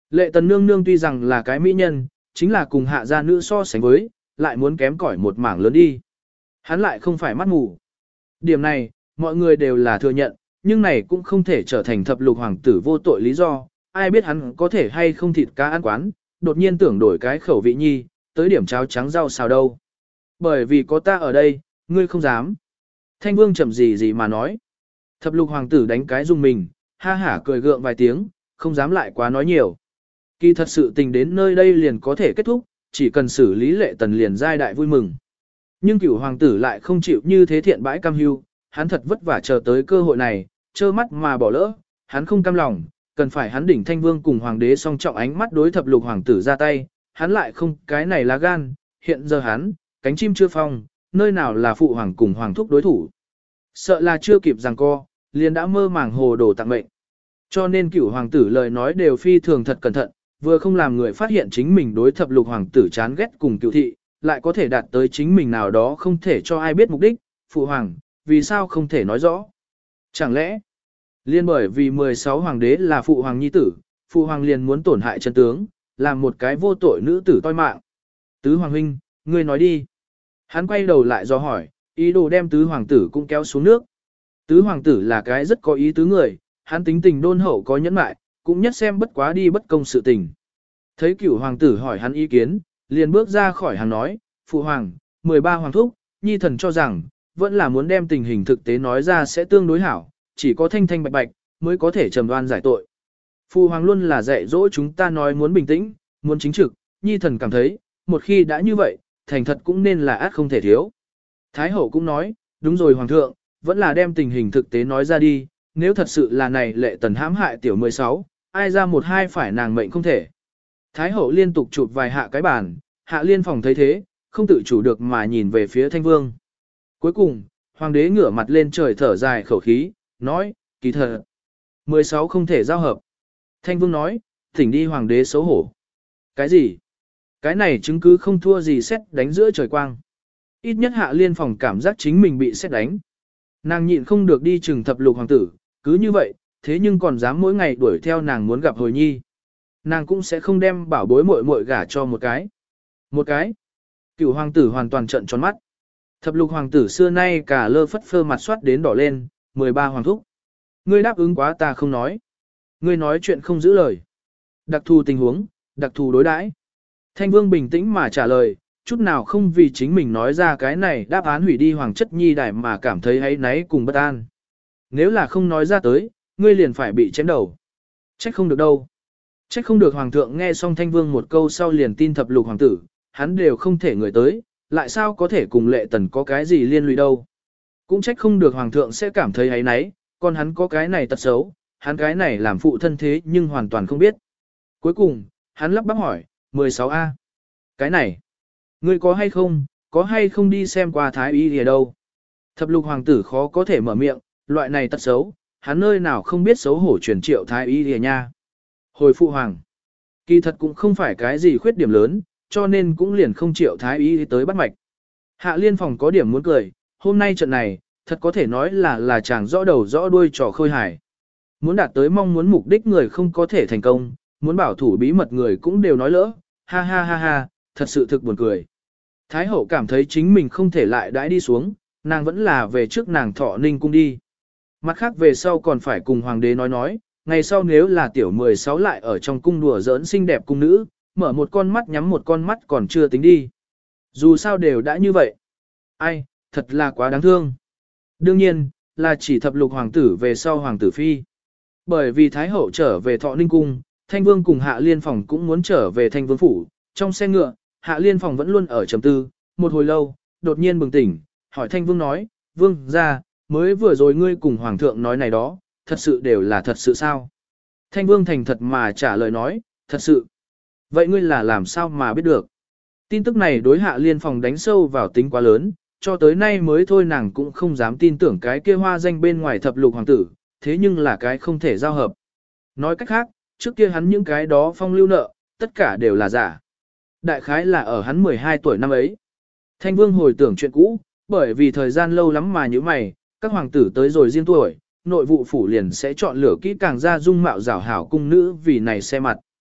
Lệ tần nương nương tuy rằng là cái mỹ nhân, chính là cùng hạ gia nữ so sánh với, lại muốn kém cỏi một mảng lớn đi. Hắn lại không phải mắt mù. Điểm này, mọi người đều là thừa nhận, nhưng này cũng không thể trở thành thập lục hoàng tử vô tội lý do, ai biết hắn có thể hay không thịt cá ăn quán, đột nhiên tưởng đổi cái khẩu vị nhi, tới điểm cháo trắng rau xào đâu. Bởi vì có ta ở đây, ngươi không dám. Thanh vương chậm gì mà nói. Thập lục hoàng tử đánh cái dùng mình, ha hả cười gượng vài tiếng, không dám lại quá nói nhiều. Kỳ thật sự tình đến nơi đây liền có thể kết thúc, chỉ cần xử lý Lệ Tần liền giai đại vui mừng. Nhưng cửu hoàng tử lại không chịu như thế thiện bãi cam hưu, hắn thật vất vả chờ tới cơ hội này, trơ mắt mà bỏ lỡ, hắn không cam lòng, cần phải hắn đỉnh Thanh vương cùng hoàng đế song trọng ánh mắt đối thập lục hoàng tử ra tay, hắn lại không cái này là gan, hiện giờ hắn, cánh chim chưa phong, nơi nào là phụ hoàng cùng hoàng thúc đối thủ. Sợ là chưa kịp giằng co, liền đã mơ màng hồ đồ tặng mệnh. Cho nên cửu hoàng tử lời nói đều phi thường thật cẩn thận, vừa không làm người phát hiện chính mình đối thập lục hoàng tử chán ghét cùng cựu thị, lại có thể đạt tới chính mình nào đó không thể cho ai biết mục đích, phụ hoàng, vì sao không thể nói rõ. Chẳng lẽ, liên bởi vì 16 hoàng đế là phụ hoàng nhi tử, phụ hoàng liền muốn tổn hại chân tướng, làm một cái vô tội nữ tử toi mạng. Tứ hoàng huynh, ngươi nói đi. Hắn quay đầu lại do hỏi, ý đồ đem tứ hoàng tử cũng kéo xuống nước. Tứ hoàng tử là cái rất có ý tứ người, hắn tính tình đôn hậu có nhẫn mại, cũng nhất xem bất quá đi bất công sự tình. Thấy cửu hoàng tử hỏi hắn ý kiến, liền bước ra khỏi hàng nói, phụ hoàng, 13 hoàng thúc, nhi thần cho rằng, vẫn là muốn đem tình hình thực tế nói ra sẽ tương đối hảo, chỉ có thanh thanh bạch bạch, mới có thể trầm đoan giải tội. Phụ hoàng luôn là dạy dỗ chúng ta nói muốn bình tĩnh, muốn chính trực, nhi thần cảm thấy, một khi đã như vậy, thành thật cũng nên là át không thể thiếu. Thái hậu cũng nói, đúng rồi hoàng thượng, vẫn là đem tình hình thực tế nói ra đi, nếu thật sự là này Lệ Tần hãm hại tiểu 16, ai ra một hai phải nàng mệnh không thể. Thái hậu liên tục chụp vài hạ cái bàn, Hạ Liên Phòng thấy thế, không tự chủ được mà nhìn về phía Thanh Vương. Cuối cùng, hoàng đế ngửa mặt lên trời thở dài khẩu khí, nói, kỳ thật, 16 không thể giao hợp. Thanh Vương nói, thỉnh đi hoàng đế xấu hổ. Cái gì? Cái này chứng cứ không thua gì xét đánh giữa trời quang. Ít nhất Hạ Liên Phòng cảm giác chính mình bị xét đánh. Nàng nhịn không được đi trừng thập lục hoàng tử, cứ như vậy, thế nhưng còn dám mỗi ngày đuổi theo nàng muốn gặp hồi nhi. Nàng cũng sẽ không đem bảo bối muội muội gả cho một cái. Một cái. Cửu hoàng tử hoàn toàn trợn tròn mắt. Thập lục hoàng tử xưa nay cả lơ phất phơ mặt soát đến đỏ lên, 13 hoàng thúc. Ngươi đáp ứng quá ta không nói. Ngươi nói chuyện không giữ lời. Đặc thù tình huống, đặc thù đối đãi. Thanh Vương bình tĩnh mà trả lời, chút nào không vì chính mình nói ra cái này đáp án hủy đi hoàng chất nhi đại mà cảm thấy áy náy cùng bất an. Nếu là không nói ra tới, ngươi liền phải bị chém đầu. Trách không được đâu. Trách không được hoàng thượng nghe xong Thanh Vương một câu sau liền tin thập lục hoàng tử, hắn đều không thể người tới, lại sao có thể cùng Lệ Tần có cái gì liên lụy đâu. Cũng trách không được hoàng thượng sẽ cảm thấy áy náy, còn hắn có cái này tật xấu, hắn cái này làm phụ thân thế nhưng hoàn toàn không biết. Cuối cùng, hắn lắp bắp hỏi, 16A. Cái này, ngươi có hay không đi xem qua thái y gì đâu. Thập lục hoàng tử khó có thể mở miệng, loại này tật xấu, hắn nơi nào không biết xấu hổ truyền triệu thái y gì nha. Hồi phụ hoàng, kỳ thật cũng không phải cái gì khuyết điểm lớn, cho nên cũng liền không triệu thái y tới bắt mạch. Hạ Liên Phòng có điểm muốn cười, hôm nay trận này, thật có thể nói là chàng rõ đầu rõ đuôi trò khôi hài. Muốn đạt tới mong muốn mục đích người không có thể thành công, muốn bảo thủ bí mật người cũng đều nói lỡ, ha ha ha ha, thật sự thực buồn cười. Thái hậu cảm thấy chính mình không thể lại đãi đi xuống, nàng vẫn là về trước nàng Thọ Ninh cung đi. Mặt khác về sau còn phải cùng hoàng đế nói, ngày sau nếu là tiểu 16 lại ở trong cung đùa giỡn xinh đẹp cung nữ, mở một con mắt nhắm một con mắt còn chưa tính đi. Dù sao đều đã như vậy. Ai, thật là quá đáng thương. Đương nhiên, là chỉ thập lục hoàng tử về sau hoàng tử phi. Bởi vì Thái hậu trở về Thọ Ninh cung, Thanh Vương cùng Hạ Liên Phòng cũng muốn trở về Thanh Vương phủ. Trong xe ngựa, Hạ Liên Phòng vẫn luôn ở trầm tư, một hồi lâu, đột nhiên bừng tỉnh, hỏi Thanh Vương nói, Vương ra, mới vừa rồi ngươi cùng Hoàng thượng nói này đó, thật sự đều là thật sự sao? Thanh Vương thành thật mà trả lời nói, thật sự. Vậy ngươi là làm sao mà biết được? Tin tức này đối Hạ Liên Phòng đánh sâu vào tính quá lớn, cho tới nay mới thôi nàng cũng không dám tin tưởng cái kia hoa danh bên ngoài thập lục hoàng tử, thế nhưng là cái không thể giao hợp. Nói cách khác, trước kia hắn những cái đó phong lưu nợ, tất cả đều là giả. Đại khái là ở hắn 12 tuổi năm ấy. Thanh Vương hồi tưởng chuyện cũ, bởi vì thời gian lâu lắm mà như mày, các hoàng tử tới rồi riêng tuổi, nội vụ phủ liền sẽ chọn lựa kỹ càng ra dung mạo rảo hảo cung nữ vì này xe mặt.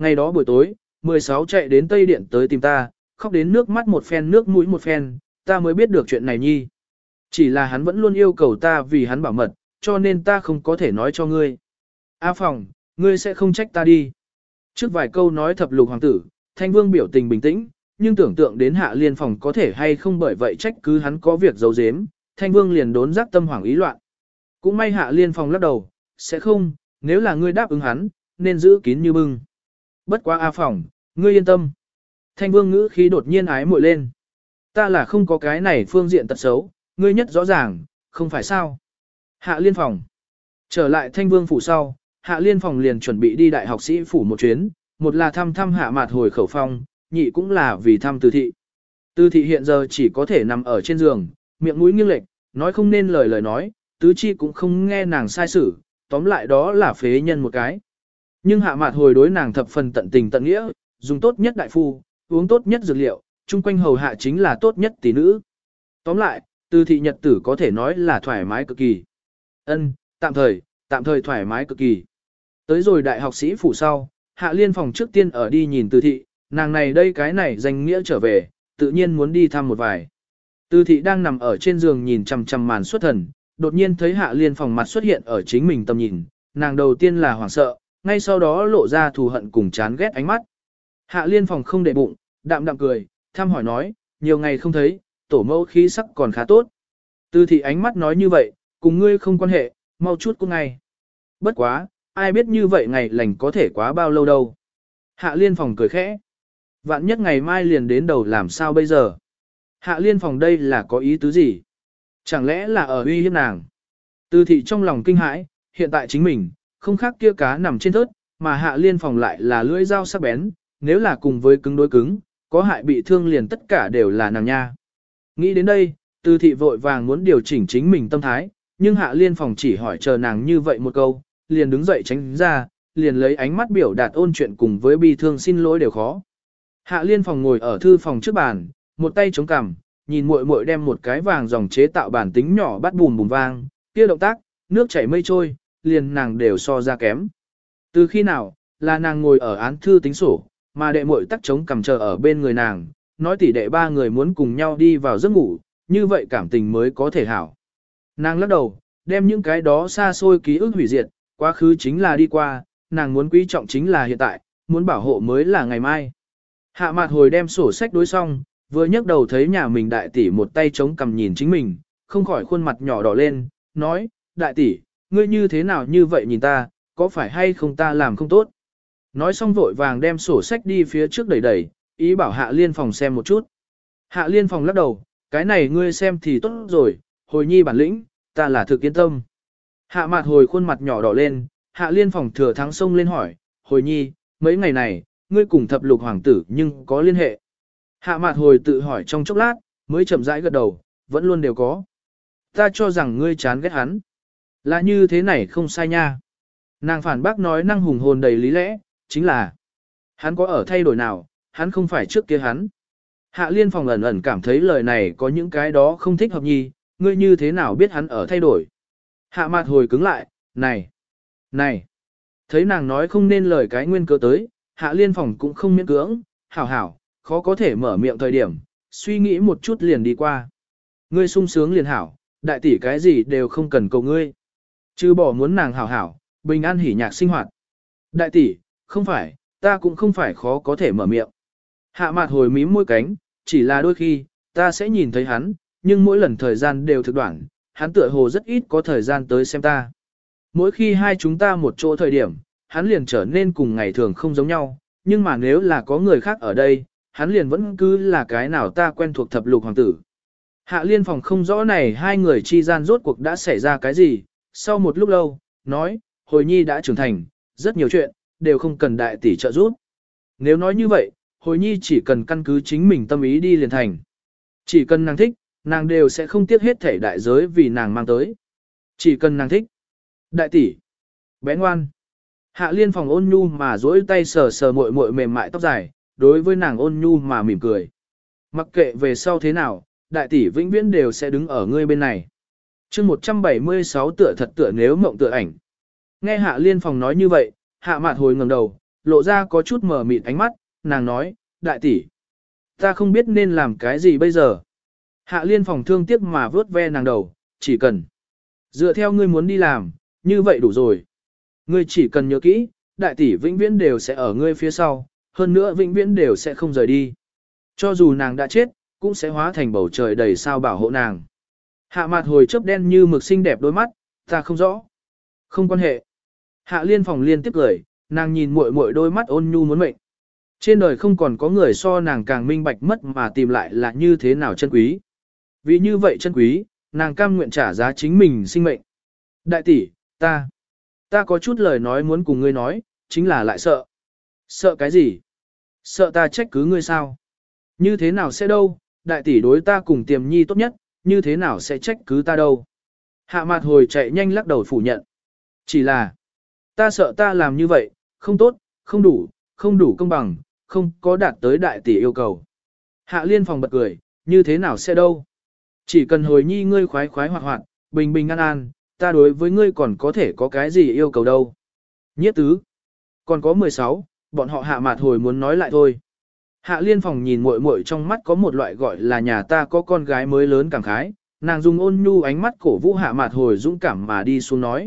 Ngày đó buổi tối, 16 chạy đến Tây Điện tới tìm ta, khóc đến nước mắt một phen nước mũi một phen, ta mới biết được chuyện này nhi. Chỉ là hắn vẫn luôn yêu cầu ta vì hắn bảo mật, cho nên ta không có thể nói cho ngươi. A Phòng, ngươi sẽ không trách ta đi. Trước vài câu nói thập lục hoàng tử, Thanh Vương biểu tình bình tĩnh, nhưng tưởng tượng đến Hạ Liên Phòng có thể hay không bởi vậy trách cứ hắn có việc giấu giếm, Thanh Vương liền đốn giác tâm hoảng ý loạn. Cũng may Hạ Liên Phòng lắc đầu, sẽ không, nếu là ngươi đáp ứng hắn, nên giữ kín như bưng. Bất quá A Phòng, ngươi yên tâm. Thanh Vương ngữ khí đột nhiên ái muội lên. Ta là không có cái này phương diện tật xấu, ngươi nhất rõ ràng, không phải sao. Hạ Liên Phòng. Trở lại Thanh Vương phủ sau, Hạ Liên Phòng liền chuẩn bị đi đại học sĩ phủ một chuyến, một là thăm Hạ Mạt Hồi khẩu phong, nhị cũng là vì thăm Từ thị. Từ thị hiện giờ chỉ có thể nằm ở trên giường, miệng mũi nghiêng lệch, nói không nên lời nói, tứ chi cũng không nghe nàng sai sử, tóm lại đó là phế nhân một cái. Nhưng Hạ Mạt Hồi đối nàng thập phần tận tình tận nghĩa, dùng tốt nhất đại phu, uống tốt nhất dược liệu, chung quanh hầu hạ chính là tốt nhất tỷ nữ. Tóm lại, Từ thị nhật tử có thể nói là thoải mái cực kỳ. Ân, tạm thời thoải mái cực kỳ. Tới rồi đại học sĩ phủ sau, Hạ Liên Phòng trước tiên ở đi nhìn Từ thị, nàng này đây cái này danh nghĩa trở về, tự nhiên muốn đi thăm một vài. Từ thị đang nằm ở trên giường nhìn chằm chằm màn xuất thần, đột nhiên thấy Hạ Liên Phòng mặt xuất hiện ở chính mình tầm nhìn, nàng đầu tiên là hoảng sợ, ngay sau đó lộ ra thù hận cùng chán ghét ánh mắt. Hạ Liên Phòng không để bụng, đạm đạm cười, thăm hỏi nói, nhiều ngày không thấy, tổ mẫu khí sắc còn khá tốt. Từ thị ánh mắt nói như vậy, cùng ngươi không quan hệ, mau chút cũng ngay. Bất quá, ai biết như vậy ngày lành có thể quá bao lâu đâu. Hạ Liên Phòng cười khẽ. Vạn nhất ngày mai liền đến đầu làm sao bây giờ? Hạ Liên Phòng đây là có ý tứ gì? Chẳng lẽ là ở uy hiếp nàng? Từ thị trong lòng kinh hãi, hiện tại chính mình, không khác kia cá nằm trên thớt, mà Hạ Liên Phòng lại là lưỡi dao sắc bén, nếu là cùng với cứng đối cứng, có hại bị thương liền tất cả đều là nàng nha. Nghĩ đến đây, Từ thị vội vàng muốn điều chỉnh chính mình tâm thái, nhưng Hạ Liên Phòng chỉ hỏi chờ nàng như vậy một câu, liền đứng dậy tránh ra, liền lấy ánh mắt biểu đạt ôn chuyện cùng với bi thương xin lỗi đều khó. Hạ Liên Phòng ngồi ở thư phòng trước bàn, một tay chống cằm, nhìn muội muội đem một cái vàng dòng chế tạo bản tính nhỏ bắt bùm bùm vang, kia động tác, nước chảy mây trôi, liền nàng đều so ra kém. Từ khi nào, là nàng ngồi ở án thư tính sổ, mà đệ muội tắc chống cằm chờ ở bên người nàng, nói tỷ đệ ba người muốn cùng nhau đi vào giấc ngủ, như vậy cảm tình mới có thể hảo. Nàng lắc đầu, đem những cái đó xa xôi ký ức hủy diệt, quá khứ chính là đi qua, nàng muốn quý trọng chính là hiện tại, muốn bảo hộ mới là ngày mai. Hạ Mạt Hồi đem sổ sách đối xong, vừa nhấc đầu thấy nhà mình đại tỷ một tay chống cằm nhìn chính mình, không khỏi khuôn mặt nhỏ đỏ lên, nói, đại tỷ, ngươi như thế nào như vậy nhìn ta, có phải hay không ta làm không tốt? Nói xong vội vàng đem sổ sách đi phía trước đẩy đẩy, ý bảo Hạ Liên Phòng xem một chút. Hạ Liên Phòng lắc đầu, cái này ngươi xem thì tốt rồi, Hồi nhi bản lĩnh, ta là thực yên tâm. Hạ Mạt Hồi khuôn mặt nhỏ đỏ lên, Hạ Liên Phòng thừa thắng sông lên hỏi, Hồi nhi, mấy ngày này, ngươi cùng thập lục hoàng tử nhưng có liên hệ. Hạ Mạt Hồi tự hỏi trong chốc lát, mới chậm rãi gật đầu, vẫn luôn đều có. Ta cho rằng ngươi chán ghét hắn. Là như thế này không sai nha. Nàng phản bác nói năng hùng hồn đầy lý lẽ, chính là hắn có ở thay đổi nào, hắn không phải trước kia hắn. Hạ Liên Phòng ẩn ẩn cảm thấy lời này có những cái đó không thích hợp nhi, ngươi như thế nào biết hắn ở thay đổi. Hạ Mạt Hồi cứng lại, này. Thấy nàng nói không nên lời cái nguyên cớ tới, Hạ Liên Phòng cũng không miễn cưỡng, hảo, khó có thể mở miệng thời điểm, suy nghĩ một chút liền đi qua. Ngươi sung sướng liền hảo, đại tỷ cái gì đều không cần cầu ngươi. Chứ bỏ muốn nàng hảo, bình an hỉ nhạc sinh hoạt. Đại tỷ, không phải, ta cũng không phải khó có thể mở miệng. Hạ Mạt Hồi mím môi cánh, chỉ là đôi khi, ta sẽ nhìn thấy hắn, nhưng mỗi lần thời gian đều thực đoạn, hắn tựa hồ rất ít có thời gian tới xem ta. Mỗi khi hai chúng ta một chỗ thời điểm, hắn liền trở nên cùng ngày thường không giống nhau, nhưng mà nếu là có người khác ở đây, hắn liền vẫn cứ là cái nào ta quen thuộc thập lục hoàng tử. Hạ Liên Phòng không rõ này hai người chi gian rốt cuộc đã xảy ra cái gì, sau một lúc lâu, nói, Hồi nhi đã trưởng thành, rất nhiều chuyện, đều không cần đại tỷ trợ giúp. Nếu nói như vậy, Hồi nhi chỉ cần căn cứ chính mình tâm ý đi liền thành. Chỉ cần nàng thích, nàng đều sẽ không tiếc hết thể đại giới vì nàng mang tới. Chỉ cần nàng thích. Đại tỷ, bé ngoan. Hạ Liên Phòng ôn nhu mà duỗi tay sờ sờ muội muội mềm mại tóc dài, đối với nàng ôn nhu mà mỉm cười. Mặc kệ về sau thế nào, đại tỷ vĩnh viễn đều sẽ đứng ở ngươi bên này. Chương 176 tựa thật tựa nếu mộng tựa ảnh. Nghe Hạ Liên Phòng nói như vậy, Hạ Mạt Hồi ngẩng đầu, lộ ra có chút mờ mịt ánh mắt, nàng nói, đại tỷ, ta không biết nên làm cái gì bây giờ. Hạ Liên Phòng thương tiếc mà vớt ve nàng đầu, chỉ cần dựa theo ngươi muốn đi làm, như vậy đủ rồi. Ngươi chỉ cần nhớ kỹ, đại tỷ vĩnh viễn đều sẽ ở ngươi phía sau, hơn nữa vĩnh viễn đều sẽ không rời đi. Cho dù nàng đã chết, cũng sẽ hóa thành bầu trời đầy sao bảo hộ nàng. Hạ Mạt Hồi chớp đen như mực xinh đẹp đôi mắt, ta không rõ. Không quan hệ. Hạ Liên Phòng liên tiếp cười, nàng nhìn muội muội đôi mắt ôn nhu muốn mệnh. Trên đời không còn có người so nàng càng minh bạch mất mà tìm lại là như thế nào chân quý. Vì như vậy chân quý, nàng cam nguyện trả giá chính mình sinh mệnh. Đại tỷ, ta có chút lời nói muốn cùng ngươi nói, chính là lại sợ. Sợ cái gì? Sợ ta trách cứ ngươi sao? Như thế nào sẽ đâu, đại tỷ đối ta cùng Tiềm Nhi tốt nhất, như thế nào sẽ trách cứ ta đâu? Hạ Mạt Hồi chạy nhanh lắc đầu phủ nhận. Chỉ là, ta sợ ta làm như vậy, không tốt, không đủ công bằng, không có đạt tới đại tỷ yêu cầu. Hạ Liên Phòng bật cười, như thế nào sẽ đâu? Chỉ cần Hồi Nhi ngươi khoái khoái hoạt hoạt, bình bình an an, ta đối với ngươi còn có thể có cái gì yêu cầu đâu. Nhiếp tứ, còn có 16, bọn họ Hạ Mạt Hồi muốn nói lại thôi. Hạ Liên Phòng nhìn muội muội trong mắt có một loại gọi là nhà ta có con gái mới lớn cảm khái, nàng dùng ôn nhu ánh mắt cổ vũ Hạ Mạt Hồi dũng cảm mà đi xuống nói.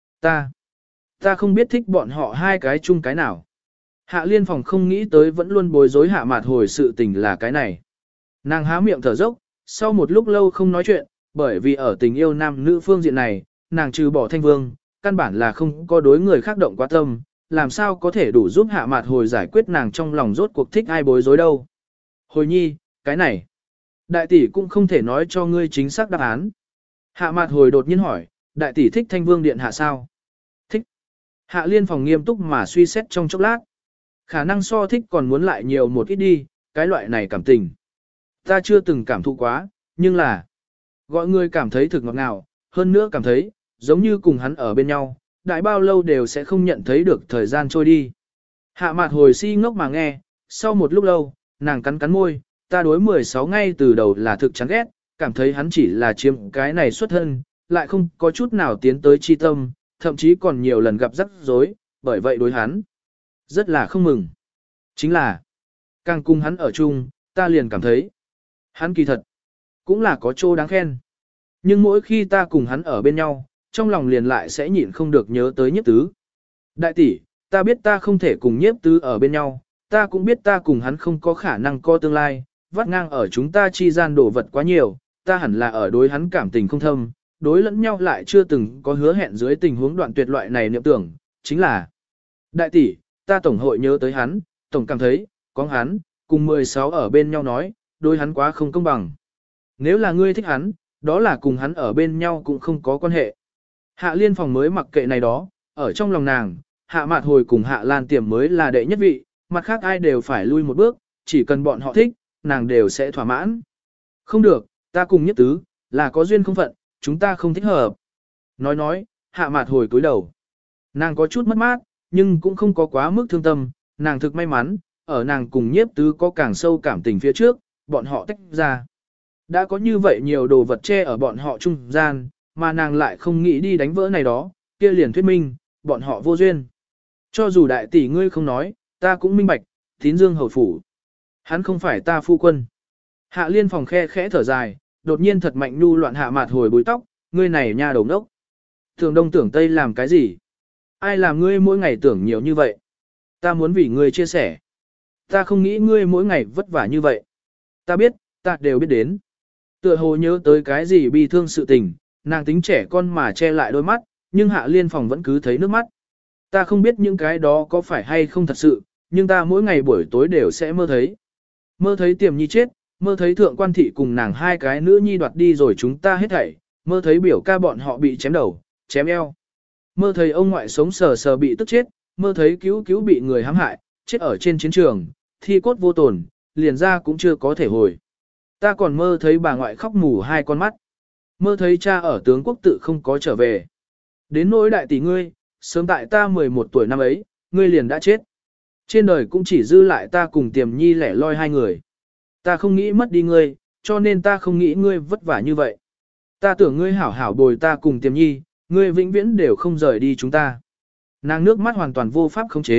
Ta không biết thích bọn họ hai cái chung cái nào. Hạ Liên Phòng không nghĩ tới vẫn luôn bối rối Hạ Mạt Hồi sự tình là cái này. Nàng há miệng thở dốc, sau một lúc lâu không nói chuyện, bởi vì ở tình yêu nam nữ phương diện này, nàng trừ bỏ Thanh Vương, căn bản là không có đối người khác động quá tâm, làm sao có thể đủ giúp Hạ Mạt Hồi giải quyết nàng trong lòng rốt cuộc thích ai bối rối đâu. Hồi Nhi, cái này, đại tỷ cũng không thể nói cho ngươi chính xác đáp án. Hạ Mạt Hồi đột nhiên hỏi, đại tỷ thích Thanh Vương điện hạ sao? Thích. Hạ Liên Phòng nghiêm túc mà suy xét trong chốc lát. Khả năng so thích còn muốn lại nhiều một ít đi, cái loại này cảm tình. Ta chưa từng cảm thụ quá, nhưng là gọi người cảm thấy thực ngọt ngào, hơn nữa cảm thấy, giống như cùng hắn ở bên nhau, đại bao lâu đều sẽ không nhận thấy được thời gian trôi đi. Hạ Mạt Hồi si ngốc mà nghe, sau một lúc lâu, nàng cắn cắn môi, ta đối 16 ngay từ đầu là thực chán ghét, cảm thấy hắn chỉ là chiếm cái này xuất thân, lại không có chút nào tiến tới chi tâm, thậm chí còn nhiều lần gặp rắc rối, bởi vậy đối hắn rất là không mừng. Chính là, càng cùng hắn ở chung, ta liền cảm thấy, hắn kỳ thật, cũng là có chỗ đáng khen. Nhưng mỗi khi ta cùng hắn ở bên nhau, trong lòng liền lại sẽ nhịn không được nhớ tới Nhiếp tứ. Đại tỷ, ta biết ta không thể cùng Nhiếp tứ ở bên nhau, ta cũng biết ta cùng hắn không có khả năng có tương lai, vắt ngang ở chúng ta chi gian đổ vật quá nhiều, ta hẳn là ở đối hắn cảm tình không thâm, đối lẫn nhau lại chưa từng có hứa hẹn dưới tình huống đoạn tuyệt loại này niệm tưởng, chính là đại tỷ, ta tổng hội nhớ tới hắn, tổng cảm thấy, có hắn, cùng 16 ở bên nhau nói, đối hắn quá không công bằng. Nếu là ngươi thích hắn, đó là cùng hắn ở bên nhau cũng không có quan hệ. Hạ Liên Phòng mới mặc kệ này đó, ở trong lòng nàng, Hạ Mạt Hồi cùng Hạ Lan Tiềm mới là đệ nhất vị, mặt khác ai đều phải lui một bước, chỉ cần bọn họ thích, nàng đều sẽ thỏa mãn. Không được, ta cùng Nhất tứ, là có duyên không phận, chúng ta không thích hợp. Nói, Hạ Mạt Hồi cúi đầu. Nàng có chút mất mát, nhưng cũng không có quá mức thương tâm, nàng thực may mắn, ở nàng cùng Nhiếp tứ có càng sâu cảm tình phía trước, bọn họ tách ra. Đã có như vậy nhiều đồ vật che ở bọn họ trung gian, mà nàng lại không nghĩ đi đánh vỡ này đó, kia liền thuyết minh, bọn họ vô duyên. Cho dù đại tỷ ngươi không nói, ta cũng minh bạch, Tín Dương hầu phủ. Hắn không phải ta phu quân. Hạ Liên Phòng khe khẽ thở dài, đột nhiên thật mạnh nhu loạn Hạ Mạt Hồi búi tóc, ngươi này nha đầu đốc. Tưởng đông tưởng tây làm cái gì? Ai làm ngươi mỗi ngày tưởng nhiều như vậy? Ta muốn vì ngươi chia sẻ. Ta không nghĩ ngươi mỗi ngày vất vả như vậy. Ta biết, ta đều biết đến. Tựa hồ nhớ tới cái gì bi thương sự tình, nàng tính trẻ con mà che lại đôi mắt, nhưng Hạ Liên Phòng vẫn cứ thấy nước mắt. Ta không biết những cái đó có phải hay không thật sự, nhưng ta mỗi ngày buổi tối đều sẽ mơ thấy. Mơ thấy Tiềm Nhi chết, mơ thấy Thượng Quan Thị cùng nàng hai cái nữ nhi đoạt đi rồi chúng ta hết thảy, mơ thấy biểu ca bọn họ bị chém đầu, chém eo. Mơ thấy ông ngoại sống sờ sờ bị tức chết, mơ thấy cứu bị người hãm hại, chết ở trên chiến trường, thi cốt vô tổn, liền ra cũng chưa có thể hồi. Ta còn mơ thấy bà ngoại khóc mù hai con mắt. Mơ thấy cha ở tướng quốc tự không có trở về. Đến nỗi đại tỷ ngươi, sớm tại ta 11 tuổi năm ấy, ngươi liền đã chết. Trên đời cũng chỉ dư lại ta cùng Tiềm Nhi lẻ loi hai người. Ta không nghĩ mất đi ngươi, cho nên ta không nghĩ ngươi vất vả như vậy. Ta tưởng ngươi hảo hảo bồi ta cùng Tiềm Nhi, ngươi vĩnh viễn đều không rời đi chúng ta. Nàng nước mắt hoàn toàn vô pháp khống chế,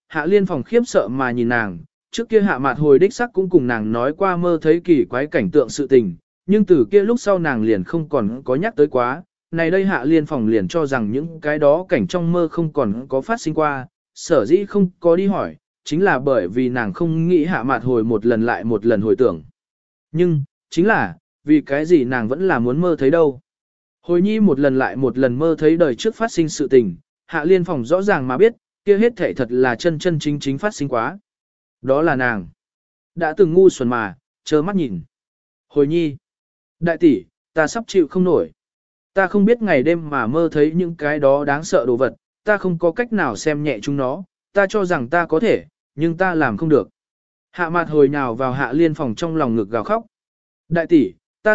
Hạ Liên Phòng khiếp sợ mà nhìn nàng, trước kia Hạ Mạt Hồi đích sắc cũng cùng nàng nói qua mơ thấy kỳ quái cảnh tượng sự tình, nhưng từ kia lúc sau nàng liền không còn có nhắc tới quá, này đây Hạ Liên Phòng liền cho rằng những cái đó cảnh trong mơ không còn có phát sinh qua, sở dĩ không có đi hỏi, chính là bởi vì nàng không nghĩ Hạ Mạt Hồi một lần lại một lần hồi tưởng. Nhưng, chính là, vì cái gì nàng vẫn là muốn mơ thấy đâu. Hồi nhi một lần lại một lần mơ thấy đời trước phát sinh sự tình, Hạ Liên Phòng rõ ràng mà biết, kia hết thể thật là chân chân chính chính phát sinh quá. Đó là nàng. Đã từng ngu xuẩn mà, trơ mắt nhìn. Hồi nhi. Đại tỷ, ta sắp chịu không nổi. Ta không biết ngày đêm mà mơ thấy những cái đó đáng sợ đồ vật, ta không có cách nào xem nhẹ chúng nó, ta cho rằng ta có thể, nhưng ta làm không được. Hạ Mạt Hồi nhào vào Hạ Liên Phòng trong lòng ngực gào khóc. Đại tỷ, ta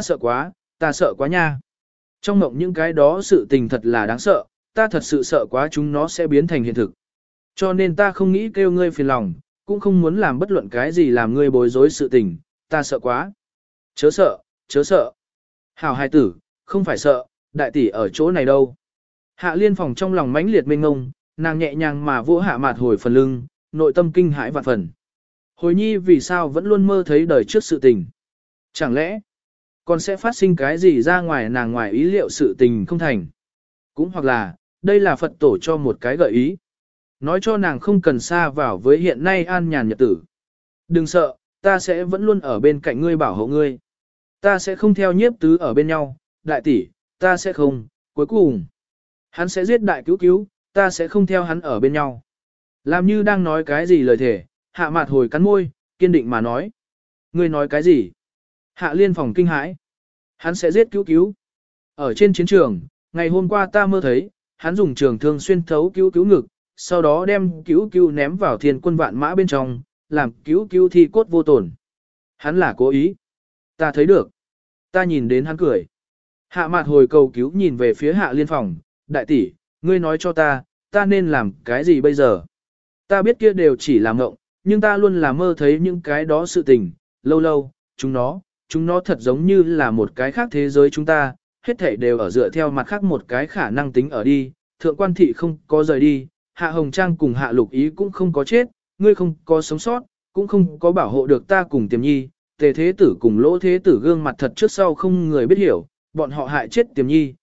sợ quá nha. Trong mộng những cái đó sự tình thật là đáng sợ, ta thật sự sợ quá chúng nó sẽ biến thành hiện thực. Cho nên ta không nghĩ kêu ngươi phiền lòng, cũng không muốn làm bất luận cái gì làm ngươi bối rối sự tình, ta sợ quá. Chớ sợ, chớ sợ. Hảo hài tử, không phải sợ, đại tỷ ở chỗ này đâu. Hạ Liên Phòng trong lòng mãnh liệt mênh ngông, nàng nhẹ nhàng mà vỗ Hạ Mạt Hồi phần lưng, nội tâm kinh hãi vạn phần. Hồi nhi vì sao vẫn luôn mơ thấy đời trước sự tình? Chẳng lẽ còn sẽ phát sinh cái gì ra ngoài nàng ngoài ý liệu sự tình không thành? Cũng hoặc là, đây là Phật tổ cho một cái gợi ý. Nói cho nàng không cần xa vào với hiện nay an nhàn nhật tử. Đừng sợ, ta sẽ vẫn luôn ở bên cạnh ngươi bảo hộ ngươi. Ta sẽ không theo nhiếp tứ ở bên nhau, đại tỷ, ta sẽ không, cuối cùng. Hắn sẽ giết đại cứu cứu, ta sẽ không theo hắn ở bên nhau. Làm như đang nói cái gì lời thể, Hạ Mạt Hồi cắn môi, kiên định mà nói. Ngươi nói cái gì? Hạ Liên Phòng kinh hãi. Hắn sẽ giết cứu cứu. Ở trên chiến trường, ngày hôm qua ta mơ thấy, hắn dùng trường thương xuyên thấu cứu cứu ngực, sau đó đem cứu cứu ném vào thiên quân vạn mã bên trong, làm cứu cứu thi cốt vô tổn. Hắn là cố ý. Ta thấy được. Ta nhìn đến hắn cười. Hạ Mạt Hồi cầu cứu nhìn về phía Hạ Liên Phòng. Đại tỷ, ngươi nói cho ta nên làm cái gì bây giờ? Ta biết kia đều chỉ là ngộng, nhưng ta luôn là mơ thấy những cái đó sự tình, lâu lâu, chúng nó thật giống như là một cái khác thế giới chúng ta, hết thảy đều ở dựa theo mặt khác một cái khả năng tính ở đi, thượng quan thị không có rời đi, Hạ Hồng Trang cùng Hạ Lục Ý cũng không có chết, ngươi không có sống sót, cũng không có bảo hộ được ta cùng Tiềm Nhi, Tề Thế Tử cùng Lỗ Thế Tử gương mặt thật trước sau không người biết hiểu, bọn họ hại chết Tiềm Nhi,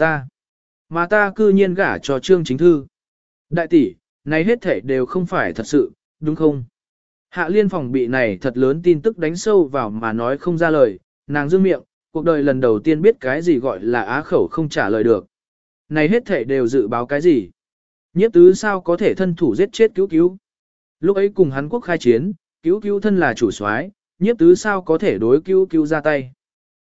mà ta cư nhiên gả cho Trương Chính Thư. Đại tỷ, này hết thảy đều không phải thật sự, đúng không? Hạ Liên Phòng bị này thật lớn tin tức đánh sâu vào mà nói không ra lời, nàng dương miệng, cuộc đời lần đầu tiên biết cái gì gọi là á khẩu không trả lời được. Này hết thảy đều dự báo cái gì? Nhiếp tứ sao có thể thân thủ giết chết cứu cứu? Lúc ấy cùng hắn quốc khai chiến, cứu cứu thân là chủ soái, nhiếp tứ sao có thể đối cứu cứu ra tay?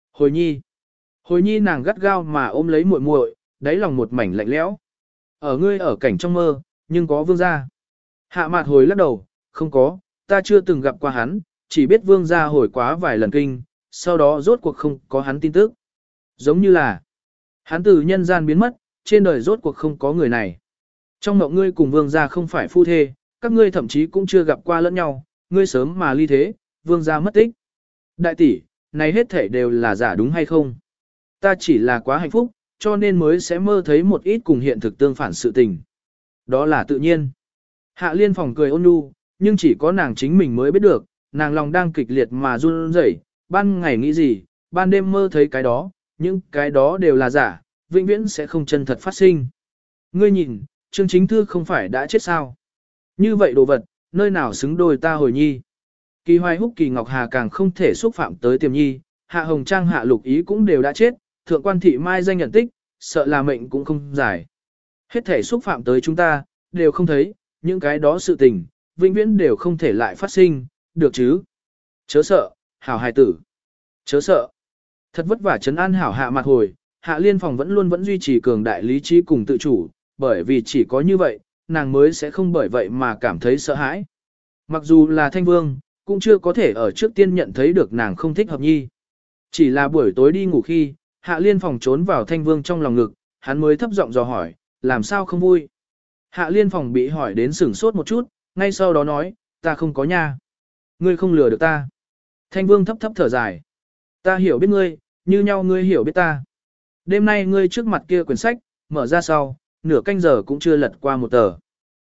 Hồi nhi nàng gắt gao mà ôm lấy muội muội, đáy lòng một mảnh lạnh lẽo. Ở ngươi ở cảnh trong mơ, nhưng có vương gia. Hạ Mạt Hồi lắc đầu, không có, ta chưa từng gặp qua hắn, chỉ biết vương gia hồi quá vài lần kinh, sau đó rốt cuộc không có hắn tin tức. Giống như là, hắn từ nhân gian biến mất, trên đời rốt cuộc không có người này. Trong mộng ngươi cùng vương gia không phải phu thê, các ngươi thậm chí cũng chưa gặp qua lẫn nhau, ngươi sớm mà ly thế, vương gia mất tích. Đại tỷ, này hết thể đều là giả đúng hay không? Ta chỉ là quá hạnh phúc, cho nên mới sẽ mơ thấy một ít cùng hiện thực tương phản sự tình. Đó là tự nhiên. Hạ Liên Phòng cười ôn nhu, nhưng chỉ có nàng chính mình mới biết được, nàng lòng đang kịch liệt mà run rẩy, ban ngày nghĩ gì, ban đêm mơ thấy cái đó, những cái đó đều là giả, vĩnh viễn sẽ không chân thật phát sinh. Ngươi nhìn, Trương Chính Thư không phải đã chết sao? Như vậy đồ vật, nơi nào xứng đôi ta Hồi nhi? Kỳ Hoài Húc Kỳ Ngọc Hà càng không thể xúc phạm tới Tiềm Nhi, Hạ Hồng Trang Hạ Lục Ý cũng đều đã chết, thượng quan thị mai danh nhận tích, sợ là mệnh cũng không giải. Hết thể xúc phạm tới chúng ta, đều không thấy, những cái đó sự tình, vĩnh viễn đều không thể lại phát sinh, được chứ? Chớ sợ, hảo hài tử. Chớ sợ. Thật vất vả trấn an hảo Hạ Mạt Hồi, Hạ Liên Phòng vẫn duy trì cường đại lý trí cùng tự chủ, bởi vì chỉ có như vậy, nàng mới sẽ không bởi vậy mà cảm thấy sợ hãi. Mặc dù là Thanh Vương, cũng chưa có thể ở trước tiên nhận thấy được nàng không thích hợp nhi. Chỉ là buổi tối đi ngủ khi, Hạ Liên Phòng trốn vào Thanh Vương trong lòng ngực, hắn mới thấp giọng dò hỏi, làm sao không vui. Hạ Liên Phòng bị hỏi đến sửng sốt một chút, ngay sau đó nói, ta không có nha. Ngươi không lừa được ta. Thanh Vương thấp thấp thở dài. Ta hiểu biết ngươi, như nhau ngươi hiểu biết ta. Đêm nay ngươi trước mặt kia quyển sách, mở ra sau, nửa canh giờ cũng chưa lật qua một tờ.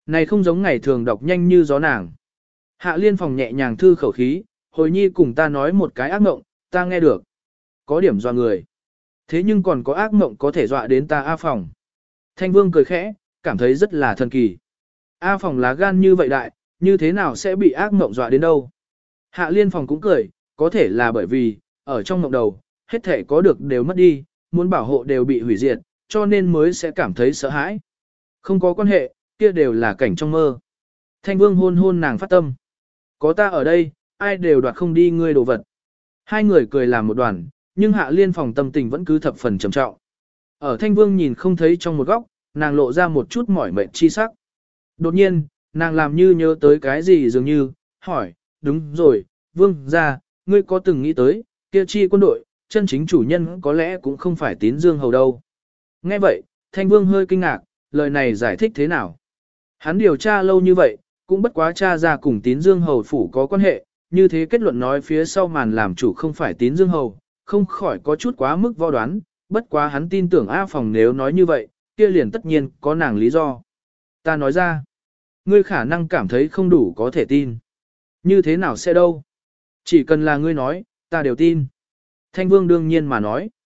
Này không giống ngày thường đọc nhanh như gió nàng. Hạ liên phòng nhẹ nhàng thư khẩu khí, hồi nhi cùng ta nói một cái ác mộng, ta nghe được. Có điểm dọa người. Thế nhưng còn có ác mộng có thể dọa đến ta A phòng. Thanh Vương cười khẽ, cảm thấy rất là thần kỳ. A phòng lá gan như vậy đại, như thế nào sẽ bị ác mộng dọa đến đâu? Hạ liên phòng cũng cười, có thể là bởi vì, ở trong mộng đầu, hết thể có được đều mất đi, muốn bảo hộ đều bị hủy diệt, cho nên mới sẽ cảm thấy sợ hãi. Không có quan hệ, kia đều là cảnh trong mơ. Thanh Vương hôn hôn nàng phát tâm. Có ta ở đây, ai đều đoạt không đi ngươi đồ vật. Hai người cười làm một đoàn, nhưng Hạ Liên phòng tâm tình vẫn cứ thập phần trầm trọng. Ở Thanh Vương nhìn không thấy trong một góc, nàng lộ ra một chút mỏi mệt chi sắc. Đột nhiên, nàng làm như nhớ tới cái gì dường như, hỏi, đúng rồi, Vương ra, ngươi có từng nghĩ tới, kia chi quân đội, chân chính chủ nhân có lẽ cũng không phải Tín Dương Hầu đâu. Nghe vậy, Thanh Vương hơi kinh ngạc, lời này giải thích thế nào? Hắn điều tra lâu như vậy, cũng bất quá tra ra cùng Tín Dương Hầu phủ có quan hệ, như thế kết luận nói phía sau màn làm chủ không phải Tín Dương Hầu, không khỏi có chút quá mức vo đoán, bất quá hắn tin tưởng A Phòng nếu nói như vậy, kia liền tất nhiên có nàng lý do. Ta nói ra, ngươi khả năng cảm thấy không đủ có thể tin. Như thế nào sẽ đâu? Chỉ cần là ngươi nói, ta đều tin. Thanh Vương đương nhiên mà nói.